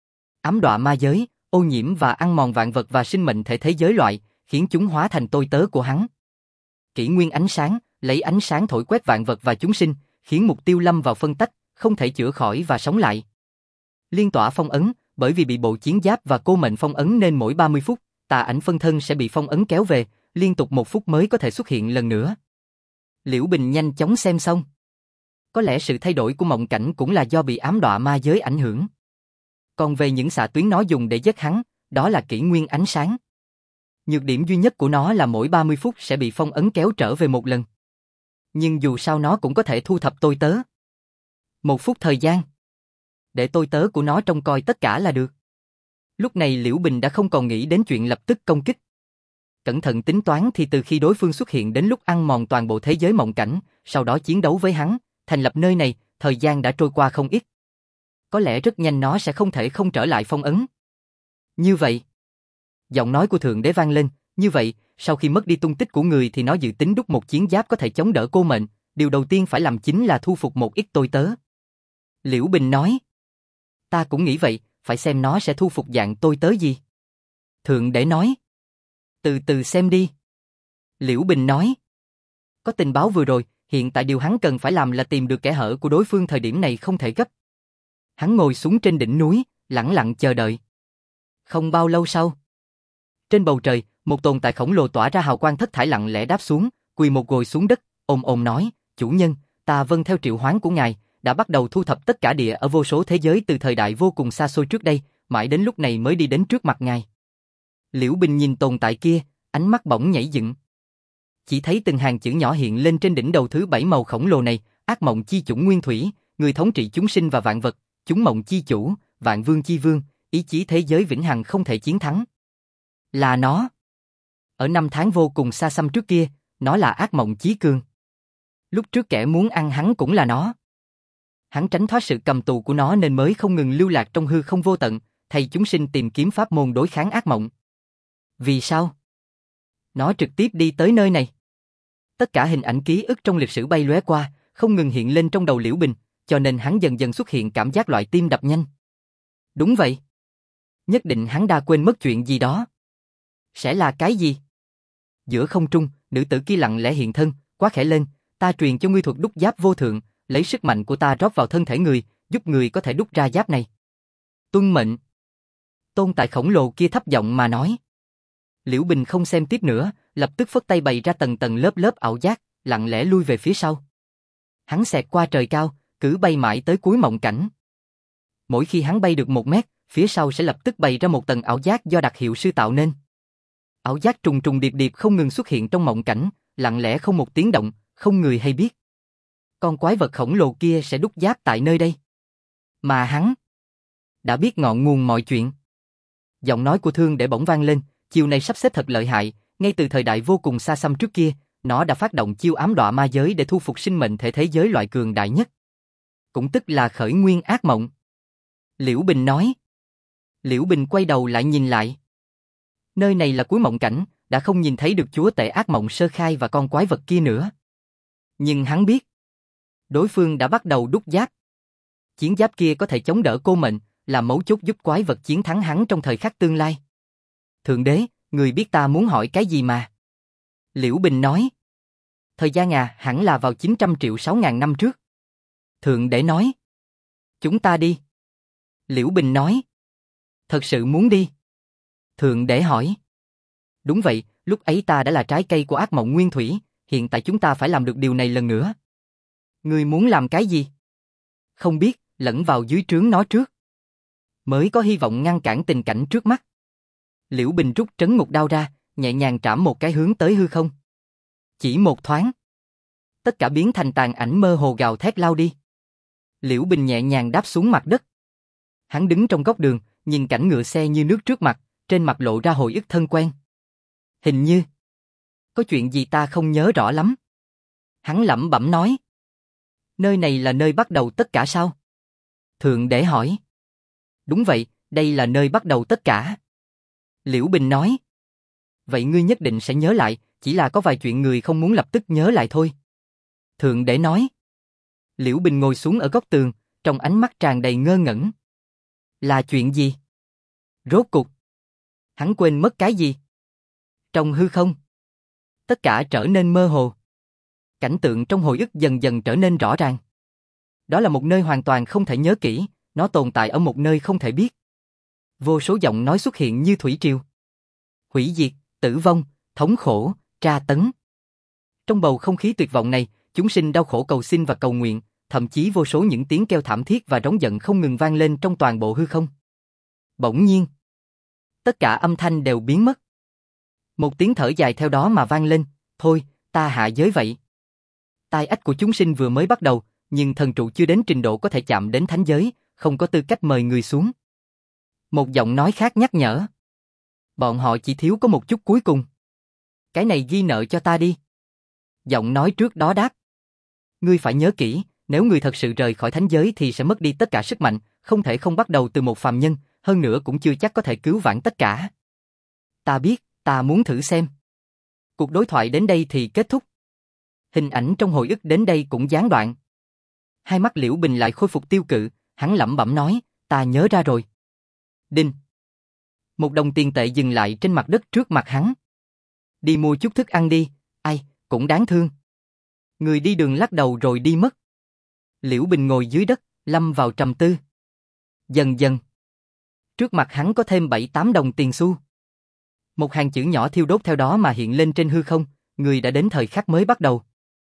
Ám đọa ma giới, ô nhiễm và ăn mòn vạn vật và sinh mệnh thể thế giới loại, khiến chúng hóa thành tôi tớ của hắn. Kỷ nguyên ánh sáng, lấy ánh sáng thổi quét vạn vật và chúng sinh, khiến mục tiêu lâm vào phân tách, không thể chữa khỏi và sống lại. Liên tỏa phong ấn, bởi vì bị bộ chiến giáp và cô mệnh phong ấn nên mỗi 30 phút, tà ảnh phân thân sẽ bị phong ấn kéo về, liên tục 1 phút mới có thể xuất hiện lần nữa. Liễu Bình nhanh chóng xem xong. Có lẽ sự thay đổi của mộng cảnh cũng là do bị ám đọa ma giới ảnh hưởng. Còn về những xạ tuyến nó dùng để giết hắn, đó là kỷ nguyên ánh sáng. Nhược điểm duy nhất của nó là mỗi 30 phút sẽ bị phong ấn kéo trở về một lần. Nhưng dù sao nó cũng có thể thu thập tôi tớ. 1 phút thời gian. Để tôi tớ của nó trông coi tất cả là được. Lúc này Liễu Bình đã không còn nghĩ đến chuyện lập tức công kích. Cẩn thận tính toán thì từ khi đối phương xuất hiện đến lúc ăn mòn toàn bộ thế giới mộng cảnh, sau đó chiến đấu với hắn, thành lập nơi này, thời gian đã trôi qua không ít. Có lẽ rất nhanh nó sẽ không thể không trở lại phong ấn. Như vậy, giọng nói của Thượng Đế vang lên, như vậy, sau khi mất đi tung tích của người thì nó dự tính đúc một chiến giáp có thể chống đỡ cô mệnh, điều đầu tiên phải làm chính là thu phục một ít tôi tớ. Liễu Bình nói, ta cũng nghĩ vậy, phải xem nó sẽ thu phục dạng tôi tớ gì. Thượng Đế nói, từ từ xem đi. Liễu Bình nói, có tình báo vừa rồi, hiện tại điều hắn cần phải làm là tìm được kẽ hở của đối phương, thời điểm này không thể gấp. Hắn ngồi xuống trên đỉnh núi, lẳng lặng chờ đợi. Không bao lâu sau, trên bầu trời, một tồn tại khổng lồ tỏa ra hào quang thất thải lặng lẽ đáp xuống, quỳ một gối xuống đất, ôm ôm nói, chủ nhân, ta vâng theo triệu hoán của ngài, đã bắt đầu thu thập tất cả địa ở vô số thế giới từ thời đại vô cùng xa xôi trước đây, mãi đến lúc này mới đi đến trước mặt ngài. Liễu Bình nhìn tồn tại kia, ánh mắt bỗng nhảy dựng. Chỉ thấy từng hàng chữ nhỏ hiện lên trên đỉnh đầu thứ 7 màu khổng lồ này, ác mộng chi chủ nguyên thủy, người thống trị chúng sinh và vạn vật, chúng mộng chi chủ, vạn vương chi vương, ý chí thế giới vĩnh hằng không thể chiến thắng. Là nó. Ở năm tháng vô cùng xa xăm trước kia, nó là ác mộng chí cương. Lúc trước kẻ muốn ăn hắn cũng là nó. Hắn tránh thoát sự cầm tù của nó nên mới không ngừng lưu lạc trong hư không vô tận, thay chúng sinh tìm kiếm pháp môn đối kháng ác mộng. Vì sao? Nó trực tiếp đi tới nơi này. Tất cả hình ảnh ký ức trong lịch sử bay lóe qua, không ngừng hiện lên trong đầu Liễu Bình, cho nên hắn dần dần xuất hiện cảm giác loại tim đập nhanh. Đúng vậy. Nhất định hắn đã quên mất chuyện gì đó. Sẽ là cái gì? Giữa không trung, nữ tử kia lặng lẽ hiện thân, quá khẽ lên, ta truyền cho ngươi thuật đúc giáp vô thượng, lấy sức mạnh của ta rót vào thân thể người, giúp người có thể đúc ra giáp này. Tuân mệnh. Tôn tại khổng lồ kia thấp giọng mà nói. Liễu Bình không xem tiếp nữa, lập tức phất tay bày ra tầng tầng lớp lớp ảo giác, lặng lẽ lui về phía sau. Hắn xẹt qua trời cao, cứ bay mãi tới cuối mộng cảnh. Mỗi khi hắn bay được 1 mét, phía sau sẽ lập tức bày ra một tầng ảo giác do đặc hiệu sư tạo nên. Ảo giác trùng trùng điệp điệp không ngừng xuất hiện trong mộng cảnh, lặng lẽ không một tiếng động, không người hay biết. Con quái vật khổng lồ kia sẽ đúc giáp tại nơi đây. Mà hắn đã biết ngọn nguồn mọi chuyện. Giọng nói của Thương để bỗng vang lên, chiều này sắp xếp thật lợi hại, ngay từ thời đại vô cùng xa xăm trước kia, nó đã phát động chiêu ám đọa ma giới để thu phục sinh mệnh thể thế giới loại cường đại nhất. Cũng tức là khởi nguyên ác mộng. Liễu Bình nói. Liễu Bình quay đầu lại nhìn lại. Nơi này là cuối mộng cảnh, đã không nhìn thấy được chúa tể ác mộng sơ khai và con quái vật kia nữa. Nhưng hắn biết, đối phương đã bắt đầu đúc giáp. Chiến giáp kia có thể chống đỡ cô mệnh, là mấu chốt giúp quái vật chiến thắng hắn trong thời khắc tương lai. Thượng đế, người biết ta muốn hỏi cái gì mà? Liễu Bình nói. Thời gian hẳn là vào 900 triệu 6.000 năm trước. Thượng đế nói. Chúng ta đi. Liễu Bình nói. Thật sự muốn đi? Thượng đế hỏi. Đúng vậy, lúc ấy ta đã là trái cây của ác mộng nguyên thủy, hiện tại chúng ta phải làm được điều này lần nữa. Ngươi muốn làm cái gì? Không biết, lẫn vào dưới trướng nó trước. Mới có hy vọng ngăn cản tình cảnh trước mắt. Liễu Bình rút trấn ngục đao ra, nhẹ nhàng trảm một cái hướng tới hư không. Chỉ một thoáng, tất cả biến thành tàn ảnh mơ hồ gào thét lao đi. Liễu Bình nhẹ nhàng đáp xuống mặt đất. Hắn đứng trong góc đường, nhìn cảnh ngựa xe như nước trước mặt, trên mặt lộ ra hồi ức thân quen. Hình như có chuyện gì ta không nhớ rõ lắm. Hắn lẩm bẩm nói. Nơi này là nơi bắt đầu tất cả sao? Thượng đế hỏi. Đúng vậy, đây là nơi bắt đầu tất cả. Liễu Bình nói. Vậy ngươi nhất định sẽ nhớ lại, chỉ là có vài chuyện người không muốn lập tức nhớ lại thôi. Thượng đế nói. Liễu Bình ngồi xuống ở góc tường, trong ánh mắt tràn đầy ngơ ngẩn. Là chuyện gì? Rốt cuộc hắn quên mất cái gì? Trong hư không, tất cả trở nên mơ hồ. Cảnh tượng trong hồi ức dần dần trở nên rõ ràng. Đó là một nơi hoàn toàn không thể nhớ kỹ, nó tồn tại ở một nơi không thể biết. Vô số giọng nói xuất hiện như thủy triều. Hủy diệt, tử vong, thống khổ, tra tấn. Trong bầu không khí tuyệt vọng này, chúng sinh đau khổ cầu xin và cầu nguyện, thậm chí vô số những tiếng kêu thảm thiết và rống giận không ngừng vang lên trong toàn bộ hư không. Bỗng nhiên, tất cả âm thanh đều biến mất. Một tiếng thở dài theo đó mà vang lên, thôi, ta hạ giới vậy. Tai ách của chúng sinh vừa mới bắt đầu, nhưng thần trụ chưa đến trình độ có thể chạm đến thánh giới, không có tư cách mời người xuống. Một giọng nói khác nhắc nhở. Bọn họ chỉ thiếu có một chút cuối cùng. Cái này ghi nợ cho ta đi. Giọng nói trước đó đáp. Ngươi phải nhớ kỹ, nếu ngươi thật sự rời khỏi thánh giới thì sẽ mất đi tất cả sức mạnh, không thể không bắt đầu từ một phàm nhân, hơn nữa cũng chưa chắc có thể cứu vãn tất cả. Ta biết, ta muốn thử xem. Cuộc đối thoại đến đây thì kết thúc. Hình ảnh trong hồi ức đến đây cũng gián đoạn. Hai mắt Liễu Bình lại khôi phục tiêu cự, hắn lẩm bẩm nói, ta nhớ ra rồi. Đinh. Một đồng tiền tệ dừng lại trên mặt đất trước mặt hắn. Đi mua chút thức ăn đi, ai, cũng đáng thương. Người đi đường lắc đầu rồi đi mất. Liễu Bình ngồi dưới đất, lâm vào trầm tư. Dần dần, trước mặt hắn có thêm 7-8 đồng tiền xu. Một hàng chữ nhỏ thiêu đốt theo đó mà hiện lên trên hư không, người đã đến thời khắc mới bắt đầu.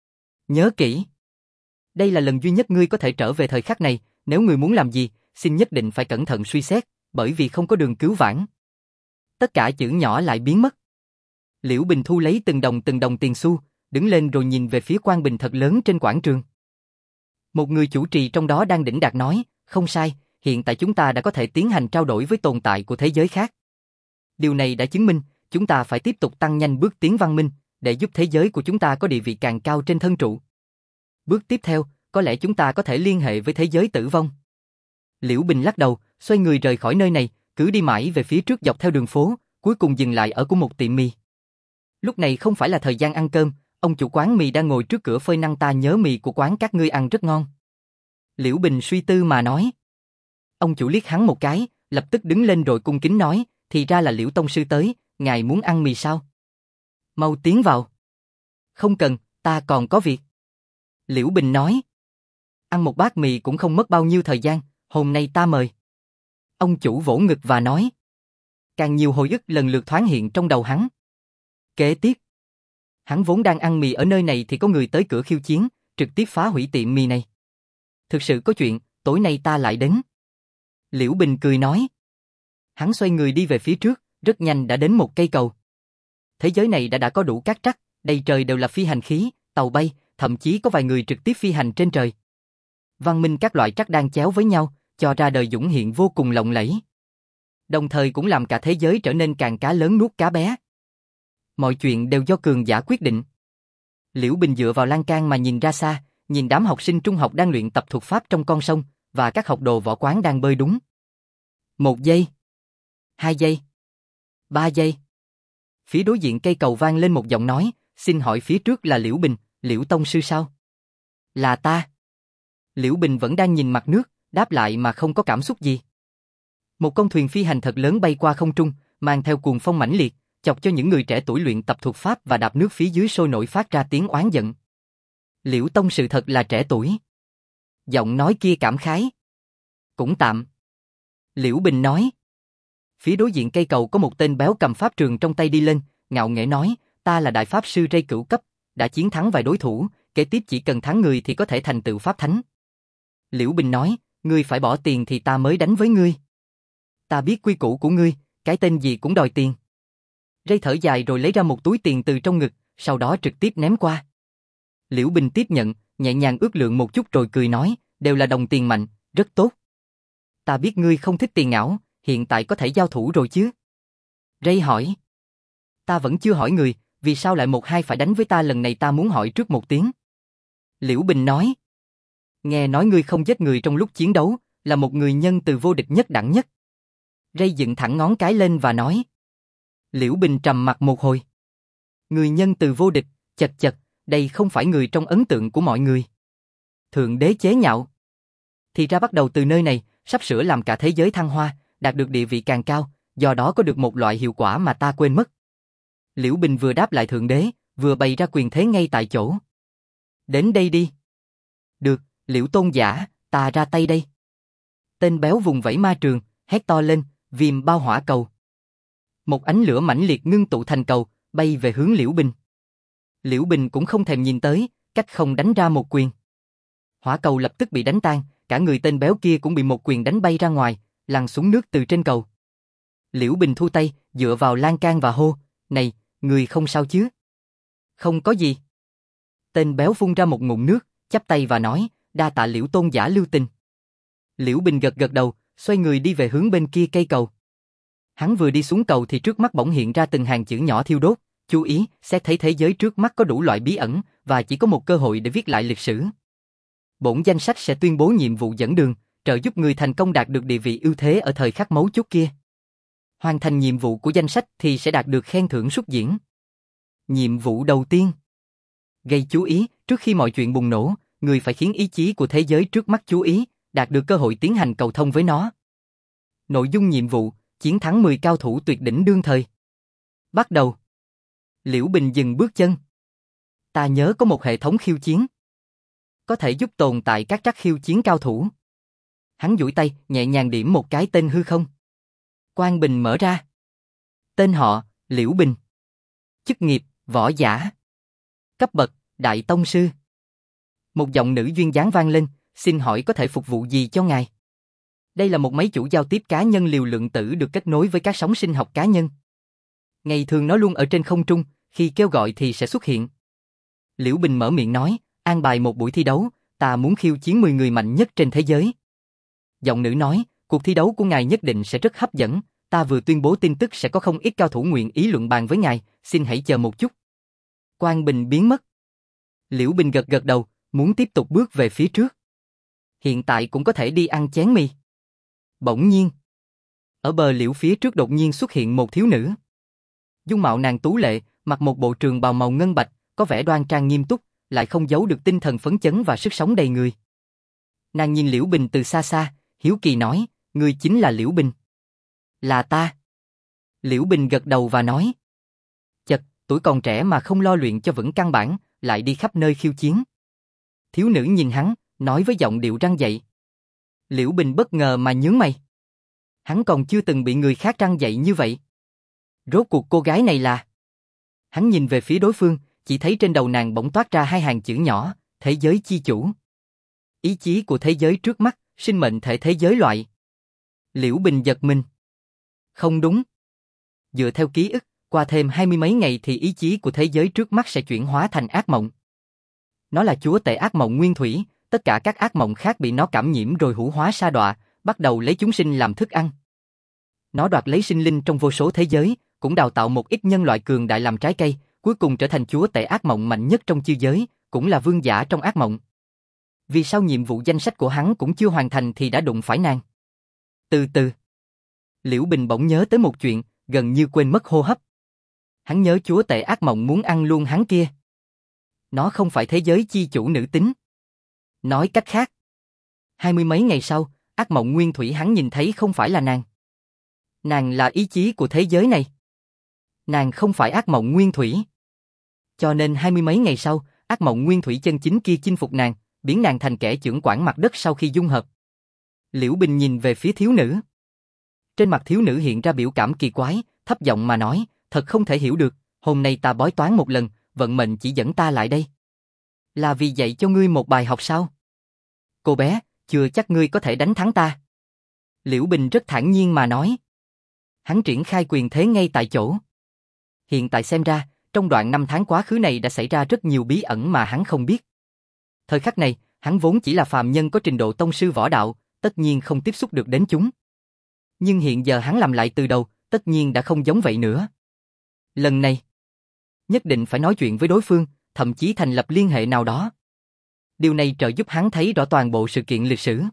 Nhớ kỹ. Đây là lần duy nhất ngươi có thể trở về thời khắc này, nếu ngươi muốn làm gì, xin nhất định phải cẩn thận suy xét, bởi vì không có đường cứu vãn. Tất cả chữ nhỏ lại biến mất. Liễu Bình thu lấy từng đồng tiền xu, đứng lên rồi nhìn về phía quang bình thật lớn trên quảng trường. Một người chủ trì trong đó đang đỉnh đạt nói, không sai, hiện tại chúng ta đã có thể tiến hành trao đổi với tồn tại của thế giới khác. Điều này đã chứng minh, chúng ta phải tiếp tục tăng nhanh bước tiến văn minh, để giúp thế giới của chúng ta có địa vị càng cao trên thân trụ. Bước tiếp theo, có lẽ chúng ta có thể liên hệ với thế giới tử vong. Liễu Bình lắc đầu, xoay người rời khỏi nơi này, cứ đi mãi về phía trước dọc theo đường phố, cuối cùng dừng lại ở của một tiệm mì. Lúc này không phải là thời gian ăn cơm, ông chủ quán mì đang ngồi trước cửa phơi nắng. Ta nhớ mì của quán các ngươi ăn rất ngon. Liễu Bình suy tư mà nói. Ông chủ liếc hắn một cái, lập tức đứng lên rồi cung kính nói, thì ra là Liễu tông sư tới, ngài muốn ăn mì sao? Mau tiến vào. Không cần, ta còn có việc. Liễu Bình nói. Ăn một bát mì cũng không mất bao nhiêu thời gian, hôm nay ta mời. Ông chủ vỗ ngực và nói. Càng nhiều hồi ức lần lượt thoáng hiện trong đầu hắn. Kế tiếp, hắn vốn đang ăn mì ở nơi này thì có người tới cửa khiêu chiến, trực tiếp phá hủy tiệm mì này. Thực sự có chuyện, tối nay ta lại đến. Liễu Bình cười nói. Hắn xoay người đi về phía trước, rất nhanh đã đến một cây cầu. Thế giới này đã có đủ các trắc, đầy trời đều là phi hành khí, tàu bay, thậm chí có vài người trực tiếp phi hành trên trời. Văn minh các loại trắc đang chéo với nhau, cho ra đời dũng hiện vô cùng lộng lẫy. Đồng thời cũng làm cả thế giới trở nên càng cá lớn nuốt cá bé. Mọi chuyện đều do cường giả quyết định. Liễu Bình dựa vào lan can mà nhìn ra xa, nhìn đám học sinh trung học đang luyện tập thuật pháp trong con sông, và các học đồ võ quán đang bơi đúng. 1 giây, 2 giây, 3 giây. Phía đối diện cây cầu vang lên một giọng nói, xin hỏi phía trước là Liễu Bình, Liễu tông sư sao? Là ta. Liễu Bình vẫn đang nhìn mặt nước, đáp lại mà không có cảm xúc gì. Một con thuyền phi hành thật lớn bay qua không trung, mang theo cuồng phong mãnh liệt, chọc cho những người trẻ tuổi luyện tập thuật pháp và đạp nước phía dưới sôi nổi phát ra tiếng oán giận. Liễu tông sư thật là trẻ tuổi. Giọng nói kia cảm khái. Cũng tạm. Liễu Bình nói. Phía đối diện cây cầu có một tên béo cầm pháp trường trong tay đi lên, ngạo nghễ nói, ta là đại pháp sư Ray cửu cấp, đã chiến thắng vài đối thủ, kế tiếp chỉ cần thắng người thì có thể thành tựu pháp thánh. Liễu Bình nói, ngươi phải bỏ tiền thì ta mới đánh với ngươi. Ta biết quy củ của ngươi, cái tên gì cũng đòi tiền. Ray thở dài rồi lấy ra một túi tiền từ trong ngực, sau đó trực tiếp ném qua. Liễu Bình tiếp nhận, nhẹ nhàng ước lượng một chút rồi cười nói, đều là đồng tiền mạnh, rất tốt. Ta biết ngươi không thích tiền ảo, hiện tại có thể giao thủ rồi chứ? Ray hỏi. Ta vẫn chưa hỏi người, vì sao lại 1-2 phải đánh với ta, lần này ta muốn hỏi trước một tiếng. Liễu Bình nói. Nghe nói ngươi không giết người trong lúc chiến đấu, là một người nhân từ vô địch nhất đẳng nhất. Ray dựng thẳng ngón cái lên và nói. Liễu Bình trầm mặt một hồi. Người nhân từ vô địch, chật chật, đây không phải người trong ấn tượng của mọi người. Thượng đế chế nhạo. Thì ra bắt đầu từ nơi này, sắp sửa làm cả thế giới thăng hoa, đạt được địa vị càng cao, do đó có được một loại hiệu quả mà ta quên mất. Liễu Bình vừa đáp lại thượng đế, vừa bày ra quyền thế ngay tại chỗ. Đến đây đi. Được, Liễu tôn giả, ta ra tay đây. Tên béo vùng vẫy ma trường, hét to lên, viêm bao hỏa cầu. Một ánh lửa mãnh liệt ngưng tụ thành cầu, bay về hướng Liễu Bình. Liễu Bình cũng không thèm nhìn tới, cách không đánh ra một quyền. Hỏa cầu lập tức bị đánh tan, cả người tên béo kia cũng bị một quyền đánh bay ra ngoài, lăn xuống nước từ trên cầu. Liễu Bình thu tay, dựa vào lan can và hô, này, người không sao chứ? Không có gì. Tên béo phun ra một ngụm nước, chắp tay và nói, đa tạ Liễu tôn giả lưu tình. Liễu Bình gật gật đầu, xoay người đi về hướng bên kia cây cầu. Hắn vừa đi xuống cầu thì trước mắt bỗng hiện ra từng hàng chữ nhỏ thiêu đốt, chú ý, xét thấy thế giới trước mắt có đủ loại bí ẩn, và chỉ có một cơ hội để viết lại lịch sử. Bổn danh sách sẽ tuyên bố nhiệm vụ dẫn đường, trợ giúp người thành công đạt được địa vị ưu thế ở thời khắc mấu chốt kia. Hoàn thành nhiệm vụ của danh sách thì sẽ đạt được khen thưởng xuất diễn. Nhiệm vụ đầu tiên. Gây chú ý, trước khi mọi chuyện bùng nổ, người phải khiến ý chí của thế giới trước mắt chú ý, đạt được cơ hội tiến hành cầu thông với nó. Nội dung nhiệm vụ, chiến thắng 10 cao thủ tuyệt đỉnh đương thời. Bắt đầu. Liễu Bình dừng bước chân. Ta nhớ có một hệ thống khiêu chiến. Có thể giúp tồn tại các trắc khiêu chiến cao thủ. Hắn duỗi tay, nhẹ nhàng điểm một cái tên hư không. Quang bình mở ra. Tên họ, Liễu Bình. Chức nghiệp, võ giả. Cấp bậc, đại tông sư. Một giọng nữ duyên dáng vang lên, xin hỏi có thể phục vụ gì cho ngài? Đây là một máy chủ giao tiếp cá nhân liều lượng tử được kết nối với các sóng sinh học cá nhân. Ngày thường nó luôn ở trên không trung, khi kêu gọi thì sẽ xuất hiện. Liễu Bình mở miệng nói, an bài một buổi thi đấu, ta muốn khiêu chiến 10 người mạnh nhất trên thế giới. Giọng nữ nói, cuộc thi đấu của ngài nhất định sẽ rất hấp dẫn, ta vừa tuyên bố tin tức sẽ có không ít cao thủ nguyện ý luận bàn với ngài, xin hãy chờ một chút. Quang Bình biến mất. Liễu Bình gật gật đầu, muốn tiếp tục bước về phía trước. Hiện tại cũng có thể đi ăn chén mì. Bỗng nhiên, ở bờ liễu phía trước đột nhiên xuất hiện một thiếu nữ. Dung mạo nàng tú lệ, mặc một bộ trường bào màu ngân bạch, có vẻ đoan trang nghiêm túc, lại không giấu được tinh thần phấn chấn và sức sống đầy người. Nàng nhìn Liễu Bình từ xa xa, hiếu kỳ nói, ngươi chính là Liễu Bình. Là ta. Liễu Bình gật đầu và nói. Chật, tuổi còn trẻ mà không lo luyện cho vững căn bản, lại đi khắp nơi khiêu chiến. Thiếu nữ nhìn hắn, nói với giọng điệu răn dạy. Liễu Bình bất ngờ mà nhướng mày. Hắn còn chưa từng bị người khác răn dạy như vậy. Rốt cuộc cô gái này là... Hắn nhìn về phía đối phương, chỉ thấy trên đầu nàng bỗng toát ra hai hàng chữ nhỏ, thế giới chi chủ. Ý chí của thế giới trước mắt, sinh mệnh thể thế giới loại. Liễu Bình giật mình. Không đúng. Dựa theo ký ức, qua thêm 20 mấy ngày thì ý chí của thế giới trước mắt sẽ chuyển hóa thành ác mộng. Nó là chúa tể ác mộng nguyên thủy, tất cả các ác mộng khác bị nó cảm nhiễm rồi hủ hóa sa đọa, bắt đầu lấy chúng sinh làm thức ăn. Nó đoạt lấy sinh linh trong vô số thế giới, cũng đào tạo một ít nhân loại cường đại làm trái cây, cuối cùng trở thành chúa tể ác mộng mạnh nhất trong chư giới, cũng là vương giả trong ác mộng. Vì sao nhiệm vụ danh sách của hắn cũng chưa hoàn thành thì đã đụng phải nàng? Từ từ, Liễu Bình bỗng nhớ tới một chuyện, gần như quên mất hô hấp. Hắn nhớ chúa tể ác mộng muốn ăn luôn hắn kia. Nó không phải thế giới chi chủ nữ tính. Nói cách khác, 20 mấy ngày sau, ác mộng nguyên thủy hắn nhìn thấy không phải là nàng. Nàng là ý chí của thế giới này. Nàng không phải ác mộng nguyên thủy. Cho nên 20 mấy ngày sau, ác mộng nguyên thủy chân chính kia chinh phục nàng, biến nàng thành kẻ chưởng quản mặt đất sau khi dung hợp. Liễu Bình nhìn về phía thiếu nữ. Trên mặt thiếu nữ hiện ra biểu cảm kỳ quái, thấp giọng mà nói, thật không thể hiểu được, hôm nay ta bói toán một lần, vận mệnh chỉ dẫn ta lại đây. Là vì dạy cho ngươi một bài học sao? Cô bé, chưa chắc ngươi có thể đánh thắng ta. Liễu Bình rất thản nhiên mà nói. Hắn triển khai quyền thế ngay tại chỗ. Hiện tại xem ra, trong đoạn 5 tháng quá khứ này đã xảy ra rất nhiều bí ẩn mà hắn không biết. Thời khắc này, hắn vốn chỉ là phàm nhân có trình độ tông sư võ đạo, tất nhiên không tiếp xúc được đến chúng. Nhưng hiện giờ hắn làm lại từ đầu, tất nhiên đã không giống vậy nữa. Lần này, nhất định phải nói chuyện với đối phương, thậm chí thành lập liên hệ nào đó. Điều này trợ giúp hắn thấy rõ toàn bộ sự kiện lịch sử.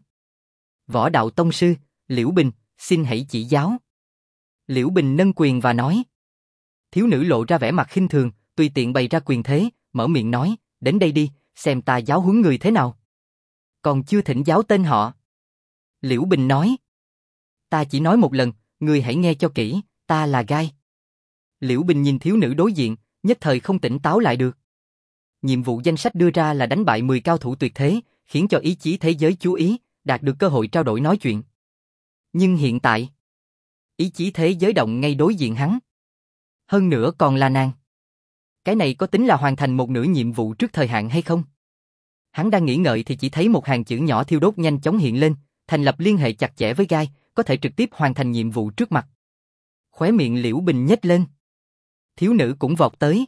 Võ đạo tông sư, Liễu Bình, xin hãy chỉ giáo. Liễu Bình nâng quyền và nói. Thiếu nữ lộ ra vẻ mặt khinh thường, tùy tiện bày ra quyền thế, mở miệng nói, đến đây đi, xem ta giáo huấn người thế nào. Còn chưa thỉnh giáo tên họ. Liễu Bình nói. Ta chỉ nói một lần, người hãy nghe cho kỹ, ta là Gai. Liễu Bình nhìn thiếu nữ đối diện, nhất thời không tỉnh táo lại được. Nhiệm vụ danh sách đưa ra là đánh bại 10 cao thủ tuyệt thế, khiến cho ý chí thế giới chú ý, đạt được cơ hội trao đổi nói chuyện. Nhưng hiện tại, ý chí thế giới động ngay đối diện hắn. Hơn nữa còn là nàng. Cái này có tính là hoàn thành một nửa nhiệm vụ trước thời hạn hay không? Hắn đang nghĩ ngợi thì chỉ thấy một hàng chữ nhỏ thiêu đốt nhanh chóng hiện lên, thành lập liên hệ chặt chẽ với Gai, có thể trực tiếp hoàn thành nhiệm vụ trước mặt. Khóe miệng Liễu Bình nhếch lên. Thiếu nữ cũng vọt tới.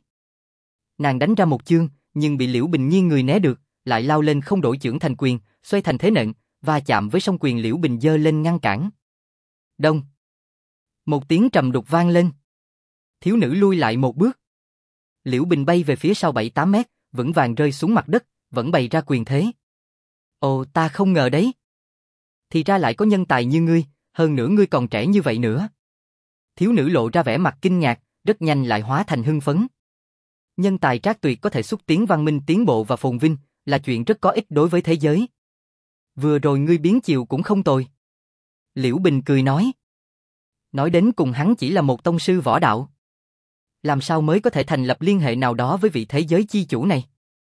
Nàng đánh ra một chương, nhưng bị Liễu Bình nghiêng người né được, lại lao lên không đổi chưởng thành quyền, xoay thành thế nện, va chạm với song quyền Liễu Bình giơ lên ngăn cản. Đông. Một tiếng trầm đục vang lên. Thiếu nữ lui lại một bước. Liễu Bình bay về phía sau 7-8 mét, vững vàng rơi xuống mặt đất, vẫn bày ra quyền thế. Ồ, ta không ngờ đấy. Thì ra lại có nhân tài như ngươi, hơn nữa ngươi còn trẻ như vậy nữa. Thiếu nữ lộ ra vẻ mặt kinh ngạc, rất nhanh lại hóa thành hưng phấn. Nhân tài trác tuyệt có thể xúc tiến văn minh tiến bộ và phồn vinh, là chuyện rất có ích đối với thế giới. Vừa rồi ngươi biến chiều cũng không tồi. Liễu Bình cười nói. Nói đến cùng hắn chỉ là một tông sư võ đạo. Làm sao mới có thể thành lập liên hệ nào đó với vị thế giới chi chủ này?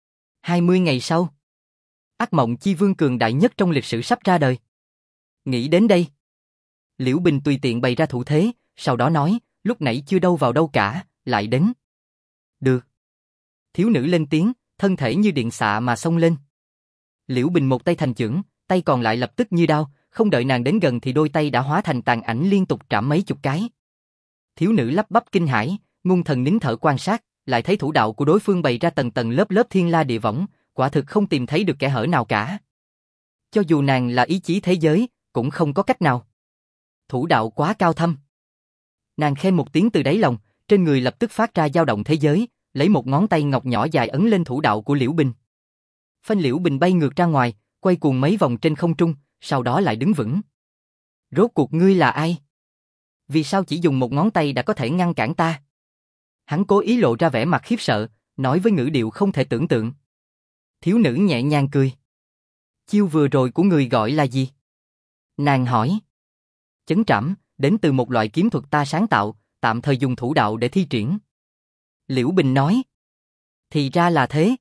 20 ngày sau, ác mộng chi vương cường đại nhất trong lịch sử sắp ra đời. Nghĩ đến đây, Liễu Bình tùy tiện bày ra thủ thế, sau đó nói, lúc nãy chưa đâu vào đâu cả, lại đến. Được. Thiếu nữ lên tiếng, thân thể như điện xạ mà xông lên. Liễu Bình một tay thành chưởng, tay còn lại lập tức như đao, không đợi nàng đến gần thì đôi tay đã hóa thành tàn ảnh liên tục trảm mấy chục cái. Thiếu nữ lắp bắp kinh hãi, ngưng thần nín thở quan sát, lại thấy thủ đạo của đối phương bày ra tầng tầng lớp lớp thiên la địa võng, quả thực không tìm thấy được kẽ hở nào cả. Cho dù nàng là ý chí thế giới, cũng không có cách nào. Thủ đạo quá cao thâm. Nàng khen một tiếng từ đáy lòng, trên người lập tức phát ra dao động thế giới, lấy một ngón tay ngọc nhỏ dài ấn lên thủ đạo của Liễu Bình. Phanh Liễu Bình bay ngược ra ngoài, quay cuồng mấy vòng trên không trung, sau đó lại đứng vững. Rốt cuộc ngươi là ai? Vì sao chỉ dùng một ngón tay đã có thể ngăn cản ta? Hắn cố ý lộ ra vẻ mặt khiếp sợ, nói với ngữ điệu không thể tưởng tượng. Thiếu nữ nhẹ nhàng cười. Chiêu vừa rồi của người gọi là gì? Nàng hỏi. Chấn trảm, đến từ một loại kiếm thuật ta sáng tạo, tạm thời dùng thủ đạo để thi triển. Liễu Bình nói. Thì ra là thế.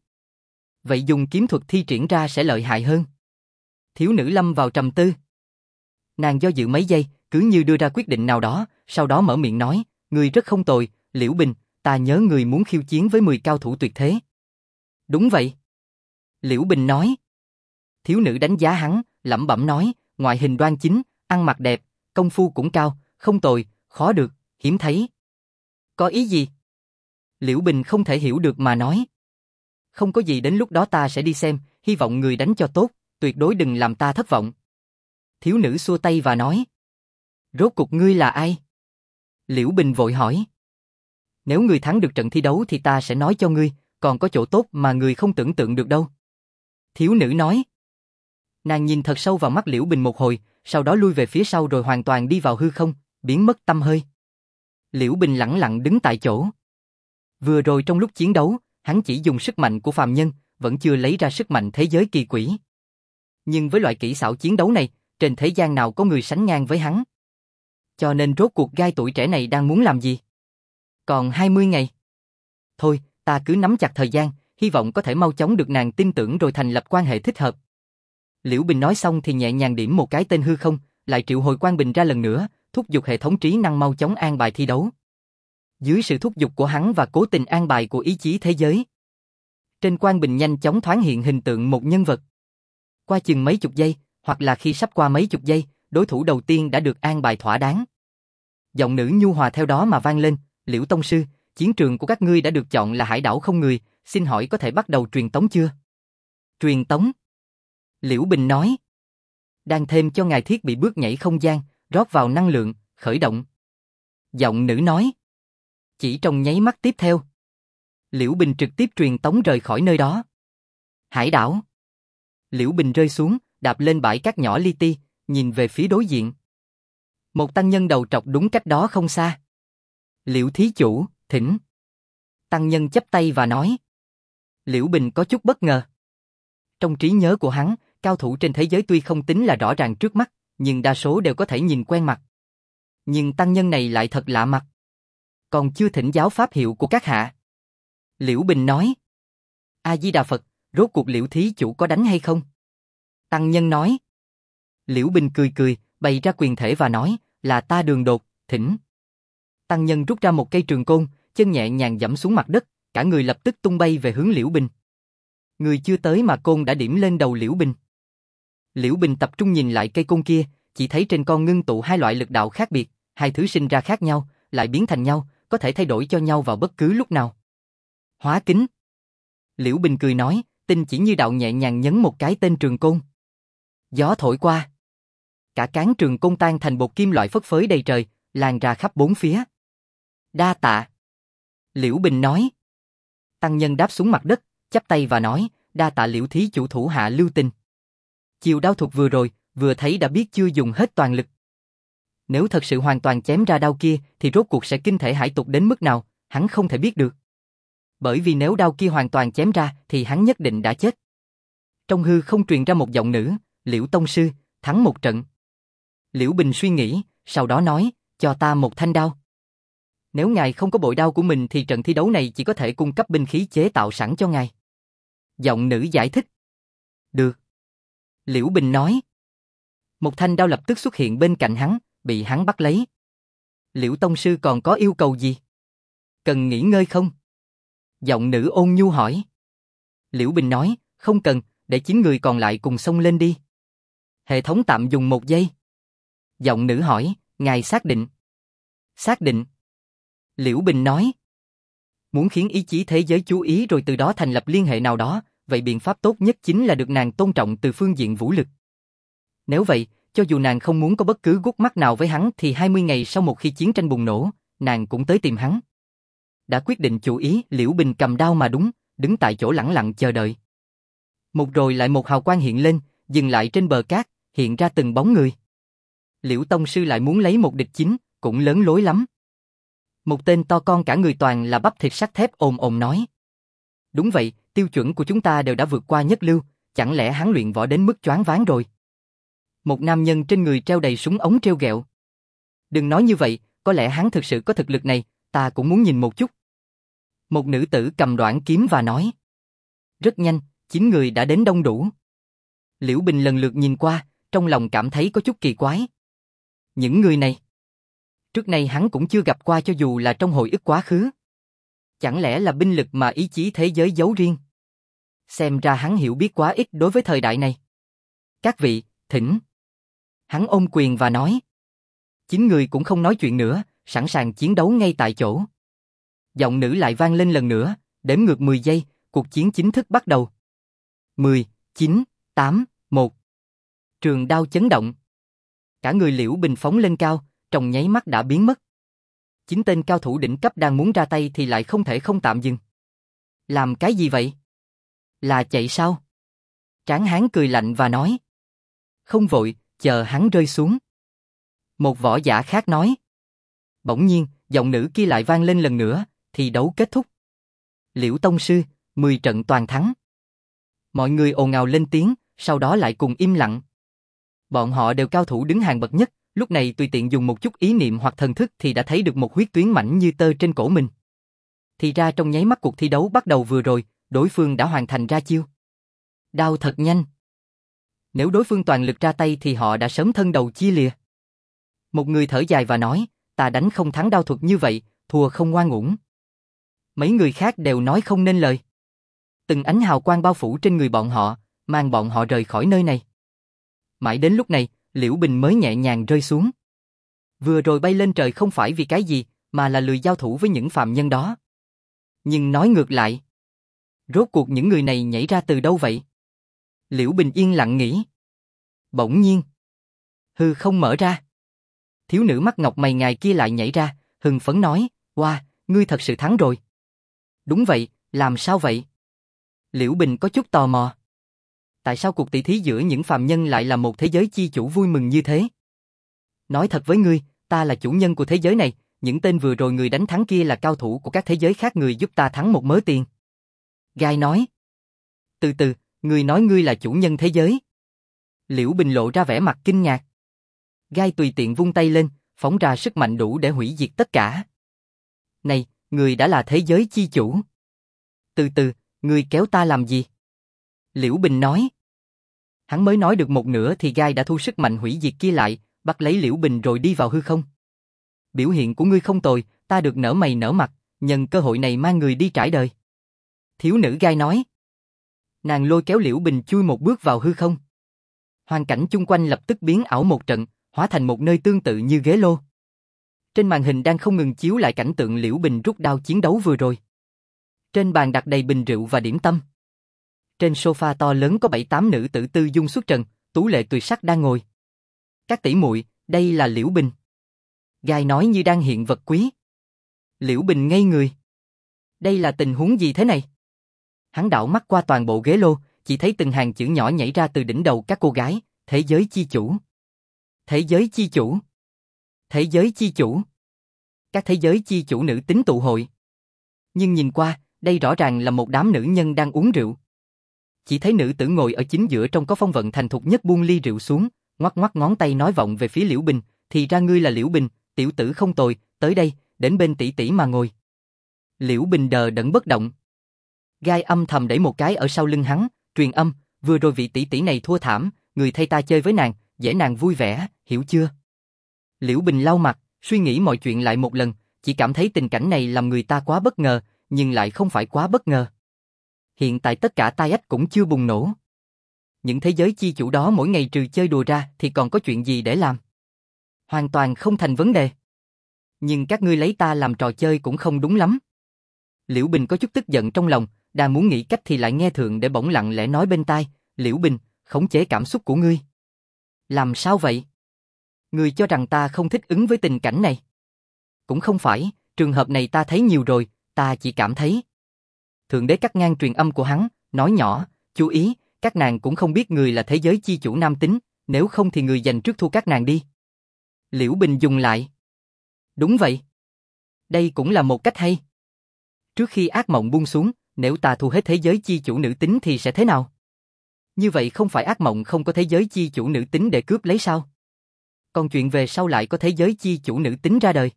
Vậy dùng kiếm thuật thi triển ra sẽ lợi hại hơn. Thiếu nữ lâm vào trầm tư. Nàng do dự mấy giây, cứ như đưa ra quyết định nào đó, sau đó mở miệng nói, người rất không tồi, Liễu Bình, ta nhớ người muốn khiêu chiến với 10 cao thủ tuyệt thế. Đúng vậy. Liễu Bình nói. Thiếu nữ đánh giá hắn, lẩm bẩm nói, ngoại hình đoan chính, ăn mặc đẹp, công phu cũng cao, không tồi, khó được, hiếm thấy. Có ý gì? Liễu Bình không thể hiểu được mà nói. Không có gì, đến lúc đó ta sẽ đi xem, hy vọng người đánh cho tốt, tuyệt đối đừng làm ta thất vọng. Thiếu nữ xua tay và nói. Rốt cuộc ngươi là ai? Liễu Bình vội hỏi. Nếu ngươi thắng được trận thi đấu thì ta sẽ nói cho ngươi, còn có chỗ tốt mà ngươi không tưởng tượng được đâu. Thiếu nữ nói. Nàng nhìn thật sâu vào mắt Liễu Bình một hồi, sau đó lui về phía sau rồi hoàn toàn đi vào hư không, biến mất tăm hơi. Liễu Bình lẳng lặng đứng tại chỗ. Vừa rồi trong lúc chiến đấu, hắn chỉ dùng sức mạnh của phàm nhân, vẫn chưa lấy ra sức mạnh thế giới kỳ quỷ. Nhưng với loại kỹ xảo chiến đấu này, trên thế gian nào có người sánh ngang với hắn. Cho nên rốt cuộc gai tuổi trẻ này đang muốn làm gì? Còn 20 ngày. Thôi, ta cứ nắm chặt thời gian, hy vọng có thể mau chóng được nàng tin tưởng rồi thành lập quan hệ thích hợp. Liễu Bình nói xong thì nhẹ nhàng điểm một cái tên hư không, lại triệu hồi Quang Bình ra lần nữa, thúc giục hệ thống trí năng mau chóng an bài thi đấu. Dưới sự thúc giục của hắn và cố tình an bài của ý chí thế giới, trên Quang Bình nhanh chóng thoáng hiện hình tượng một nhân vật. Qua chừng mấy chục giây, hoặc là khi sắp qua mấy chục giây, đối thủ đầu tiên đã được an bài thỏa đáng. Giọng nữ nhu hòa theo đó mà vang lên, Liễu Tông Sư, chiến trường của các ngươi đã được chọn là hải đảo không người, xin hỏi có thể bắt đầu truyền tống chưa? Truyền tống? Liễu Bình nói. Đang thêm cho ngài thiết bị bước nhảy không gian, rót vào năng lượng, khởi động. Giọng nữ nói. Chỉ trong nháy mắt tiếp theo, Liễu Bình trực tiếp truyền tống rời khỏi nơi đó. Hải đảo. Liễu Bình rơi xuống, đạp lên bãi cát nhỏ li ti, nhìn về phía đối diện. Một tăng nhân đầu trọc đúng cách đó không xa. Liễu thí chủ, thỉnh. Tăng nhân chắp tay và nói. Liễu Bình có chút bất ngờ. Trong trí nhớ của hắn, cao thủ trên thế giới tuy không tính là rõ ràng trước mắt, nhưng đa số đều có thể nhìn quen mặt. Nhưng tăng nhân này lại thật lạ mặt. Còn chưa thỉnh giáo pháp hiệu của các hạ. Liễu Bình nói. A Di Đà Phật, rốt cuộc Liễu thí chủ có đánh hay không? Tăng nhân nói. Liễu Bình cười cười, bày ra quyền thể và nói, là ta Đường Đột, thỉnh. Tăng nhân rút ra một cây trường côn, chân nhẹ nhàng giẫm xuống mặt đất, cả người lập tức tung bay về hướng Liễu Bình. Người chưa tới mà côn đã điểm lên đầu Liễu Bình. Liễu Bình tập trung nhìn lại cây côn kia, chỉ thấy trên con ngưng tụ hai loại lực đạo khác biệt, hai thứ sinh ra khác nhau, lại biến thành nhau, có thể thay đổi cho nhau vào bất cứ lúc nào. Hóa kính. Liễu Bình cười nói, tinh chỉ như đạo nhẹ nhàng nhấn một cái tên trường côn. Gió thổi qua. Cả cán trường côn tan thành bột kim loại phất phới đầy trời, lan ra khắp bốn phía. Đa tạ. Liễu Bình nói. Tăng nhân đáp xuống mặt đất, chắp tay và nói, đa tạ Liễu thí chủ thủ hạ lưu tình. Chiều đao thuật vừa rồi, vừa thấy đã biết chưa dùng hết toàn lực. Nếu thật sự hoàn toàn chém ra đao kia thì rốt cuộc sẽ kinh thể hải tục đến mức nào, hắn không thể biết được. Bởi vì nếu đao kia hoàn toàn chém ra thì hắn nhất định đã chết. Trong hư không truyền ra một giọng nữ, Liễu Tông Sư, thắng một trận. Liễu Bình suy nghĩ, sau đó nói, cho ta một thanh đao. Nếu ngài không có bội đao của mình thì trận thi đấu này chỉ có thể cung cấp binh khí chế tạo sẵn cho ngài. Giọng nữ giải thích. Được. Liễu Bình nói. Một thanh đao lập tức xuất hiện bên cạnh hắn, bị hắn bắt lấy. Liễu Tông Sư còn có yêu cầu gì? Cần nghỉ ngơi không? Giọng nữ ôn nhu hỏi. Liễu Bình nói, không cần, để 9 người còn lại cùng xông lên đi. Hệ thống tạm dùng 1 giây. Giọng nữ hỏi, ngài xác định? Xác định. Liễu Bình nói. Muốn khiến ý chí thế giới chú ý rồi từ đó thành lập liên hệ nào đó, vậy biện pháp tốt nhất chính là được nàng tôn trọng từ phương diện vũ lực. Nếu vậy, cho dù nàng không muốn có bất cứ gút mắt nào với hắn thì 20 ngày sau một khi chiến tranh bùng nổ, nàng cũng tới tìm hắn. Đã quyết định chủ ý, Liễu Bình cầm đao mà đứng tại chỗ lẳng lặng chờ đợi. Một rồi lại một hào quang hiện lên, dừng lại trên bờ cát, hiện ra từng bóng người. Liễu Tông Sư lại muốn lấy một địch chính, cũng lớn lối lắm. Một tên to con cả người toàn là bắp thịt sắt thép ồm ồm nói. Đúng vậy, tiêu chuẩn của chúng ta đều đã vượt qua nhất lưu, chẳng lẽ hắn luyện võ đến mức choáng váng rồi? Một nam nhân trên người treo đầy súng ống treo gẹo. Đừng nói như vậy, có lẽ hắn thực sự có thực lực này, ta cũng muốn nhìn một chút. Một nữ tử cầm đoạn kiếm và nói. Rất nhanh, 9 người đã đến đông đủ. Liễu Bình lần lượt nhìn qua, trong lòng cảm thấy có chút kỳ quái. Những người này, trước nay hắn cũng chưa gặp qua cho dù là trong hồi ức quá khứ. Chẳng lẽ là binh lực mà ý chí thế giới giấu riêng? Xem ra hắn hiểu biết quá ít đối với thời đại này. Các vị, thỉnh. Hắn ôm quyền và nói. 9 người cũng không nói chuyện nữa, sẵn sàng chiến đấu ngay tại chỗ. Giọng nữ lại vang lên lần nữa, đếm ngược 10 giây, cuộc chiến chính thức bắt đầu. 10, 9, 8, 1. Trường đao chấn động. Cả người Liễu Bình phóng lên cao, trong nháy mắt đã biến mất. 9 tên cao thủ đỉnh cấp đang muốn ra tay thì lại không thể không tạm dừng. Làm cái gì vậy? Là chạy sao? Tráng hán cười lạnh và nói. Không vội, chờ hắn rơi xuống. Một võ giả khác nói. Bỗng nhiên, giọng nữ kia lại vang lên lần nữa, thì đấu kết thúc. Liễu Tông Sư, 10 trận toàn thắng. Mọi người ồn ào lên tiếng, sau đó lại cùng im lặng. Bọn họ đều cao thủ đứng hàng bậc nhất, lúc này tùy tiện dùng một chút ý niệm hoặc thần thức thì đã thấy được một huyết tuyến mảnh như tơ trên cổ mình. Thì ra trong nháy mắt cuộc thi đấu bắt đầu vừa rồi, đối phương đã hoàn thành ra chiêu. Đao thật nhanh. Nếu đối phương toàn lực ra tay thì họ đã sớm thân đầu chia lìa. Một người thở dài và nói, ta đánh không thắng đao thuật như vậy, thua không ngoan uổng. Mấy người khác đều nói không nên lời. Từng ánh hào quang bao phủ trên người bọn họ, mang bọn họ rời khỏi nơi này. Mãi đến lúc này, Liễu Bình mới nhẹ nhàng rơi xuống. Vừa rồi bay lên trời không phải vì cái gì, mà là lười giao thủ với những phàm nhân đó. Nhưng nói ngược lại, rốt cuộc những người này nhảy ra từ đâu vậy? Liễu Bình yên lặng nghĩ. Bỗng nhiên, hư không mở ra. Thiếu nữ mắt ngọc mày ngài kia lại nhảy ra, hưng phấn nói, wow, ngươi thật sự thắng rồi. Đúng vậy, làm sao vậy? Liễu Bình có chút tò mò. Tại sao cuộc tỷ thí giữa những phàm nhân lại là một thế giới chi chủ vui mừng như thế? Nói thật với ngươi, ta là chủ nhân của thế giới này, những tên vừa rồi người đánh thắng kia là cao thủ của các thế giới khác, người giúp ta thắng một mớ tiền. Gai nói. Từ từ, ngươi nói ngươi là chủ nhân thế giới. Liễu Bình lộ ra vẻ mặt kinh ngạc. Gai tùy tiện vung tay lên, phóng ra sức mạnh đủ để hủy diệt tất cả. Này, ngươi đã là thế giới chi chủ. Từ từ, ngươi kéo ta làm gì? Liễu Bình nói. Hắn mới nói được một nửa thì Gai đã thu sức mạnh hủy diệt kia lại, bắt lấy Liễu Bình rồi đi vào hư không. Biểu hiện của ngươi không tồi, ta được nở mày nở mặt, nhân cơ hội này mang người đi trải đời. Thiếu nữ Gai nói. Nàng lôi kéo Liễu Bình chui một bước vào hư không. Hoàn cảnh chung quanh lập tức biến ảo một trận, hóa thành một nơi tương tự như ghế lô. Trên màn hình đang không ngừng chiếu lại cảnh tượng Liễu Bình rút đao chiến đấu vừa rồi. Trên bàn đặt đầy bình rượu và điểm tâm. Trên sofa to lớn có 7-8 nữ tử tư dung xuất trần, tú lệ tuyệt sắc đang ngồi. Các tỷ muội, đây là Liễu Bình. Gai nói như đang hiện vật quý. Liễu Bình ngây người. Đây là tình huống gì thế này? Hắn đảo mắt qua toàn bộ ghế lô, chỉ thấy từng hàng chữ nhỏ nhảy ra từ đỉnh đầu các cô gái, thế giới chi chủ. Thế giới chi chủ. Thế giới chi chủ. Các thế giới chi chủ nữ tính tụ hội. Nhưng nhìn qua, đây rõ ràng là một đám nữ nhân đang uống rượu. Chỉ thấy nữ tử ngồi ở chính giữa trong có phong vận thành thục nhất buông ly rượu xuống, ngoắc ngoắc ngón tay nói vọng về phía Liễu Bình, thì ra ngươi là Liễu Bình, tiểu tử không tồi, tới đây, đến bên tỷ tỷ mà ngồi. Liễu Bình đờ đẫn bất động. Gai âm thầm đẩy một cái ở sau lưng hắn, truyền âm, vừa rồi vị tỷ tỷ này thua thảm, người thay ta chơi với nàng, dễ nàng vui vẻ, hiểu chưa? Liễu Bình lau mặt, suy nghĩ mọi chuyện lại một lần, chỉ cảm thấy tình cảnh này làm người ta quá bất ngờ, nhưng lại không phải quá bất ngờ. Hiện tại tất cả tai ách cũng chưa bùng nổ. Những thế giới chi chủ đó mỗi ngày trừ chơi đùa ra thì còn có chuyện gì để làm? Hoàn toàn không thành vấn đề. Nhưng các ngươi lấy ta làm trò chơi cũng không đúng lắm. Liễu Bình có chút tức giận trong lòng, đang muốn nghĩ cách thì lại nghe Thượng Đế bỗng lặng lẽ nói bên tai, Liễu Bình, khống chế cảm xúc của ngươi. Làm sao vậy? Ngươi cho rằng ta không thích ứng với tình cảnh này? Cũng không phải, trường hợp này ta thấy nhiều rồi, ta chỉ cảm thấy. Thượng Đế cắt ngang truyền âm của hắn, nói nhỏ, chú ý, các nàng cũng không biết người là thế giới chi chủ nam tính, nếu không thì người giành trước thua các nàng đi. Liễu Bình dùng lại. Đúng vậy. Đây cũng là một cách hay. Trước khi ác mộng buông xuống, nếu ta thu hết thế giới chi chủ nữ tính thì sẽ thế nào? Như vậy không phải ác mộng không có thế giới chi chủ nữ tính để cướp lấy sao? Còn chuyện về sau lại có thế giới chi chủ nữ tính ra đời.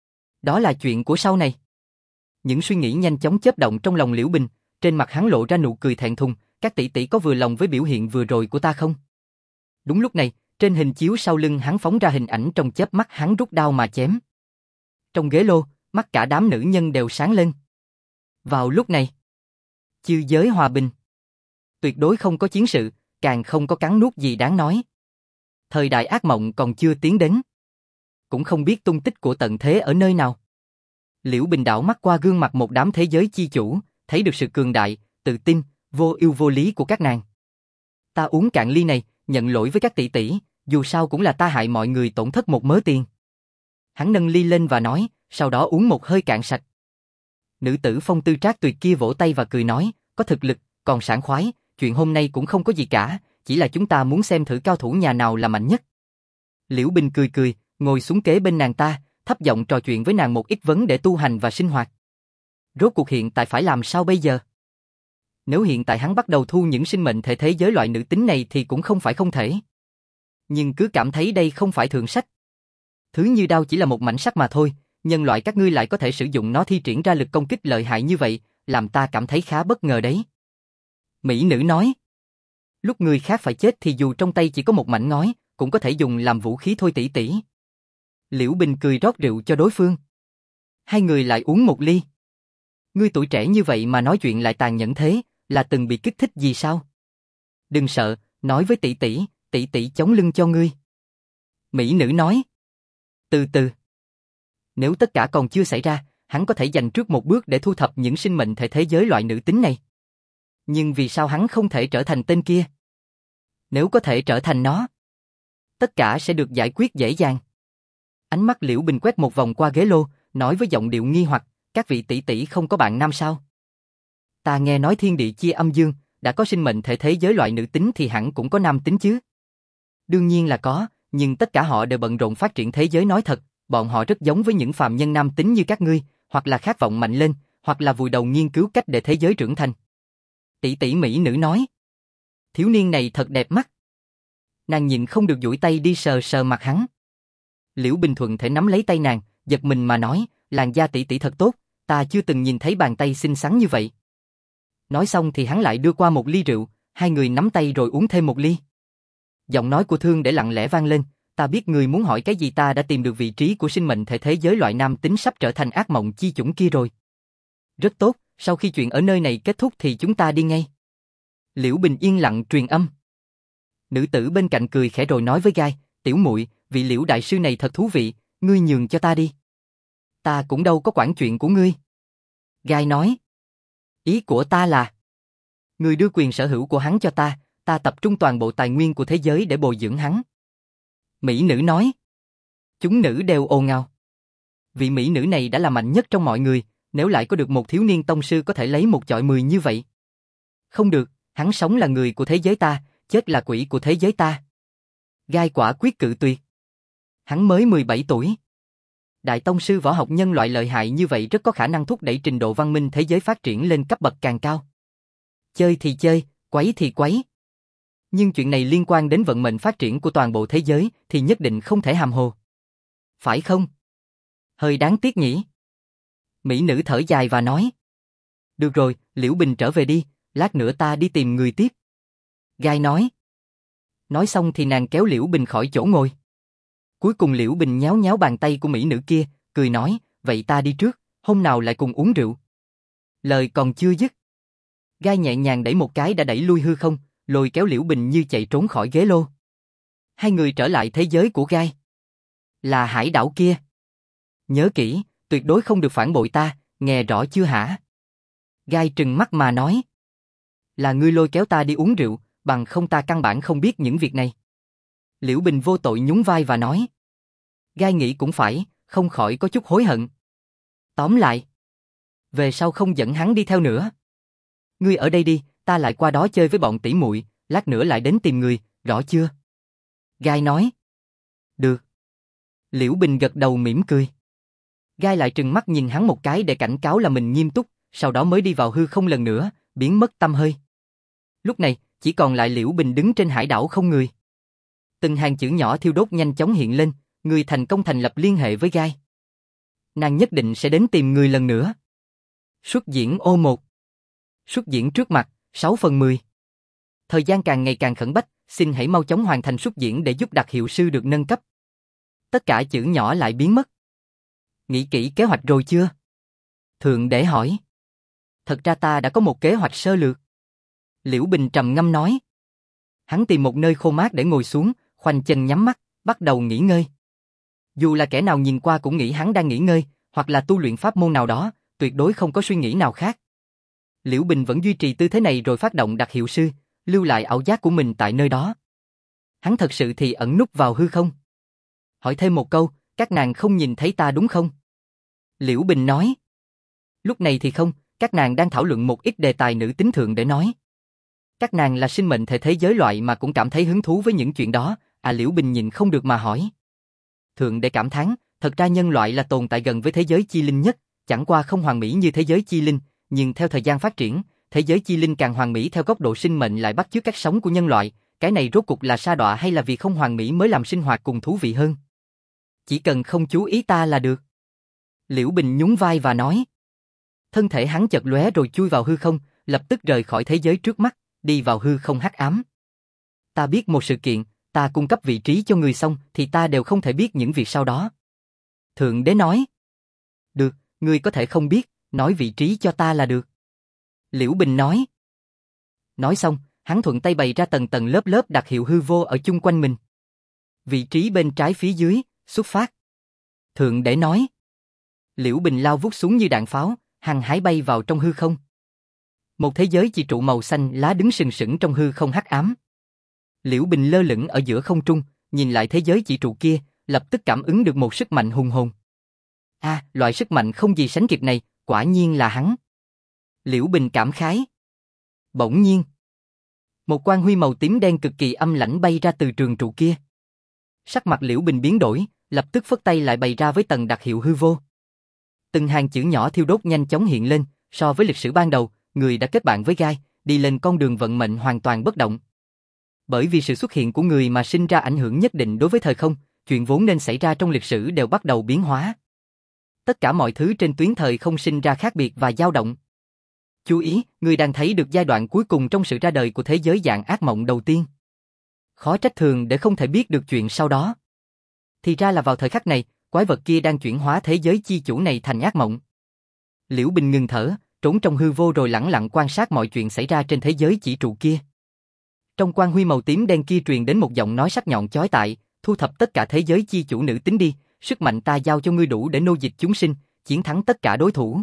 Đó là chuyện của sau này. Những suy nghĩ nhanh chóng chớp động trong lòng Liễu Bình, trên mặt hắn lộ ra nụ cười thẹn thùng, các tỷ tỷ có vừa lòng với biểu hiện vừa rồi của ta không? Đúng lúc này, trên hình chiếu sau lưng hắn phóng ra hình ảnh, trong chớp mắt hắn rút đao mà chém. Trong ghế lô, mắt cả đám nữ nhân đều sáng lên. Vào lúc này, chư giới hòa bình. Tuyệt đối không có chiến sự, càng không có cắn nuốt gì đáng nói. Thời đại ác mộng còn chưa tiến đến. Cũng không biết tung tích của tận thế ở nơi nào. Liễu Bình đảo mắt qua gương mặt một đám thế giới chi chủ, thấy được sự cường đại, tự tin, vô ưu vô lý của các nàng. Ta uống cạn ly này, nhận lỗi với các tỷ tỷ, dù sao cũng là ta hại mọi người tổn thất một mớ tiền. Hắn nâng ly lên và nói, sau đó uống một hơi cạn sạch. Nữ tử phong tư trác tuyệt kia vỗ tay và cười nói, có thực lực, còn sảng khoái, chuyện hôm nay cũng không có gì cả, chỉ là chúng ta muốn xem thử cao thủ nhà nào là mạnh nhất. Liễu Bình cười cười, ngồi xuống kế bên nàng ta, thấp giọng trò chuyện với nàng một ít vấn đề tu hành và sinh hoạt. Rốt cuộc hiện tại phải làm sao bây giờ? Nếu hiện tại hắn bắt đầu thu những sinh mệnh thể thế giới loại nữ tính này thì cũng không phải không thể. Nhưng cứ cảm thấy đây không phải thượng sách. Thứ như đao chỉ là một mảnh sắt mà thôi, nhân loại các ngươi lại có thể sử dụng nó thi triển ra lực công kích lợi hại như vậy, làm ta cảm thấy khá bất ngờ đấy. Mỹ nữ nói, lúc người khác phải chết thì dù trong tay chỉ có một mảnh ngói, cũng có thể dùng làm vũ khí thôi tỷ tỷ. Liễu Bình cười rót rượu cho đối phương. Hai người lại uống một ly. Ngươi tuổi trẻ như vậy mà nói chuyện lại tàn nhẫn thế, là từng bị kích thích gì sao? Đừng sợ, nói với tỷ tỷ chống lưng cho ngươi. Mỹ nữ nói. Từ từ. Nếu tất cả còn chưa xảy ra, hắn có thể dành trước một bước để thu thập những sinh mệnh thể thế giới loại nữ tính này. Nhưng vì sao hắn không thể trở thành tên kia? Nếu có thể trở thành nó, tất cả sẽ được giải quyết dễ dàng. Ánh mắt Liễu Bình quét một vòng qua ghế lô, nói với giọng điệu nghi hoặc, các vị tỷ tỷ không có bạn nam sao? Ta nghe nói thiên địa chia âm dương, đã có sinh mệnh thể thế giới loại nữ tính thì hẳn cũng có nam tính chứ. Đương nhiên là có, nhưng tất cả họ đều bận rộn phát triển thế giới. Nói thật, bọn họ rất giống với những phàm nhân nam tính như các ngươi, hoặc là khát vọng mạnh lên, hoặc là vùi đầu nghiên cứu cách để thế giới trưởng thành. Tỷ tỷ Mỹ nữ nói. Thiếu niên này thật đẹp mắt. Nàng nhịn không được duỗi tay đi sờ sờ mặt hắn. Liễu Bình thuận thể nắm lấy tay nàng, giật mình mà nói, làn da tỷ tỷ thật tốt, ta chưa từng nhìn thấy bàn tay xinh xắn như vậy. Nói xong thì hắn lại đưa qua một ly rượu, hai người nắm tay rồi uống thêm một ly. Giọng nói của Thương để lặng lẽ vang lên, ta biết người muốn hỏi cái gì, ta đã tìm được vị trí của sinh mệnh thể thế giới loại nam tính sắp trở thành ác mộng chi chủng kia rồi. Rất tốt, sau khi chuyện ở nơi này kết thúc thì chúng ta đi ngay. Liễu Bình yên lặng truyền âm. Nữ tử bên cạnh cười khẽ rồi nói với Gai, tiểu muội, vị Liễu đại sư này thật thú vị, ngươi nhường cho ta đi. Ta cũng đâu có quản chuyện của ngươi. Gai nói. Ý của ta là, ngươi đưa quyền sở hữu của hắn cho ta, ta tập trung toàn bộ tài nguyên của thế giới để bồi dưỡng hắn. Mỹ nữ nói. Chúng nữ đều ồn ào. Vị mỹ nữ này đã là mạnh nhất trong mọi người, nếu lại có được một thiếu niên tông sư có thể lấy một chọi 10 như vậy. Không được, hắn sống là người của thế giới ta, chết là quỷ của thế giới ta. Gai quả quyết cự tuyệt. Hắn mới 17 tuổi. Đại tông sư võ học nhân loại lợi hại như vậy rất có khả năng thúc đẩy trình độ văn minh thế giới phát triển lên cấp bậc càng cao. Chơi thì chơi, quấy thì quấy. Nhưng chuyện này liên quan đến vận mệnh phát triển của toàn bộ thế giới thì nhất định không thể hàm hồ. Phải không? Hơi đáng tiếc nhỉ? Mỹ nữ thở dài và nói. Được rồi, Liễu Bình trở về đi, lát nữa ta đi tìm người tiếp. Gai nói. Nói xong thì nàng kéo Liễu Bình khỏi chỗ ngồi. Cuối cùng Liễu Bình nhéo nhéo bàn tay của mỹ nữ kia, cười nói, vậy ta đi trước, hôm nào lại cùng uống rượu. Lời còn chưa dứt. Gai nhẹ nhàng đẩy một cái đã đẩy lui hư không, lôi kéo Liễu Bình như chạy trốn khỏi ghế lô. Hai người trở lại thế giới của Gai. Là hải đảo kia. Nhớ kỹ, tuyệt đối không được phản bội ta, nghe rõ chưa hả? Gai trừng mắt mà nói. Là ngươi lôi kéo ta đi uống rượu, bằng không ta căn bản không biết những việc này. Liễu Bình vô tội nhún vai và nói. Gai nghĩ cũng phải, không khỏi có chút hối hận. Tóm lại, về sau không dẫn hắn đi theo nữa. Ngươi ở đây đi, ta lại qua đó chơi với bọn tỷ muội, lát nữa lại đến tìm người, rõ chưa? Gai nói. Được. Liễu Bình gật đầu mỉm cười. Gai lại trừng mắt nhìn hắn một cái để cảnh cáo là mình nghiêm túc, sau đó mới đi vào hư không lần nữa, biến mất tăm hơi. Lúc này, chỉ còn lại Liễu Bình đứng trên hải đảo không người. Từng hàng chữ nhỏ thiêu đốt nhanh chóng hiện lên, người thành công thành lập liên hệ với Gai. Nàng nhất định sẽ đến tìm người lần nữa. Xuất diễn O1. Xuất diễn trước mặt, 6/10. Thời gian càng ngày càng khẩn bách, xin hãy mau chóng hoàn thành xuất diễn để giúp đặc hiệu sư được nâng cấp. Tất cả chữ nhỏ lại biến mất. Nghĩ kỹ kế hoạch rồi chưa? Thượng đế hỏi. Thật ra ta đã có một kế hoạch sơ lược. Liễu Bình trầm ngâm nói. Hắn tìm một nơi khô mát để ngồi xuống, khoanh chân nhắm mắt, bắt đầu nghỉ ngơi. Dù là kẻ nào nhìn qua cũng nghĩ hắn đang nghỉ ngơi, hoặc là tu luyện pháp môn nào đó, tuyệt đối không có suy nghĩ nào khác. Liễu Bình vẫn duy trì tư thế này rồi phát động đặc hiệu sư, lưu lại ảo giác của mình tại nơi đó. Hắn thật sự thì ẩn núp vào hư không. Hỏi thêm một câu, các nàng không nhìn thấy ta đúng không? Liễu Bình nói. Lúc này thì không, các nàng đang thảo luận một ít đề tài nữ tính thượng để nói. Các nàng là sinh mệnh thể thế giới loại mà cũng cảm thấy hứng thú với những chuyện đó, Liễu Bình nhìn không được mà hỏi. Thượng để cảm thán, thật ra nhân loại là tồn tại gần với thế giới chi linh nhất, chẳng qua không hoàn mỹ như thế giới chi linh, nhưng theo thời gian phát triển, thế giới chi linh càng hoàn mỹ theo góc độ sinh mệnh lại bắt chước cách sống của nhân loại, cái này rốt cục là sa đọa hay là vì không hoàn mỹ mới làm sinh hoạt cùng thú vị hơn? Chỉ cần không chú ý ta là được. Liễu Bình nhún vai và nói. Thân thể hắn chợt lóe rồi chui vào hư không, lập tức rời khỏi thế giới trước mắt, đi vào hư không hắc ám. Ta biết một sự kiện, ta cung cấp vị trí cho người xong thì ta đều không thể biết những việc sau đó. Thượng đế nói. Được, ngươi có thể không biết, nói vị trí cho ta là được. Liễu Bình nói. Nói xong, hắn thuận tay bày ra tầng tầng lớp lớp đặc hiệu hư vô ở chung quanh mình. Vị trí bên trái phía dưới, xuất phát. Thượng đế nói. Liễu Bình lao vút xuống như đạn pháo, hăng hái bay vào trong hư không. Một thế giới chỉ trụ màu xanh lá đứng sừng sững trong hư không hắc ám. Liễu Bình lơ lửng ở giữa không trung, nhìn lại thế giới chỉ trụ kia, lập tức cảm ứng được một sức mạnh hùng hồn. Loại sức mạnh không gì sánh kịp này, quả nhiên là hắn. Liễu Bình cảm khái. Bỗng nhiên, một quang huy màu tím đen cực kỳ âm lãnh bay ra từ trường trụ kia. Sắc mặt Liễu Bình biến đổi, lập tức phất tay lại bày ra với tầng đặc hiệu hư vô. Từng hàng chữ nhỏ thiêu đốt nhanh chóng hiện lên, so với lịch sử ban đầu, người đã kết bạn với Gai, đi lên con đường vận mệnh hoàn toàn bất động. Bởi vì sự xuất hiện của người mà sinh ra ảnh hưởng nhất định đối với thời không, chuyện vốn nên xảy ra trong lịch sử đều bắt đầu biến hóa. Tất cả mọi thứ trên tuyến thời không sinh ra khác biệt và dao động. Chú ý, người đang thấy được giai đoạn cuối cùng trong sự ra đời của thế giới dạng ác mộng đầu tiên. Khó trách thường để không thể biết được chuyện sau đó. Thì ra là vào thời khắc này, quái vật kia đang chuyển hóa thế giới chi chủ này thành ác mộng. Liễu Bình ngừng thở, trốn trong hư vô rồi lẳng lặng quan sát mọi chuyện xảy ra trên thế giới chỉ trụ kia. Trong quang huy màu tím đen kia truyền đến một giọng nói sắc nhọn chói tai, thu thập tất cả thế giới chi chủ nữ tính đi, sức mạnh ta giao cho ngươi đủ để nô dịch chúng sinh, chiến thắng tất cả đối thủ.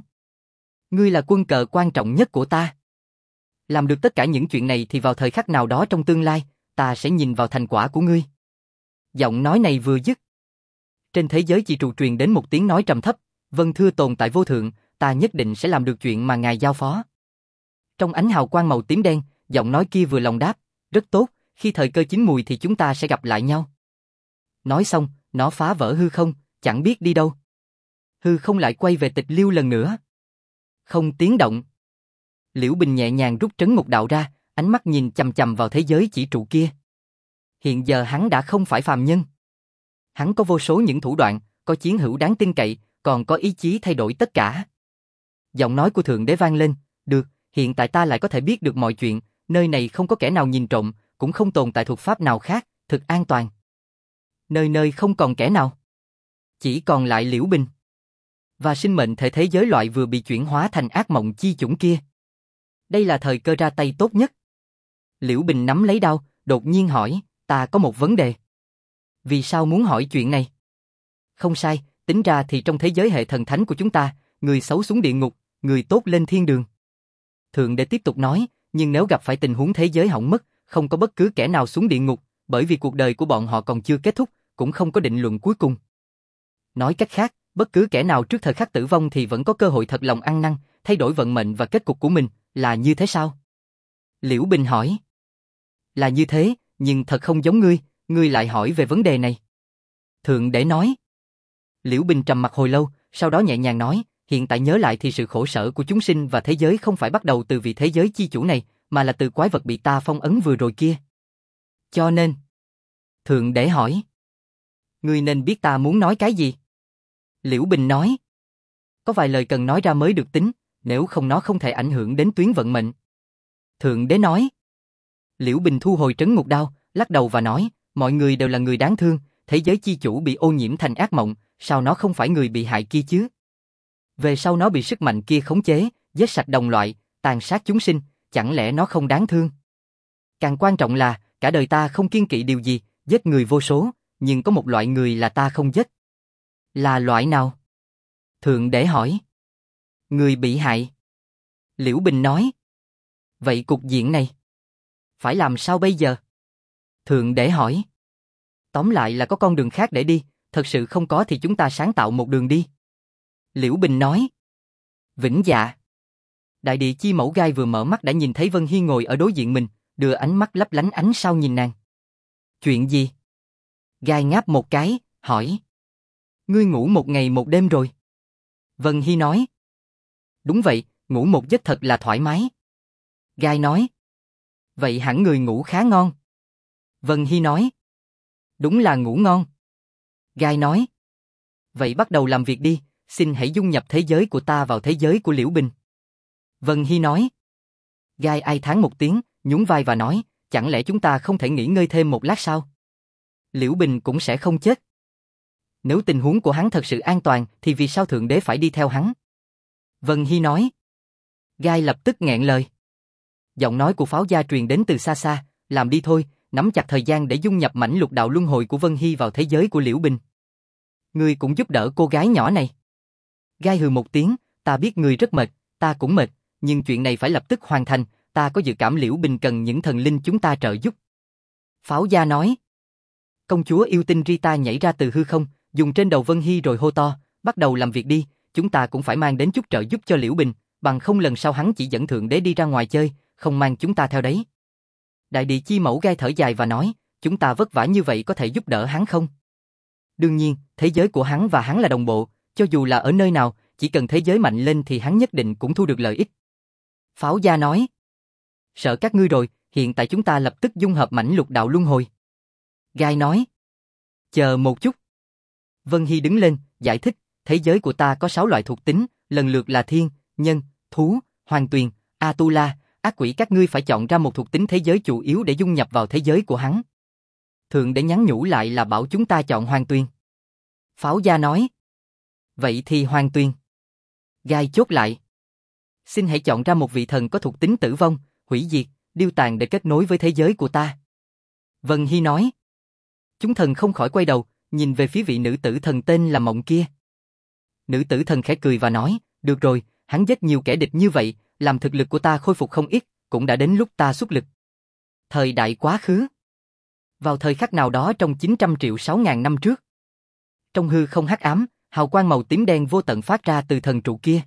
Ngươi là quân cờ quan trọng nhất của ta. Làm được tất cả những chuyện này thì vào thời khắc nào đó trong tương lai, ta sẽ nhìn vào thành quả của ngươi. Giọng nói này vừa dứt, trên thế giới chỉ trụ truyền đến một tiếng nói trầm thấp, vâng thưa tồn tại vô thượng, ta nhất định sẽ làm được chuyện mà ngài giao phó. Trong ánh hào quang màu tím đen, giọng nói kia vừa lòng đáp, rất tốt, khi thời cơ chín mùi thì chúng ta sẽ gặp lại nhau. Nói xong, nó phá vỡ hư không, chẳng biết đi đâu. Hư không lại quay về tịch liêu lần nữa. Không tiếng động. Liễu Bình nhẹ nhàng rút trấn ngục đạo ra, ánh mắt nhìn chằm chằm vào thế giới chỉ trụ kia. Hiện giờ hắn đã không phải phàm nhân. Hắn có vô số những thủ đoạn, có chiến hữu đáng tin cậy, còn có ý chí thay đổi tất cả. Giọng nói của Thượng Đế vang lên, được, hiện tại ta lại có thể biết được mọi chuyện, nơi này không có kẻ nào nhìn trộm, cũng không tồn tại thuật pháp nào khác, thực an toàn. Nơi nơi không còn kẻ nào. Chỉ còn lại Liễu Bình. Và sinh mệnh thể thế giới loại vừa bị chuyển hóa thành ác mộng chi chủng kia. Đây là thời cơ ra tay tốt nhất. Liễu Bình nắm lấy đao, đột nhiên hỏi, ta có một vấn đề. Vì sao muốn hỏi chuyện này? Không sai, tính ra thì trong thế giới hệ thần thánh của chúng ta, người xấu xuống địa ngục, người tốt lên thiên đường. Thượng Đế tiếp tục nói, nhưng nếu gặp phải tình huống thế giới hỏng mất, không có bất cứ kẻ nào xuống địa ngục, bởi vì cuộc đời của bọn họ còn chưa kết thúc, cũng không có định luận cuối cùng. Nói cách khác, bất cứ kẻ nào trước thời khắc tử vong thì vẫn có cơ hội thật lòng ăn năn, thay đổi vận mệnh và kết cục của mình, là như thế sao? Liễu Bình hỏi. Là như thế, nhưng thật không giống ngươi lại hỏi về vấn đề này. Thượng Đế nói. Liễu Bình trầm mặc hồi lâu, sau đó nhẹ nhàng nói, hiện tại nhớ lại thì sự khổ sở của chúng sinh và thế giới không phải bắt đầu từ vị thế giới chi chủ này, mà là từ quái vật bị ta phong ấn vừa rồi kia. Cho nên... Thượng Đế hỏi. Ngươi nên biết ta muốn nói cái gì? Liễu Bình nói. Có vài lời cần nói ra mới được tính, nếu không nó không thể ảnh hưởng đến tuyến vận mệnh. Thượng Đế nói. Liễu Bình thu hồi trấn ngục đao, lắc đầu và nói, mọi người đều là người đáng thương, thế giới chi chủ bị ô nhiễm thành ác mộng, sao nó không phải người bị hại kia chứ? Về sau nó bị sức mạnh kia khống chế, giết sạch đồng loại, tàn sát chúng sinh, chẳng lẽ nó không đáng thương? Càng quan trọng là, cả đời ta không kiêng kỵ điều gì, giết người vô số, nhưng có một loại người là ta không giết. Là loại nào? Thượng Đế hỏi. Người bị hại. Liễu Bình nói. Vậy cục diện này phải làm sao bây giờ? Thượng Đế hỏi. Tóm lại là có con đường khác để đi, thật sự không có thì chúng ta sáng tạo một đường đi. Liễu Bình nói. Vĩnh Dạ. Đại địa chi mẫu gai vừa mở mắt đã nhìn thấy Vân Hy ngồi ở đối diện mình, đưa ánh mắt lấp lánh ánh sao nhìn nàng. Chuyện gì? Gai ngáp một cái, hỏi. Ngươi ngủ một ngày một đêm rồi. Vân Hy nói. Đúng vậy, ngủ một giấc thật là thoải mái. Gai nói. Vậy hẳn người ngủ khá ngon. Vân Hy nói. Đúng là ngủ ngon. Gai nói. Vậy bắt đầu làm việc đi, xin hãy dung nhập thế giới của ta vào thế giới của Liễu Bình. Vân Hy nói. Gai ai thán một tiếng, nhún vai và nói, chẳng lẽ chúng ta không thể nghỉ ngơi thêm một lát sao? Liễu Bình cũng sẽ không chết. Nếu tình huống của hắn thật sự an toàn thì vì sao Thượng Đế phải đi theo hắn? Vân Hy nói. Gai lập tức nghẹn lời. Giọng nói của Pháo Gia truyền đến từ xa xa, làm đi thôi, nắm chặt thời gian để dung nhập mảnh lục đạo luân hồi của Vân Hy vào thế giới của Liễu Bình. Ngươi cũng giúp đỡ cô gái nhỏ này. Gai hừ một tiếng, ta biết ngươi rất mệt, ta cũng mệt, nhưng chuyện này phải lập tức hoàn thành, ta có dự cảm Liễu Bình cần những thần linh chúng ta trợ giúp. Pháo Gia nói. Công chúa yêu tinh Rita nhảy ra từ hư không, dùng trên đầu Vân Hy rồi hô to, bắt đầu làm việc đi, chúng ta cũng phải mang đến chút trợ giúp cho Liễu Bình, bằng không lần sau hắn chỉ dẫn Thượng Đế đi ra ngoài chơi, không mang chúng ta theo đấy. Đại địa chi mẫu Gai thở dài và nói, chúng ta vất vả như vậy có thể giúp đỡ hắn không? Đương nhiên, thế giới của hắn và hắn là đồng bộ, cho dù là ở nơi nào, chỉ cần thế giới mạnh lên thì hắn nhất định cũng thu được lợi ích. Pháo Gia nói. Sợ các ngươi rồi, hiện tại chúng ta lập tức dung hợp mảnh lục đạo luân hồi. Gai nói. Chờ một chút. Vân Hy đứng lên, giải thích, thế giới của ta có 6 loại thuộc tính, lần lượt là thiên, nhân, thú, hoàng tuyền, Atula, ác quỷ, các ngươi phải chọn ra một thuộc tính thế giới chủ yếu để dung nhập vào thế giới của hắn. Thượng Đế nhắn nhủ lại là bảo chúng ta chọn hoàng tuyền. Pháo Gia nói. Vậy thì hoàng tuyền. Gai chốt lại. Xin hãy chọn ra một vị thần có thuộc tính tử vong, hủy diệt, điêu tàn để kết nối với thế giới của ta. Vân Hy nói. Chúng thần không khỏi quay đầu, nhìn về phía vị nữ tử thần tên là Mộng kia. Nữ tử thần khẽ cười và nói, được rồi, hắn giết nhiều kẻ địch như vậy, làm thực lực của ta khôi phục không ít, cũng đã đến lúc ta xuất lực. Thời đại quá khứ. Vào thời khắc nào đó trong 900 triệu 6.000 năm trước. Trong hư không hắc ám, hào quang màu tím đen vô tận phát ra từ thần trụ kia.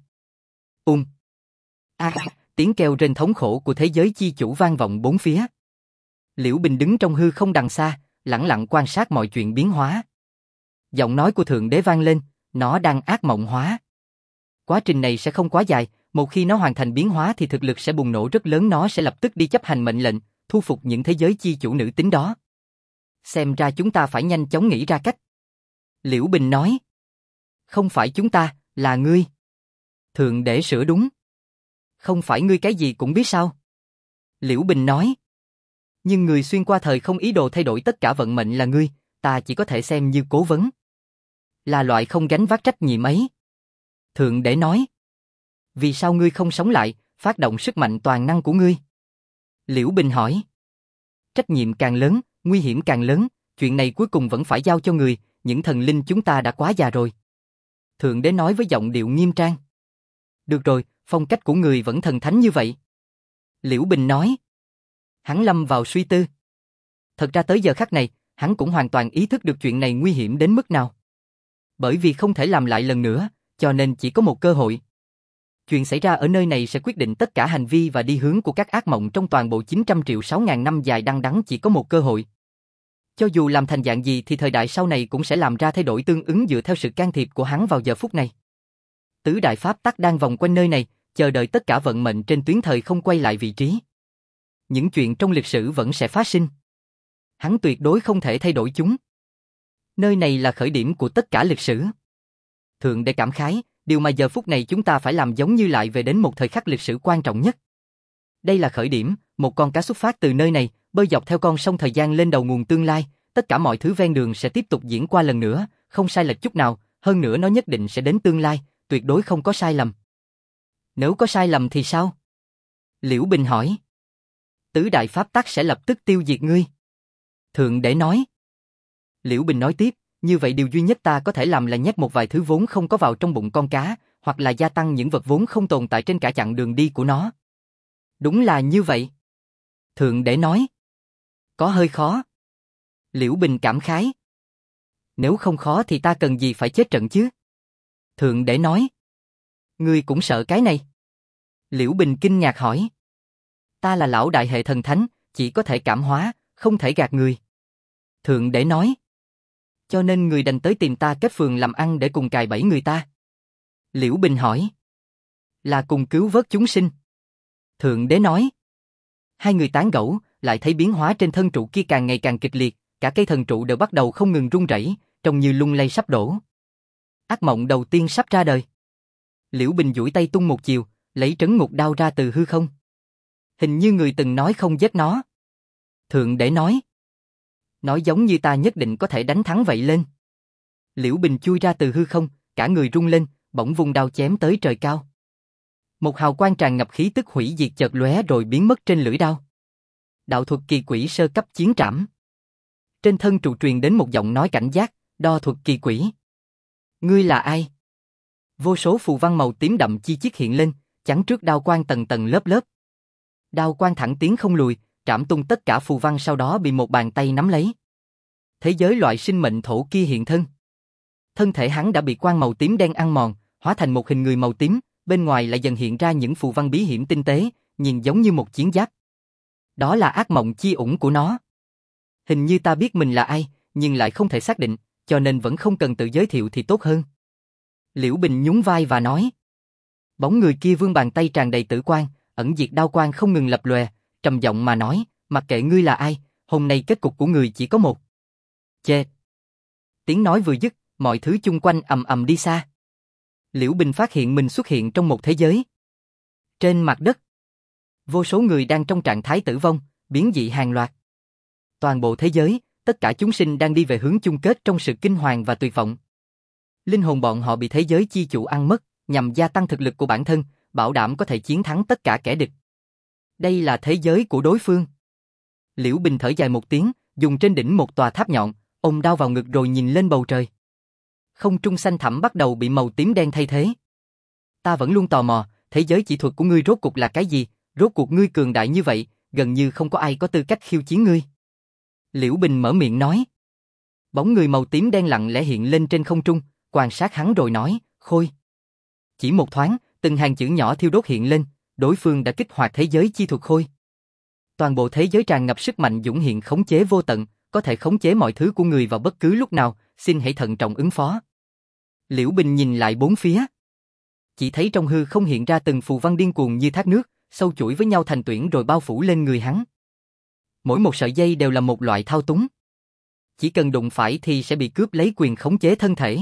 Tiếng kêu rên thống khổ của thế giới chi chủ vang vọng bốn phía. Liễu Bình đứng trong hư không đằng xa, lẳng lặng quan sát mọi chuyện biến hóa. Giọng nói của Thượng Đế vang lên, nó đang ác mộng hóa. Quá trình này sẽ không quá dài, một khi nó hoàn thành biến hóa thì thực lực sẽ bùng nổ rất lớn, nó sẽ lập tức đi chấp hành mệnh lệnh, thu phục những thế giới chi chủ nữ tính đó. Xem ra chúng ta phải nhanh chóng nghĩ ra cách. Liễu Bình nói. Không phải chúng ta, là ngươi. Thượng Đế sửa đúng. Không phải ngươi cái gì cũng biết sao? Liễu Bình nói. Nhưng người xuyên qua thời không ý đồ thay đổi tất cả vận mệnh là ngươi, ta chỉ có thể xem như cố vấn. Là loại không gánh vác trách nhiệm ấy. Thượng Đế nói. Vì sao ngươi không sống lại, phát động sức mạnh toàn năng của ngươi? Liễu Bình hỏi. Trách nhiệm càng lớn, nguy hiểm càng lớn, chuyện này cuối cùng vẫn phải giao cho người, những thần linh chúng ta đã quá già rồi. Thượng Đế nói với giọng điệu nghiêm trang. Được rồi, phong cách của người vẫn thần thánh như vậy. Liễu Bình nói. Hắn lâm vào suy tư. Thật ra tới giờ khắc này, hắn cũng hoàn toàn ý thức được chuyện này nguy hiểm đến mức nào. Bởi vì không thể làm lại lần nữa, cho nên chỉ có một cơ hội. Chuyện xảy ra ở nơi này sẽ quyết định tất cả hành vi và đi hướng của các ác mộng trong toàn bộ 900 triệu 6.000 năm dài đăng đẵng chỉ có một cơ hội. Cho dù làm thành dạng gì thì thời đại sau này cũng sẽ làm ra thay đổi tương ứng dựa theo sự can thiệp của hắn vào giờ phút này. Tứ đại pháp tắc đang vòng quanh nơi này, chờ đợi tất cả vận mệnh trên tuyến thời không quay lại vị trí. Những chuyện trong lịch sử vẫn sẽ phát sinh. Hắn tuyệt đối không thể thay đổi chúng. Nơi này là khởi điểm của tất cả lịch sử. Thượng Đế cảm khái, điều mà giờ phút này chúng ta phải làm giống như lại về đến một thời khắc lịch sử quan trọng nhất. Đây là khởi điểm, một con cá xuất phát từ nơi này, bơi dọc theo con sông thời gian lên đầu nguồn tương lai, tất cả mọi thứ ven đường sẽ tiếp tục diễn qua lần nữa, không sai lệch chút nào, hơn nữa nó nhất định sẽ đến tương lai, tuyệt đối không có sai lầm. Nếu có sai lầm thì sao? Liễu Bình hỏi. Tứ đại pháp tắc sẽ lập tức tiêu diệt ngươi. Thượng Đế nói. Liễu Bình nói tiếp, như vậy điều duy nhất ta có thể làm là nhét một vài thứ vốn không có vào trong bụng con cá, hoặc là gia tăng những vật vốn không tồn tại trên cả chặng đường đi của nó. Đúng là như vậy. Thượng Đế nói. Có hơi khó. Liễu Bình cảm khái. Nếu không khó thì ta cần gì phải chết trận chứ? Thượng Đế nói. Ngươi cũng sợ cái này? Liễu Bình kinh ngạc hỏi. Ta là lão đại hệ thần thánh, chỉ có thể cảm hóa, không thể gạt người. Thượng Đế nói. Cho nên người đành tới tìm ta kết phường làm ăn để cùng cài bẫy người ta. Liễu Bình hỏi. Là cùng cứu vớt chúng sinh. Thượng Đế nói. Hai người tán gẫu, lại thấy biến hóa trên thân trụ kia càng ngày càng kịch liệt, cả cây thần trụ đều bắt đầu không ngừng rung rẩy, trông như lung lay sắp đổ. Ác mộng đầu tiên sắp ra đời. Liễu Bình duỗi tay tung một chiều, lấy trấn ngục đao ra từ hư không. Hình như người từng nói không giết nó. Thượng Đế nói. Nói giống như ta nhất định có thể đánh thắng vậy lên. Liễu Bình chui ra từ hư không, cả người rung lên, bỗng vung đao chém tới trời cao. Một hào quang tràn ngập khí tức hủy diệt chợt lóe rồi biến mất trên lưỡi đao. Đạo thuật kỳ quỷ sơ cấp chiến trảm. Trên thân trụ truyền đến một giọng nói cảnh giác, đo thuật kỳ quỷ. Ngươi là ai? Vô số phù văn màu tím đậm chi chít hiện lên, chắn trước đao quang tầng tầng lớp lớp. Đao quang thẳng tiến không lùi, trảm tung tất cả phù văn sau đó bị một bàn tay nắm lấy. Thế giới loại sinh mệnh thổ kia hiện thân. Thân thể hắn đã bị quang màu tím đen ăn mòn, hóa thành một hình người màu tím, bên ngoài lại dần hiện ra những phù văn bí hiểm tinh tế, nhìn giống như một chiến giáp. Đó là ác mộng chi ủng của nó. Hình như ta biết mình là ai, nhưng lại không thể xác định, cho nên vẫn không cần tự giới thiệu thì tốt hơn. Liễu Bình nhún vai và nói. Bóng người kia vươn bàn tay tràn đầy tử quang, ẩn diệt đao quang không ngừng lập lòe, trầm giọng mà nói, mặc kệ ngươi là ai, hôm nay kết cục của người chỉ có một. Chết. Tiếng nói vừa dứt, mọi thứ chung quanh ầm ầm đi xa. Liễu Bình phát hiện mình xuất hiện trong một thế giới. Trên mặt đất, vô số người đang trong trạng thái tử vong, biến dị hàng loạt. Toàn bộ thế giới, tất cả chúng sinh đang đi về hướng chung kết trong sự kinh hoàng và tuyệt vọng. Linh hồn bọn họ bị thế giới chi chủ ăn mất, nhằm gia tăng thực lực của bản thân, bảo đảm có thể chiến thắng tất cả kẻ địch. Đây là thế giới của đối phương. Liễu Bình thở dài một tiếng, dùng trên đỉnh một tòa tháp nhọn, ôm đao vào ngực rồi nhìn lên bầu trời. Không trung xanh thẳm bắt đầu bị màu tím đen thay thế. Ta vẫn luôn tò mò, thế giới chỉ thuật của ngươi rốt cuộc là cái gì, rốt cuộc ngươi cường đại như vậy, gần như không có ai có tư cách khiêu chiến ngươi. Liễu Bình mở miệng nói. Bóng người màu tím đen lặng lẽ hiện lên trên không trung, quan sát hắn rồi nói, Khôi. Chỉ một thoáng, từng hàng chữ nhỏ thiêu đốt hiện lên, đối phương đã kích hoạt thế giới chi thuật Khôi. Toàn bộ thế giới tràn ngập sức mạnh dũng hiện khống chế vô tận, có thể khống chế mọi thứ của người vào bất cứ lúc nào, xin hãy thận trọng ứng phó. Liễu Bình nhìn lại bốn phía. Chỉ thấy trong hư không hiện ra từng phù văn điên cuồng như thác nước, sâu chuỗi với nhau thành tuyển rồi bao phủ lên người hắn. Mỗi một sợi dây đều là một loại thao túng. Chỉ cần đụng phải thì sẽ bị cướp lấy quyền khống chế thân thể.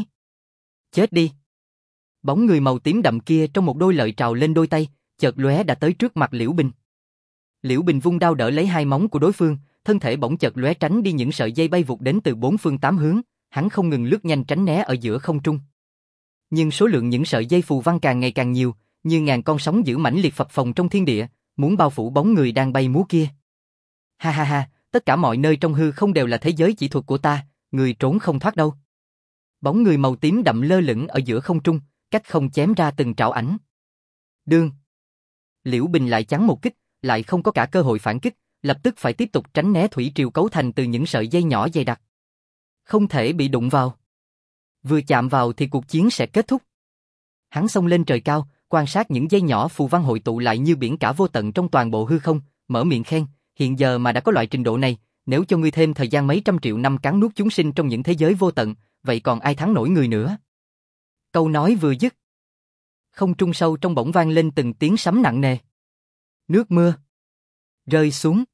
Chết đi. Bóng người màu tím đậm kia trong một đôi lợi trào lên đôi tay, chợt lóe đã tới trước mặt Liễu Bình. Liễu Bình vung đao đỡ lấy hai móng của đối phương, thân thể bỗng chợt lóe tránh đi những sợi dây bay vụt đến từ bốn phương tám hướng, hắn không ngừng lướt nhanh tránh né ở giữa không trung. Nhưng số lượng những sợi dây phù văn càng ngày càng nhiều, như ngàn con sóng dữ mãnh liệt phập phồng trong thiên địa, muốn bao phủ bóng người đang bay múa kia. Ha ha ha, tất cả mọi nơi trong hư không đều là thế giới chỉ thuật của ta, người trốn không thoát đâu. Bóng người màu tím đậm lơ lửng ở giữa không trung, cách không chém ra từng trảo ảnh. Đương. Liễu Bình lại chắn một kích, lại không có cả cơ hội phản kích, lập tức phải tiếp tục tránh né thủy triều cấu thành từ những sợi dây nhỏ dày đặc. Không thể bị đụng vào. Vừa chạm vào thì cuộc chiến sẽ kết thúc. Hắn xông lên trời cao, quan sát những dây nhỏ phù văn hội tụ lại như biển cả vô tận trong toàn bộ hư không, mở miệng khen, hiện giờ mà đã có loại trình độ này, nếu cho ngươi thêm thời gian mấy trăm triệu năm cắn nuốt chúng sinh trong những thế giới vô tận, vậy còn ai thắng nổi người nữa? Câu nói vừa dứt, không trung sâu trong bỗng vang lên từng tiếng sấm nặng nề. Nước mưa rơi xuống.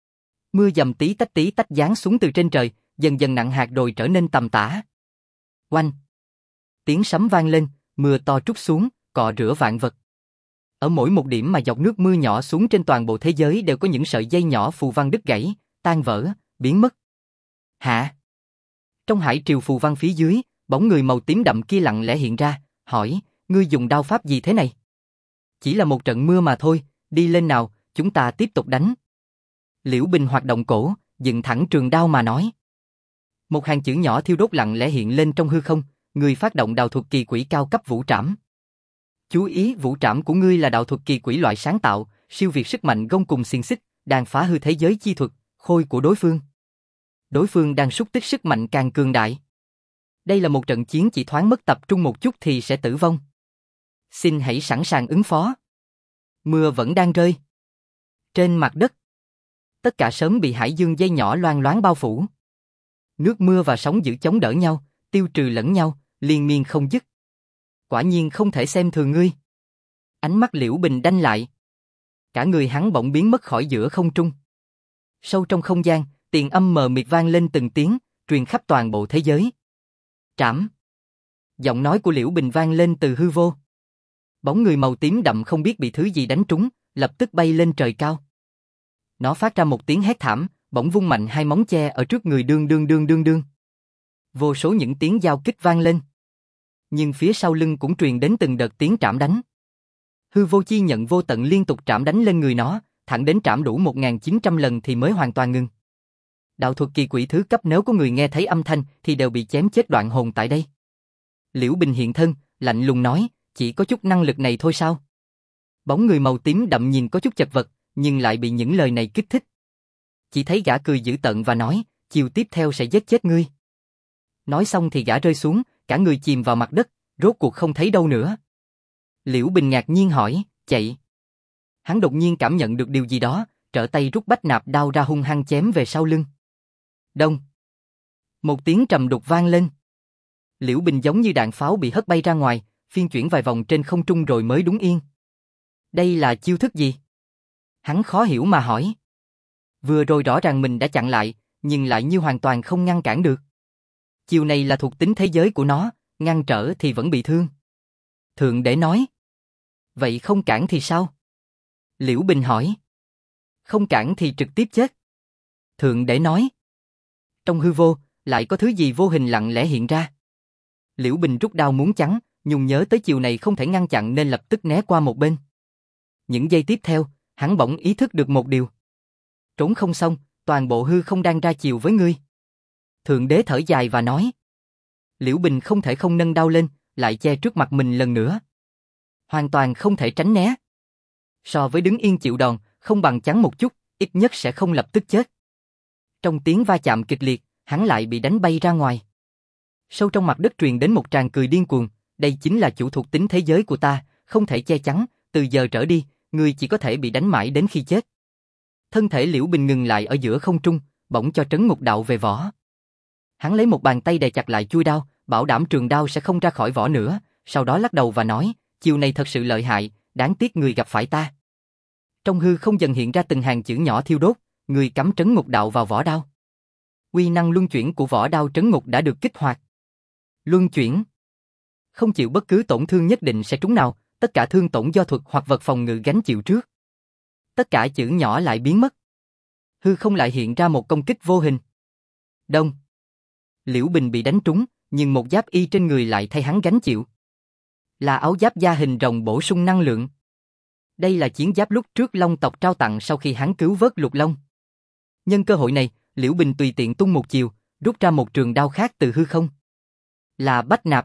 Mưa dầm tí tách giáng xuống từ trên trời, dần dần nặng hạt rồi trở nên tầm tã. Oanh! Tiếng sấm vang lên, mưa to trút xuống, cọ rửa vạn vật. Ở mỗi một điểm mà giọt nước mưa nhỏ xuống trên toàn bộ thế giới đều có những sợi dây nhỏ phù văn đứt gãy, tan vỡ, biến mất. Hả? Trong hải triều phù văn phía dưới, bóng người màu tím đậm kia lặng lẽ hiện ra, hỏi, ngươi dùng đao pháp gì thế này? Chỉ là một trận mưa mà thôi, đi lên nào, chúng ta tiếp tục đánh. Liễu Bình hoạt động cổ, dựng thẳng trường đao mà nói. Một hàng chữ nhỏ thiêu đốt lặng lẽ hiện lên trong hư không, người phát động đạo thuật kỳ quỷ cao cấp vũ trảm. Chú ý, vũ trảm của ngươi là đạo thuật kỳ quỷ loại sáng tạo, siêu việt sức mạnh gông cùng xiềng xích, đang phá hư thế giới chi thuật, khôi của đối phương. Đối phương đang súc tích sức mạnh càng cường đại. Đây là một trận chiến chỉ thoáng mất tập trung một chút thì sẽ tử vong. Xin hãy sẵn sàng ứng phó. Mưa vẫn đang rơi. Trên mặt đất, tất cả sớm bị hải dương dây nhỏ loang loáng bao phủ. Nước mưa và sóng dữ chống đỡ nhau, tiêu trừ lẫn nhau, liên miên không dứt. Quả nhiên không thể xem thường ngươi. Ánh mắt Liễu Bình đanh lại. Cả người hắn bỗng biến mất khỏi giữa không trung. Sâu trong không gian, tiền âm mờ mịt vang lên từng tiếng, truyền khắp toàn bộ thế giới. Trảm. Giọng nói của Liễu Bình vang lên từ hư vô. Bóng người màu tím đậm không biết bị thứ gì đánh trúng, lập tức bay lên trời cao. Nó phát ra một tiếng hét thảm, bỗng vung mạnh hai móng che ở trước người đương. Vô số những tiếng giao kích vang lên. Nhưng phía sau lưng cũng truyền đến từng đợt tiếng trảm đánh. Hư vô chi nhận vô tận liên tục trảm đánh lên người nó, thẳng đến trảm đủ 1900 lần thì mới hoàn toàn ngừng. Đạo thuật kỳ quỷ thứ cấp nếu có người nghe thấy âm thanh thì đều bị chém chết đoạn hồn tại đây. Liễu Bình hiện thân, lạnh lùng nói, chỉ có chút năng lực này thôi sao? Bóng người màu tím đậm nhìn có chút chật vật, nhưng lại bị những lời này kích thích. Chỉ thấy gã cười dữ tợn và nói, chiều tiếp theo sẽ giết chết ngươi. Nói xong thì gã rơi xuống, cả người chìm vào mặt đất, rốt cuộc không thấy đâu nữa. Liễu Bình ngạc nhiên hỏi, chạy. Hắn đột nhiên cảm nhận được điều gì đó, trở tay rút bách nạp đao ra hung hăng chém về sau lưng. Đông. Một tiếng trầm đục vang lên. Liễu Bình giống như đạn pháo bị hất bay ra ngoài, phiên chuyển vài vòng trên không trung rồi mới đứng yên. Đây là chiêu thức gì? Hắn khó hiểu mà hỏi. Vừa rồi rõ ràng mình đã chặn lại, nhưng lại như hoàn toàn không ngăn cản được. Chiêu này là thuộc tính thế giới của nó, ngăn trở thì vẫn bị thương. Thượng Đế nói. Vậy không cản thì sao? Liễu Bình hỏi. Không cản thì trực tiếp chết. Thượng Đế nói. Trong hư vô, lại có thứ gì vô hình lặng lẽ hiện ra. Liễu Bình rút đao muốn chắn, nhưng nhớ tới chiều này không thể ngăn chặn nên lập tức né qua một bên. Những giây tiếp theo, hắn bỗng ý thức được một điều. Trốn không xong, toàn bộ hư không đang ra chiều với ngươi. Thượng Đế thở dài và nói. Liễu Bình không thể không nâng đao lên, lại che trước mặt mình lần nữa. Hoàn toàn không thể tránh né. So với đứng yên chịu đòn, không bằng chắn một chút, ít nhất sẽ không lập tức chết. Trong tiếng va chạm kịch liệt, hắn lại bị đánh bay ra ngoài. Sâu trong mặt đất truyền đến một tràng cười điên cuồng, đây chính là chủ thuộc tính thế giới của ta, không thể che chắn, từ giờ trở đi, ngươi chỉ có thể bị đánh mãi đến khi chết. Thân thể Liễu Bình ngừng lại ở giữa không trung, bỗng cho Trấn Ngục Đạo về vỏ. Hắn lấy một bàn tay đè chặt lại chuôi đao, bảo đảm trường đao sẽ không ra khỏi vỏ nữa, sau đó lắc đầu và nói, chiều này thật sự lợi hại, đáng tiếc người gặp phải ta. Trong hư không dần hiện ra từng hàng chữ nhỏ thiêu đốt, người cắm Trấn Ngục Đạo vào vỏ đao. Uy năng luân chuyển của vỏ đao trấn ngục đã được kích hoạt. Luân chuyển. Không chịu bất cứ tổn thương nhất định sẽ trúng nào, tất cả thương tổn do thuật hoặc vật phòng ngự gánh chịu trước. Tất cả chữ nhỏ lại biến mất. Hư không lại hiện ra một công kích vô hình. Đông. Liễu Bình bị đánh trúng, nhưng một giáp y trên người lại thay hắn gánh chịu. Là áo giáp da hình rồng bổ sung năng lượng. Đây là chiến giáp lúc trước Long tộc trao tặng sau khi hắn cứu vớt Lục Long. Nhân cơ hội này, Liễu Bình tùy tiện tung một chiều, rút ra một trường đao khác từ hư không. Là bách nạp.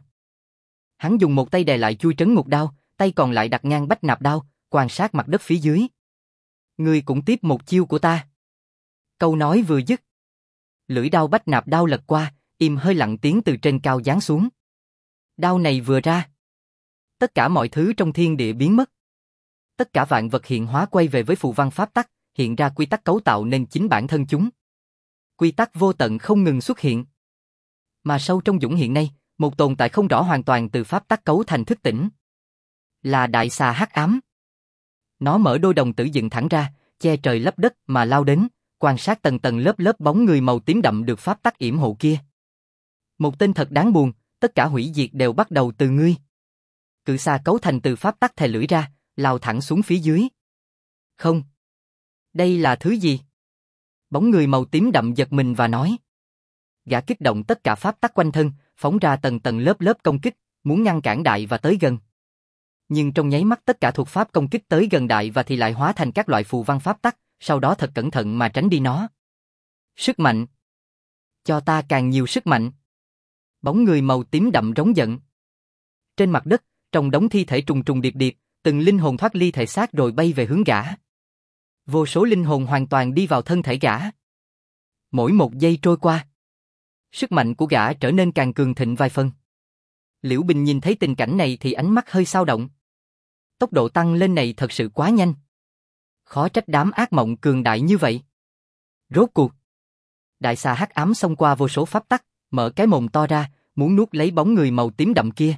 Hắn dùng một tay đè lại chui trấn ngục đao, tay còn lại đặt ngang bách nạp đao, quan sát mặt đất phía dưới. Ngươi cũng tiếp một chiêu của ta. Câu nói vừa dứt. Lưỡi đao bách nạp đao lật qua, im hơi lặng tiếng từ trên cao giáng xuống. Đao này vừa ra. Tất cả mọi thứ trong thiên địa biến mất. Tất cả vạn vật hiện hóa quay về với phù văn pháp tắc, hiện ra quy tắc cấu tạo nên chính bản thân chúng. Quy tắc vô tận không ngừng xuất hiện. Mà sâu trong dũng hiện nay, một tồn tại không rõ hoàn toàn từ pháp tắc cấu thành thức tỉnh. Là đại xà hắc ám. Nó mở đôi đồng tử dựng thẳng ra, che trời lấp đất mà lao đến, quan sát tầng tầng lớp lớp bóng người màu tím đậm được pháp tắc yểm hộ kia. Một tên thật đáng buồn, tất cả hủy diệt đều bắt đầu từ ngươi. Cự xà cấu thành từ pháp tắc thè lưỡi ra, lao thẳng xuống phía dưới. Không. Đây là thứ gì? Bóng người màu tím đậm giật mình và nói. Gã kích động tất cả pháp tắc quanh thân, phóng ra tầng tầng lớp lớp công kích, muốn ngăn cản đại và tới gần. Nhưng trong nháy mắt tất cả thuộc pháp công kích tới gần đại và thì lại hóa thành các loại phù văn pháp tắc, sau đó thật cẩn thận mà tránh đi nó. Sức mạnh. Cho ta càng nhiều sức mạnh. Bóng người màu tím đậm rống giận. Trên mặt đất, trong đống thi thể trùng trùng điệp điệp, từng linh hồn thoát ly thể xác rồi bay về hướng gã. Vô số linh hồn hoàn toàn đi vào thân thể gã. Mỗi một giây trôi qua, sức mạnh của gã trở nên càng cường thịnh vài phần. Liễu Bình nhìn thấy tình cảnh này thì ánh mắt hơi dao động. Tốc độ tăng lên này thật sự quá nhanh. Khó trách đám ác mộng cường đại như vậy. Rốt cuộc, đại xà hắc ám xông qua vô số pháp tắc, mở cái mồm to ra, muốn nuốt lấy bóng người màu tím đậm kia.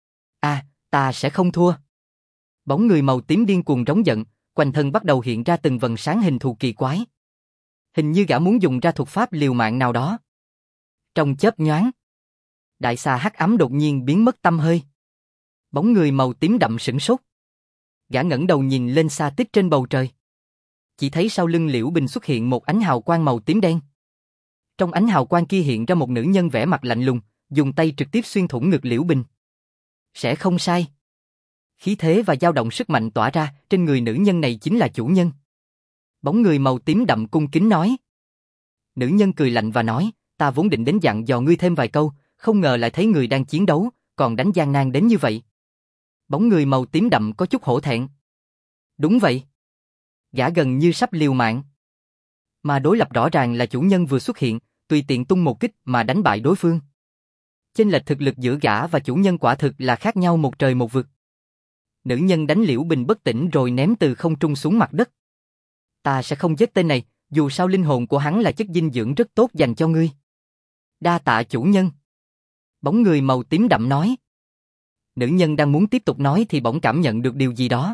Ta sẽ không thua. Bóng người màu tím điên cuồng rống giận, quanh thân bắt đầu hiện ra từng vầng sáng hình thù kỳ quái. Hình như gã muốn dùng ra thuật pháp liều mạng nào đó. Trong chớp nhoáng, đại xà hắc ám đột nhiên biến mất tăm hơi. Bóng người màu tím đậm sửng sốt. Gã ngẩng đầu nhìn lên xa tích trên bầu trời. Chỉ thấy sau lưng Liễu Bình xuất hiện một ánh hào quang màu tím đen. Trong ánh hào quang kia hiện ra một nữ nhân vẻ mặt lạnh lùng, dùng tay trực tiếp xuyên thủng ngực Liễu Bình. Sẽ không sai. Khí thế và dao động sức mạnh tỏa ra, trên người nữ nhân này chính là chủ nhân. Bóng người màu tím đậm cung kính nói. Nữ nhân cười lạnh và nói, ta vốn định đến dặn dò ngươi thêm vài câu, không ngờ lại thấy người đang chiến đấu, còn đánh gian nan đến như vậy. Bóng người màu tím đậm có chút hổ thẹn. Đúng vậy. Gã gần như sắp liều mạng. Mà đối lập rõ ràng là chủ nhân vừa xuất hiện, tùy tiện tung một kích mà đánh bại đối phương. Chênh lệch thực lực giữa gã và chủ nhân quả thực là khác nhau một trời một vực. Nữ nhân đánh Liễu Bình bất tỉnh rồi ném từ không trung xuống mặt đất. Ta sẽ không giết tên này, dù sao linh hồn của hắn là chất dinh dưỡng rất tốt dành cho ngươi. Đa tạ chủ nhân. Bóng người màu tím đậm nói. Nữ nhân đang muốn tiếp tục nói thì bỗng cảm nhận được điều gì đó.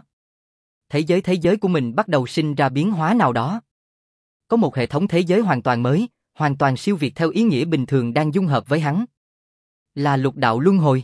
Thế giới của mình bắt đầu sinh ra biến hóa nào đó. Có một hệ thống thế giới hoàn toàn mới, hoàn toàn siêu việt theo ý nghĩa bình thường đang dung hợp với hắn. Là lục đạo luân hồi.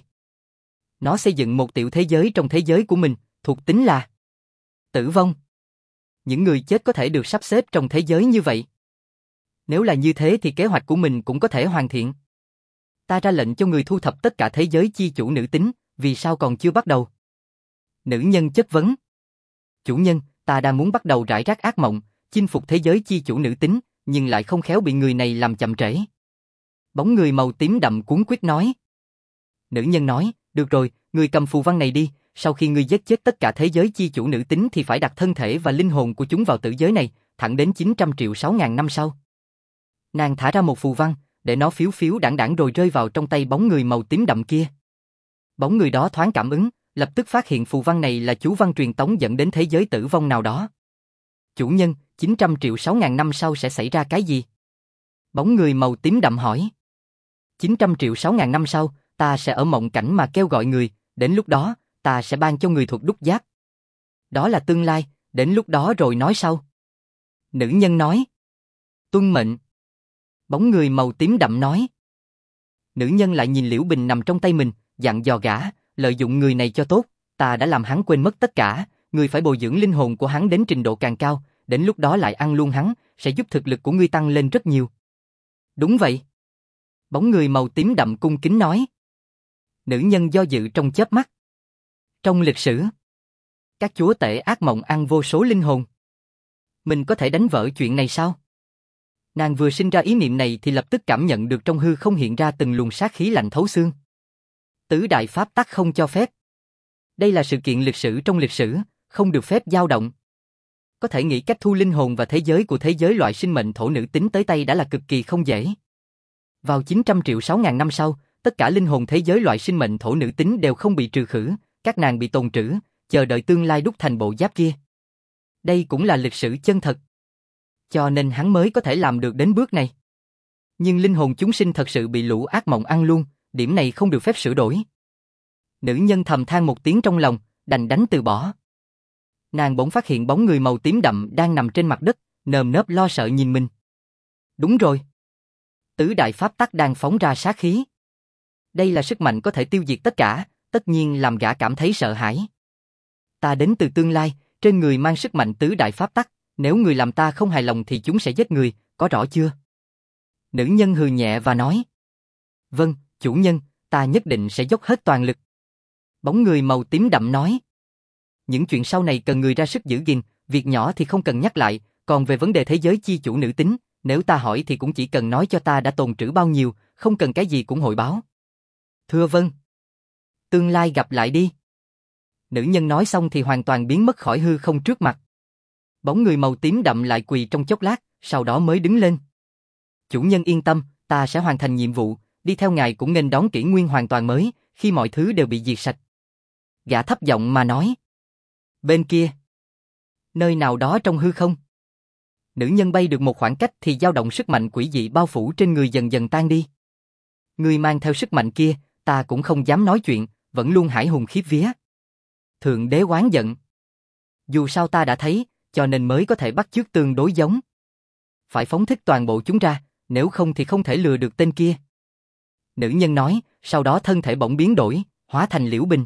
Nó xây dựng một tiểu thế giới trong thế giới của mình, thuộc tính là tử vong. Những người chết có thể được sắp xếp trong thế giới như vậy. Nếu là như thế thì kế hoạch của mình cũng có thể hoàn thiện. Ta ra lệnh cho người thu thập tất cả thế giới chi chủ nữ tính, vì sao còn chưa bắt đầu? Nữ nhân chất vấn. Chủ nhân, ta đang muốn bắt đầu rải rác ác mộng, chinh phục thế giới chi chủ nữ tính, nhưng lại không khéo bị người này làm chậm trễ. Bóng người màu tím đậm cuống quýt nói. Nữ nhân nói, được rồi, người cầm phù văn này đi, sau khi ngươi giết chết tất cả thế giới chi chủ nữ tính thì phải đặt thân thể và linh hồn của chúng vào tử giới này, thẳng đến 900 triệu 6.000 năm sau. Nàng thả ra một phù văn, để nó phiếu phiếu đảng đảng rồi rơi vào trong tay bóng người màu tím đậm kia. Bóng người đó thoáng cảm ứng, lập tức phát hiện phù văn này là chú văn truyền tống dẫn đến thế giới tử vong nào đó. Chủ nhân, 900 triệu 6.000 năm sau sẽ xảy ra cái gì? Bóng người màu tím đậm hỏi. 900 triệu 6.000 năm sau, ta sẽ ở mộng cảnh mà kêu gọi người, đến lúc đó, ta sẽ ban cho người thuật đúc giáp. Đó là tương lai, đến lúc đó rồi nói sau. Nữ nhân nói. Tuân mệnh. Bóng người màu tím đậm nói. Nữ nhân lại nhìn Liễu Bình nằm trong tay mình, dặn dò gã, lợi dụng người này cho tốt, ta đã làm hắn quên mất tất cả, người phải bồi dưỡng linh hồn của hắn đến trình độ càng cao, đến lúc đó lại ăn luôn hắn, sẽ giúp thực lực của ngươi tăng lên rất nhiều. Đúng vậy. Bóng người màu tím đậm cung kính nói. Nữ nhân do dự trong chớp mắt. Trong lịch sử, các chúa tể ác mộng ăn vô số linh hồn. Mình có thể đánh vỡ chuyện này sao? Nàng vừa sinh ra ý niệm này thì lập tức cảm nhận được trong hư không hiện ra từng luồng sát khí lạnh thấu xương. Tứ đại pháp tắc không cho phép. Đây là sự kiện lịch sử trong lịch sử, không được phép dao động. Có thể nghĩ cách thu linh hồn và thế giới của thế giới loại sinh mệnh thổ nữ tính tới tay đã là cực kỳ không dễ. Vào 900 triệu 6.000 năm sau, tất cả linh hồn thế giới loại sinh mệnh thổ nữ tính đều không bị trừ khử, các nàng bị tồn trữ, chờ đợi tương lai đúc thành bộ giáp kia. Đây cũng là lịch sử chân thật. Cho nên hắn mới có thể làm được đến bước này. Nhưng linh hồn chúng sinh thật sự bị lũ ác mộng ăn luôn, điểm này không được phép sửa đổi. Nữ nhân thầm than một tiếng trong lòng, đành đánh từ bỏ. Nàng bỗng phát hiện bóng người màu tím đậm đang nằm trên mặt đất, nơm nớp lo sợ nhìn mình. Đúng rồi. Tứ đại pháp tắc đang phóng ra sát khí. Đây là sức mạnh có thể tiêu diệt tất cả, tất nhiên làm gã cảm thấy sợ hãi. Ta đến từ tương lai, trên người mang sức mạnh tứ đại pháp tắc, nếu người làm ta không hài lòng thì chúng sẽ giết người, có rõ chưa? Nữ nhân hừ nhẹ và nói. Vâng, chủ nhân, ta nhất định sẽ dốc hết toàn lực. Bóng người màu tím đậm nói. Những chuyện sau này cần người ra sức giữ gìn, việc nhỏ thì không cần nhắc lại, còn về vấn đề thế giới chi chủ nữ tính, nếu ta hỏi thì cũng chỉ cần nói cho ta đã tồn trữ bao nhiêu, không cần cái gì cũng hội báo. Thưa vâng. Tương lai gặp lại đi. Nữ nhân nói xong thì hoàn toàn biến mất khỏi hư không trước mặt. Bóng người màu tím đậm lại quỳ trong chốc lát, sau đó mới đứng lên. Chủ nhân yên tâm, ta sẽ hoàn thành nhiệm vụ, đi theo ngài cũng nghênh đón kỷ nguyên hoàn toàn mới, khi mọi thứ đều bị diệt sạch. Gã thấp giọng mà nói. Bên kia. Nơi nào đó trong hư không. Nữ nhân bay được một khoảng cách thì dao động sức mạnh quỷ dị bao phủ trên người dần dần tan đi. Người mang theo sức mạnh kia, ta cũng không dám nói chuyện, vẫn luôn hải hùng khiếp vía. Thượng đế oán giận. Dù sao ta đã thấy, cho nên mới có thể bắt chước tương đối giống. Phải phóng thích toàn bộ chúng ra, nếu không thì không thể lừa được tên kia. Nữ nhân nói, sau đó thân thể bỗng biến đổi, hóa thành liễu bình.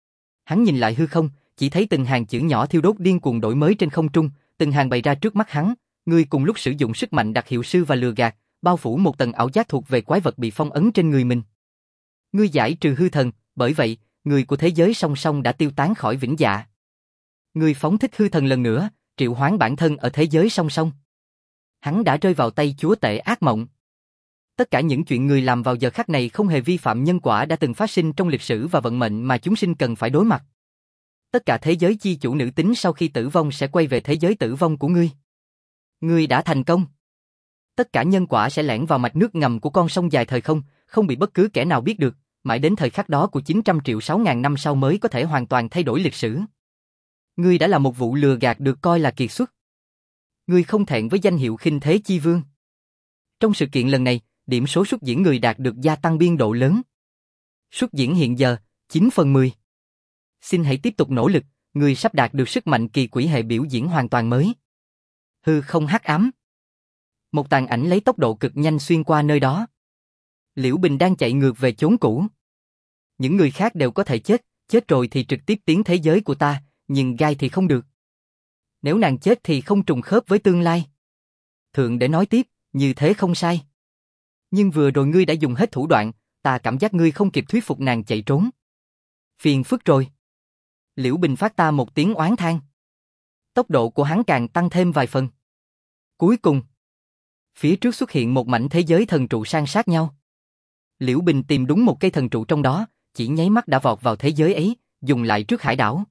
Hắn nhìn lại hư không, chỉ thấy từng hàng chữ nhỏ thiêu đốt điên cuồng đổi mới trên không trung, từng hàng bày ra trước mắt hắn. Ngươi cùng lúc sử dụng sức mạnh đặc hiệu sư và lừa gạt, bao phủ một tầng ảo giác thuộc về quái vật bị phong ấn trên người mình. Ngươi giải trừ hư thần, bởi vậy, người của thế giới song song đã tiêu tán khỏi vĩnh dạ. Ngươi phóng thích hư thần lần nữa, triệu hoán bản thân ở thế giới song song. Hắn đã rơi vào tay chúa tể ác mộng. Tất cả những chuyện người làm vào giờ khắc này không hề vi phạm nhân quả đã từng phát sinh trong lịch sử và vận mệnh mà chúng sinh cần phải đối mặt. Tất cả thế giới chi chủ nữ tính sau khi tử vong sẽ quay về thế giới tử vong của ngươi. Ngươi đã thành công. Tất cả nhân quả sẽ lẻn vào mạch nước ngầm của con sông dài thời không, không bị bất cứ kẻ nào biết được, mãi đến thời khắc đó của 900 triệu 6.000 năm sau mới có thể hoàn toàn thay đổi lịch sử. Ngươi đã là một vụ lừa gạt được coi là kiệt xuất. Ngươi không thẹn với danh hiệu khinh thế chi vương. Trong sự kiện lần này, điểm số xuất diễn người đạt được gia tăng biên độ lớn. Xuất diễn hiện giờ, 9/10. Xin hãy tiếp tục nỗ lực, ngươi sắp đạt được sức mạnh kỳ quỷ hệ biểu diễn hoàn toàn mới. Hư không hắc ám. Một tàn ảnh lấy tốc độ cực nhanh xuyên qua nơi đó. Liễu Bình đang chạy ngược về chốn cũ. Những người khác đều có thể chết rồi thì trực tiếp tiến thế giới của ta, nhưng Gai thì không được. Nếu nàng chết thì không trùng khớp với tương lai. Thượng để nói tiếp, như thế không sai. Nhưng vừa rồi ngươi đã dùng hết thủ đoạn, ta cảm giác ngươi không kịp thuyết phục nàng chạy trốn. Phiền phức rồi. Liễu Bình phát ta một tiếng oán than. Tốc độ của hắn càng tăng thêm vài phần. Cuối cùng, phía trước xuất hiện một mảnh thế giới thần trụ san sát nhau. Liễu Bình tìm đúng một cây thần trụ trong đó, chỉ nháy mắt đã vọt vào thế giới ấy, dùng lại trước hải đảo.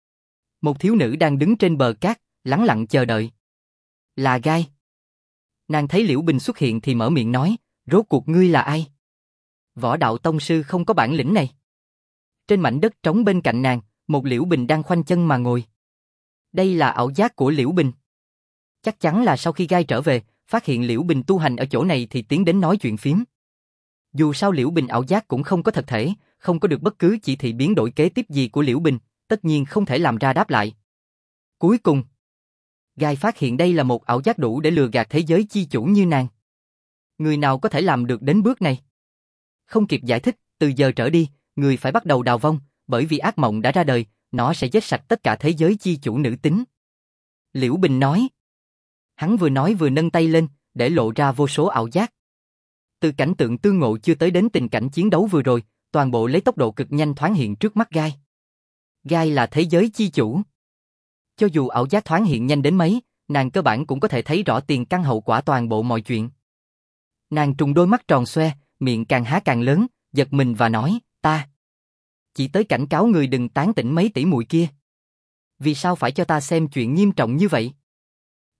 Một thiếu nữ đang đứng trên bờ cát, lẳng lặng chờ đợi. Là Gai. Nàng thấy Liễu Bình xuất hiện thì mở miệng nói, rốt cuộc ngươi là ai? Võ đạo tông sư không có bản lĩnh này. Trên mảnh đất trống bên cạnh nàng, một Liễu Bình đang khoanh chân mà ngồi. Đây là ảo giác của Liễu Bình. Chắc chắn là sau khi Gai trở về, phát hiện Liễu Bình tu hành ở chỗ này thì tiến đến nói chuyện phím. Dù sao Liễu Bình ảo giác cũng không có thật thể, không có được bất cứ chỉ thị biến đổi kế tiếp gì của Liễu Bình, tất nhiên không thể làm ra đáp lại. Cuối cùng, Gai phát hiện đây là một ảo giác đủ để lừa gạt thế giới chi chủ như nàng. Người nào có thể làm được đến bước này? Không kịp giải thích, từ giờ trở đi, người phải bắt đầu đào vong, bởi vì ác mộng đã ra đời, nó sẽ giết sạch tất cả thế giới chi chủ nữ tính. Liễu Bình nói. Hắn vừa nói vừa nâng tay lên, để lộ ra vô số ảo giác. Từ cảnh tượng tương ngộ chưa tới đến tình cảnh chiến đấu vừa rồi, toàn bộ lấy tốc độ cực nhanh thoáng hiện trước mắt Gai. Gai là thế giới chi chủ. Cho dù ảo giác thoáng hiện nhanh đến mấy, nàng cơ bản cũng có thể thấy rõ tiền căn hậu quả toàn bộ mọi chuyện. Nàng trùng đôi mắt tròn xoe, miệng càng há càng lớn, giật mình và nói, ta chỉ tới cảnh cáo người đừng tán tỉnh mấy tỷ muội kia. Vì sao phải cho ta xem chuyện nghiêm trọng như vậy?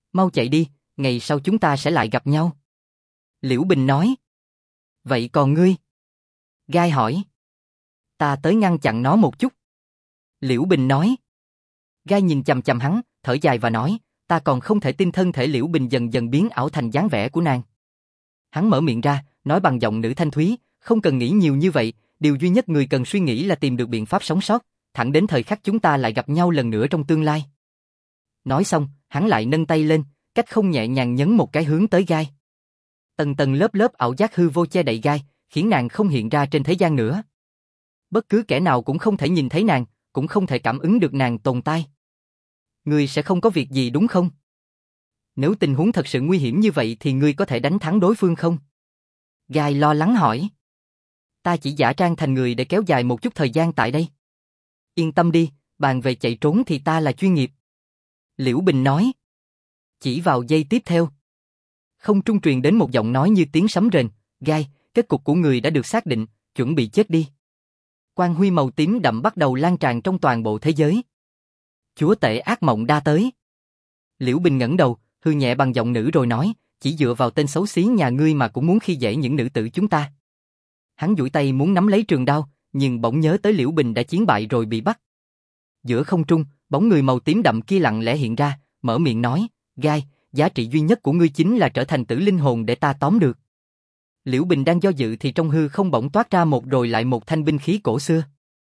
Mau chạy đi, ngày sau chúng ta sẽ lại gặp nhau. Liễu Bình nói. Vậy còn ngươi? Gai hỏi. Ta tới ngăn chặn nó một chút. Liễu Bình nói. Gai nhìn chằm chằm hắn, thở dài và nói, ta còn không thể tin thân thể Liễu Bình dần dần biến ảo thành dáng vẻ của nàng. Hắn mở miệng ra, nói bằng giọng nữ thanh thúy, không cần nghĩ nhiều như vậy, điều duy nhất người cần suy nghĩ là tìm được biện pháp sống sót, thẳng đến thời khắc chúng ta lại gặp nhau lần nữa trong tương lai. Nói xong, hắn lại nâng tay lên, cách không nhẹ nhàng nhấn một cái hướng tới Gai. Tầng tầng lớp lớp ảo giác hư vô che đậy Gai, khiến nàng không hiện ra trên thế gian nữa. Bất cứ kẻ nào cũng không thể nhìn thấy nàng, cũng không thể cảm ứng được nàng tồn tại. Ngươi sẽ không có việc gì đúng không? Nếu tình huống thật sự nguy hiểm như vậy thì ngươi có thể đánh thắng đối phương không? Gai lo lắng hỏi. Ta chỉ giả trang thành người để kéo dài một chút thời gian tại đây. Yên tâm đi, bàn về chạy trốn thì ta là chuyên nghiệp. Liễu Bình nói. Chỉ vào giây tiếp theo. Không trung truyền đến một giọng nói như tiếng sấm rền. Gai, kết cục của người đã được xác định, chuẩn bị chết đi. Quang huy màu tím đậm bắt đầu lan tràn trong toàn bộ thế giới. Chúa tể ác mộng đã tới. Liễu Bình ngẩng đầu, hư nhẹ bằng giọng nữ rồi nói, chỉ dựa vào tên xấu xí nhà ngươi mà cũng muốn khi dễ những nữ tử chúng ta. Hắn duỗi tay muốn nắm lấy trường đao, nhưng bỗng nhớ tới Liễu Bình đã chiến bại rồi bị bắt. Giữa không trung, bóng người màu tím đậm kia lặng lẽ hiện ra, mở miệng nói, Gai, giá trị duy nhất của ngươi chính là trở thành tử linh hồn để ta tóm được. Liễu Bình đang do dự thì trong hư không bỗng toát ra một rồi lại một thanh binh khí cổ xưa.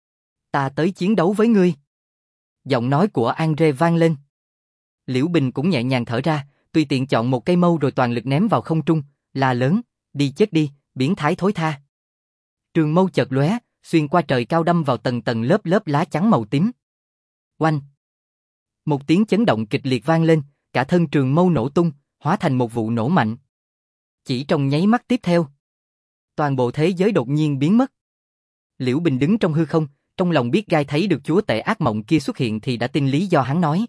Ta tới chiến đấu với ngươi. Giọng nói của Andre vang lên. Liễu Bình cũng nhẹ nhàng thở ra, tùy tiện chọn một cây mâu rồi toàn lực ném vào không trung, la lớn, đi chết đi, biến thái thối tha. Trường mâu chợt lóe, xuyên qua trời cao đâm vào tầng tầng lớp lớp lá chắn màu tím. Oanh! Một tiếng chấn động kịch liệt vang lên, cả thân trường mâu nổ tung, hóa thành một vụ nổ mạnh. Chỉ trong nháy mắt tiếp theo, toàn bộ thế giới đột nhiên biến mất. Liễu Bình đứng trong hư không, trong lòng biết Gai thấy được chúa tể ác mộng kia xuất hiện thì đã tin lý do hắn nói.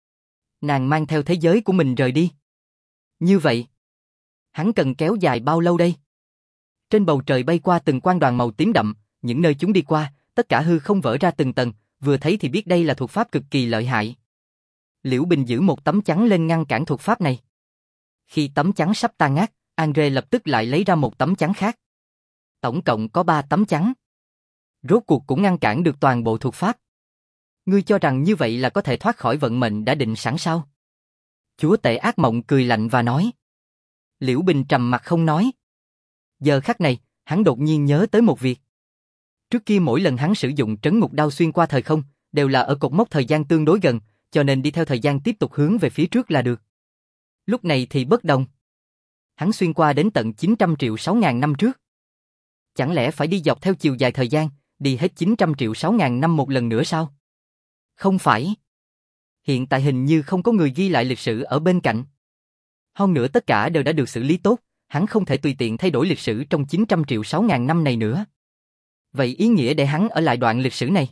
Nàng mang theo thế giới của mình rời đi. Như vậy, hắn cần kéo dài bao lâu đây? Trên bầu trời bay qua từng quang đoàn màu tím đậm, những nơi chúng đi qua, tất cả hư không vỡ ra từng tầng, vừa thấy thì biết đây là thuật pháp cực kỳ lợi hại. Liễu Bình giữ một tấm chắn lên ngăn cản thuật pháp này. Khi tấm chắn sắp tan nát, Andre lập tức lại lấy ra một tấm chắn khác. Tổng cộng có 3 tấm chắn. Rốt cuộc cũng ngăn cản được toàn bộ thuật pháp. Ngươi cho rằng như vậy là có thể thoát khỏi vận mệnh đã định sẵn sao? Chúa tể ác mộng cười lạnh và nói. Liễu Bình trầm mặt không nói. Giờ khắc này, hắn đột nhiên nhớ tới một việc. Trước kia mỗi lần hắn sử dụng trấn ngục đao xuyên qua thời không, đều là ở cột mốc thời gian tương đối gần, cho nên đi theo thời gian tiếp tục hướng về phía trước là được. Lúc này thì bất đồng. Hắn xuyên qua đến tận 900 triệu 6.000 năm trước. Chẳng lẽ phải đi dọc theo chiều dài thời gian, đi hết 900 triệu 6.000 năm một lần nữa sao? Không phải. Hiện tại hình như không có người ghi lại lịch sử ở bên cạnh. Hơn nữa tất cả đều đã được xử lý tốt, hắn không thể tùy tiện thay đổi lịch sử trong 900 triệu 6.000 năm này nữa. Vậy ý nghĩa để hắn ở lại đoạn lịch sử này?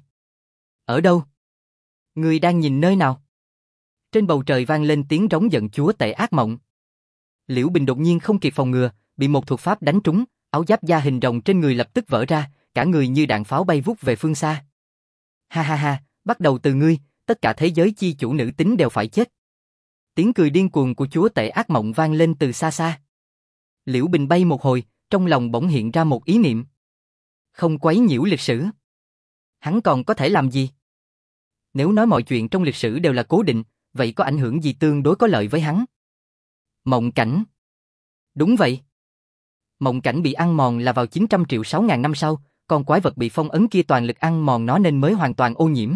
Ở đâu? Người đang nhìn nơi nào? Trên bầu trời vang lên tiếng rống giận chúa tể ác mộng. Liễu Bình đột nhiên không kịp phòng ngừa, bị một thuật pháp đánh trúng, áo giáp da hình rồng trên người lập tức vỡ ra, cả người như đạn pháo bay vút về phương xa. Ha ha ha, bắt đầu từ ngươi, tất cả thế giới chi chủ nữ tính đều phải chết. Tiếng cười điên cuồng của chúa tể ác mộng vang lên từ xa xa. Liễu Bình bay một hồi, trong lòng bỗng hiện ra một ý niệm. Không quấy nhiễu lịch sử. Hắn còn có thể làm gì? Nếu nói mọi chuyện trong lịch sử đều là cố định, vậy có ảnh hưởng gì tương đối có lợi với hắn? Mộng cảnh. Đúng vậy. Mộng cảnh bị ăn mòn là vào 900 triệu 6.000 năm sau, con quái vật bị phong ấn kia toàn lực ăn mòn nó nên mới hoàn toàn ô nhiễm.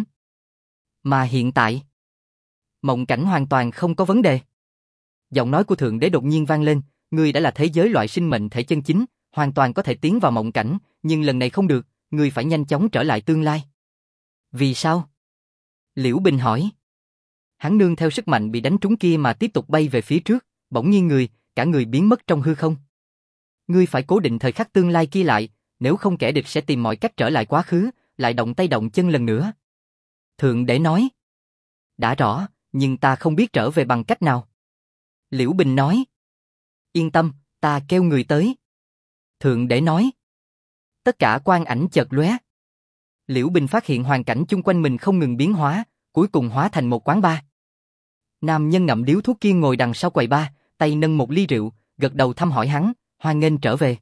Mà hiện tại, mộng cảnh hoàn toàn không có vấn đề. Giọng nói của Thượng Đế đột nhiên vang lên, ngươi đã là thế giới loại sinh mệnh thể chân chính, hoàn toàn có thể tiến vào mộng cảnh, nhưng lần này không được, ngươi phải nhanh chóng trở lại tương lai. Vì sao? Liễu Bình hỏi. Hắn nương theo sức mạnh bị đánh trúng kia mà tiếp tục bay về phía trước, bỗng nhiên cả người biến mất trong hư không. Ngươi phải cố định thời khắc tương lai kia lại, nếu không kẻ địch sẽ tìm mọi cách trở lại quá khứ, lại động tay động chân lần nữa. Thượng Đế nói. Đã rõ, nhưng ta không biết trở về bằng cách nào. Liễu Bình nói. Yên tâm, ta kêu người tới. Thượng Đế nói. Tất cả quang ảnh chợt lóe. Liễu Bình phát hiện hoàn cảnh chung quanh mình không ngừng biến hóa, cuối cùng hóa thành một quán bar. Nam nhân ngậm điếu thuốc kia ngồi đằng sau quầy bar, tay nâng một ly rượu, gật đầu thăm hỏi hắn, hoan nghênh trở về.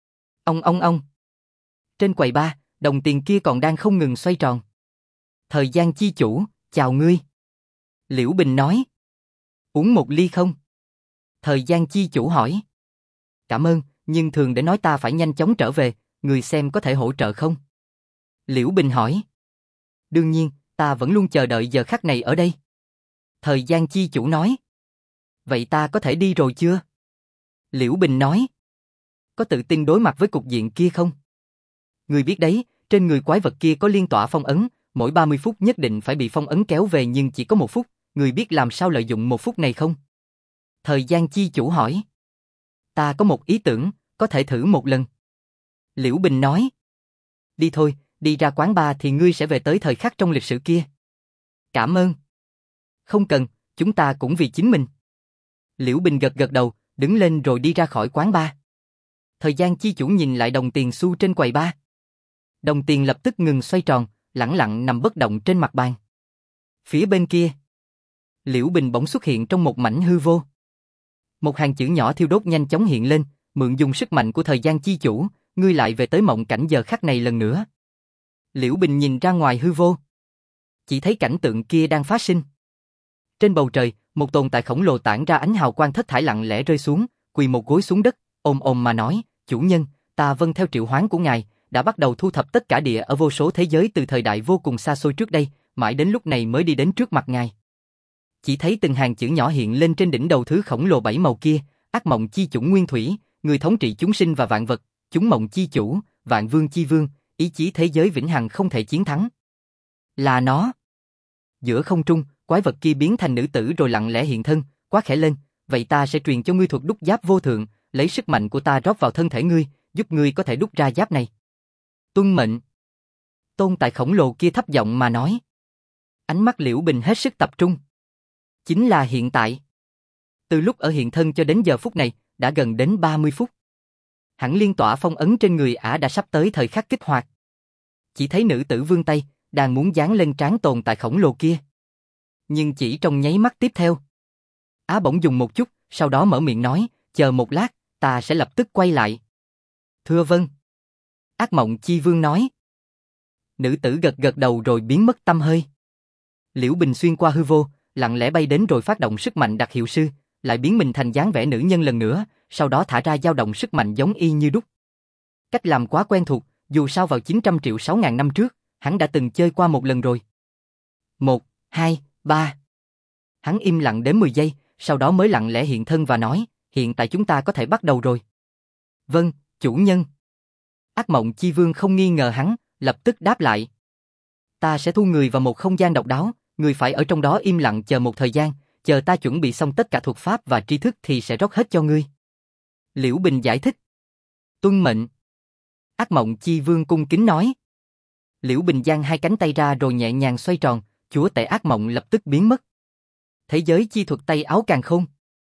Ông. Trên quầy bar, đồng tiền kia còn đang không ngừng xoay tròn. Thời gian chi chủ, chào ngươi. Liễu Bình nói. Uống một ly không? Thời gian chi chủ hỏi. Cảm ơn, nhưng thường để nói ta phải nhanh chóng trở về, người xem có thể hỗ trợ không? Liễu Bình hỏi. Đương nhiên, ta vẫn luôn chờ đợi giờ khắc này ở đây. Thời gian chi chủ nói. Vậy ta có thể đi rồi chưa? Liễu Bình nói. Có tự tin đối mặt với cục diện kia không? Người biết đấy, trên người quái vật kia có liên tỏa phong ấn, mỗi 30 phút nhất định phải bị phong ấn kéo về nhưng chỉ có 1 phút, người biết làm sao lợi dụng 1 phút này không? Thời gian chi chủ hỏi. Ta có một ý tưởng, có thể thử một lần. Liễu Bình nói. Đi thôi, đi ra quán bar thì ngươi sẽ về tới thời khắc trong lịch sử kia. Cảm ơn. Không cần, chúng ta cũng vì chính mình. Liễu Bình gật đầu, đứng lên rồi đi ra khỏi quán bar. Thời gian chi chủ nhìn lại đồng tiền xu trên quầy bar. Đồng tiền lập tức ngừng xoay tròn, lẳng lặng nằm bất động trên mặt bàn. Phía bên kia, Liễu Bình bỗng xuất hiện trong một mảnh hư vô. Một hàng chữ nhỏ thiêu đốt nhanh chóng hiện lên, mượn dùng sức mạnh của thời gian chi chủ, ngươi lại về tới mộng cảnh giờ khắc này lần nữa. Liễu Bình nhìn ra ngoài hư vô. Chỉ thấy cảnh tượng kia đang phát sinh. Trên bầu trời, một tồn tại khổng lồ tản ra ánh hào quang thất thải lặng lẽ rơi xuống, quỳ một gối xuống đất, ôm mà nói, chủ nhân, ta vâng theo triệu hoán của ngài, đã bắt đầu thu thập tất cả địa ở vô số thế giới từ thời đại vô cùng xa xôi trước đây, mãi đến lúc này mới đi đến trước mặt ngài. Chỉ thấy từng hàng chữ nhỏ hiện lên trên đỉnh đầu thứ khổng lồ 7 màu kia, ác mộng chi chủng nguyên thủy, người thống trị chúng sinh và vạn vật, chúng mộng chi chủ, vạn vương chi vương, ý chí thế giới vĩnh hằng không thể chiến thắng. Là nó. Giữa không trung, quái vật kia biến thành nữ tử rồi lặng lẽ hiện thân, quát khẽ lên, vậy ta sẽ truyền cho ngươi thuật đúc giáp vô thượng, lấy sức mạnh của ta rót vào thân thể ngươi, giúp ngươi có thể đúc ra giáp này. Tuân mệnh. Tôn tại khổng lồ kia thấp giọng mà nói. Ánh mắt Liễu Bình hết sức tập trung. Chính là hiện tại. Từ lúc ở hiện thân cho đến giờ phút này, đã gần đến 30 phút. Hẳn liên tỏa phong ấn trên người ả đã sắp tới thời khắc kích hoạt. Chỉ thấy nữ tử vươn tay, đang muốn dán lên trán tồn tại khổng lồ kia. Nhưng chỉ trong nháy mắt tiếp theo, Á bỗng dùng một chút, sau đó mở miệng nói, chờ một lát, ta sẽ lập tức quay lại. Thưa vâng. Ác mộng chi vương nói. Nữ tử gật đầu rồi biến mất tăm hơi. Liễu Bình xuyên qua hư vô, lặng lẽ bay đến rồi phát động sức mạnh đặc hiệu sư, lại biến mình thành dáng vẻ nữ nhân lần nữa, sau đó thả ra dao động sức mạnh giống y như đúc. Cách làm quá quen thuộc, dù sao vào 900 triệu 6.000 năm trước, hắn đã từng chơi qua một lần rồi. 1, 2, 3. Hắn im lặng đến 10 giây, sau đó mới lặng lẽ hiện thân và nói, hiện tại chúng ta có thể bắt đầu rồi. Vâng, chủ nhân. Ác mộng chi vương không nghi ngờ hắn, lập tức đáp lại. Ta sẽ thu người vào một không gian độc đáo, người phải ở trong đó im lặng chờ một thời gian, chờ ta chuẩn bị xong tất cả thuật pháp và tri thức thì sẽ rót hết cho ngươi. Liễu Bình giải thích. Tuân mệnh. Ác mộng chi vương cung kính nói. Liễu Bình giang hai cánh tay ra rồi nhẹ nhàng xoay tròn, chúa tể ác mộng lập tức biến mất. Thế giới chi thuật tay áo càn khôn.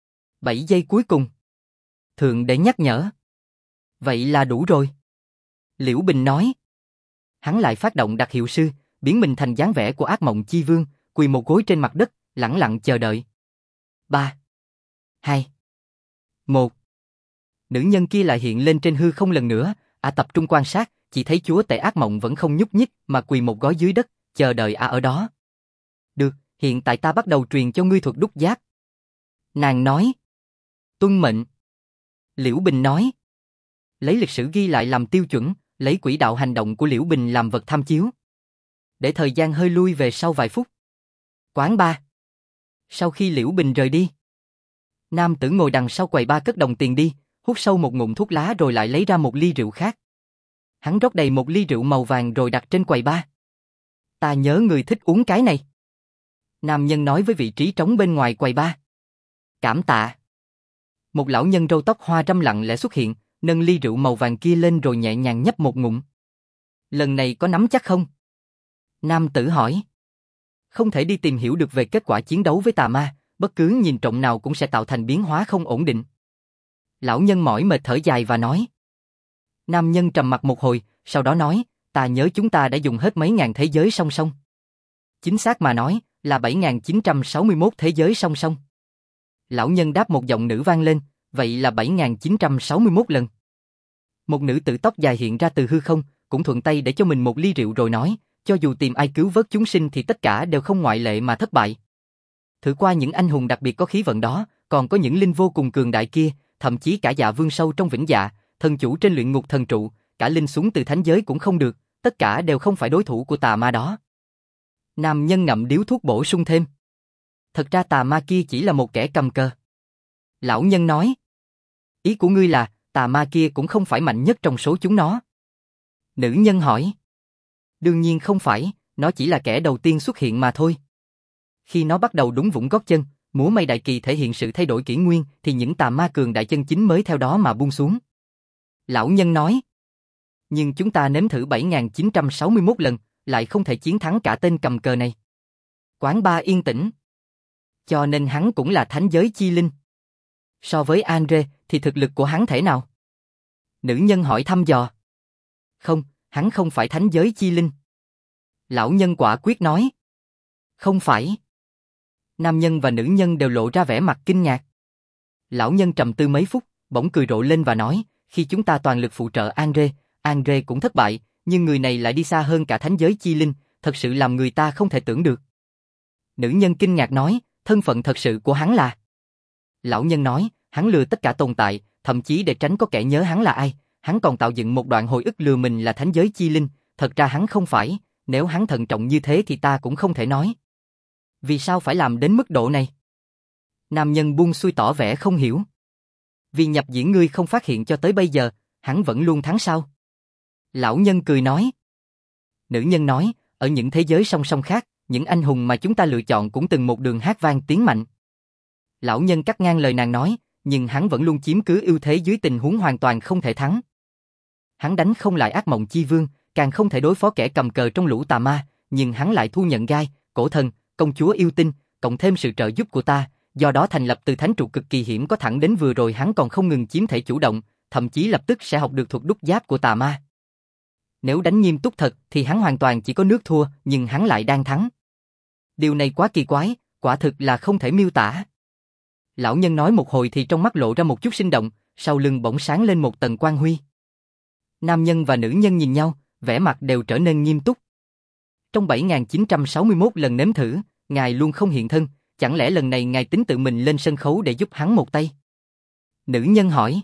7 giây cuối cùng. Thượng để nhắc nhở. Vậy là đủ rồi. Liễu Bình nói. Hắn lại phát động đặc hiệu sư, biến mình thành dáng vẻ của ác mộng chi vương, quỳ một gối trên mặt đất, lẳng lặng chờ đợi. 3, 2, 1. Nữ nhân kia lại hiện lên trên hư không lần nữa, tập trung quan sát, chỉ thấy chúa tể ác mộng vẫn không nhúc nhích mà quỳ một gối dưới đất, chờ đợi ở đó. Được, hiện tại ta bắt đầu truyền cho ngươi thuật đúc giáp. Nàng nói. Tuân mệnh. Liễu Bình nói. Lấy lịch sử ghi lại làm tiêu chuẩn, lấy quỹ đạo hành động của Liễu Bình làm vật tham chiếu. Để thời gian hơi lui về sau vài phút. Quán bar. Sau khi Liễu Bình rời đi, nam tử ngồi đằng sau quầy bar cất đồng tiền đi, hút sâu một ngụm thuốc lá rồi lại lấy ra một ly rượu khác. Hắn rót đầy một ly rượu màu vàng rồi đặt trên quầy bar. Ta nhớ người thích uống cái này. Nam nhân nói với vị trí trống bên ngoài quầy bar. Cảm tạ. Một lão nhân râu tóc hoa râm lặng lẽ xuất hiện, nâng ly rượu màu vàng kia lên rồi nhẹ nhàng nhấp một ngụm. Lần này có nắm chắc không? Nam tử hỏi. Không thể đi tìm hiểu được về kết quả chiến đấu với tà ma, bất cứ nhìn trộm nào cũng sẽ tạo thành biến hóa không ổn định. Lão nhân mỏi mệt thở dài và nói. Nam nhân trầm mặc một hồi, sau đó nói, ta nhớ chúng ta đã dùng hết mấy ngàn thế giới song song. Chính xác mà nói, Là 7961 thế giới song song. Lão nhân đáp một giọng nữ vang lên, vậy là 7961 lần. Một nữ tử tóc dài hiện ra từ hư không, cũng thuận tay để cho mình một ly rượu rồi nói, cho dù tìm ai cứu vớt chúng sinh thì tất cả đều không ngoại lệ mà thất bại. Thử qua những anh hùng đặc biệt có khí vận đó, còn có những linh vô cùng cường đại kia, thậm chí cả Dạ Vương sâu trong vĩnh dạ, thần chủ trên luyện ngục thần trụ, cả linh xuống từ thánh giới cũng không được, tất cả đều không phải đối thủ của tà ma đó. Nam nhân ngậm điếu thuốc bổ sung thêm. Thật ra tà ma kia chỉ là một kẻ cầm cờ. Lão nhân nói. Ý của ngươi là, tà ma kia cũng không phải mạnh nhất trong số chúng nó. Nữ nhân hỏi. Đương nhiên không phải, nó chỉ là kẻ đầu tiên xuất hiện mà thôi. Khi nó bắt đầu đúng vũng gót chân, múa may đại kỳ thể hiện sự thay đổi kỷ nguyên, thì những tà ma cường đại chân chính mới theo đó mà buông xuống. Lão nhân nói. Nhưng chúng ta nếm thử 7961 lần, lại không thể chiến thắng cả tên cầm cờ này. Quán ba yên tĩnh. Cho nên hắn cũng là thánh giới chi linh. So với Andre, thì thực lực của hắn thể nào? Nữ nhân hỏi thăm dò. Không, hắn không phải thánh giới chi linh. Lão nhân quả quyết nói. Không phải. Nam nhân và nữ nhân đều lộ ra vẻ mặt kinh ngạc. Lão nhân trầm tư mấy phút, bỗng cười rộ lên và nói, khi chúng ta toàn lực phụ trợ Andre cũng thất bại, nhưng người này lại đi xa hơn cả thánh giới chi linh, thật sự làm người ta không thể tưởng được. Nữ nhân kinh ngạc nói, thân phận thật sự của hắn là... Lão nhân nói, hắn lừa tất cả tồn tại, thậm chí để tránh có kẻ nhớ hắn là ai, hắn còn tạo dựng một đoạn hồi ức lừa mình là thánh giới chi linh, thật ra hắn không phải, nếu hắn thận trọng như thế thì ta cũng không thể nói. Vì sao phải làm đến mức độ này? Nam nhân buông xuôi tỏ vẻ không hiểu. Vì nhập diễn ngươi không phát hiện cho tới bây giờ, hắn vẫn luôn thắng sao? Lão nhân cười nói. Nữ nhân nói, ở những thế giới song song khác, những anh hùng mà chúng ta lựa chọn cũng từng một đường hát vang tiếng mạnh. Lão nhân cắt ngang lời nàng nói, nhưng hắn vẫn luôn chiếm cứ ưu thế dưới tình huống hoàn toàn không thể thắng. Hắn đánh không lại ác mộng chi vương, càng không thể đối phó kẻ cầm cờ trong lũ tà ma, nhưng hắn lại thu nhận gai, cổ thần, công chúa yêu tinh, cộng thêm sự trợ giúp của ta, do đó thành lập từ thánh trụ cực kỳ hiểm có thẳng đến vừa rồi hắn còn không ngừng chiếm thể chủ động, thậm chí lập tức sẽ học được thuật đúc giáp của tà ma. Nếu đánh nghiêm túc thật thì hắn hoàn toàn chỉ có nước thua, nhưng hắn lại đang thắng. Điều này quá kỳ quái, quả thực là không thể miêu tả. Lão nhân nói một hồi thì trong mắt lộ ra một chút sinh động, sau lưng bỗng sáng lên một tầng quang huy. Nam nhân và nữ nhân nhìn nhau, vẻ mặt đều trở nên nghiêm túc. Trong 7961 lần nếm thử, ngài luôn không hiện thân, chẳng lẽ lần này ngài tính tự mình lên sân khấu để giúp hắn một tay? Nữ nhân hỏi.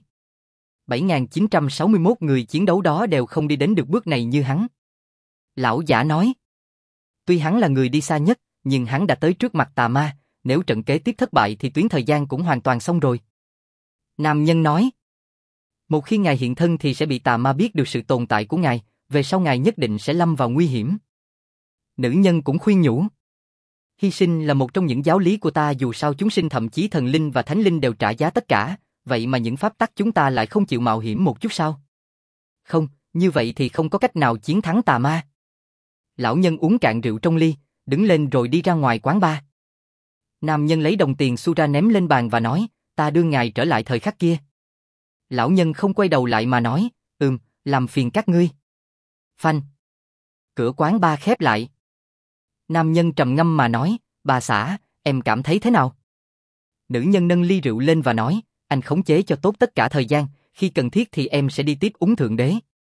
7961 người chiến đấu đó đều không đi đến được bước này như hắn. Lão giả nói. Tuy hắn là người đi xa nhất, nhưng hắn đã tới trước mặt tà ma, nếu trận kế tiếp thất bại thì tuyến thời gian cũng hoàn toàn xong rồi. Nam nhân nói. Một khi ngài hiện thân thì sẽ bị tà ma biết được sự tồn tại của ngài, về sau ngài nhất định sẽ lâm vào nguy hiểm. Nữ nhân cũng khuyên nhủ. Hy sinh là một trong những giáo lý của ta, dù sao chúng sinh thậm chí thần linh và thánh linh đều trả giá tất cả, vậy mà những pháp tắc chúng ta lại không chịu mạo hiểm một chút sao? Không, như vậy thì không có cách nào chiến thắng tà ma. Lão nhân uống cạn rượu trong ly, đứng lên rồi đi ra ngoài quán bar. Nam nhân lấy đồng tiền xu ra ném lên bàn và nói, ta đưa ngài trở lại thời khắc kia. Lão nhân không quay đầu lại mà nói, làm phiền các ngươi. Phanh. Cửa quán bar khép lại. Nam nhân trầm ngâm mà nói, bà xã, em cảm thấy thế nào? Nữ nhân nâng ly rượu lên và nói, anh khống chế cho tốt tất cả thời gian, khi cần thiết thì em sẽ đi tiếp ứng thượng đế.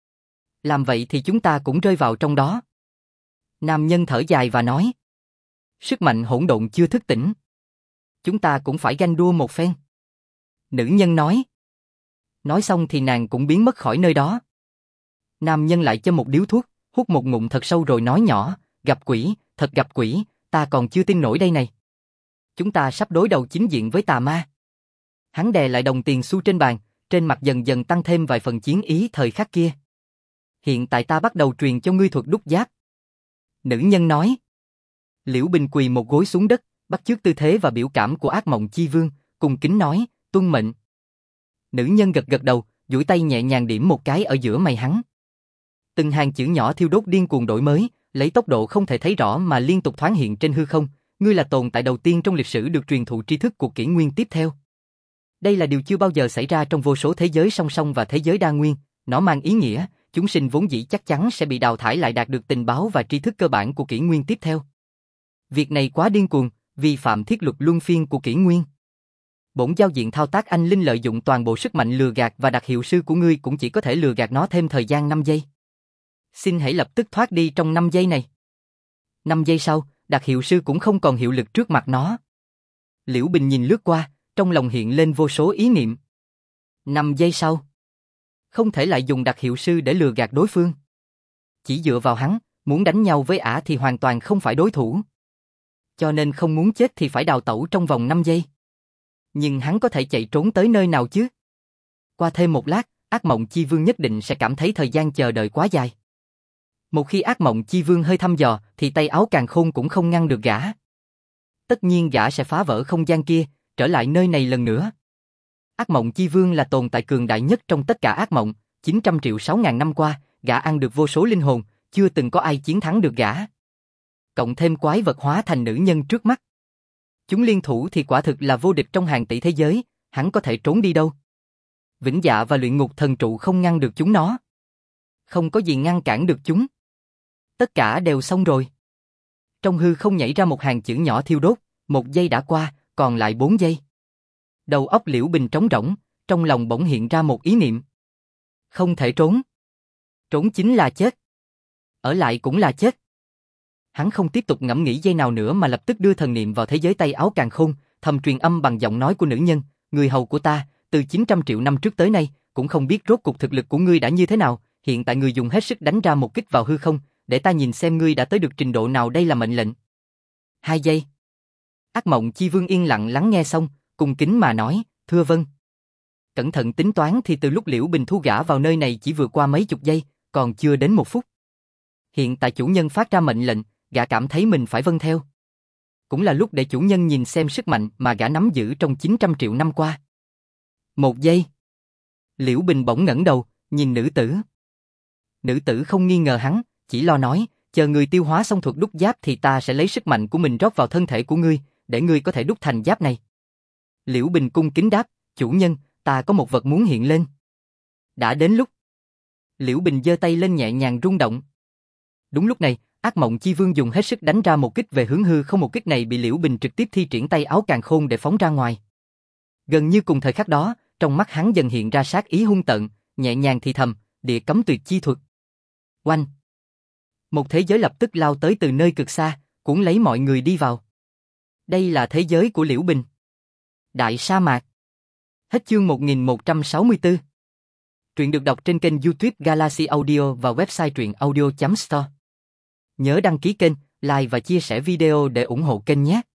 Làm vậy thì chúng ta cũng rơi vào trong đó. Nam nhân thở dài và nói, sức mạnh hỗn độn chưa thức tỉnh. Chúng ta cũng phải ganh đua một phen. Nữ nhân nói. Nói xong thì nàng cũng biến mất khỏi nơi đó. Nam nhân lại châm một điếu thuốc, hút một ngụm thật sâu rồi nói nhỏ, gặp quỷ, thật gặp quỷ, ta còn chưa tin nổi đây này. Chúng ta sắp đối đầu chính diện với tà ma. Hắn đè lại đồng tiền xu trên bàn, trên mặt dần dần tăng thêm vài phần chiến ý thời khắc kia. Hiện tại ta bắt đầu truyền cho ngươi thuật đúc giáp. Nữ nhân nói. Liễu Bình quỳ một gối xuống đất, bắt chước tư thế và biểu cảm của ác mộng chi vương, cung kính nói, tuân mệnh. Nữ nhân gật gật đầu, duỗi tay nhẹ nhàng điểm một cái ở giữa mày hắn. Từng hàng chữ nhỏ thiêu đốt điên cuồng đổi mới, lấy tốc độ không thể thấy rõ mà liên tục thoáng hiện trên hư không. Ngươi là tồn tại đầu tiên trong lịch sử được truyền thụ tri thức của kỷ nguyên tiếp theo. Đây là điều chưa bao giờ xảy ra trong vô số thế giới song song và thế giới đa nguyên. Nó mang ý nghĩa, chúng sinh vốn dĩ chắc chắn sẽ bị đào thải lại đạt được tình báo và tri thức cơ bản của kỷ nguyên tiếp theo. Việc này quá điên cuồng, vi phạm thiết luật luân phiên của kỷ nguyên. Bổn giao diện thao tác anh linh lợi dụng toàn bộ sức mạnh lừa gạt và đặc hiệu sư của ngươi cũng chỉ có thể lừa gạt nó thêm thời gian 5 giây. Xin hãy lập tức thoát đi trong 5 giây này. 5 giây sau, đặc hiệu sư cũng không còn hiệu lực trước mặt nó. Liễu Bình nhìn lướt qua, trong lòng hiện lên vô số ý niệm. 5 giây sau. Không thể lại dùng đặc hiệu sư để lừa gạt đối phương. Chỉ dựa vào hắn, muốn đánh nhau với ả thì hoàn toàn không phải đối thủ. Cho nên không muốn chết thì phải đào tẩu trong vòng 5 giây. Nhưng hắn có thể chạy trốn tới nơi nào chứ? Qua thêm một lát, ác mộng chi vương nhất định sẽ cảm thấy thời gian chờ đợi quá dài. Một khi ác mộng chi vương hơi thăm dò thì tay áo càn khôn cũng không ngăn được gã. Tất nhiên gã sẽ phá vỡ không gian kia, trở lại nơi này lần nữa. Ác mộng chi vương là tồn tại cường đại nhất trong tất cả ác mộng, 900 triệu 6.000 năm qua, gã ăn được vô số linh hồn, chưa từng có ai chiến thắng được gã. Cộng thêm quái vật hóa thành nữ nhân trước mắt. Chúng liên thủ thì quả thực là vô địch trong hàng tỷ thế giới, hắn có thể trốn đi đâu? Vĩnh Dạ và Luyện Ngục Thần Trụ không ngăn được chúng nó. Không có gì ngăn cản được chúng. Tất cả đều xong rồi. Trong hư không nhảy ra một hàng chữ nhỏ thiêu đốt, 1 giây đã qua, còn lại 4 giây. Đầu óc Liễu Bình trống rỗng, trong lòng bỗng hiện ra một ý niệm. Không thể trốn. Trốn chính là chết. Ở lại cũng là chết. Hắn không tiếp tục ngẫm nghĩ giây nào nữa mà lập tức đưa thần niệm vào thế giới tay áo càn khôn, thầm truyền âm bằng giọng nói của nữ nhân, người hầu của ta, từ 900 triệu năm trước tới nay, cũng không biết rốt cuộc thực lực của ngươi đã như thế nào, hiện tại ngươi dùng hết sức đánh ra một kích vào hư không, để ta nhìn xem ngươi đã tới được trình độ nào, đây là mệnh lệnh. 2 giây. Ác mộng chi vương yên lặng lắng nghe xong, cung kính mà nói, thưa vâng. Cẩn thận tính toán thì từ lúc Liễu Bình thu gã vào nơi này chỉ vừa qua mấy chục giây, còn chưa đến 1 phút. Hiện tại chủ nhân phát ra mệnh lệnh, gã cảm thấy mình phải vâng theo. Cũng là lúc để chủ nhân nhìn xem sức mạnh mà gã nắm giữ trong 900 triệu năm qua. 1 giây. Liễu Bình bỗng ngẩng đầu, nhìn nữ tử. Nữ tử không nghi ngờ hắn, chỉ lo nói, chờ người tiêu hóa xong thuật đúc giáp thì ta sẽ lấy sức mạnh của mình rót vào thân thể của ngươi, để ngươi có thể đúc thành giáp này. Liễu Bình cung kính đáp, chủ nhân, ta có một vật muốn hiện lên. Đã đến lúc. Liễu Bình giơ tay lên nhẹ nhàng rung động. Đúng lúc này, ác mộng chi vương dùng hết sức đánh ra một kích về hướng hư không, một kích này bị Liễu Bình trực tiếp thi triển tay áo càn khôn để phóng ra ngoài. Gần như cùng thời khắc đó, trong mắt hắn dần hiện ra sát ý hung tợn, nhẹ nhàng thì thầm, địa cấm tuyệt chi thuật. Oanh! Một thế giới lập tức lao tới từ nơi cực xa, cuốn lấy mọi người đi vào. Đây là thế giới của Liễu Bình. Đại sa mạc. Hết chương 1164. Truyện được đọc trên kênh YouTube Galaxy Audio và website truyện audio.store. Nhớ đăng ký kênh, like và chia sẻ video để ủng hộ kênh nhé.